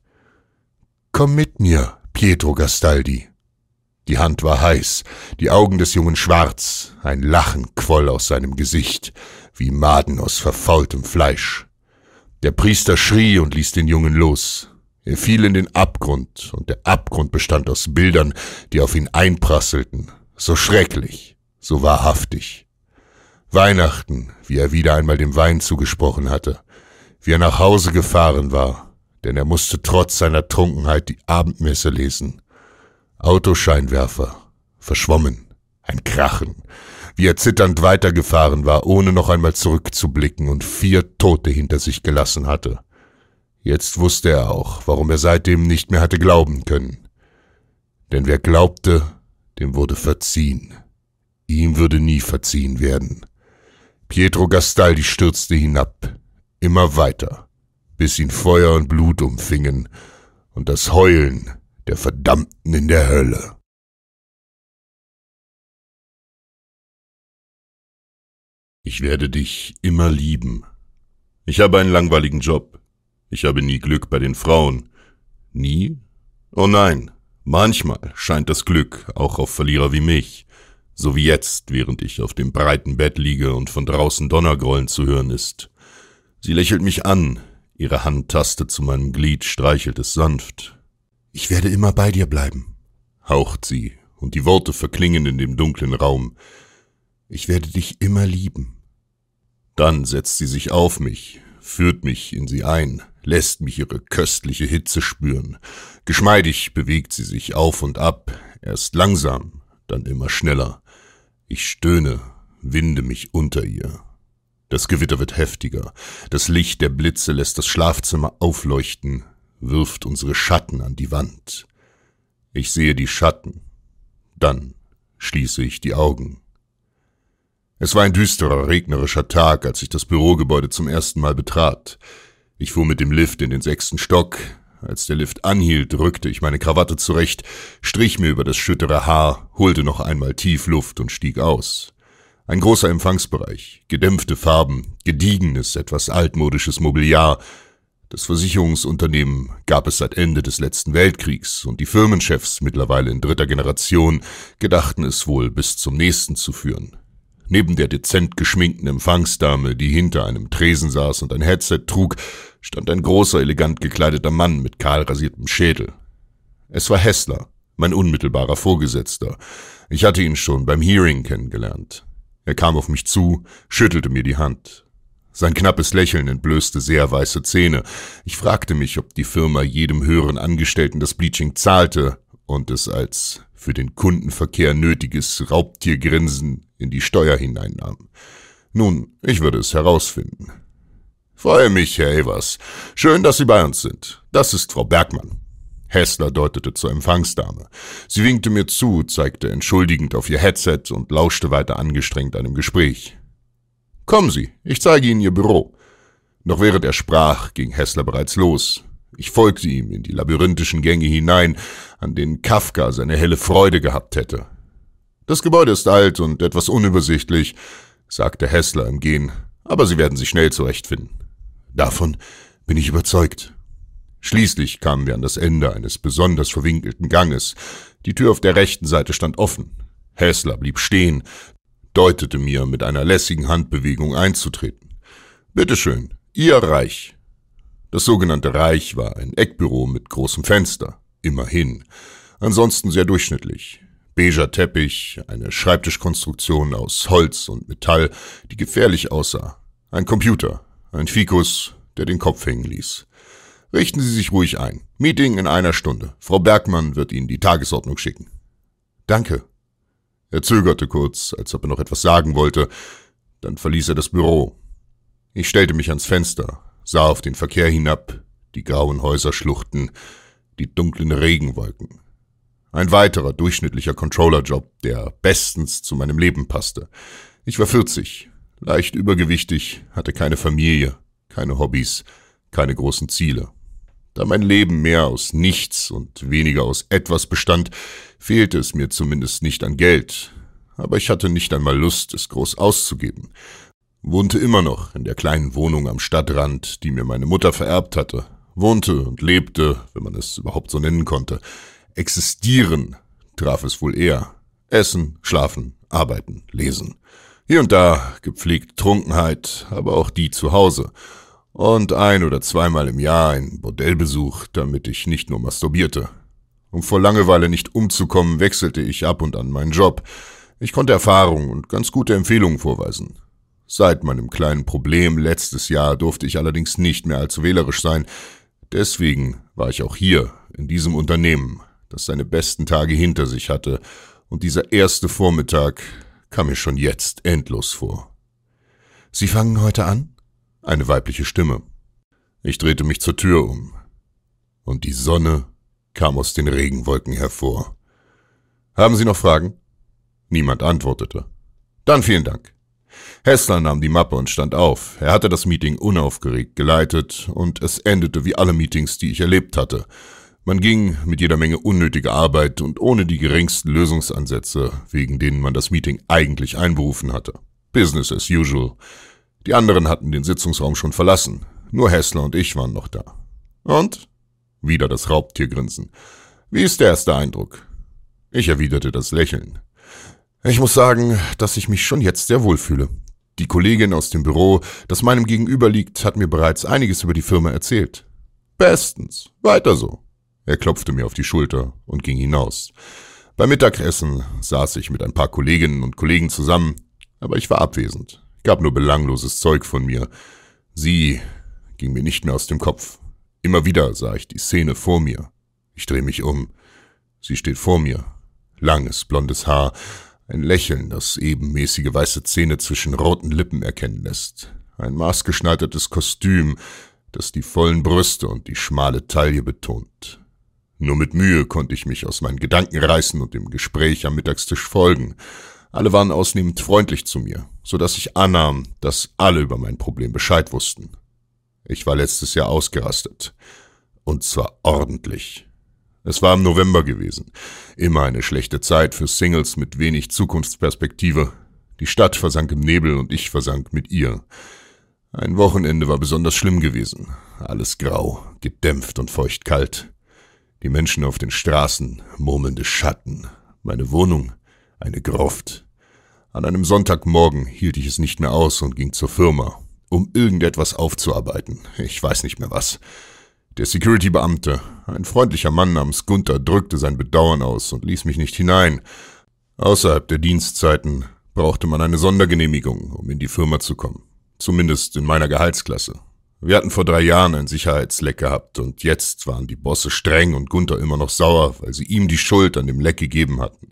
»Komm mit mir, Pietro Gastaldi.« Die Hand war heiß, die Augen des Jungen schwarz, ein Lachen quoll aus seinem Gesicht, wie Maden aus verfaultem Fleisch. Der Priester schrie und ließ den Jungen los. Er fiel in den Abgrund, und der Abgrund bestand aus Bildern, die auf ihn einprasselten, so schrecklich, so wahrhaftig. Weihnachten, wie er wieder einmal dem Wein zugesprochen hatte, wie er nach Hause gefahren war, denn er musste trotz seiner Trunkenheit die Abendmesse lesen. Autoscheinwerfer, verschwommen, ein Krachen, wie er zitternd weitergefahren war, ohne noch einmal zurückzublicken und 4 Tote hinter sich gelassen hatte. Jetzt wusste er auch, warum er seitdem nicht mehr hatte glauben können. Denn wer glaubte, dem wurde verziehen. Ihm würde nie verziehen werden. Pietro Gastaldi stürzte hinab, immer weiter, bis ihn Feuer und Blut umfingen und das Heulen der Verdammten in der Hölle. Ich werde dich immer lieben. Ich habe einen langweiligen Job. Ich habe nie Glück bei den Frauen. Nie? Oh nein, manchmal scheint das Glück auch auf Verlierer wie mich. So wie jetzt, während ich auf dem breiten Bett liege und von draußen Donnergrollen zu hören ist. Sie lächelt mich an, ihre Hand tastet zu meinem Glied, streichelt es sanft. Ich werde immer bei dir bleiben, haucht sie, und die Worte verklingen in dem dunklen Raum. Ich werde dich immer lieben. Dann setzt sie sich auf mich, führt mich in sie ein, lässt mich ihre köstliche Hitze spüren. Geschmeidig bewegt sie sich auf und ab, erst langsam, dann immer schneller. Ich stöhne, winde mich unter ihr. Das Gewitter wird heftiger, das Licht der Blitze lässt das Schlafzimmer aufleuchten, wirft unsere Schatten an die Wand. Ich sehe die Schatten, dann schließe ich die Augen. Es war ein düsterer, regnerischer Tag, als ich das Bürogebäude zum ersten Mal betrat. Ich fuhr mit dem Lift in den 6. Stock. Als der Lift anhielt, rückte ich meine Krawatte zurecht, strich mir über das schüttere Haar, holte noch einmal tief Luft und stieg aus. Ein großer Empfangsbereich, gedämpfte Farben, gediegenes, etwas altmodisches Mobiliar. Das Versicherungsunternehmen gab es seit Ende des letzten Weltkriegs und die Firmenchefs, mittlerweile in 3. Generation, gedachten es wohl bis zum nächsten zu führen. Neben der dezent geschminkten Empfangsdame, die hinter einem Tresen saß und ein Headset trug, stand ein großer, elegant gekleideter Mann mit kahl rasiertem Schädel. Es war Hessler, mein unmittelbarer Vorgesetzter. Ich hatte ihn schon beim Hearing kennengelernt. Er kam auf mich zu, schüttelte mir die Hand. Sein knappes Lächeln entblößte sehr weiße Zähne. Ich fragte mich, ob die Firma jedem höheren Angestellten das Bleaching zahlte und es als für den Kundenverkehr nötiges Raubtiergrinsen in die Steuer hineinnahm. Nun, ich würde es herausfinden. Freue mich, Herr Evers. Schön, dass Sie bei uns sind. Das ist Frau Bergmann. Hessler deutete zur Empfangsdame. Sie winkte mir zu, zeigte entschuldigend auf ihr Headset und lauschte weiter angestrengt einem Gespräch. Kommen Sie, ich zeige Ihnen Ihr Büro. Noch während er sprach, ging Hessler bereits los. Ich folgte ihm in die labyrinthischen Gänge hinein, an denen Kafka seine helle Freude gehabt hätte. Das Gebäude ist alt und etwas unübersichtlich, sagte Hessler im Gehen, aber Sie werden sich schnell zurechtfinden. Davon bin ich überzeugt. Schließlich kamen wir an das Ende eines besonders verwinkelten Ganges. Die Tür auf der rechten Seite stand offen. Hessler blieb stehen, deutete mir mit einer lässigen Handbewegung einzutreten. Bitteschön, Ihr Reich. Das sogenannte Reich war ein Eckbüro mit großem Fenster, immerhin. Ansonsten sehr durchschnittlich. Beiger Teppich, eine Schreibtischkonstruktion aus Holz und Metall, die gefährlich aussah. Ein Computer, ein Fikus, der den Kopf hängen ließ. Richten Sie sich ruhig ein. Meeting in 1 Stunde. Frau Bergmann wird Ihnen die Tagesordnung schicken. Danke. Er zögerte kurz, als ob er noch etwas sagen wollte. Dann verließ er das Büro. Ich stellte mich ans Fenster, sah auf den Verkehr hinab, die grauen Häuserschluchten, die dunklen Regenwolken. Ein weiterer durchschnittlicher Controllerjob, der bestens zu meinem Leben passte. Ich war 40, leicht übergewichtig, hatte keine Familie, keine Hobbys, keine großen Ziele. Da mein Leben mehr aus nichts und weniger aus etwas bestand, fehlte es mir zumindest nicht an Geld. Aber ich hatte nicht einmal Lust, es groß auszugeben. Wohnte immer noch in der kleinen Wohnung am Stadtrand, die mir meine Mutter vererbt hatte. Wohnte und lebte, wenn man es überhaupt so nennen konnte. Existieren traf es wohl eher. Essen, schlafen, arbeiten, lesen. Hier und da gepflegte Trunkenheit, aber auch die zu Hause. Und 1- oder zweimal im Jahr ein Bordellbesuch, damit ich nicht nur masturbierte. Um vor Langeweile nicht umzukommen, wechselte ich ab und an meinen Job. Ich konnte Erfahrung und ganz gute Empfehlungen vorweisen. Seit meinem kleinen Problem letztes Jahr durfte ich allerdings nicht mehr allzu wählerisch sein. Deswegen war ich auch hier, in diesem Unternehmen, das seine besten Tage hinter sich hatte, und dieser erste Vormittag kam mir schon jetzt endlos vor. »Sie fangen heute an?« Eine weibliche Stimme. Ich drehte mich zur Tür um. Und die Sonne kam aus den Regenwolken hervor. »Haben Sie noch Fragen?« Niemand antwortete. »Dann vielen Dank.« Hässler nahm die Mappe und stand auf. Er hatte das Meeting unaufgeregt geleitet und es endete wie alle Meetings, die ich erlebt hatte. Man ging mit jeder Menge unnötiger Arbeit und ohne die geringsten Lösungsansätze, wegen denen man das Meeting eigentlich einberufen hatte. Business as usual. Die anderen hatten den Sitzungsraum schon verlassen. Nur Hässler und ich waren noch da. Und? Wieder das Raubtiergrinsen. Wie ist der erste Eindruck? Ich erwiderte das Lächeln. Ich muss sagen, dass ich mich schon jetzt sehr wohl fühle. Die Kollegin aus dem Büro, das meinem Gegenüber liegt, hat mir bereits einiges über die Firma erzählt. Bestens. Weiter so. Er klopfte mir auf die Schulter und ging hinaus. Beim Mittagessen saß ich mit ein paar Kolleginnen und Kollegen zusammen, aber ich war abwesend, gab nur belangloses Zeug von mir. Sie ging mir nicht mehr aus dem Kopf. Immer wieder sah ich die Szene vor mir. Ich drehe mich um. Sie steht vor mir. Langes, blondes Haar, ein Lächeln, das ebenmäßige weiße Zähne zwischen roten Lippen erkennen lässt. Ein maßgeschneidertes Kostüm, das die vollen Brüste und die schmale Taille betont. Nur mit Mühe konnte ich mich aus meinen Gedanken reißen und dem Gespräch am Mittagstisch folgen. Alle waren ausnehmend freundlich zu mir, so dass ich annahm, dass alle über mein Problem Bescheid wussten. Ich war letztes Jahr ausgerastet. Und zwar ordentlich. Es war im November gewesen. Immer eine schlechte Zeit für Singles mit wenig Zukunftsperspektive. Die Stadt versank im Nebel und ich versank mit ihr. Ein Wochenende war besonders schlimm gewesen. Alles grau, gedämpft und feuchtkalt. Die Menschen auf den Straßen, murmelnde Schatten. Meine Wohnung, eine Gruft. An einem Sonntagmorgen hielt ich es nicht mehr aus und ging zur Firma, um irgendetwas aufzuarbeiten. Ich weiß nicht mehr was. Der Security-Beamte, ein freundlicher Mann namens Gunther, drückte sein Bedauern aus und ließ mich nicht hinein. Außerhalb der Dienstzeiten brauchte man eine Sondergenehmigung, um in die Firma zu kommen. Zumindest in meiner Gehaltsklasse. Wir hatten vor 3 Jahren ein Sicherheitsleck gehabt und jetzt waren die Bosse streng und Gunther immer noch sauer, weil sie ihm die Schuld an dem Leck gegeben hatten.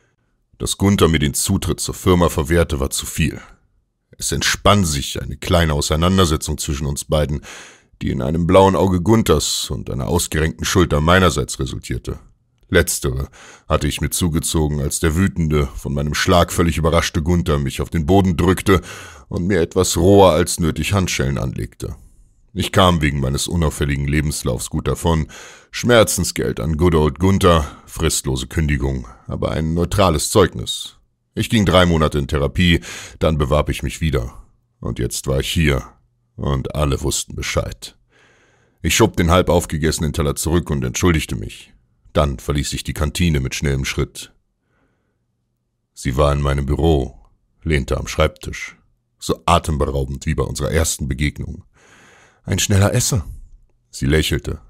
Dass Gunther mir den Zutritt zur Firma verwehrte, war zu viel. Es entspann sich eine kleine Auseinandersetzung zwischen uns beiden, die in einem blauen Auge Gunthers und einer ausgerenkten Schulter meinerseits resultierte. Letztere hatte ich mir zugezogen, als der wütende, von meinem Schlag völlig überraschte Gunther mich auf den Boden drückte und mir etwas roher als nötig Handschellen anlegte. Ich kam wegen meines unauffälligen Lebenslaufs gut davon. Schmerzensgeld an Good Old Gunther, fristlose Kündigung, aber ein neutrales Zeugnis. Ich ging 3 Monate in Therapie, dann bewarb ich mich wieder. Und jetzt war ich hier. Und alle wussten Bescheid. Ich schob den halb aufgegessenen Teller zurück und entschuldigte mich. Dann verließ ich die Kantine mit schnellem Schritt. Sie war in meinem Büro, lehnte am Schreibtisch. So atemberaubend wie bei unserer ersten Begegnung. »Ein schneller Esser?« Sie lächelte.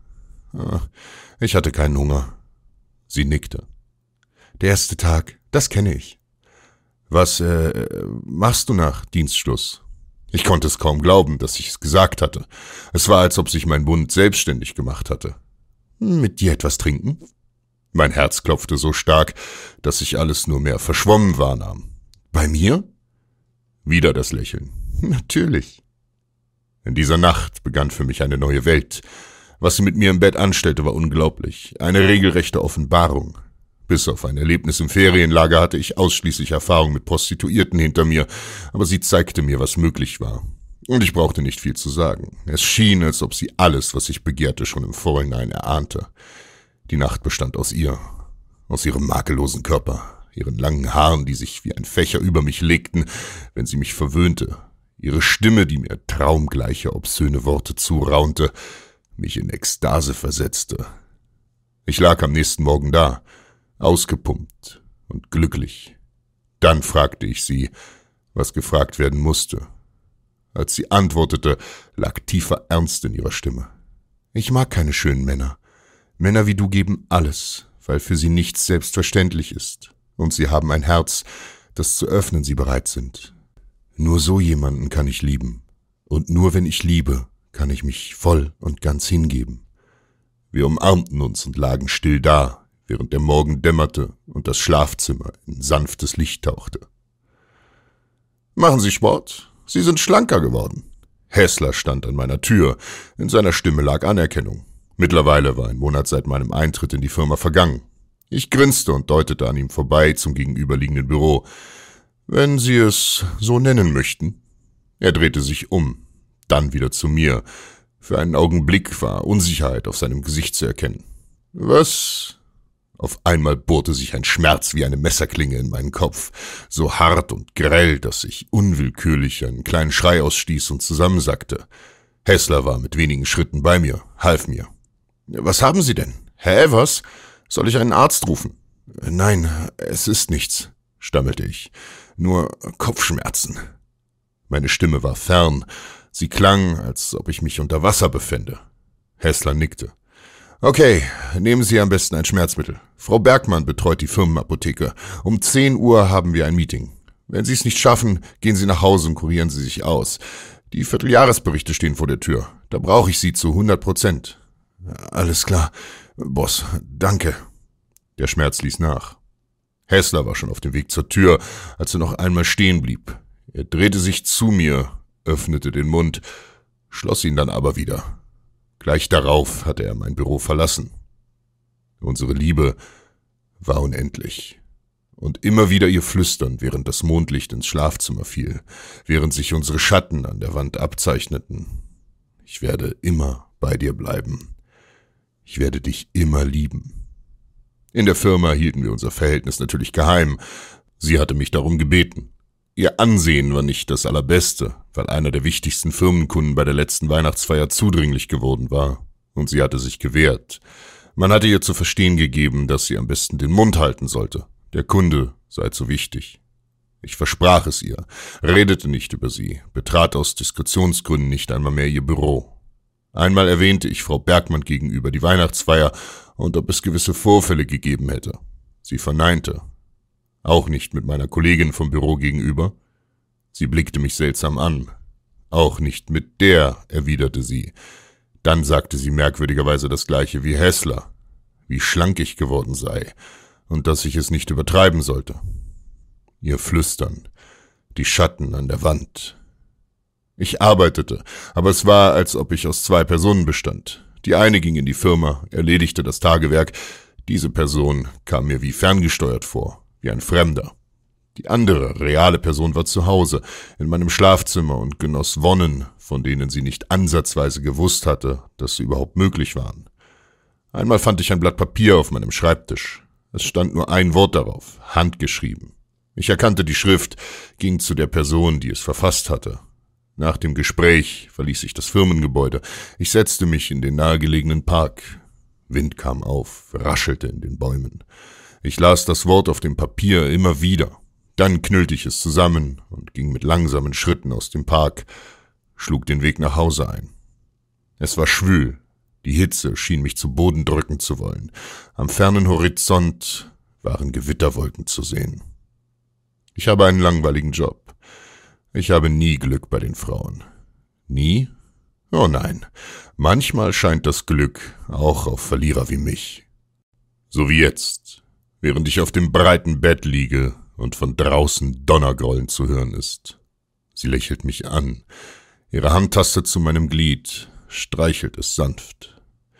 Ich hatte keinen Hunger. Sie nickte. »Der erste Tag, das kenne ich.« »Was, machst du nach Dienstschluss?« Ich konnte es kaum glauben, dass ich es gesagt hatte. Es war, als ob sich mein Bund selbstständig gemacht hatte. »Mit dir etwas trinken?« Mein Herz klopfte so stark, dass ich alles nur mehr verschwommen wahrnahm. »Bei mir?« Wieder das Lächeln. »Natürlich.« In dieser Nacht begann für mich eine neue Welt. Was sie mit mir im Bett anstellte, war unglaublich. Eine regelrechte Offenbarung. Bis auf ein Erlebnis im Ferienlager hatte ich ausschließlich Erfahrung mit Prostituierten hinter mir, aber sie zeigte mir, was möglich war. Und ich brauchte nicht viel zu sagen. Es schien, als ob sie alles, was ich begehrte, schon im Vorhinein erahnte. Die Nacht bestand aus ihr, aus ihrem makellosen Körper, ihren langen Haaren, die sich wie ein Fächer über mich legten, wenn sie mich verwöhnte, ihre Stimme, die mir traumgleiche, obszöne Worte zuraunte, mich in Ekstase versetzte. Ich lag am nächsten Morgen da, ausgepumpt und glücklich. Dann fragte ich sie, was gefragt werden musste. Als sie antwortete, lag tiefer Ernst in ihrer Stimme. »Ich mag keine schönen Männer. Männer wie du geben alles, weil für sie nichts selbstverständlich ist. Und sie haben ein Herz, das zu öffnen sie bereit sind. Nur so jemanden kann ich lieben. Und nur wenn ich liebe, kann ich mich voll und ganz hingeben.« Wir umarmten uns und lagen still da, während der Morgen dämmerte und das Schlafzimmer in sanftes Licht tauchte. »Machen Sie Sport? Sie sind schlanker geworden.« Häsler stand an meiner Tür. In seiner Stimme lag Anerkennung. Mittlerweile war ein Monat seit meinem Eintritt in die Firma vergangen. Ich grinste und deutete an ihm vorbei zum gegenüberliegenden Büro. »Wenn Sie es so nennen möchten.« Er drehte sich um, dann wieder zu mir. Für einen Augenblick war Unsicherheit auf seinem Gesicht zu erkennen. »Was?« Auf einmal bohrte sich ein Schmerz wie eine Messerklinge in meinen Kopf, so hart und grell, dass ich unwillkürlich einen kleinen Schrei ausstieß und zusammensackte. Häsler war mit wenigen Schritten bei mir, half mir. »Was haben Sie denn? Hä, was? Soll ich einen Arzt rufen?« »Nein, es ist nichts«, stammelte ich. »Nur Kopfschmerzen.« Meine Stimme war fern. Sie klang, als ob ich mich unter Wasser befände. Häsler nickte. »Okay, nehmen Sie am besten ein Schmerzmittel. Frau Bergmann betreut die Firmenapotheke. Um 10 Uhr haben wir ein Meeting. Wenn Sie es nicht schaffen, gehen Sie nach Hause und kurieren Sie sich aus. Die Vierteljahresberichte stehen vor der Tür. Da brauche ich Sie zu 100%. »Alles klar, Boss, danke.« Der Schmerz ließ nach. Häsler war schon auf dem Weg zur Tür, als er noch einmal stehen blieb. Er drehte sich zu mir, öffnete den Mund, schloss ihn dann aber wieder. Gleich darauf hatte er mein Büro verlassen. Unsere Liebe war unendlich. Und immer wieder ihr Flüstern, während das Mondlicht ins Schlafzimmer fiel, während sich unsere Schatten an der Wand abzeichneten. Ich werde immer bei dir bleiben. Ich werde dich immer lieben. In der Firma hielten wir unser Verhältnis natürlich geheim. Sie hatte mich darum gebeten. Ihr Ansehen war nicht das allerbeste, weil einer der wichtigsten Firmenkunden bei der letzten Weihnachtsfeier zudringlich geworden war. Und sie hatte sich gewehrt. Man hatte ihr zu verstehen gegeben, dass sie am besten den Mund halten sollte. Der Kunde sei zu wichtig. Ich versprach es ihr, redete nicht über sie, betrat aus Diskretionsgründen nicht einmal mehr ihr Büro. Einmal erwähnte ich Frau Bergmann gegenüber die Weihnachtsfeier und ob es gewisse Vorfälle gegeben hätte. Sie verneinte. Auch nicht mit meiner Kollegin vom Büro gegenüber. Sie blickte mich seltsam an. Auch nicht mit der, erwiderte sie. Dann sagte sie merkwürdigerweise das Gleiche wie Häsler, wie schlank ich geworden sei und dass ich es nicht übertreiben sollte. Ihr Flüstern, die Schatten an der Wand. Ich arbeitete, aber es war, als ob ich aus 2 Personen bestand. Die eine ging in die Firma, erledigte das Tagewerk. Diese Person kam mir wie ferngesteuert vor, wie ein Fremder. Die andere, reale Person war zu Hause, in meinem Schlafzimmer und genoss Wonnen, von denen sie nicht ansatzweise gewusst hatte, dass sie überhaupt möglich waren. Einmal fand ich ein Blatt Papier auf meinem Schreibtisch. Es stand nur ein Wort darauf, handgeschrieben. Ich erkannte die Schrift, ging zu der Person, die es verfasst hatte. Nach dem Gespräch verließ ich das Firmengebäude. Ich setzte mich in den nahegelegenen Park. Wind kam auf, raschelte in den Bäumen. Ich las das Wort auf dem Papier immer wieder. Dann knüllte ich es zusammen und ging mit langsamen Schritten aus dem Park, schlug den Weg nach Hause ein. Es war schwül. Die Hitze schien mich zu Boden drücken zu wollen. Am fernen Horizont waren Gewitterwolken zu sehen. Ich habe einen langweiligen Job. Ich habe nie Glück bei den Frauen. Nie? Oh nein, manchmal scheint das Glück auch auf Verlierer wie mich. So wie jetzt, während ich auf dem breiten Bett liege und von draußen Donnergrollen zu hören ist. Sie lächelt mich an. Ihre Hand tastet zu meinem Glied, streichelt es sanft.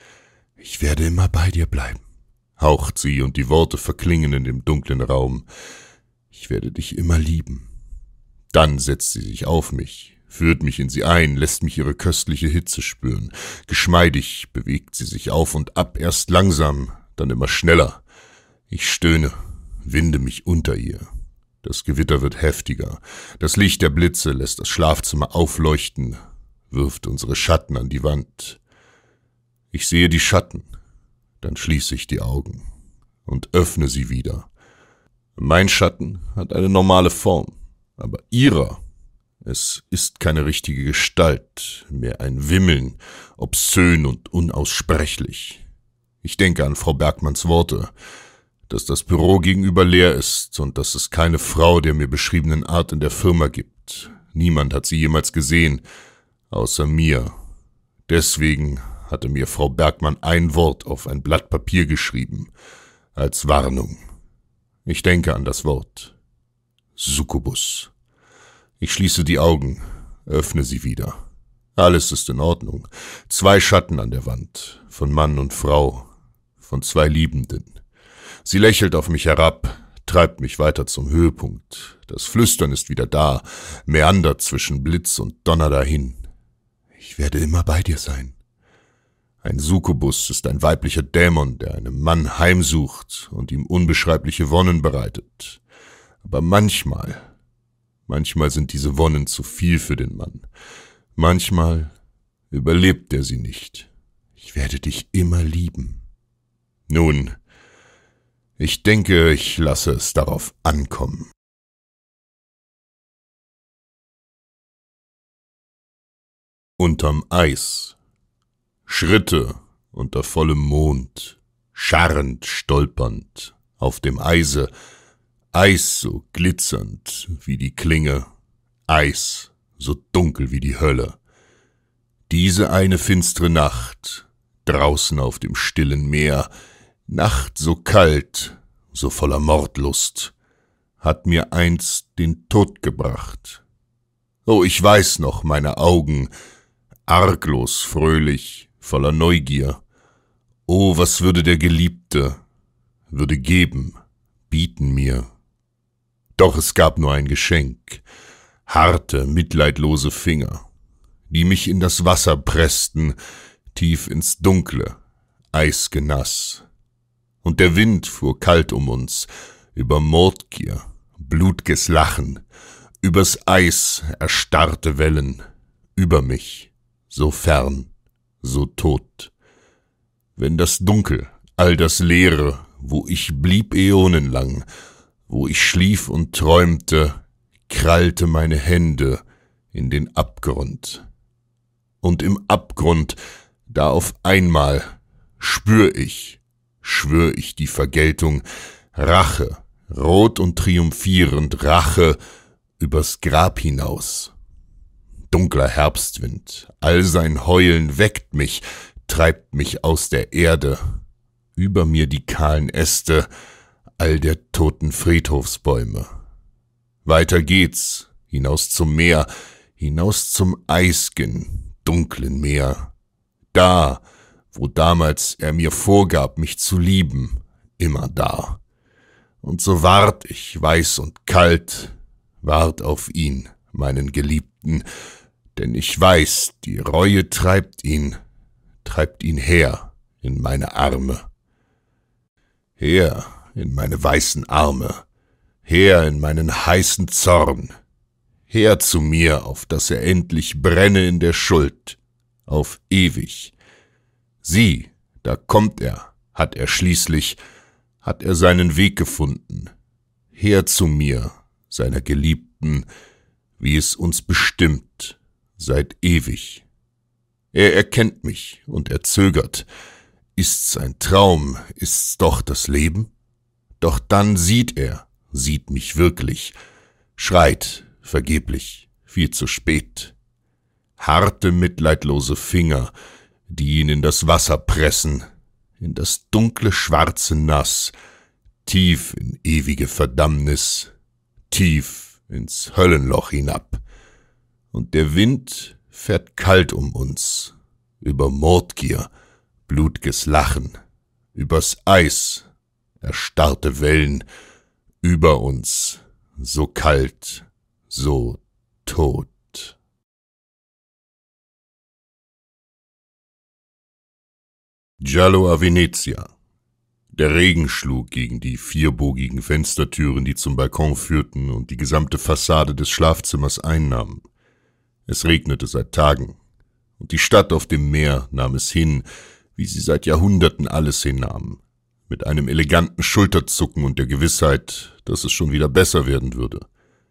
»Ich werde immer bei dir bleiben«, haucht sie und die Worte verklingen in dem dunklen Raum. »Ich werde dich immer lieben.« Dann setzt sie sich auf mich, führt mich in sie ein, lässt mich ihre köstliche Hitze spüren. Geschmeidig bewegt sie sich auf und ab, erst langsam, dann immer schneller. Ich stöhne, winde mich unter ihr. Das Gewitter wird heftiger. Das Licht der Blitze lässt das Schlafzimmer aufleuchten, wirft unsere Schatten an die Wand. Ich sehe die Schatten, dann schließe ich die Augen und öffne sie wieder. Mein Schatten hat eine normale Form, aber ihrer Es ist keine richtige Gestalt, mehr ein Wimmeln, obszön und unaussprechlich. Ich denke an Frau Bergmanns Worte, dass das Büro gegenüber leer ist und dass es keine Frau der mir beschriebenen Art in der Firma gibt. Niemand hat sie jemals gesehen, außer mir. Deswegen hatte mir Frau Bergmann ein Wort auf ein Blatt Papier geschrieben, als Warnung. Ich denke an das Wort. Succubus. Ich schließe die Augen, öffne sie wieder. Alles ist in Ordnung. 2 Schatten an der Wand, von Mann und Frau, von 2 Liebenden. Sie lächelt auf mich herab, treibt mich weiter zum Höhepunkt. Das Flüstern ist wieder da, meandert zwischen Blitz und Donner dahin. Ich werde immer bei dir sein. Ein Succubus ist ein weiblicher Dämon, der einem Mann heimsucht und ihm unbeschreibliche Wonnen bereitet. Aber manchmal sind diese Wonnen zu viel für den Mann. Manchmal überlebt er sie nicht. Ich werde dich immer lieben. Nun, ich denke, ich lasse es darauf ankommen. Unterm Eis. Schritte unter vollem Mond, scharrend, stolpernd, auf dem Eise, Eis so glitzernd wie die Klinge, Eis so dunkel wie die Hölle. Diese eine finstere Nacht, draußen auf dem stillen Meer, Nacht so kalt, so voller Mordlust, hat mir einst den Tod gebracht. Oh, ich weiß noch meine Augen, arglos fröhlich, voller Neugier. Oh, was würde der Geliebte, würde geben, bieten mir. Doch es gab nur ein Geschenk, harte, mitleidlose Finger, die mich in das Wasser pressten, tief ins Dunkle, eisgenass. Und der Wind fuhr kalt um uns, über Mordgier, blutges Lachen, übers Eis erstarrte Wellen, über mich, so fern, so tot. Wenn das Dunkel, all das Leere, wo ich blieb äonenlang, wo ich schlief und träumte, krallte meine Hände in den Abgrund. Und im Abgrund, da auf einmal, schwör ich die Vergeltung, Rache, rot und triumphierend, Rache übers Grab hinaus. Dunkler Herbstwind, all sein Heulen weckt mich, treibt mich aus der Erde, über mir die kahlen Äste, all der toten Friedhofsbäume. Weiter geht's, hinaus zum Meer, hinaus zum eisgen, dunklen Meer, da, wo damals er mir vorgab, mich zu lieben, immer da. Und so wart ich, weiß und kalt, wart auf ihn, meinen Geliebten, denn ich weiß, die Reue treibt ihn her in meine Arme. Her in meine weißen Arme, her in meinen heißen Zorn, her zu mir, auf dass er endlich brenne in der Schuld, auf ewig. Sieh, da kommt er, hat er seinen Weg gefunden, her zu mir, seiner Geliebten, wie es uns bestimmt, seit ewig. Er erkennt mich und er zögert. Ist's ein Traum, ist's doch das Leben? Doch dann sieht mich wirklich, schreit vergeblich, viel zu spät. Harte, mitleidlose Finger, die ihn in das Wasser pressen, in das dunkle, schwarze Nass, tief in ewige Verdammnis, tief ins Höllenloch hinab. Und der Wind fährt kalt um uns, über Mordgier, blutges Lachen, übers Eis, erstarrte Wellen, über uns, so kalt, so tot. Giallo a Venezia. Der Regen schlug gegen die vierbogigen Fenstertüren, die zum Balkon führten und die gesamte Fassade des Schlafzimmers einnahmen. Es regnete seit Tagen, und die Stadt auf dem Meer nahm es hin, wie sie seit Jahrhunderten alles hinnahm, mit einem eleganten Schulterzucken und der Gewissheit, dass es schon wieder besser werden würde.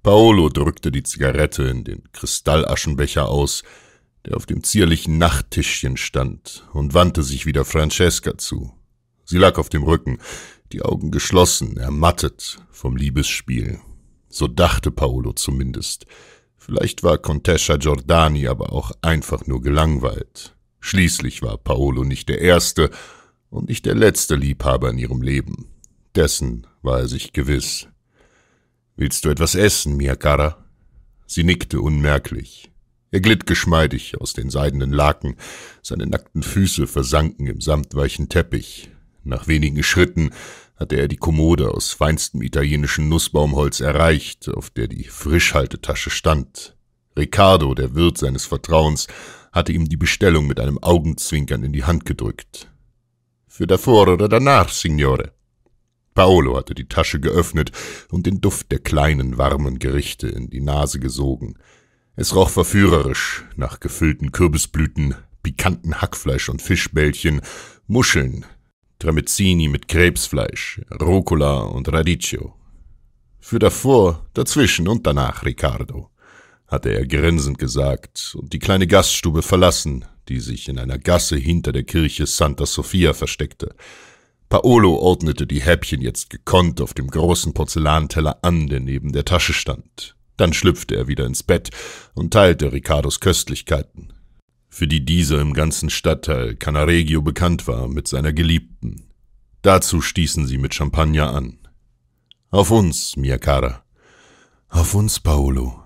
Paolo drückte die Zigarette in den Kristallaschenbecher aus, der auf dem zierlichen Nachttischchen stand, und wandte sich wieder Francesca zu. Sie lag auf dem Rücken, die Augen geschlossen, ermattet vom Liebesspiel. So dachte Paolo zumindest. Vielleicht war Contessa Giordani aber auch einfach nur gelangweilt. Schließlich war Paolo nicht der erste und nicht der letzte Liebhaber in ihrem Leben. Dessen war er sich gewiss. »Willst du etwas essen, mia cara?« Sie nickte unmerklich. Er glitt geschmeidig aus den seidenen Laken, seine nackten Füße versanken im samtweichen Teppich. Nach wenigen Schritten hatte er die Kommode aus feinstem italienischen Nussbaumholz erreicht, auf der die Frischhaltetasche stand. Riccardo, der Wirt seines Vertrauens, hatte ihm die Bestellung mit einem Augenzwinkern in die Hand gedrückt. »Für davor oder danach, Signore?« Paolo hatte die Tasche geöffnet und den Duft der kleinen, warmen Gerichte in die Nase gesogen. Es roch verführerisch nach gefüllten Kürbisblüten, pikanten Hackfleisch und Fischbällchen, Muscheln, Tramezzini mit Krebsfleisch, Rucola und Radicchio. »Für davor, dazwischen und danach, Riccardo«, hatte er grinsend gesagt und die kleine Gaststube verlassen, die sich in einer Gasse hinter der Kirche Santa Sofia versteckte. Paolo ordnete die Häppchen jetzt gekonnt auf dem großen Porzellanteller an, der neben der Tasche stand. Dann schlüpfte er wieder ins Bett und teilte Riccardos Köstlichkeiten, für die dieser im ganzen Stadtteil Cannaregio bekannt war, mit seiner Geliebten. Dazu stießen sie mit Champagner an. »Auf uns, mia cara.« »Auf uns, Paolo.«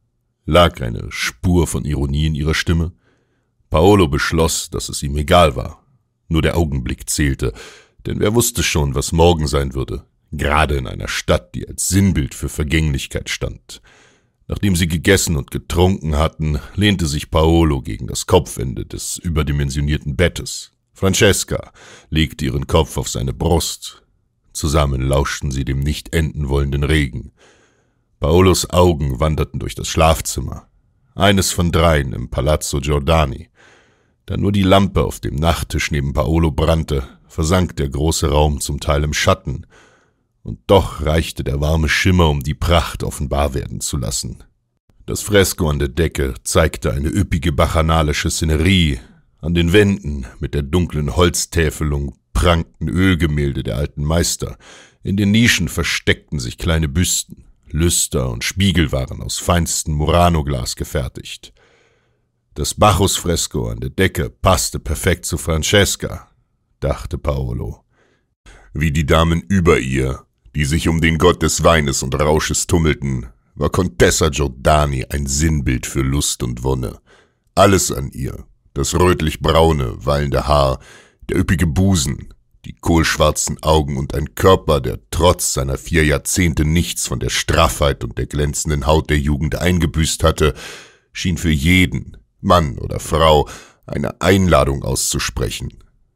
Lag eine Spur von Ironie in ihrer Stimme? Paolo beschloss, dass es ihm egal war. Nur der Augenblick zählte, denn wer wusste schon, was morgen sein würde, gerade in einer Stadt, die als Sinnbild für Vergänglichkeit stand. Nachdem sie gegessen und getrunken hatten, lehnte sich Paolo gegen das Kopfende des überdimensionierten Bettes. Francesca legte ihren Kopf auf seine Brust. Zusammen lauschten sie dem nicht enden wollenden Regen. Paolos Augen wanderten durch das Schlafzimmer. Eines von dreien im Palazzo Giordani. Da nur die Lampe auf dem Nachttisch neben Paolo brannte, versank der große Raum zum Teil im Schatten, und doch reichte der warme Schimmer, um die Pracht offenbar werden zu lassen. Das Fresko an der Decke zeigte eine üppige bacchanalische Szenerie. An den Wänden mit der dunklen Holztäfelung prangten Ölgemälde der alten Meister. In den Nischen versteckten sich kleine Büsten. Lüster und Spiegel waren aus feinstem Murano-Glas gefertigt. Das Bacchus-Fresko an der Decke passte perfekt zu Francesca, dachte Paolo. Wie die Damen über ihr, die sich um den Gott des Weines und Rausches tummelten, war Contessa Giordani ein Sinnbild für Lust und Wonne. Alles an ihr, das rötlich-braune, wallende Haar, der üppige Busen, die kohlschwarzen Augen und ein Körper, der trotz seiner 4 Jahrzehnte nichts von der Straffheit und der glänzenden Haut der Jugend eingebüßt hatte, schien für jeden, Mann oder Frau, eine Einladung auszusprechen.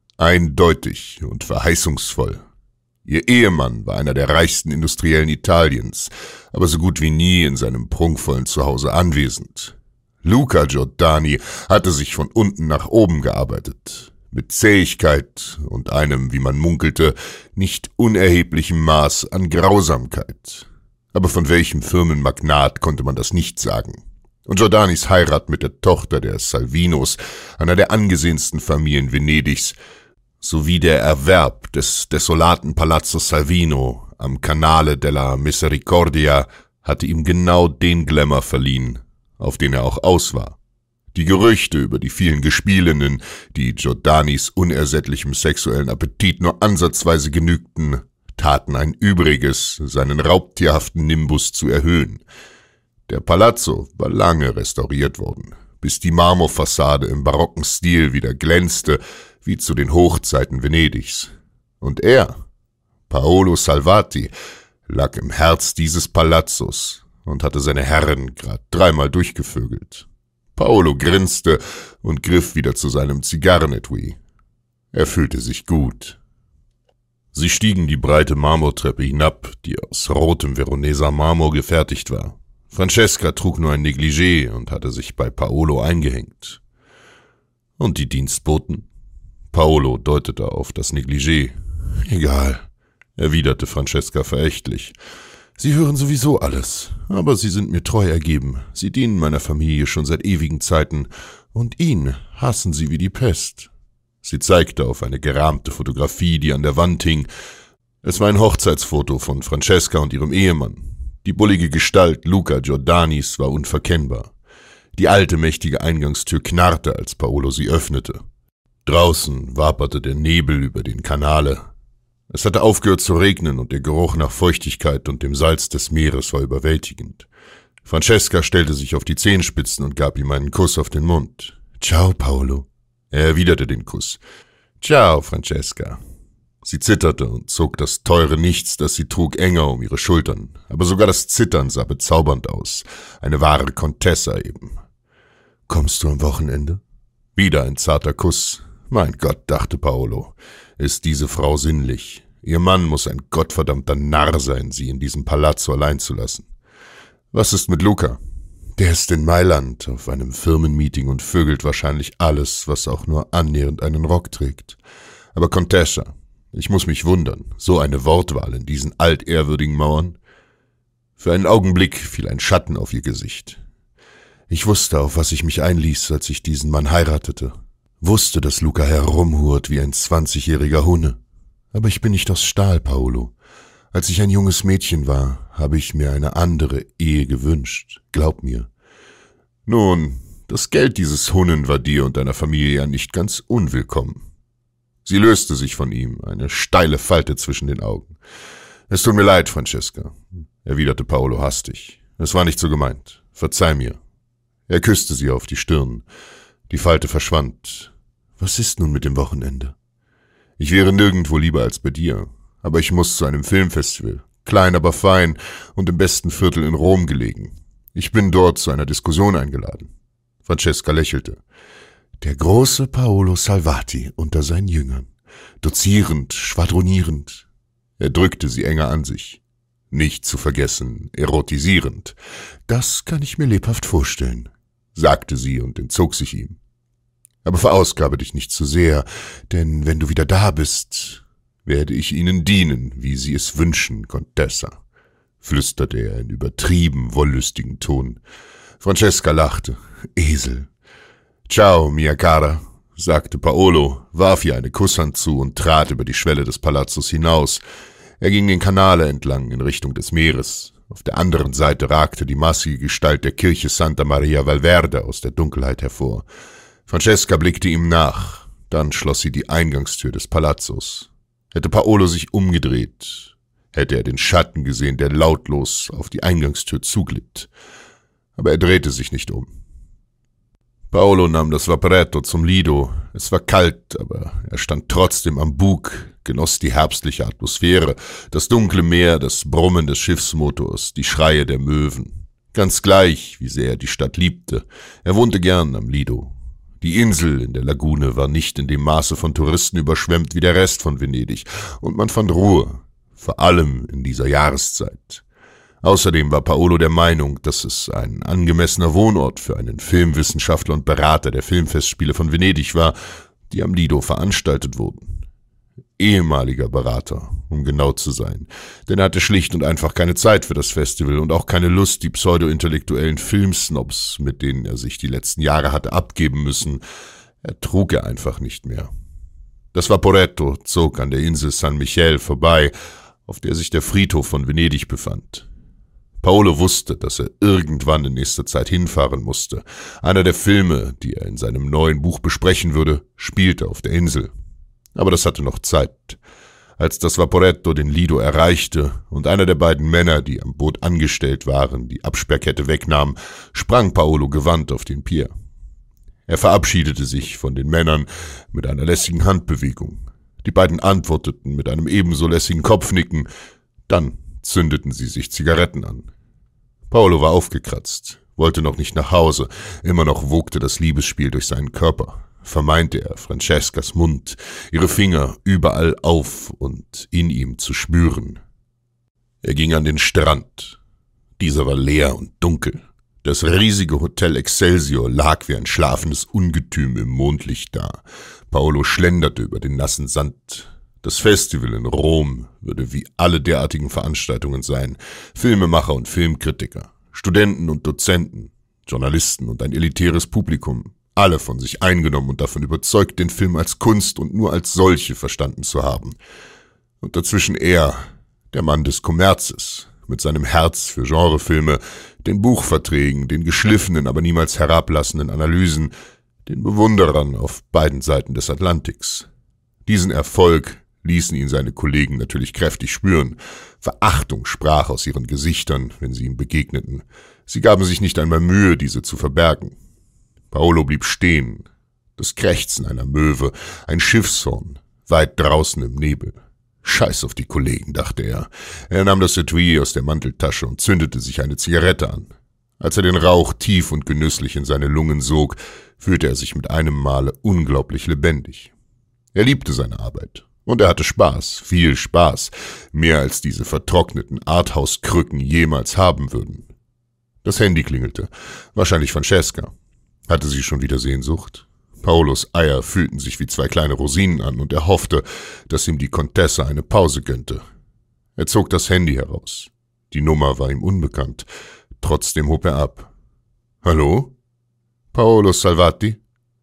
Eindeutig und verheißungsvoll. Ihr Ehemann war einer der reichsten Industriellen Italiens, aber so gut wie nie in seinem prunkvollen Zuhause anwesend. Luca Giordani hatte sich von unten nach oben gearbeitet, mit Zähigkeit und einem, wie man munkelte, nicht unerheblichem Maß an Grausamkeit. Aber von welchem Firmenmagnat konnte man das nicht sagen? Und Giordanis Heirat mit der Tochter der Salvinos, einer der angesehensten Familien Venedigs, sowie der Erwerb des desolaten Palazzo Salvino am Canale della Misericordia hatte ihm genau den Glamour verliehen, auf den er auch aus war. Die Gerüchte über die vielen Gespielinnen, die Giordanis unersättlichem sexuellen Appetit nur ansatzweise genügten, taten ein Übriges, seinen raubtierhaften Nimbus zu erhöhen. Der Palazzo war lange restauriert worden, bis die Marmorfassade im barocken Stil wieder glänzte, wie zu den Hochzeiten Venedigs. Und er, Paolo Salvati, lag im Herz dieses Palazzos und hatte seine Herren grad 3-mal durchgevögelt. Paolo grinste und griff wieder zu seinem Zigarrenetui. Er fühlte sich gut. Sie stiegen die breite Marmortreppe hinab, die aus rotem Veroneser Marmor gefertigt war. Francesca trug nur ein Negligé und hatte sich bei Paolo eingehängt. Und die Dienstboten? Paolo deutete auf das Negligé. Egal, erwiderte Francesca verächtlich. Sie hören sowieso alles. aber sie sind mir treu ergeben. Sie dienen meiner Familie schon seit ewigen Zeiten, und ihn hassen sie wie die Pest.« Sie zeigte auf eine gerahmte Fotografie, die an der Wand hing. Es war ein Hochzeitsfoto von Francesca und ihrem Ehemann. Die bullige Gestalt Luca Giordanis war unverkennbar. Die alte, mächtige Eingangstür knarrte, als Paolo sie öffnete. Draußen waberte der Nebel über den Kanale. Es hatte aufgehört zu regnen und der Geruch nach Feuchtigkeit und dem Salz des Meeres war überwältigend. Francesca stellte sich auf die Zehenspitzen und gab ihm einen Kuss auf den Mund. »Ciao, Paolo.« Er erwiderte den Kuss. »Ciao, Francesca.« Sie zitterte und zog das teure Nichts, das sie trug, enger um ihre Schultern. Aber sogar das Zittern sah bezaubernd aus. Eine wahre Contessa eben. »Kommst du am Wochenende?« Wieder ein zarter Kuss. »Mein Gott«, dachte Paolo, »ist diese Frau sinnlich. Ihr Mann muss ein gottverdammter Narr sein, sie in diesem Palazzo allein zu lassen. Was ist mit Luca?« »Der ist in Mailand auf einem Firmenmeeting und vögelt wahrscheinlich alles, was auch nur annähernd einen Rock trägt. Aber Contessa, ich muss mich wundern, so eine Wortwahl in diesen altehrwürdigen Mauern.« Für einen Augenblick fiel ein Schatten auf ihr Gesicht. »Ich wusste, auf was ich mich einließ, als ich diesen Mann heiratete. Wusste, dass Luca herumhurt wie ein 20-jähriger Hunne. Aber ich bin nicht aus Stahl, Paolo. Als ich ein junges Mädchen war, habe ich mir eine andere Ehe gewünscht. Glaub mir.« »Nun, das Geld dieses Hunnen war dir und deiner Familie ja nicht ganz unwillkommen.« Sie löste sich von ihm, eine steile Falte zwischen den Augen. »Es tut mir leid, Francesca«, erwiderte Paolo hastig. »Es war nicht so gemeint. Verzeih mir.« Er küsste sie auf die Stirn. Die Falte verschwand. »Was ist nun mit dem Wochenende?« »Ich wäre nirgendwo lieber als bei dir. Aber ich muss zu einem Filmfestival. Klein, aber fein und im besten Viertel in Rom gelegen. Ich bin dort zu einer Diskussion eingeladen.« Francesca lächelte. Der große Paolo Salvati unter seinen Jüngern. Dozierend, schwadronierend. Er drückte sie enger an sich. Nicht zu vergessen, erotisierend. »Das kann ich mir lebhaft vorstellen«, sagte sie und entzog sich ihm. »Aber verausgabe dich nicht zu sehr, denn wenn du wieder da bist, werde ich Ihnen dienen, wie Sie es wünschen, Contessa«, flüsterte er in übertrieben wollüstigen Ton. Francesca lachte. »Esel.« »Ciao, mia cara«, sagte Paolo, warf ihr eine Kusshand zu und trat über die Schwelle des Palazzos hinaus. Er ging den Kanale entlang in Richtung des Meeres. Auf der anderen Seite ragte die massige Gestalt der Kirche Santa Maria Valverde aus der Dunkelheit hervor. Francesca blickte ihm nach, dann schloss sie die Eingangstür des Palazzos. Hätte Paolo sich umgedreht, hätte er den Schatten gesehen, der lautlos auf die Eingangstür zuglitt. Aber er drehte sich nicht um. Paolo nahm das Vaporetto zum Lido. Es war kalt, aber er stand trotzdem am Bug, genoss die herbstliche Atmosphäre, das dunkle Meer, das Brummen des Schiffsmotors, die Schreie der Möwen. Ganz gleich, wie sehr er die Stadt liebte. Er wohnte gern am Lido. Die Insel in der Lagune war nicht in dem Maße von Touristen überschwemmt wie der Rest von Venedig, und man fand Ruhe, vor allem in dieser Jahreszeit. Außerdem war Paolo der Meinung, dass es ein angemessener Wohnort für einen Filmwissenschaftler und Berater der Filmfestspiele von Venedig war, die am Lido veranstaltet wurden. Ehemaliger Berater, um genau zu sein, denn er hatte schlicht und einfach keine Zeit für das Festival und auch keine Lust, die pseudo-intellektuellen Filmsnobs, mit denen er sich die letzten Jahre hatte abgeben müssen, ertrug er einfach nicht mehr. Das Vaporetto zog an der Insel San Michele vorbei, auf der sich der Friedhof von Venedig befand. Paolo wusste, dass er irgendwann in nächster Zeit hinfahren musste. Einer der Filme, die er in seinem neuen Buch besprechen würde, spielte auf der Insel. Aber das hatte noch Zeit. Als das Vaporetto den Lido erreichte und einer der beiden Männer, die am Boot angestellt waren, die Absperrkette wegnahm, sprang Paolo gewandt auf den Pier. Er verabschiedete sich von den Männern mit einer lässigen Handbewegung. Die beiden antworteten mit einem ebenso lässigen Kopfnicken. Dann zündeten sie sich Zigaretten an. Paolo war aufgekratzt, wollte noch nicht nach Hause, immer noch wogte das Liebesspiel durch seinen Körper. Vermeinte er, Francescas Mund, ihre Finger überall auf und in ihm zu spüren. Er ging an den Strand. Dieser war leer und dunkel. Das riesige Hotel Excelsior lag wie ein schlafendes Ungetüm im Mondlicht da. Paolo schlenderte über den nassen Sand. Das Festival in Rom würde wie alle derartigen Veranstaltungen sein. Filmemacher und Filmkritiker, Studenten und Dozenten, Journalisten und ein elitäres Publikum, alle von sich eingenommen und davon überzeugt, den Film als Kunst und nur als solche verstanden zu haben. Und dazwischen er, der Mann des Kommerzes, mit seinem Herz für Genrefilme, den Buchverträgen, den geschliffenen, aber niemals herablassenden Analysen, den Bewunderern auf beiden Seiten des Atlantiks. Diesen Erfolg ließen ihn seine Kollegen natürlich kräftig spüren. Verachtung sprach aus ihren Gesichtern, wenn sie ihm begegneten. Sie gaben sich nicht einmal Mühe, diese zu verbergen. Paolo blieb stehen. Das Krächzen einer Möwe, ein Schiffshorn, weit draußen im Nebel. Scheiß auf die Kollegen, dachte er. Er nahm das Etui aus der Manteltasche und zündete sich eine Zigarette an. Als er den Rauch tief und genüsslich in seine Lungen sog, fühlte er sich mit einem Male unglaublich lebendig. Er liebte seine Arbeit. Und er hatte Spaß, viel Spaß, mehr als diese vertrockneten Arthouse-Krücken jemals haben würden. Das Handy klingelte, wahrscheinlich Francesca. Hatte sie schon wieder Sehnsucht? Paolos Eier fühlten sich wie zwei kleine Rosinen an und er hoffte, dass ihm die Contessa eine Pause gönnte. Er zog das Handy heraus. Die Nummer war ihm unbekannt. Trotzdem hob er ab. »Hallo? Paolo Salvati?«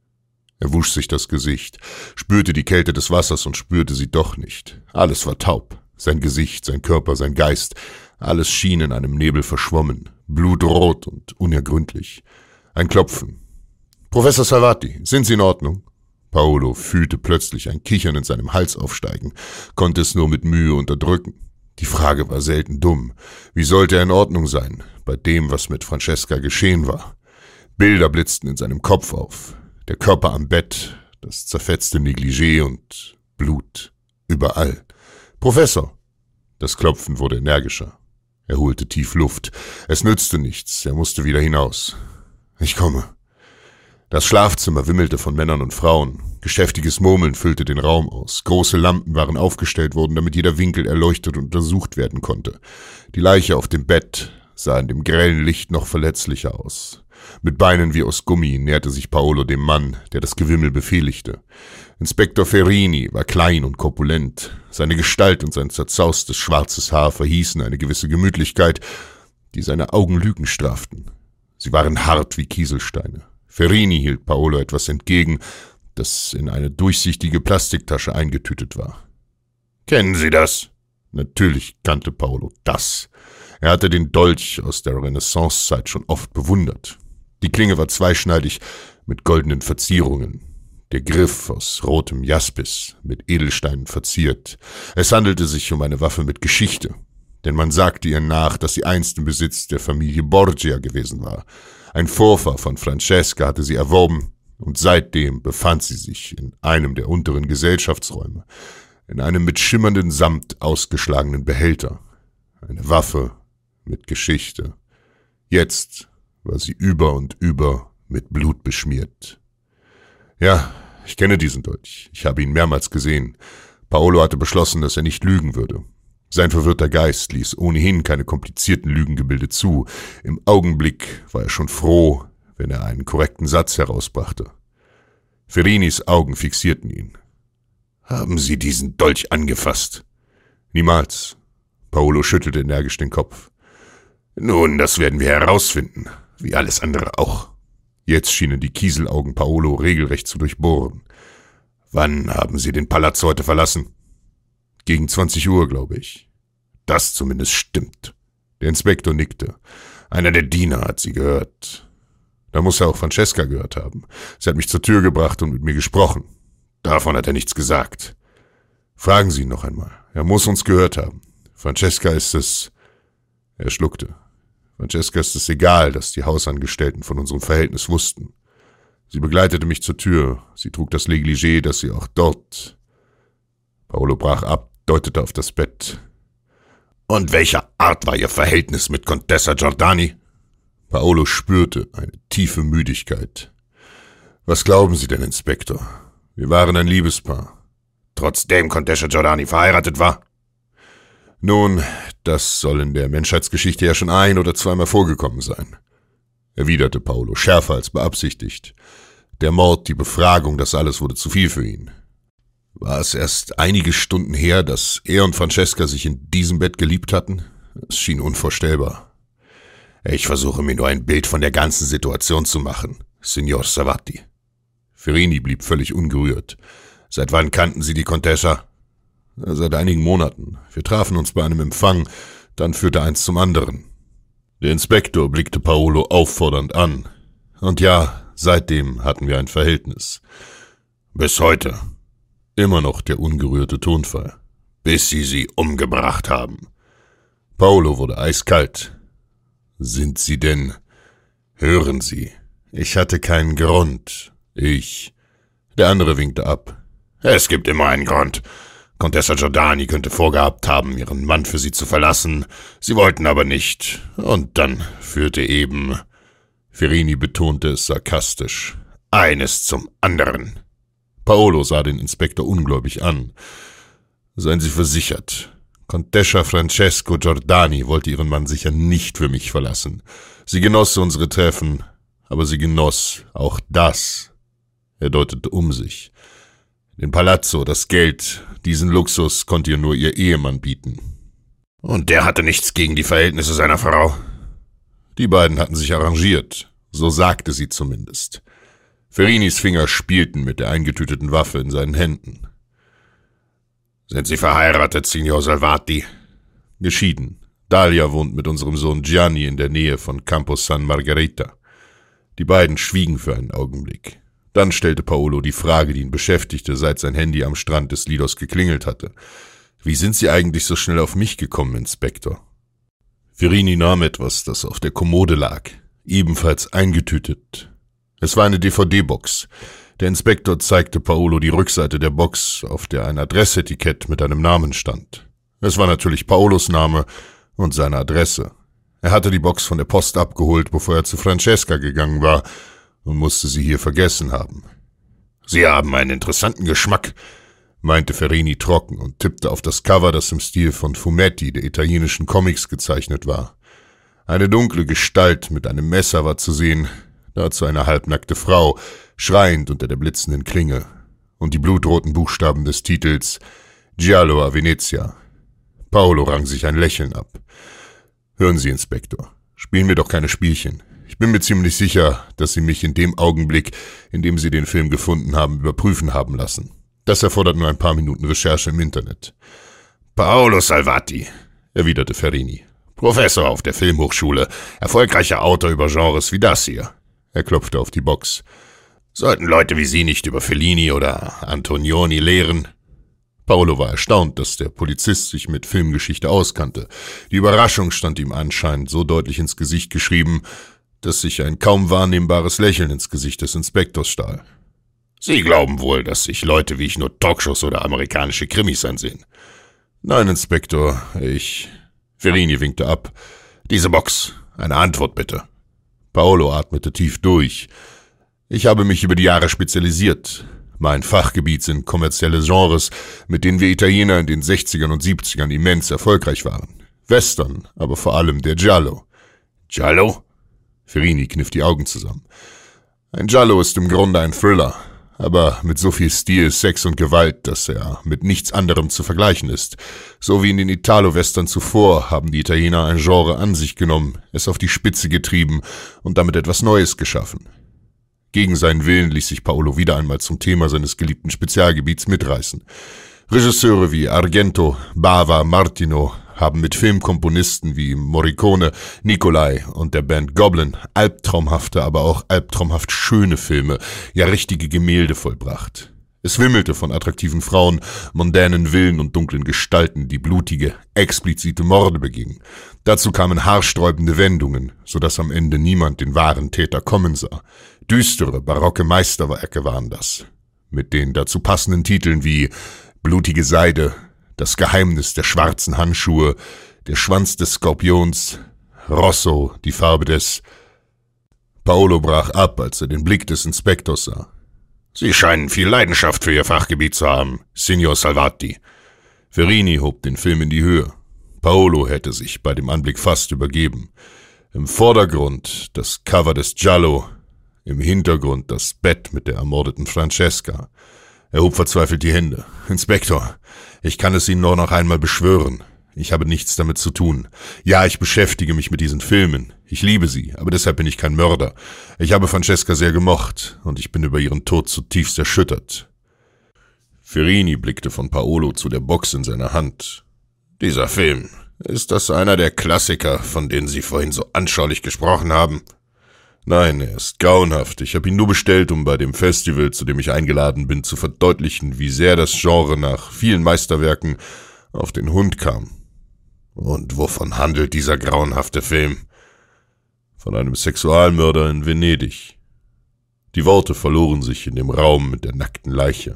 Er wusch sich das Gesicht, spürte die Kälte des Wassers und spürte sie doch nicht. Alles war taub. Sein Gesicht, sein Körper, sein Geist. Alles schien in einem Nebel verschwommen, blutrot und unergründlich. Ein Klopfen. »Professor Salvati, sind Sie in Ordnung?« Paolo fühlte plötzlich ein Kichern in seinem Hals aufsteigen, konnte es nur mit Mühe unterdrücken. Die Frage war selten dumm. Wie sollte er in Ordnung sein, bei dem, was mit Francesca geschehen war? Bilder blitzten in seinem Kopf auf. Der Körper am Bett, das zerfetzte Negligé und Blut. Überall. »Professor!« Das Klopfen wurde energischer. Er holte tief Luft. Es nützte nichts, er musste wieder hinaus. »Ich komme.« Das Schlafzimmer wimmelte von Männern und Frauen. Geschäftiges Murmeln füllte den Raum aus. Große Lampen waren aufgestellt worden, damit jeder Winkel erleuchtet und untersucht werden konnte. Die Leiche auf dem Bett sah in dem grellen Licht noch verletzlicher aus. Mit Beinen wie aus Gummi näherte sich Paolo dem Mann, der das Gewimmel befehligte. Inspektor Ferrini war klein und korpulent. Seine Gestalt und sein zerzaustes schwarzes Haar verhießen eine gewisse Gemütlichkeit, die seine Augen Lügen straften. Sie waren hart wie Kieselsteine. Ferrini hielt Paolo etwas entgegen, das in eine durchsichtige Plastiktasche eingetütet war. »Kennen Sie das?« Natürlich kannte Paolo das. Er hatte den Dolch aus der Renaissancezeit schon oft bewundert. Die Klinge war zweischneidig mit goldenen Verzierungen. Der Griff aus rotem Jaspis mit Edelsteinen verziert. Es handelte sich um eine Waffe mit Geschichte, denn man sagte ihr nach, dass sie einst im Besitz der Familie Borgia gewesen war. Ein Vorfahr von Francesca hatte sie erworben und seitdem befand sie sich in einem der unteren Gesellschaftsräume, in einem mit schimmerndem Samt ausgeschlagenen Behälter. Eine Waffe mit Geschichte. Jetzt war sie über und über mit Blut beschmiert. Ja, ich kenne diesen Dolch. Ich habe ihn mehrmals gesehen. Paolo hatte beschlossen, dass er nicht lügen würde. Sein verwirrter Geist ließ ohnehin keine komplizierten Lügengebilde zu. Im Augenblick war er schon froh, wenn er einen korrekten Satz herausbrachte. Ferrinis Augen fixierten ihn. »Haben Sie diesen Dolch angefasst?« »Niemals.« Paolo schüttelte energisch den Kopf. »Nun, das werden wir herausfinden, wie alles andere auch.« Jetzt schienen die Kieselaugen Paolo regelrecht zu durchbohren. »Wann haben Sie den Palazzo heute verlassen?« »Gegen 20 Uhr, glaube ich.« »Das zumindest stimmt.« Der Inspektor nickte. »Einer der Diener hat Sie gehört.« Da muss er auch Francesca gehört haben. Sie hat mich zur Tür gebracht und mit mir gesprochen. Davon hat er nichts gesagt. Fragen Sie ihn noch einmal. Er muss uns gehört haben. Francesca ist es...« Er schluckte. »Francesca ist es egal, dass die Hausangestellten von unserem Verhältnis wussten. Sie begleitete mich zur Tür. Sie trug das Negligé, das sie auch dort...« Paolo brach ab, deutete auf das Bett. »Und welcher Art war Ihr Verhältnis mit Contessa Giordani?« Paolo spürte eine tiefe Müdigkeit. »Was glauben Sie denn, Inspektor? Wir waren ein Liebespaar.« »Trotzdem Contessa Giordani verheiratet war?« »Nun, das soll in der Menschheitsgeschichte ja schon ein- oder zweimal vorgekommen sein«, erwiderte Paolo, schärfer als beabsichtigt. Der Mord, die Befragung, das alles wurde zu viel für ihn. War es erst einige Stunden her, dass er und Francesca sich in diesem Bett geliebt hatten? Es schien unvorstellbar. Ich versuche mir nur ein Bild von der ganzen Situation zu machen, Signor Salvati. Ferrini blieb völlig ungerührt. Seit wann kannten Sie die Contessa? Seit einigen Monaten. Wir trafen uns bei einem Empfang, dann führte eins zum anderen. Der Inspektor blickte Paolo auffordernd an. Und ja, seitdem hatten wir ein Verhältnis. Bis heute. Immer noch der ungerührte Tonfall. Bis Sie umgebracht haben. Paolo wurde eiskalt. Sind Sie denn... Hören Sie, ich hatte keinen Grund. Der andere winkte ab. Es gibt immer einen Grund. Contessa Giordani könnte vorgehabt haben, ihren Mann für sie zu verlassen. Sie wollten aber nicht. Und dann führte eben... Ferrini betonte es sarkastisch. Eines zum anderen. Paolo sah den Inspektor ungläubig an. Seien Sie versichert, Contessa Francesco Giordani wollte ihren Mann sicher nicht für mich verlassen. Sie genoss unsere Treffen, aber sie genoss auch das. Er deutete um sich. Den Palazzo, das Geld, diesen Luxus konnte ihr nur ihr Ehemann bieten. Und der hatte nichts gegen die Verhältnisse seiner Frau. Die beiden hatten sich arrangiert, so sagte sie zumindest. Ferrinis Finger spielten mit der eingetüteten Waffe in seinen Händen. Sind Sie verheiratet, Signor Salvati? Geschieden. Dalia wohnt mit unserem Sohn Gianni in der Nähe von Campo San Margherita. Die beiden schwiegen für einen Augenblick. Dann stellte Paolo die Frage, die ihn beschäftigte, seit sein Handy am Strand des Lidos geklingelt hatte. Wie sind Sie eigentlich so schnell auf mich gekommen, Inspektor? Ferrini nahm etwas, das auf der Kommode lag, ebenfalls eingetütet. Es war eine DVD-Box. Der Inspektor zeigte Paolo die Rückseite der Box, auf der ein Adressetikett mit einem Namen stand. Es war natürlich Paolos Name und seine Adresse. Er hatte die Box von der Post abgeholt, bevor er zu Francesca gegangen war, und musste sie hier vergessen haben. »Sie haben einen interessanten Geschmack«, meinte Ferrini trocken und tippte auf das Cover, das im Stil von Fumetti, der italienischen Comics, gezeichnet war. Eine dunkle Gestalt mit einem Messer war zu sehen, dazu eine halbnackte Frau, schreiend unter der blitzenden Klinge, und die blutroten Buchstaben des Titels »Giallo a Venezia«. Paolo rang sich ein Lächeln ab. »Hören Sie, Inspektor, spielen wir doch keine Spielchen. Ich bin mir ziemlich sicher, dass Sie mich in dem Augenblick, in dem Sie den Film gefunden haben, überprüfen haben lassen. Das erfordert nur ein paar Minuten Recherche im Internet.« »Paolo Salvati«, erwiderte Ferrini. »Professor auf der Filmhochschule, erfolgreicher Autor über Genres wie das hier.« Er klopfte auf die Box. »Sollten Leute wie Sie nicht über Fellini oder Antonioni lehren?« Paolo war erstaunt, dass der Polizist sich mit Filmgeschichte auskannte. Die Überraschung stand ihm anscheinend so deutlich ins Gesicht geschrieben, dass sich ein kaum wahrnehmbares Lächeln ins Gesicht des Inspektors stahl. »Sie glauben wohl, dass sich Leute wie ich nur Talkshows oder amerikanische Krimis ansehen?« »Nein, Inspektor, Ferrini winkte ab. »Diese Box, eine Antwort bitte.« Paolo atmete tief durch. »Ich habe mich über die Jahre spezialisiert. Mein Fachgebiet sind kommerzielle Genres, mit denen wir Italiener in den 60ern und 70ern immens erfolgreich waren. Western, aber vor allem der Giallo.« »Giallo?« Ferrini kniff die Augen zusammen. »Ein Giallo ist im Grunde ein Thriller, aber mit so viel Stil, Sex und Gewalt, dass er mit nichts anderem zu vergleichen ist. So wie in den Italo-Western zuvor haben die Italiener ein Genre an sich genommen, es auf die Spitze getrieben und damit etwas Neues geschaffen.« Gegen seinen Willen ließ sich Paolo wieder einmal zum Thema seines geliebten Spezialgebiets mitreißen. Regisseure wie Argento, Bava, Martino haben mit Filmkomponisten wie Morricone, Nicolai und der Band Goblin albtraumhafte, aber auch albtraumhaft schöne Filme, ja richtige Gemälde vollbracht. Es wimmelte von attraktiven Frauen, mondänen Villen und dunklen Gestalten, die blutige, explizite Morde begingen. Dazu kamen haarsträubende Wendungen, sodass am Ende niemand den wahren Täter kommen sah. Düstere, barocke Meisterwerke waren das, mit den dazu passenden Titeln wie »Blutige Seide«, »Das Geheimnis der schwarzen Handschuhe«, »Der Schwanz des Skorpions«, »Rosso, die Farbe des...« Paolo brach ab, als er den Blick des Inspektors sah. »Sie scheinen viel Leidenschaft für Ihr Fachgebiet zu haben, Signor Salvati.« Ferrini hob den Film in die Höhe. Paolo hätte sich bei dem Anblick fast übergeben. Im Vordergrund das Cover des Giallo, im Hintergrund das Bett mit der ermordeten Francesca. Er hob verzweifelt die Hände. »Inspektor, ich kann es Ihnen nur noch einmal beschwören. Ich habe nichts damit zu tun. Ja, ich beschäftige mich mit diesen Filmen. Ich liebe sie, aber deshalb bin ich kein Mörder. Ich habe Francesca sehr gemocht und ich bin über ihren Tod zutiefst erschüttert. Ferrini blickte von Paolo zu der Box in seiner Hand. Dieser Film, ist das einer der Klassiker, von denen Sie vorhin so anschaulich gesprochen haben? Nein, er ist grauenhaft. Ich habe ihn nur bestellt, um bei dem Festival, zu dem ich eingeladen bin, zu verdeutlichen, wie sehr das Genre nach vielen Meisterwerken auf den Hund kam. Und wovon handelt dieser grauenhafte Film? Von einem Sexualmörder in Venedig. Die Worte verloren sich in dem Raum mit der nackten Leiche.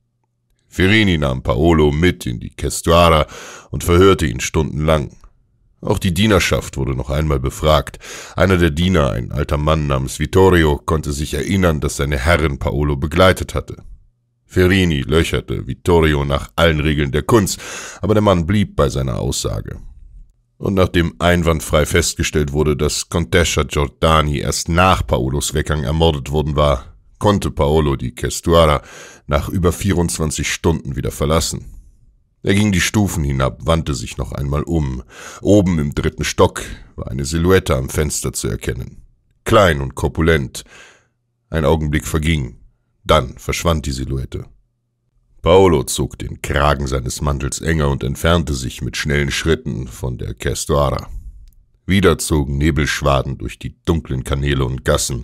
Ferrini nahm Paolo mit in die Questura und verhörte ihn stundenlang. Auch die Dienerschaft wurde noch einmal befragt. Einer der Diener, ein alter Mann namens Vittorio, konnte sich erinnern, dass seine Herrin Paolo begleitet hatte. Ferrini löcherte Vittorio nach allen Regeln der Kunst, aber der Mann blieb bei seiner Aussage. Und nachdem einwandfrei festgestellt wurde, dass Contessa Giordani erst nach Paolos Weggang ermordet worden war, konnte Paolo die Questura nach über 24 Stunden wieder verlassen. Er ging die Stufen hinab, wandte sich noch einmal um. Oben im 3. Stock war eine Silhouette am Fenster zu erkennen. Klein und korpulent. Ein Augenblick verging. Dann verschwand die Silhouette. Paolo zog den Kragen seines Mantels enger und entfernte sich mit schnellen Schritten von der Questura. Wieder zogen Nebelschwaden durch die dunklen Kanäle und Gassen.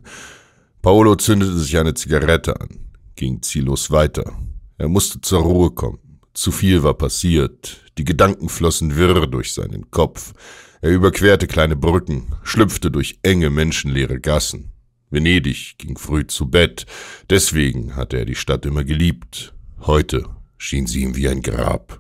Paolo zündete sich eine Zigarette an, ging ziellos weiter. Er musste zur Ruhe kommen. Zu viel war passiert. Die Gedanken flossen wirr durch seinen Kopf. Er überquerte kleine Brücken, schlüpfte durch enge, menschenleere Gassen. Venedig ging früh zu Bett. Deswegen hatte er die Stadt immer geliebt. Heute schien sie ihm wie ein Grab.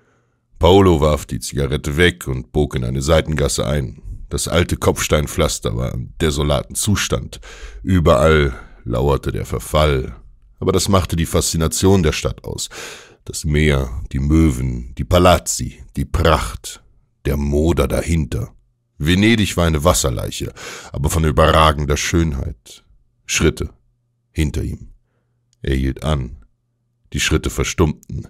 Paolo warf die Zigarette weg und bog in eine Seitengasse ein. Das alte Kopfsteinpflaster war im desolaten Zustand. Überall lauerte der Verfall. Aber das machte die Faszination der Stadt aus. Das Meer, die Möwen, die Palazzi, die Pracht, der Moder dahinter. Venedig war eine Wasserleiche, aber von überragender Schönheit. Schritte hinter ihm. Er hielt an. Die Schritte verstummten.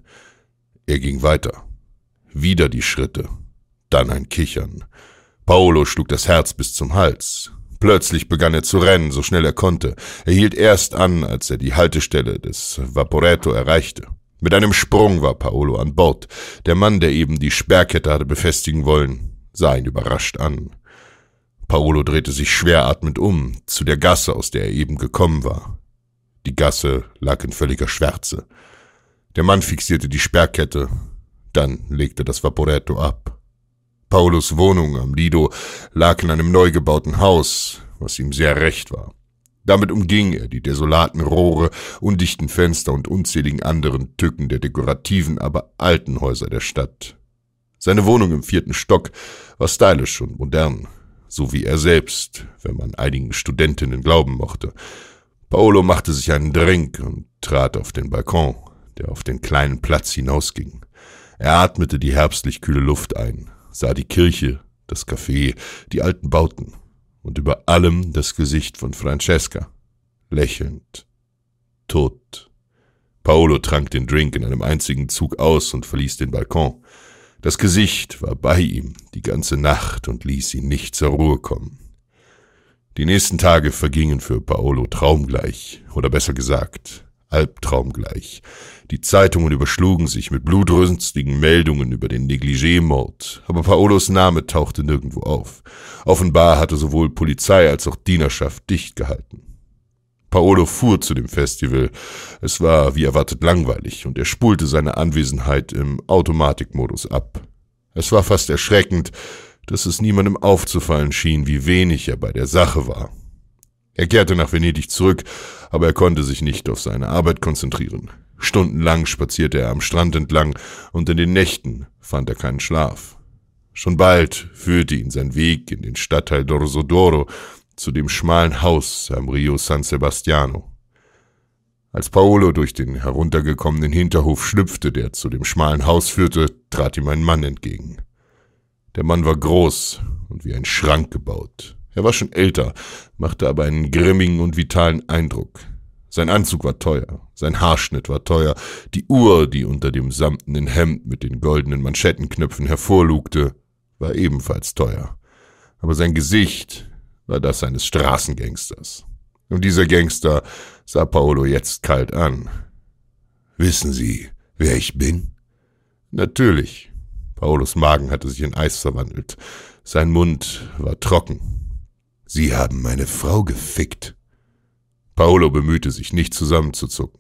Er ging weiter. Wieder die Schritte. Dann ein Kichern. Paolo schlug das Herz bis zum Hals. Plötzlich begann er zu rennen, so schnell er konnte. Er hielt erst an, als er die Haltestelle des Vaporetto erreichte. Mit einem Sprung war Paolo an Bord. Der Mann, der eben die Sperrkette hatte befestigen wollen, sah ihn überrascht an. Paolo drehte sich schwer atmend um, zu der Gasse, aus der er eben gekommen war. Die Gasse lag in völliger Schwärze. Der Mann fixierte die Sperrkette, dann legte das Vaporetto ab. Paolos Wohnung am Lido lag in einem neu gebauten Haus, was ihm sehr recht war. Damit umging er die desolaten Rohre, undichten Fenster und unzähligen anderen Tücken der dekorativen, aber alten Häuser der Stadt. Seine Wohnung im 4. Stock war stylisch und modern, so wie er selbst, wenn man einigen Studentinnen glauben mochte. Paolo machte sich einen Drink und trat auf den Balkon, der auf den kleinen Platz hinausging. Er atmete die herbstlich kühle Luft ein, sah die Kirche, das Café, die alten Bauten. Und über allem das Gesicht von Francesca, lächelnd, tot. Paolo trank den Drink in einem einzigen Zug aus und verließ den Balkon. Das Gesicht war bei ihm die ganze Nacht und ließ ihn nicht zur Ruhe kommen. Die nächsten Tage vergingen für Paolo traumgleich, oder besser gesagt, albtraumgleich. Die Zeitungen überschlugen sich mit blutrünstigen Meldungen über den Negligé-Mord, aber Paolos Name tauchte nirgendwo auf. Offenbar hatte sowohl Polizei als auch Dienerschaft dicht gehalten. Paolo fuhr zu dem Festival. Es war wie erwartet langweilig und er spulte seine Anwesenheit im Automatikmodus ab. Es war fast erschreckend, dass es niemandem aufzufallen schien, wie wenig er bei der Sache war. Er kehrte nach Venedig zurück, aber er konnte sich nicht auf seine Arbeit konzentrieren. Stundenlang spazierte er am Strand entlang und in den Nächten fand er keinen Schlaf. Schon bald führte ihn sein Weg in den Stadtteil d'Orsodoro zu dem schmalen Haus am Rio San Sebastiano. Als Paolo durch den heruntergekommenen Hinterhof schlüpfte, der zu dem schmalen Haus führte, trat ihm ein Mann entgegen. Der Mann war groß und wie ein Schrank gebaut. Er war schon älter, machte aber einen grimmigen und vitalen Eindruck. Sein Anzug war teuer, sein Haarschnitt war teuer, die Uhr, die unter dem samtenen Hemd mit den goldenen Manschettenknöpfen hervorlugte, war ebenfalls teuer. Aber sein Gesicht war das eines Straßengangsters. Und dieser Gangster sah Paolo jetzt kalt an. »Wissen Sie, wer ich bin?« Natürlich. Paolos Magen hatte sich in Eis verwandelt. Sein Mund war trocken. »Sie haben meine Frau gefickt.« Paolo bemühte sich, nicht zusammenzuzucken.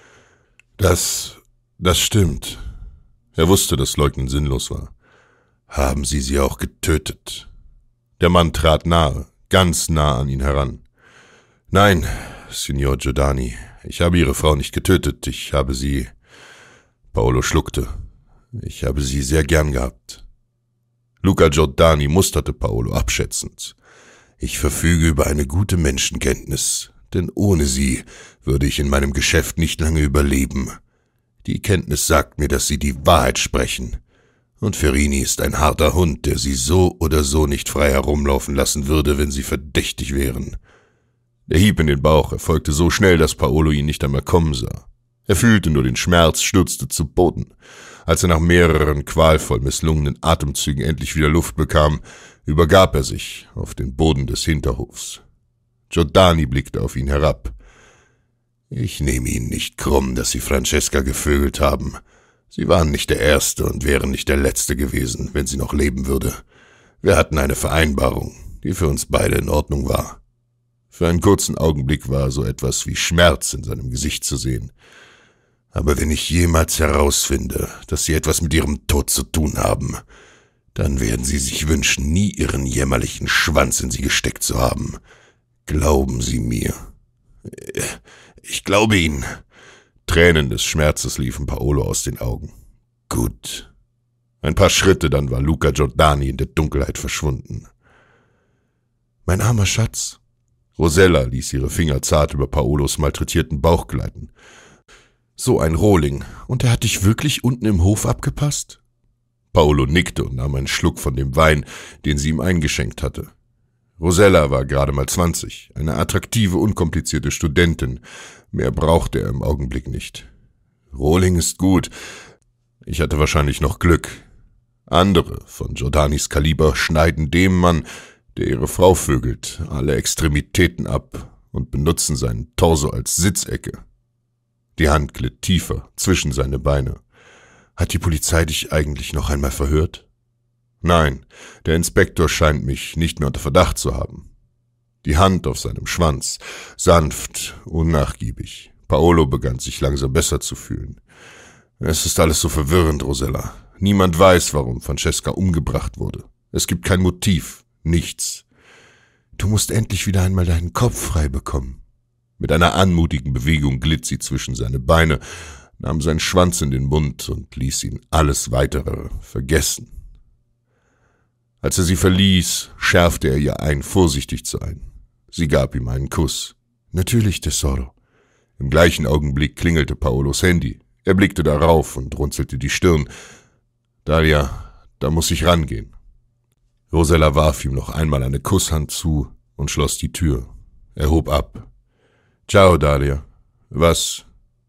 Das stimmt. Er wusste, dass Leugnen sinnlos war. »Haben Sie sie auch getötet?« Der Mann trat nahe, ganz nah an ihn heran. »Nein, Signor Giordani, ich habe Ihre Frau nicht getötet, ich habe sie...« Paolo schluckte. »Ich habe sie sehr gern gehabt.« Luca Giordani musterte Paolo abschätzend. »Ich verfüge über eine gute Menschenkenntnis, denn ohne sie würde ich in meinem Geschäft nicht lange überleben. Die Kenntnis sagt mir, dass Sie die Wahrheit sprechen. Und Ferrini ist ein harter Hund, der Sie so oder so nicht frei herumlaufen lassen würde, wenn Sie verdächtig wären.« Der Hieb in den Bauch erfolgte so schnell, dass Paolo ihn nicht einmal kommen sah. Er fühlte nur den Schmerz, stürzte zu Boden. Als er nach mehreren qualvoll misslungenen Atemzügen endlich wieder Luft bekam, übergab er sich auf den Boden des Hinterhofs. Giordani blickte auf ihn herab. »Ich nehme Ihnen nicht krumm, dass Sie Francesca gevögelt haben. Sie waren nicht der Erste und wären nicht der Letzte gewesen, wenn sie noch leben würde. Wir hatten eine Vereinbarung, die für uns beide in Ordnung war.« Für einen kurzen Augenblick war so etwas wie Schmerz in seinem Gesicht zu sehen. »Aber wenn ich jemals herausfinde, dass Sie etwas mit Ihrem Tod zu tun haben, dann werden Sie sich wünschen, nie Ihren jämmerlichen Schwanz in Sie gesteckt zu haben. Glauben Sie mir.« »Ich glaube Ihnen.« Tränen des Schmerzes liefen Paolo aus den Augen. »Gut.« Ein paar Schritte, dann war Luca Giordani in der Dunkelheit verschwunden. »Mein armer Schatz.« Rosella ließ ihre Finger zart über Paolos malträtierten Bauch gleiten. »So ein Rohling. Und er hat dich wirklich unten im Hof abgepasst?« Paolo nickte und nahm einen Schluck von dem Wein, den sie ihm eingeschenkt hatte. Rosella war gerade mal 20, eine attraktive, unkomplizierte Studentin. Mehr brauchte er im Augenblick nicht. »Rohling ist gut. Ich hatte wahrscheinlich noch Glück. Andere von Giordanis Kaliber schneiden dem Mann, der ihre Frau vögelt, alle Extremitäten ab und benutzen seinen Torso als Sitzecke.« Die Hand glitt tiefer zwischen seine Beine. »Hat die Polizei dich eigentlich noch einmal verhört?« »Nein, der Inspektor scheint mich nicht mehr unter Verdacht zu haben.« Die Hand auf seinem Schwanz, sanft, unnachgiebig. Paolo begann sich langsam besser zu fühlen. »Es ist alles so verwirrend, Rosella. Niemand weiß, warum Francesca umgebracht wurde. Es gibt kein Motiv, nichts. Du musst endlich wieder einmal deinen Kopf frei bekommen.« Mit einer anmutigen Bewegung glitt sie zwischen seine Beine, nahm seinen Schwanz in den Mund und ließ ihn alles Weitere vergessen. Als er sie verließ, schärfte er ihr ein, vorsichtig zu sein. Sie gab ihm einen Kuss. »Natürlich, Tesoro.« Im gleichen Augenblick klingelte Paolos Handy. Er blickte darauf und runzelte die Stirn. »Dalia, da muss ich rangehen.« Rosella warf ihm noch einmal eine Kusshand zu und schloss die Tür. Er hob ab. »Ciao, Dalia. Was?«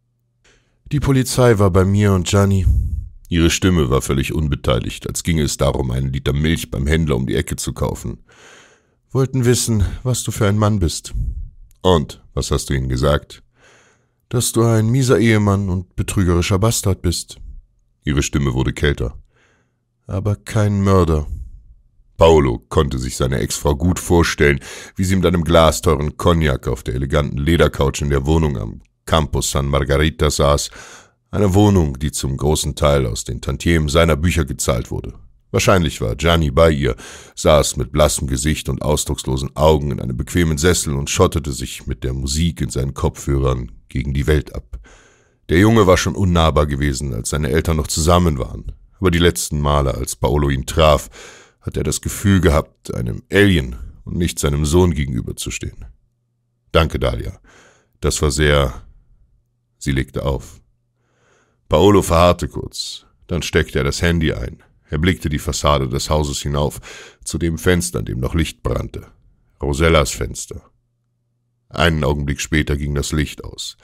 »Die Polizei war bei mir und Gianni.« Ihre Stimme war völlig unbeteiligt, als ginge es darum, einen Liter Milch beim Händler um die Ecke zu kaufen. »Wollten wissen, was du für ein Mann bist.« »Und, was hast du ihnen gesagt?« »Dass du ein mieser Ehemann und betrügerischer Bastard bist.« Ihre Stimme wurde kälter. »Aber kein Mörder.« Paolo konnte sich seine Ex-Frau gut vorstellen, wie sie mit einem Glas teuren Cognac auf der eleganten Ledercouch in der Wohnung am Campo San Margarita saß, eine Wohnung, die zum großen Teil aus den Tantiemen seiner Bücher gezahlt wurde. Wahrscheinlich war Gianni bei ihr, saß mit blassem Gesicht und ausdruckslosen Augen in einem bequemen Sessel und schottete sich mit der Musik in seinen Kopfhörern gegen die Welt ab. Der Junge war schon unnahbar gewesen, als seine Eltern noch zusammen waren, aber die letzten Male, als Paolo ihn traf, hat er das Gefühl gehabt, einem Alien und nicht seinem Sohn gegenüberzustehen. »Danke, Dalia. Das war sehr...« Sie legte auf. Paolo verharrte kurz, dann steckte er das Handy ein. Er blickte die Fassade des Hauses hinauf, zu dem Fenster, an dem noch Licht brannte. Rosellas Fenster. Einen Augenblick später ging das Licht aus.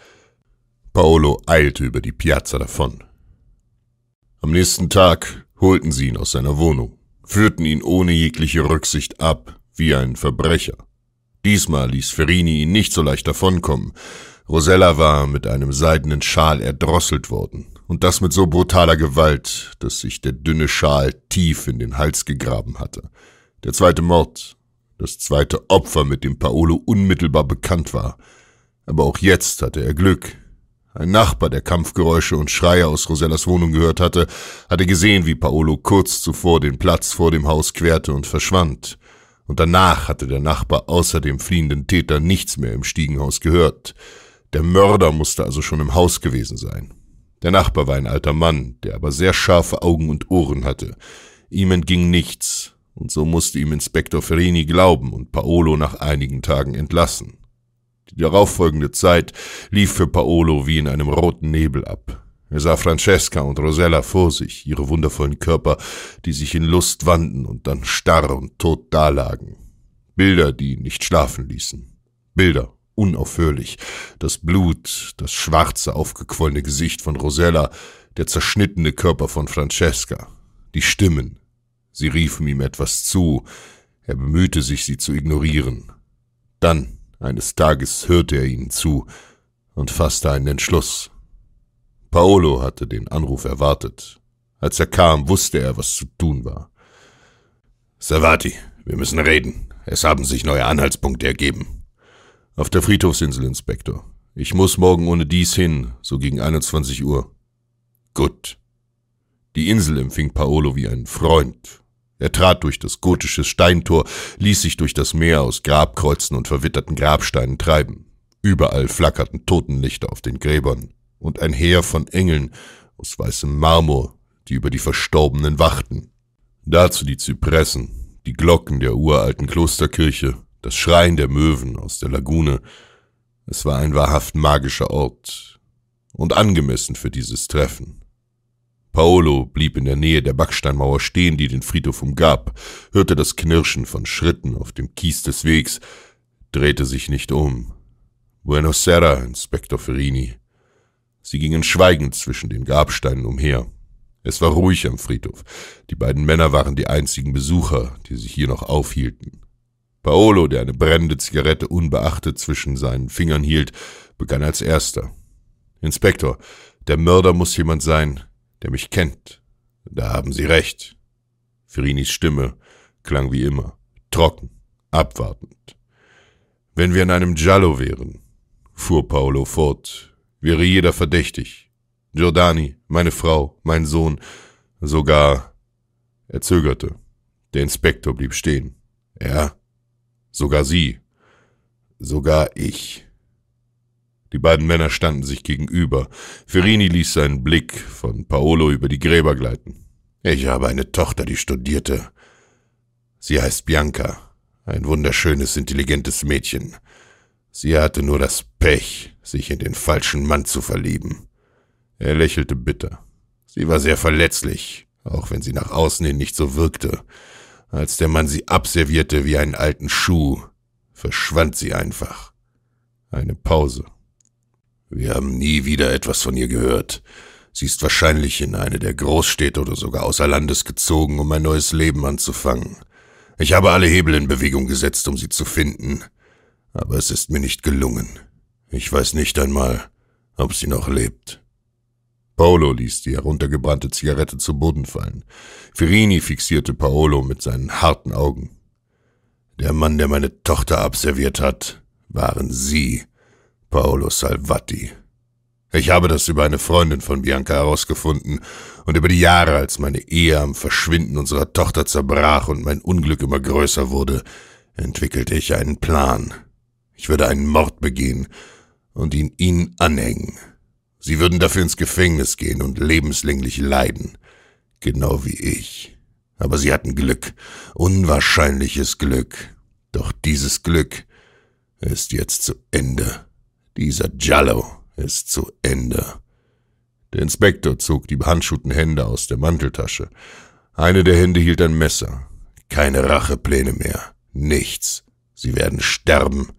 Paolo eilte über die Piazza davon. Am nächsten Tag holten sie ihn aus seiner Wohnung, führten ihn ohne jegliche Rücksicht ab, wie ein Verbrecher. Diesmal ließ Ferrini ihn nicht so leicht davonkommen. Rosella war mit einem seidenen Schal erdrosselt worden, und das mit so brutaler Gewalt, dass sich der dünne Schal tief in den Hals gegraben hatte. Der zweite Mord, das zweite Opfer, mit dem Paolo unmittelbar bekannt war. Aber auch jetzt hatte er Glück. Ein Nachbar, der Kampfgeräusche und Schreie aus Rosellas Wohnung gehört hatte gesehen, wie Paolo kurz zuvor den Platz vor dem Haus querte und verschwand. Und danach hatte der Nachbar außer dem fliehenden Täter nichts mehr im Stiegenhaus gehört. Der Mörder musste also schon im Haus gewesen sein. Der Nachbar war ein alter Mann, der aber sehr scharfe Augen und Ohren hatte. Ihm entging nichts, und so musste ihm Inspektor Ferrini glauben und Paolo nach einigen Tagen entlassen. Die darauffolgende Zeit lief für Paolo wie in einem roten Nebel ab. Er sah Francesca und Rosella vor sich, ihre wundervollen Körper, die sich in Lust wanden und dann starr und tot dalagen. Bilder, die ihn nicht schlafen ließen. Bilder, unaufhörlich. Das Blut, das schwarze, aufgequollene Gesicht von Rosella, der zerschnittene Körper von Francesca. Die Stimmen. Sie riefen ihm etwas zu. Er bemühte sich, sie zu ignorieren. Dann, eines Tages, hörte er ihnen zu und fasste einen Entschluss. Paolo hatte den Anruf erwartet. Als er kam, wusste er, was zu tun war. »Savati, wir müssen reden. Es haben sich neue Anhaltspunkte ergeben.« »Auf der Friedhofsinsel, Inspektor. Ich muss morgen ohne dies hin, so gegen 21 Uhr.« »Gut.« Die Insel empfing Paolo wie einen Freund. Er trat durch das gotische Steintor, ließ sich durch das Meer aus Grabkreuzen und verwitterten Grabsteinen treiben. Überall flackerten Totenlichter auf den Gräbern und ein Heer von Engeln aus weißem Marmor, die über die Verstorbenen wachten. Dazu die Zypressen, die Glocken der uralten Klosterkirche, das Schreien der Möwen aus der Lagune. Es war ein wahrhaft magischer Ort und angemessen für dieses Treffen. Paolo blieb in der Nähe der Backsteinmauer stehen, die den Friedhof umgab, hörte das Knirschen von Schritten auf dem Kies des Wegs, drehte sich nicht um. »Buenos sera, Inspektor Ferrini.« Sie gingen schweigend zwischen den Grabsteinen umher. Es war ruhig am Friedhof. Die beiden Männer waren die einzigen Besucher, die sich hier noch aufhielten. Paolo, der eine brennende Zigarette unbeachtet zwischen seinen Fingern hielt, begann als erster. »Inspektor, der Mörder muss jemand sein, der mich kennt.« »Da haben Sie recht.« Ferrinis Stimme klang wie immer, trocken, abwartend. »Wenn wir in einem Giallo wären«, fuhr Paolo fort, »wäre jeder verdächtig. Giordani, meine Frau, mein Sohn, sogar...« Er zögerte. Der Inspektor blieb stehen. »Ja, sogar Sie. Sogar ich.« Die beiden Männer standen sich gegenüber. Ferrini ließ seinen Blick von Paolo über die Gräber gleiten. »Ich habe eine Tochter, die studierte. Sie heißt Bianca, ein wunderschönes, intelligentes Mädchen. Sie hatte nur das Pech, sich in den falschen Mann zu verlieben.« Er lächelte bitter. »Sie war sehr verletzlich, auch wenn sie nach außen hin nicht so wirkte. Als der Mann sie abservierte wie einen alten Schuh, verschwand sie einfach.« Eine Pause. »Wir haben nie wieder etwas von ihr gehört. Sie ist wahrscheinlich in eine der Großstädte oder sogar außer Landes gezogen, um ein neues Leben anzufangen. Ich habe alle Hebel in Bewegung gesetzt, um sie zu finden, aber es ist mir nicht gelungen. Ich weiß nicht einmal, ob sie noch lebt.« Paolo ließ die heruntergebrannte Zigarette zu Boden fallen. Ferrini fixierte Paolo mit seinen harten Augen. »Der Mann, der meine Tochter abserviert hat, waren Sie, Paolo Salvati. Ich habe das über eine Freundin von Bianca herausgefunden und über die Jahre, als meine Ehe am Verschwinden unserer Tochter zerbrach und mein Unglück immer größer wurde, entwickelte ich einen Plan. Ich würde einen Mord begehen und ihn Ihnen anhängen. Sie würden dafür ins Gefängnis gehen und lebenslänglich leiden, genau wie ich. Aber Sie hatten Glück, unwahrscheinliches Glück. Doch dieses Glück ist jetzt zu Ende. Dieser Giallo ist zu Ende.« Der Inspektor zog die behandschuhten Hände aus der Manteltasche. Eine der Hände hielt ein Messer. »Keine Rachepläne mehr. Nichts. Sie werden sterben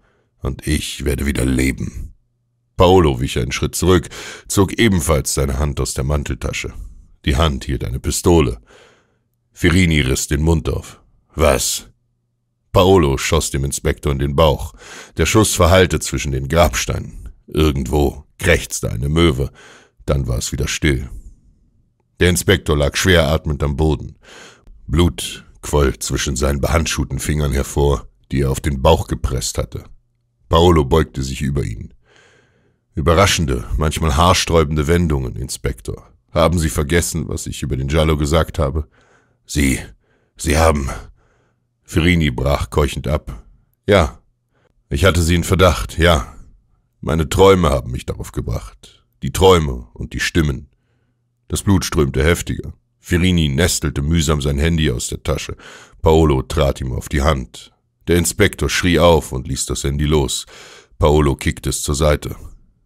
Und ich werde wieder leben. Paolo wich einen Schritt zurück, zog ebenfalls seine Hand aus der Manteltasche. Die Hand hielt eine Pistole. Ferrini riss den Mund auf. Was? Paolo schoss dem Inspektor in den Bauch. Der Schuss verhallte zwischen den Grabsteinen. Irgendwo krächzte eine Möwe. Dann war es wieder still. Der Inspektor lag schwer atmend am Boden. Blut quoll zwischen seinen behandschuhten Fingern hervor, die er auf den Bauch gepresst hatte. Paolo beugte sich über ihn. Überraschende, manchmal haarsträubende Wendungen, Inspektor. Haben Sie vergessen, was ich über den Giallo gesagt habe? Sie haben... Ferrini brach keuchend ab. Ja, ich hatte Sie in Verdacht, ja. Meine Träume haben mich darauf gebracht. Die Träume und die Stimmen. Das Blut strömte heftiger. Ferrini nestelte mühsam sein Handy aus der Tasche. Paolo trat ihm auf die Hand. Der Inspektor schrie auf und ließ das Handy los. Paolo kickte es zur Seite.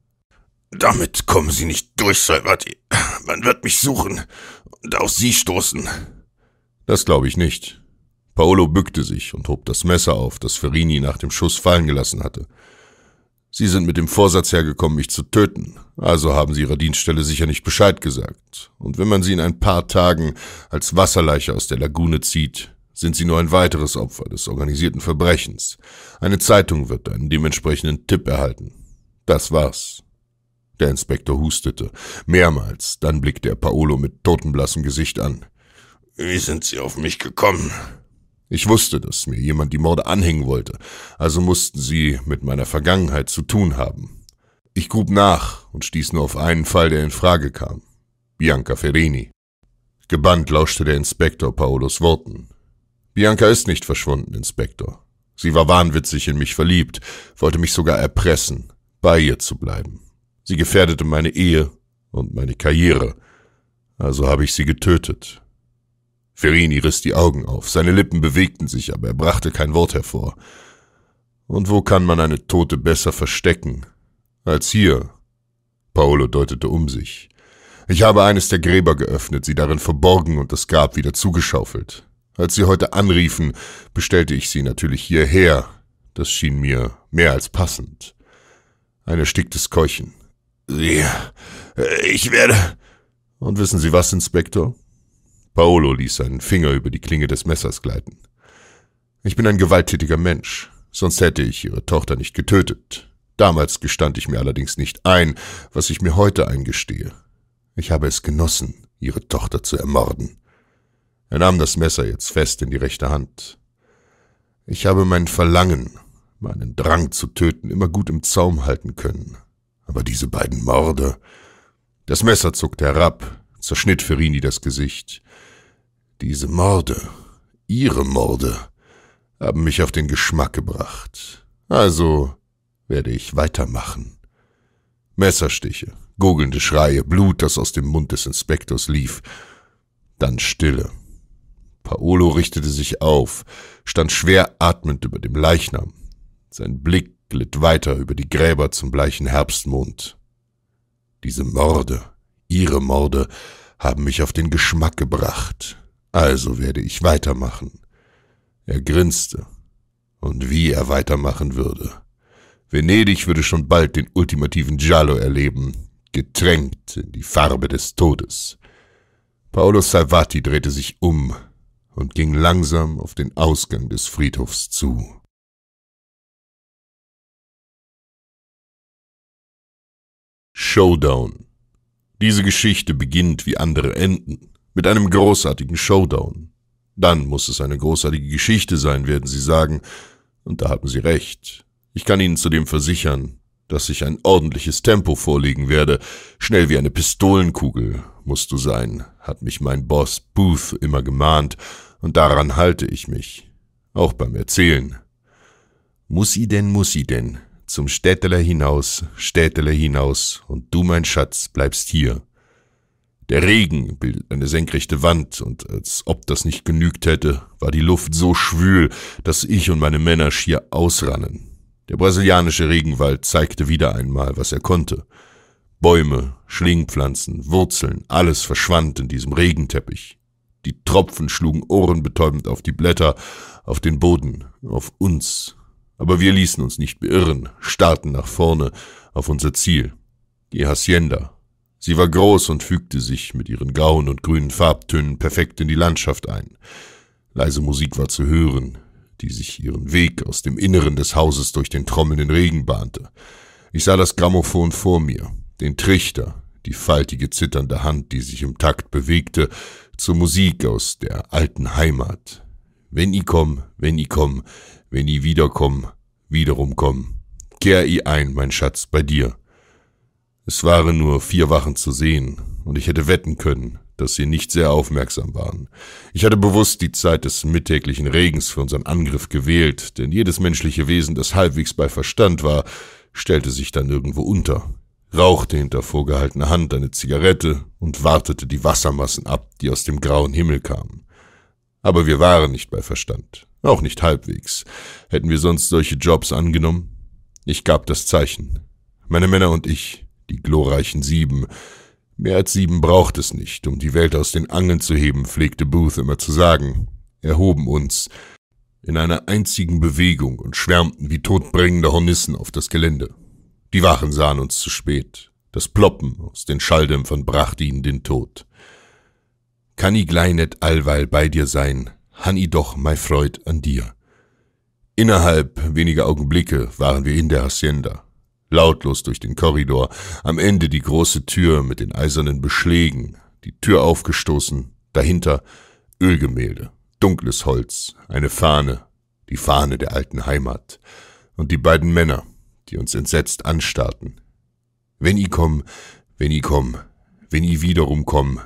Damit kommen Sie nicht durch, Salvati. Man wird mich suchen und auf Sie stoßen. Das glaube ich nicht. Paolo bückte sich und hob das Messer auf, das Ferrini nach dem Schuss fallen gelassen hatte. Sie sind mit dem Vorsatz hergekommen, mich zu töten, also haben Sie Ihrer Dienststelle sicher nicht Bescheid gesagt. Und wenn man Sie in ein paar Tagen als Wasserleiche aus der Lagune zieht, sind Sie nur ein weiteres Opfer des organisierten Verbrechens. Eine Zeitung wird einen dementsprechenden Tipp erhalten. Das war's. Der Inspektor hustete, mehrmals, dann blickte er Paolo mit totenblassem Gesicht an. Wie sind Sie auf mich gekommen? Ich wusste, dass mir jemand die Morde anhängen wollte, also mussten sie mit meiner Vergangenheit zu tun haben. Ich grub nach und stieß nur auf einen Fall, der in Frage kam. Bianca Ferrini. Gebannt lauschte der Inspektor Paolos Worten. Bianca ist nicht verschwunden, Inspektor. Sie war wahnwitzig in mich verliebt, wollte mich sogar erpressen, bei ihr zu bleiben. Sie gefährdete meine Ehe und meine Karriere, also habe ich sie getötet. Ferrini riss die Augen auf, seine Lippen bewegten sich, aber er brachte kein Wort hervor. Und wo kann man eine Tote besser verstecken als hier? Paolo deutete um sich. Ich habe eines der Gräber geöffnet, sie darin verborgen und das Grab wieder zugeschaufelt. Als sie heute anriefen, bestellte ich sie natürlich hierher. Das schien mir mehr als passend. Ein ersticktes Keuchen. Ich werde... Und wissen Sie was, Inspektor? Paolo ließ seinen Finger über die Klinge des Messers gleiten. Ich bin ein gewalttätiger Mensch, sonst hätte ich Ihre Tochter nicht getötet. Damals gestand ich mir allerdings nicht ein, was ich mir heute eingestehe. Ich habe es genossen, Ihre Tochter zu ermorden. Er nahm das Messer jetzt fest in die rechte Hand. Ich habe mein Verlangen, meinen Drang zu töten, immer gut im Zaum halten können. Aber diese beiden Morde... Das Messer zuckte herab, zerschnitt Ferrini das Gesicht. Diese Morde, Ihre Morde, haben mich auf den Geschmack gebracht. Also werde ich weitermachen. Messerstiche, gurgelnde Schreie, Blut, das aus dem Mund des Inspektors lief. Dann Stille. Paolo richtete sich auf, stand schwer atmend über dem Leichnam. Sein Blick glitt weiter über die Gräber zum bleichen Herbstmond. Diese Morde, Ihre Morde, haben mich auf den Geschmack gebracht. Also werde ich weitermachen. Er grinste. Und wie er weitermachen würde. Venedig würde schon bald den ultimativen Giallo erleben, getränkt in die Farbe des Todes. Paolo Salvati drehte sich um und ging langsam auf den Ausgang des Friedhofs zu. Showdown. Diese Geschichte beginnt wie andere enden, mit einem großartigen Showdown. Dann muss es eine großartige Geschichte sein, werden Sie sagen, und da haben Sie recht. Ich kann Ihnen zudem versichern, dass ich ein ordentliches Tempo vorlegen werde. Schnell wie eine Pistolenkugel musst du sein, hat mich mein Boss Booth immer gemahnt, und daran halte ich mich, auch beim Erzählen. Mussi denn, zum Städteler hinaus, und du, mein Schatz, bleibst hier. Der Regen bildet eine senkrechte Wand, und als ob das nicht genügt hätte, war die Luft so schwül, dass ich und meine Männer schier ausrannen. Der brasilianische Regenwald zeigte wieder einmal, was er konnte. Bäume, Schlingpflanzen, Wurzeln, alles verschwand in diesem Regenteppich. Die Tropfen schlugen ohrenbetäubend auf die Blätter, auf den Boden, auf uns. Aber wir ließen uns nicht beirren, starrten nach vorne auf unser Ziel, die Hacienda. Sie war groß und fügte sich mit ihren grauen und grünen Farbtönen perfekt in die Landschaft ein. Leise Musik war zu hören, die sich ihren Weg aus dem Inneren des Hauses durch den trommelnden Regen bahnte. Ich sah das Grammophon vor mir, den Trichter, die faltige, zitternde Hand, die sich im Takt bewegte, zur Musik aus der alten Heimat. Wenn i komm, wenn i wiederkomm, wiederum komm, kehr i ein, mein Schatz, bei dir. Es waren nur 4 Wachen zu sehen, und ich hätte wetten können, dass sie nicht sehr aufmerksam waren. Ich hatte bewusst die Zeit des mittäglichen Regens für unseren Angriff gewählt, denn jedes menschliche Wesen, das halbwegs bei Verstand war, stellte sich dann irgendwo unter, rauchte hinter vorgehaltener Hand eine Zigarette und wartete die Wassermassen ab, die aus dem grauen Himmel kamen. Aber wir waren nicht bei Verstand, auch nicht halbwegs. Hätten wir sonst solche Jobs angenommen? Ich gab das Zeichen. Meine Männer und ich, die glorreichen 7. Mehr als 7 braucht es nicht, um die Welt aus den Angeln zu heben, pflegte Booth immer zu sagen, erhoben uns in einer einzigen Bewegung und schwärmten wie todbringende Hornissen auf das Gelände. Die Wachen sahen uns zu spät. Das Ploppen aus den Schalldämpfern brachte ihnen den Tod. Kann i glei net allweil bei dir sein, han i doch mei Freud an dir. Innerhalb weniger Augenblicke waren wir in der Hacienda. Lautlos durch den Korridor, am Ende die große Tür mit den eisernen Beschlägen, die Tür aufgestoßen, dahinter Ölgemälde, dunkles Holz, eine Fahne, die Fahne der alten Heimat, und die beiden Männer, die uns entsetzt anstarrten. Wenn i komm, wenn i komm, wenn i wiederum komm,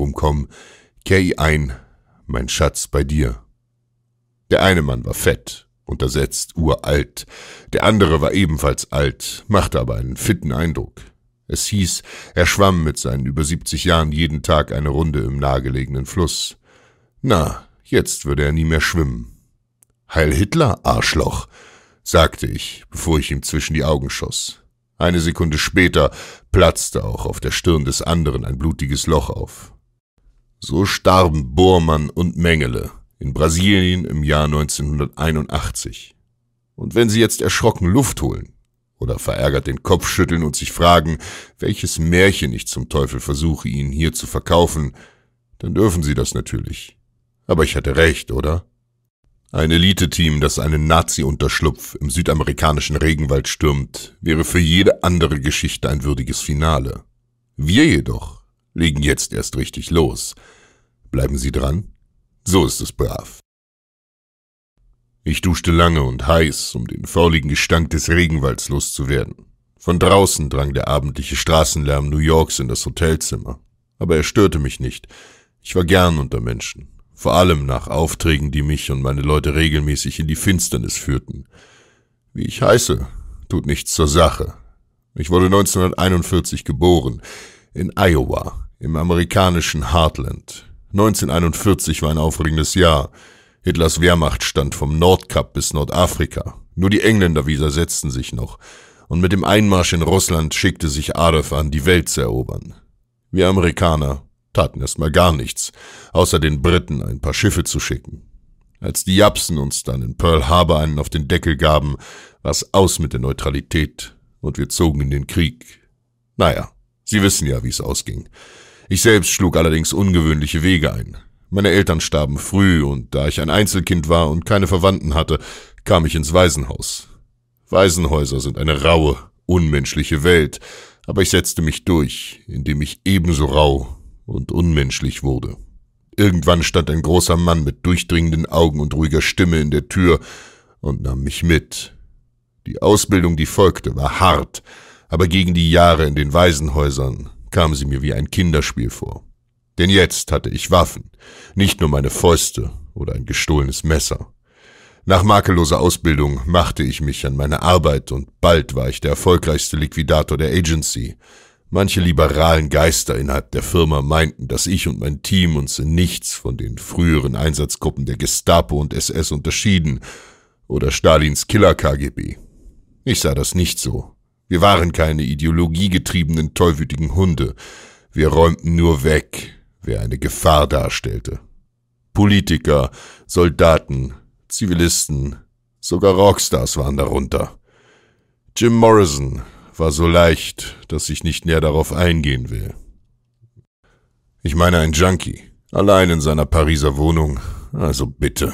kehr i ein, mein Schatz, bei dir. Der eine Mann war fett, untersetzt, uralt. Der andere war ebenfalls alt, machte aber einen fitten Eindruck. Es hieß, er schwamm mit seinen über 70 Jahren jeden Tag eine Runde im nahegelegenen Fluss. Na, jetzt würde er nie mehr schwimmen. Heil Hitler, Arschloch, sagte ich, bevor ich ihm zwischen die Augen schoss. Eine Sekunde später platzte auch auf der Stirn des anderen ein blutiges Loch auf. So starben Bormann und Mengele in Brasilien im Jahr 1981. Und wenn Sie jetzt erschrocken Luft holen oder verärgert den Kopf schütteln und sich fragen, welches Märchen ich zum Teufel versuche, Ihnen hier zu verkaufen, dann dürfen Sie das natürlich. Aber ich hatte recht, oder? Ein Elite-Team, das einen Nazi-Unterschlupf im südamerikanischen Regenwald stürmt, wäre für jede andere Geschichte ein würdiges Finale. Wir jedoch legen jetzt erst richtig los. Bleiben Sie dran? So ist es brav. Ich duschte lange und heiß, um den fauligen Gestank des Regenwalds loszuwerden. Von draußen drang der abendliche Straßenlärm New Yorks in das Hotelzimmer. Aber er störte mich nicht. Ich war gern unter Menschen. Vor allem nach Aufträgen, die mich und meine Leute regelmäßig in die Finsternis führten. Wie ich heiße, tut nichts zur Sache. Ich wurde 1941 geboren, in Iowa, im amerikanischen Heartland. 1941 war ein aufregendes Jahr. Hitlers Wehrmacht stand vom Nordkap bis Nordafrika. Nur die Engländer widersetzten sich noch. Und mit dem Einmarsch in Russland schickte sich Adolf an, die Welt zu erobern. Wir Amerikaner taten erstmal gar nichts, außer den Briten ein paar Schiffe zu schicken. Als die Japsen uns dann in Pearl Harbor einen auf den Deckel gaben, war's aus mit der Neutralität und wir zogen in den Krieg. Naja, Sie wissen ja, wie es ausging. Ich selbst schlug allerdings ungewöhnliche Wege ein. Meine Eltern starben früh und da ich ein Einzelkind war und keine Verwandten hatte, kam ich ins Waisenhaus. Waisenhäuser sind eine raue, unmenschliche Welt, aber ich setzte mich durch, indem ich ebenso rau und unmenschlich wurde. Irgendwann stand ein großer Mann mit durchdringenden Augen und ruhiger Stimme in der Tür und nahm mich mit. Die Ausbildung, die folgte, war hart, aber gegen die Jahre in den Waisenhäusern kam sie mir wie ein Kinderspiel vor. Denn jetzt hatte ich Waffen, nicht nur meine Fäuste oder ein gestohlenes Messer. Nach makelloser Ausbildung machte ich mich an meine Arbeit und bald war ich der erfolgreichste Liquidator der Agency. Manche liberalen Geister innerhalb der Firma meinten, dass ich und mein Team uns in nichts von den früheren Einsatzgruppen der Gestapo und SS unterschieden oder Stalins Killer-KGB. Ich sah das nicht so. Wir waren keine ideologiegetriebenen, tollwütigen Hunde. Wir räumten nur weg, wer eine Gefahr darstellte. Politiker, Soldaten, Zivilisten, Sogar Rockstars waren darunter. Jim Morrison war so leicht, dass ich nicht näher darauf eingehen will. Ich meine ein Junkie, allein in seiner Pariser Wohnung, also bitte.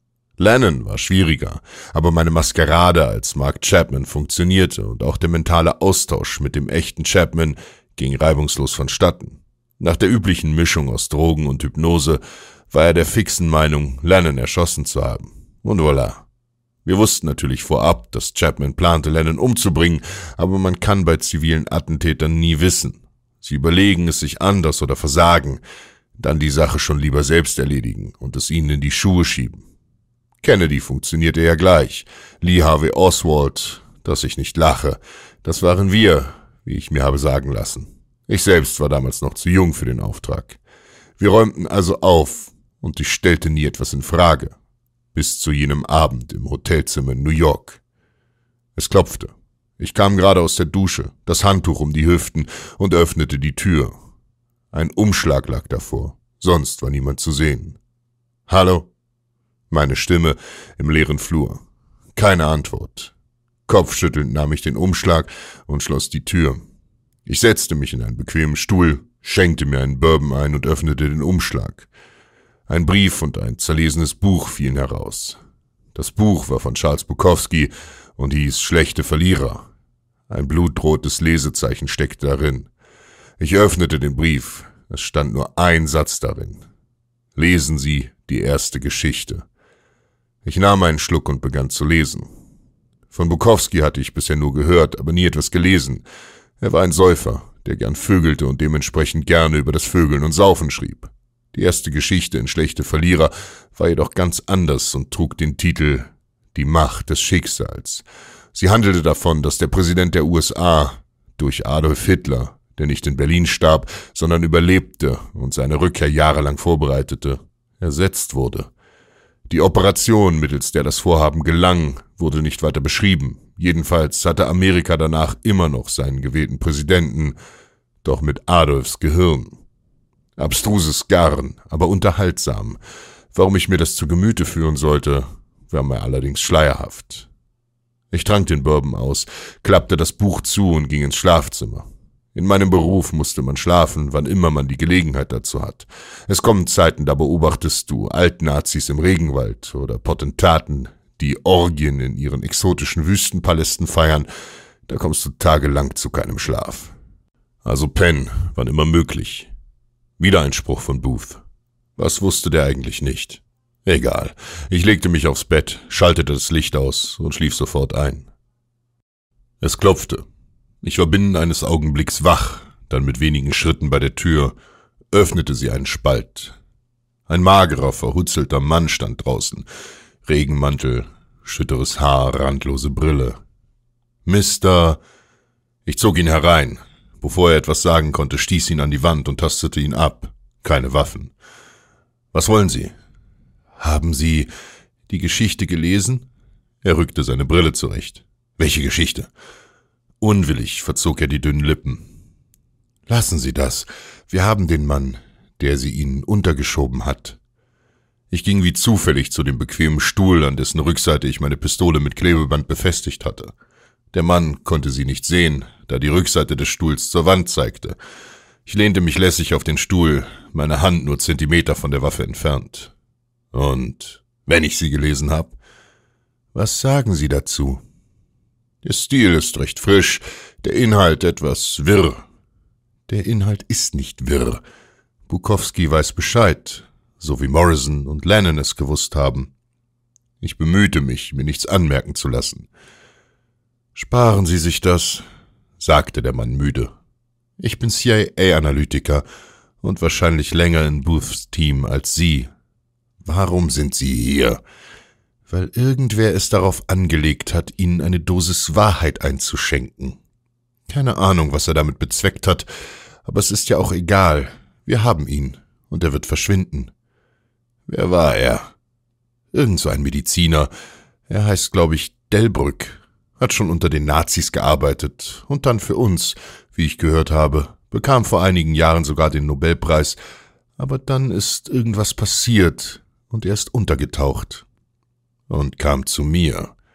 Lennon war schwieriger, aber meine Maskerade als Mark Chapman funktionierte und auch der mentale Austausch mit dem echten Chapman ging reibungslos vonstatten. Nach der üblichen Mischung aus Drogen und Hypnose war er der fixen Meinung, Lennon erschossen zu haben. Und voilà. Wir wussten natürlich vorab, dass Chapman plante, Lennon umzubringen, aber man kann bei zivilen Attentätern nie wissen. Sie überlegen es sich anders oder versagen, dann die Sache schon lieber selbst erledigen und es ihnen in die Schuhe schieben. Kennedy funktionierte ja gleich. Lee Harvey Oswald, dass ich nicht lache, das waren wir, wie ich mir habe sagen lassen. Ich selbst war damals noch zu jung für den Auftrag. Wir räumten also auf und ich stellte nie etwas in Frage. Bis zu jenem Abend im Hotelzimmer in New York. Es klopfte. Ich kam gerade aus der Dusche, das Handtuch um die Hüften und öffnete die Tür. Ein Umschlag lag davor, sonst war niemand zu sehen. »Hallo?« Meine Stimme im leeren Flur. Keine Antwort. Kopfschüttelnd nahm ich den Umschlag und schloss die Tür. Ich setzte mich in einen bequemen Stuhl, schenkte mir einen Bourbon ein und öffnete den Umschlag. Ein Brief und ein zerlesenes Buch fielen heraus. Das Buch war von Charles Bukowski und hieß »Schlechte Verlierer«. Ein blutrotes Lesezeichen steckte darin. Ich öffnete den Brief. Es stand nur ein Satz darin. »Lesen Sie die erste Geschichte.« Ich nahm einen Schluck und begann zu lesen. Von Bukowski hatte ich bisher nur gehört, aber nie etwas gelesen. Er war ein Säufer, der gern vögelte und dementsprechend gerne über das Vögeln und Saufen schrieb. Die erste Geschichte in »Schlechte Verlierer« war jedoch ganz anders und trug den Titel »Die Macht des Schicksals«. Sie handelte davon, dass der Präsident der USA durch Adolf Hitler, der nicht in Berlin starb, sondern überlebte und seine Rückkehr jahrelang vorbereitete, ersetzt wurde. Die Operation, mittels der das Vorhaben gelang, wurde nicht weiter beschrieben. Jedenfalls hatte Amerika danach immer noch seinen gewählten Präsidenten, doch mit Adolfs Gehirn. Abstruses Garn, aber unterhaltsam. Warum ich mir das zu Gemüte führen sollte, war mir allerdings schleierhaft. Ich trank den Bourbon aus, klappte das Buch zu und ging ins Schlafzimmer. In meinem Beruf musste man schlafen, wann immer man die Gelegenheit dazu hat. Es kommen Zeiten, da beobachtest du Altnazis im Regenwald oder Potentaten, die Orgien in ihren exotischen Wüstenpalästen feiern. Da kommst du tagelang zu keinem Schlaf. Also pennen, wann immer möglich. Wieder ein Spruch von Booth. Was wusste der eigentlich nicht? Egal. Ich legte mich aufs Bett, schaltete das Licht aus und schlief sofort ein. Es klopfte. Ich war binnen eines Augenblicks wach, dann mit wenigen Schritten bei der Tür, öffnete sie einen Spalt. Ein magerer, verhutzelter Mann stand draußen. Regenmantel, schütteres Haar, randlose Brille. »Mister...« Ich zog ihn herein. Bevor er etwas sagen konnte, stieß ihn an die Wand und tastete ihn ab. Keine Waffen. »Was wollen Sie?« »Haben Sie die Geschichte gelesen?« Er rückte seine Brille zurecht. »Welche Geschichte?« Unwillig verzog er die dünnen Lippen. »Lassen Sie das. Wir haben den Mann, der sie Ihnen untergeschoben hat.« Ich ging wie zufällig zu dem bequemen Stuhl, an dessen Rückseite ich meine Pistole mit Klebeband befestigt hatte. Der Mann konnte sie nicht sehen, da die Rückseite des Stuhls zur Wand zeigte. Ich lehnte mich lässig auf den Stuhl, meine Hand nur Zentimeter von der Waffe entfernt. »Und wenn ich sie gelesen habe?« »Was sagen Sie dazu?« »Der Stil ist recht frisch, der Inhalt etwas wirr.« »Der Inhalt ist nicht wirr. Bukowski weiß Bescheid, so wie Morrison und Lennon es gewusst haben.« Ich bemühte mich, mir nichts anmerken zu lassen. »Sparen Sie sich das«, sagte der Mann müde. »Ich bin CIA-Analytiker und wahrscheinlich länger in Booths Team als Sie.« »Warum sind Sie hier?« »Weil irgendwer es darauf angelegt hat, Ihnen eine Dosis Wahrheit einzuschenken. Keine Ahnung, was er damit bezweckt hat, aber es ist ja auch egal. Wir haben ihn und er wird verschwinden.« »Wer war er?« »Irgend so ein Mediziner. Er heißt, glaube ich, Delbrück. Hat schon unter den Nazis gearbeitet und dann für uns, wie ich gehört habe, bekam vor einigen Jahren sogar den Nobelpreis. Aber dann ist irgendwas passiert und er ist untergetaucht und kam zu mir.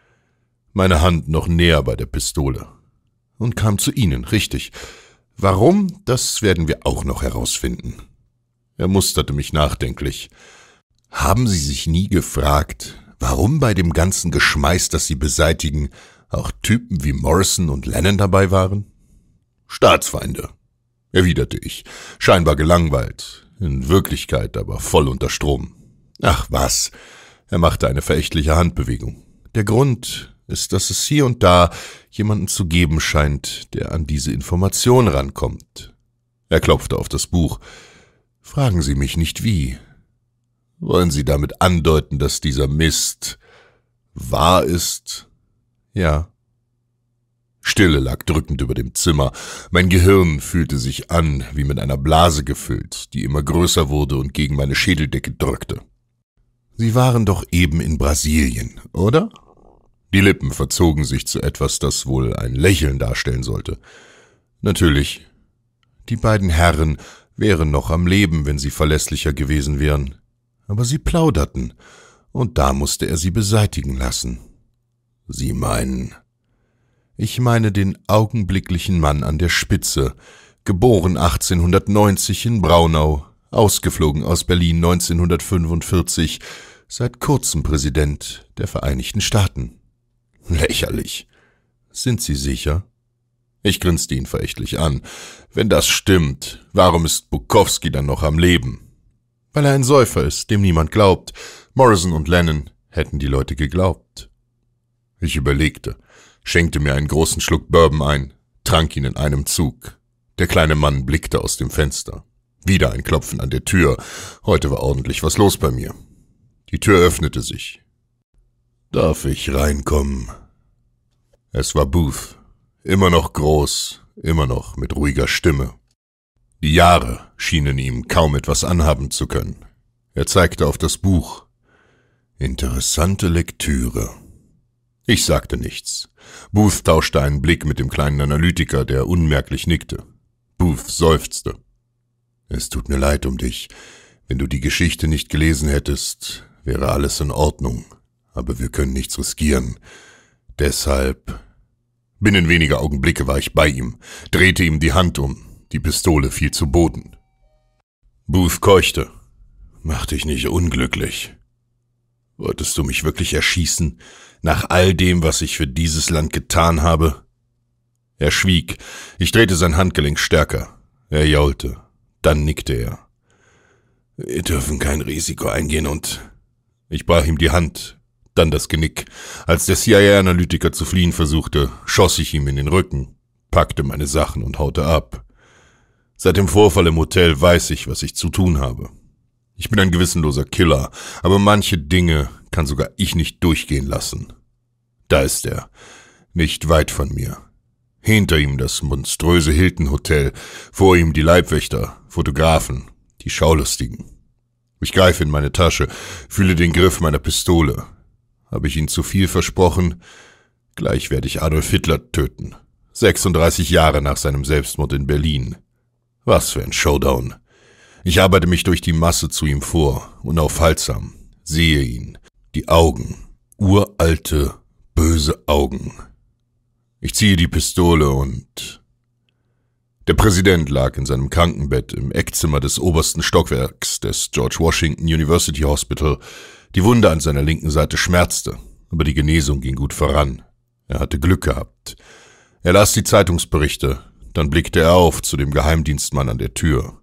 meine Hand noch näher bei der Pistole. Und kam zu Ihnen, richtig. Warum, das werden wir auch noch herausfinden. Er musterte mich nachdenklich. Haben Sie sich nie gefragt, warum bei dem ganzen Geschmeiß, das Sie beseitigen, auch Typen wie Morrison und Lennon dabei waren? Staatsfeinde, erwiderte ich, scheinbar gelangweilt, in Wirklichkeit aber voll unter Strom. Ach was, er machte eine verächtliche Handbewegung. Der Grund ist, dass es hier und da jemanden zu geben scheint, der an diese Information rankommt. Er klopfte auf das Buch. Fragen Sie mich nicht wie. Wollen Sie damit andeuten, dass dieser Mist wahr ist? Ja. Stille lag drückend über dem Zimmer. Mein Gehirn fühlte sich an, wie mit einer Blase gefüllt, die immer größer wurde und gegen meine Schädeldecke drückte. Sie waren doch eben in Brasilien, oder? Die Lippen verzogen sich zu etwas, das wohl ein Lächeln darstellen sollte. Natürlich. Die beiden Herren wären noch am Leben, wenn sie verlässlicher gewesen wären. Aber sie plauderten, und da musste er sie beseitigen lassen. Sie meinen? Ich meine den augenblicklichen Mann an der Spitze, geboren 1890 in Braunau, ausgeflogen aus Berlin 1945, seit kurzem Präsident der Vereinigten Staaten. Lächerlich. Sind Sie sicher? Ich grinste ihn verächtlich an. Wenn das stimmt, warum ist Bukowski dann noch am Leben? Weil er ein Säufer ist, dem niemand glaubt. Morrison und Lennon hätten die Leute geglaubt. Ich überlegte, schenkte mir einen großen Schluck Bourbon ein, trank ihn in einem Zug. Der kleine Mann blickte aus dem Fenster. Wieder ein Klopfen an der Tür. Heute war ordentlich was los bei mir. Die Tür öffnete sich. Darf ich reinkommen? Es war Booth. Immer noch groß, immer noch mit ruhiger Stimme. Die Jahre schienen ihm kaum etwas anhaben zu können. Er zeigte auf das Buch. Interessante Lektüre. Ich sagte nichts. Booth tauschte einen Blick mit dem kleinen Analytiker, der unmerklich nickte. Booth seufzte. Es tut mir leid um dich. Wenn du die Geschichte nicht gelesen hättest, wäre alles in Ordnung. Aber wir können nichts riskieren. Deshalb... Binnen weniger Augenblicke war ich bei ihm, drehte ihm die Hand um. Die Pistole fiel zu Boden. Booth keuchte. Mach dich nicht unglücklich. Wolltest du mich wirklich erschießen, nach all dem, was ich für dieses Land getan habe? Er schwieg. Ich drehte sein Handgelenk stärker. Er jaulte. Dann nickte er. Wir dürfen kein Risiko eingehen und... Ich brach ihm die Hand, dann das Genick. Als der CIA-Analytiker zu fliehen versuchte, schoss ich ihm in den Rücken, packte meine Sachen und haute ab. Seit dem Vorfall im Hotel weiß ich, was ich zu tun habe. Ich bin ein gewissenloser Killer, aber manche Dinge kann sogar ich nicht durchgehen lassen. Da ist er, nicht weit von mir. Hinter ihm das monströse Hilton-Hotel, vor ihm die Leibwächter, Fotografen, die Schaulustigen. Ich greife in meine Tasche, fühle den Griff meiner Pistole. Habe ich ihnen zu viel versprochen? Gleich werde ich Adolf Hitler töten. 36 Jahre nach seinem Selbstmord in Berlin. Was für ein Showdown. Ich arbeite mich durch die Masse zu ihm vor, unaufhaltsam, sehe ihn. Die Augen, uralte, böse Augen. Ich ziehe die Pistole und... Der Präsident lag in seinem Krankenbett im Eckzimmer des obersten Stockwerks des George Washington University Hospital. Die Wunde an seiner linken Seite schmerzte, aber die Genesung ging gut voran. Er hatte Glück gehabt. Er las die Zeitungsberichte, dann blickte er auf zu dem Geheimdienstmann an der Tür.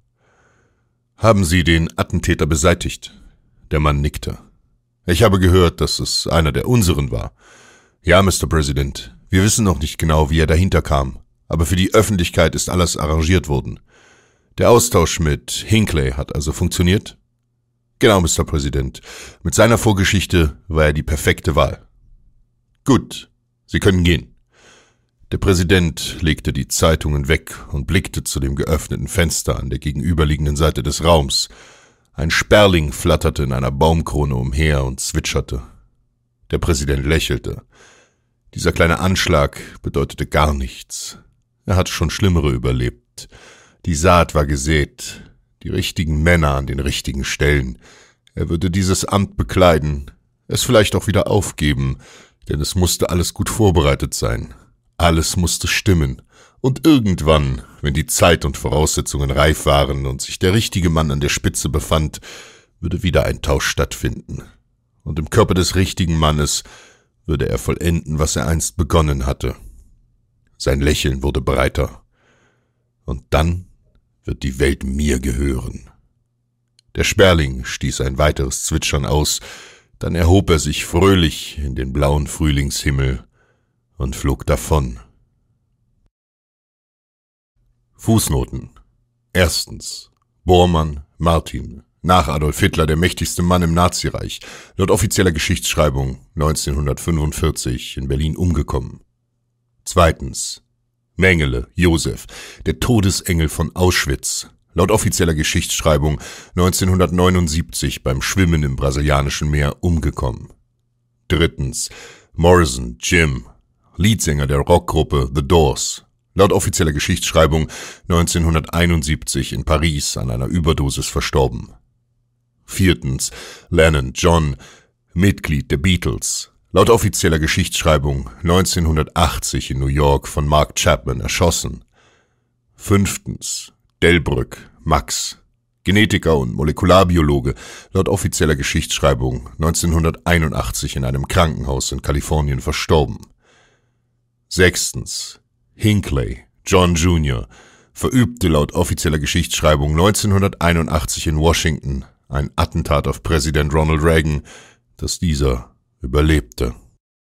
»Haben Sie den Attentäter beseitigt?« Der Mann nickte. »Ich habe gehört, dass es einer der unseren war.« »Ja, Mr. President, wir wissen noch nicht genau, wie er dahinter kam. Aber für die Öffentlichkeit ist alles arrangiert worden. Der Austausch mit Hinckley hat also funktioniert?« »Genau, Mr. President. Mit seiner Vorgeschichte war er die perfekte Wahl.« »Gut, Sie können gehen.« Der Präsident legte die Zeitungen weg und blickte zu dem geöffneten Fenster an der gegenüberliegenden Seite des Raums. Ein Sperling flatterte in einer Baumkrone umher und zwitscherte. Der Präsident lächelte. Dieser kleine Anschlag bedeutete gar nichts. Er hatte schon Schlimmere überlebt. Die Saat war gesät, die richtigen Männer an den richtigen Stellen. Er würde dieses Amt bekleiden, es vielleicht auch wieder aufgeben, Denn es musste alles gut vorbereitet sein. Alles musste stimmen. Und irgendwann, wenn die Zeit und Voraussetzungen reif waren und sich der richtige Mann an der Spitze befand, würde wieder ein Tausch stattfinden. Und im Körper des richtigen Mannes würde er vollenden, was er einst begonnen hatte. Sein Lächeln wurde breiter. Und dann wird die Welt mir gehören. Der Sperling stieß ein weiteres Zwitschern aus, dann erhob er sich fröhlich in den blauen Frühlingshimmel und flog davon. Fußnoten. Erstens. Bormann, Martin, nach Adolf Hitler der mächtigste Mann im Nazireich, laut offizieller Geschichtsschreibung 1945 in Berlin umgekommen. Zweitens. Mengele, Josef, der Todesengel von Auschwitz, laut offizieller Geschichtsschreibung 1979 beim Schwimmen im brasilianischen Meer umgekommen. Drittens. Morrison, Jim, Leadsänger der Rockgruppe The Doors, laut offizieller Geschichtsschreibung 1971 in Paris an einer Überdosis verstorben. Viertens. Lennon, John, Mitglied der Beatles, laut offizieller Geschichtsschreibung 1980 in New York von Mark Chapman erschossen. Fünftens. Delbrück, Max, Genetiker und Molekularbiologe, laut offizieller Geschichtsschreibung 1981 in einem Krankenhaus in Kalifornien verstorben. Sechstens. Hinckley, John Jr., verübte laut offizieller Geschichtsschreibung 1981 in Washington ein Attentat auf Präsident Ronald Reagan, das dieser überlebte.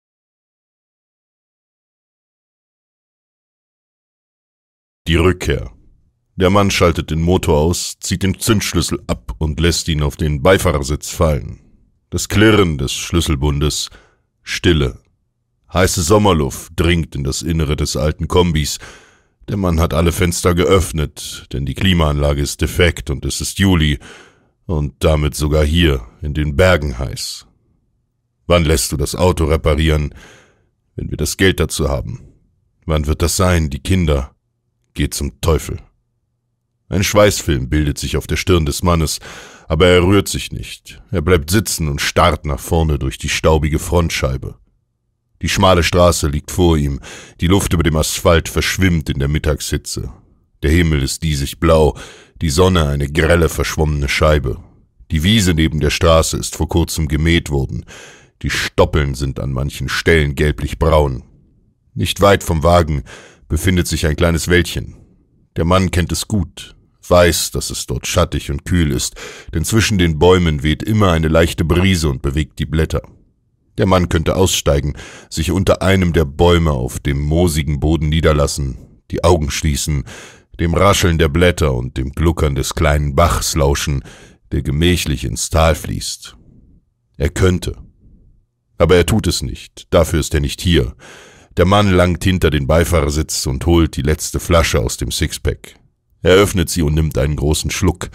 Die Rückkehr. Der Mann schaltet den Motor aus, zieht den Zündschlüssel ab und lässt ihn auf den Beifahrersitz fallen. Das Klirren des Schlüsselbundes, Stille. Heiße Sommerluft dringt in das Innere des alten Kombis. Der Mann hat alle Fenster geöffnet, denn die Klimaanlage ist defekt und es ist Juli und damit sogar hier in den Bergen heiß. Wann lässt du das Auto reparieren, wenn wir das Geld dazu haben? Wann wird das sein, die Kinder? Geh zum Teufel. Ein Schweißfilm bildet sich auf der Stirn des Mannes, aber er rührt sich nicht. Er bleibt sitzen und starrt nach vorne durch die staubige Frontscheibe. Die schmale Straße liegt vor ihm, die Luft über dem Asphalt verschwimmt in der Mittagshitze. Der Himmel ist diesig blau, die Sonne eine grelle, verschwommene Scheibe. Die Wiese neben der Straße ist vor kurzem gemäht worden. Die Stoppeln sind an manchen Stellen gelblich-braun. Nicht weit vom Wagen befindet sich ein kleines Wäldchen. Der Mann kennt es gut, weiß, dass es dort schattig und kühl ist, denn zwischen den Bäumen weht immer eine leichte Brise und bewegt die Blätter. Der Mann könnte aussteigen, sich unter einem der Bäume auf dem moosigen Boden niederlassen, die Augen schließen, dem Rascheln der Blätter und dem Gluckern des kleinen Bachs lauschen, der gemächlich ins Tal fließt. Er könnte. Aber er tut es nicht, dafür ist er nicht hier. Der Mann langt hinter den Beifahrersitz und holt die letzte Flasche aus dem Sixpack. Er öffnet sie und nimmt einen großen Schluck.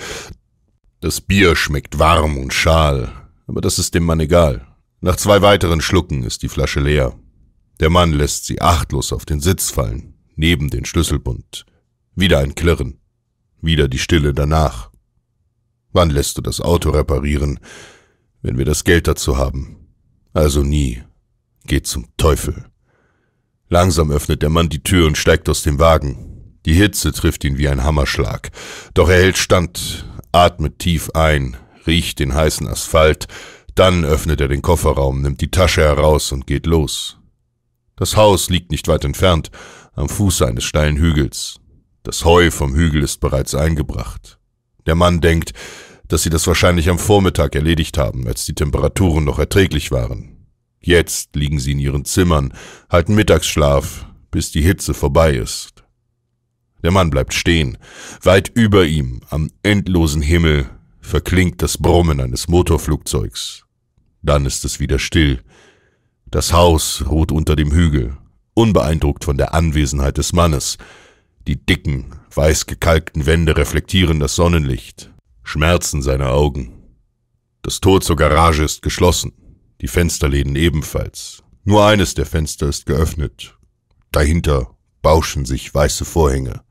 Das Bier schmeckt warm und schal, aber das ist dem Mann egal. Nach 2 weiteren Schlucken ist die Flasche leer. Der Mann lässt sie achtlos auf den Sitz fallen, neben den Schlüsselbund. Wieder ein Klirren. Wieder die Stille danach. Wann lässt du das Auto reparieren, wenn wir das Geld dazu haben? Also nie. Geh zum Teufel. Langsam öffnet der Mann die Tür und steigt aus dem Wagen. Die Hitze trifft ihn wie ein Hammerschlag. Doch er hält stand, atmet tief ein, riecht den heißen Asphalt, dann öffnet er den Kofferraum, nimmt die Tasche heraus und geht los. Das Haus liegt nicht weit entfernt, am Fuße eines steilen Hügels. Das Heu vom Hügel ist bereits eingebracht. Der Mann denkt, dass sie das wahrscheinlich am Vormittag erledigt haben, als die Temperaturen noch erträglich waren. Jetzt liegen sie in ihren Zimmern, halten Mittagsschlaf, bis die Hitze vorbei ist. Der Mann bleibt stehen. Weit über ihm, am endlosen Himmel, verklingt das Brummen eines Motorflugzeugs. Dann ist es wieder still. Das Haus ruht unter dem Hügel, unbeeindruckt von der Anwesenheit des Mannes. Die dicken, weiß gekalkten Wände reflektieren das Sonnenlicht, schmerzen seine Augen. Das Tor zur Garage ist geschlossen. Die Fensterläden ebenfalls. Nur eines der Fenster ist geöffnet. Dahinter bauschen sich weiße Vorhänge.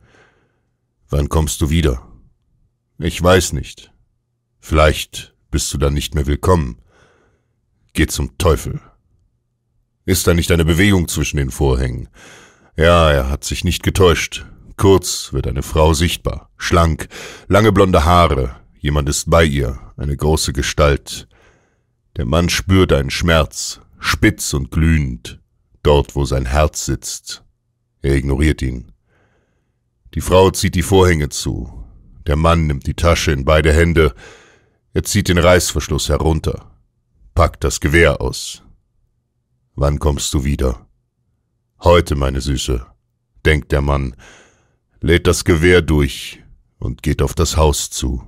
Wann kommst du wieder? Ich weiß nicht. Vielleicht bist du dann nicht mehr willkommen. Geh zum Teufel. Ist da nicht eine Bewegung zwischen den Vorhängen? Ja, er hat sich nicht getäuscht. Kurz wird eine Frau sichtbar, schlank, lange blonde Haare, jemand ist bei ihr, eine große Gestalt. Der Mann spürt einen Schmerz, spitz und glühend, dort wo sein Herz sitzt. Er ignoriert ihn. Die Frau zieht die Vorhänge zu. Der Mann nimmt die Tasche in beide Hände. Er zieht den Reißverschluss herunter, packt das Gewehr aus. »Wann kommst du wieder?« »Heute, meine Süße«, denkt der Mann, lädt das Gewehr durch und geht auf das Haus zu.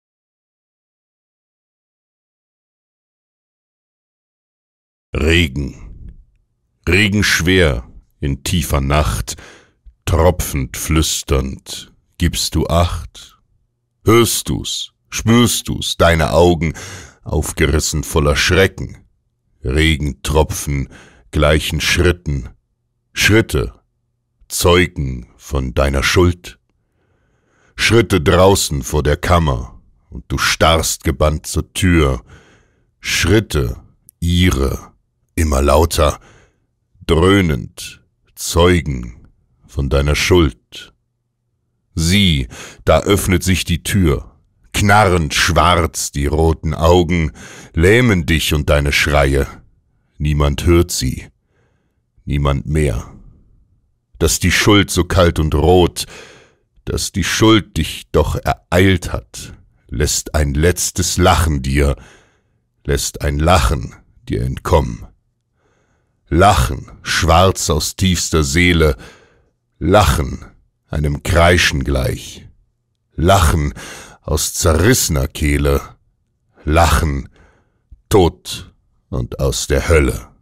Regen. Regen schwer, in tiefer Nacht, tropfend, flüsternd, gibst du Acht? Hörst du's, spürst du's, deine Augen, aufgerissen voller Schrecken? Regentropfen gleichen Schritten, Schritte, Zeugen von deiner Schuld. Schritte draußen vor der Kammer, und du starrst gebannt zur Tür. Schritte, ihre, immer lauter, dröhnend, Zeugen von deiner Schuld. Sieh, da öffnet sich die Tür, knarrend schwarz die roten Augen, lähmen dich und deine Schreie. Niemand hört sie, niemand mehr. Dass die Schuld so kalt und rot, dass die Schuld dich doch ereilt hat, lässt ein letztes Lachen dir, lässt ein Lachen dir entkommen. Lachen, schwarz aus tiefster Seele, Lachen, einem Kreischen gleich, Lachen aus zerrissener Kehle, Lachen, tot und aus der Hölle.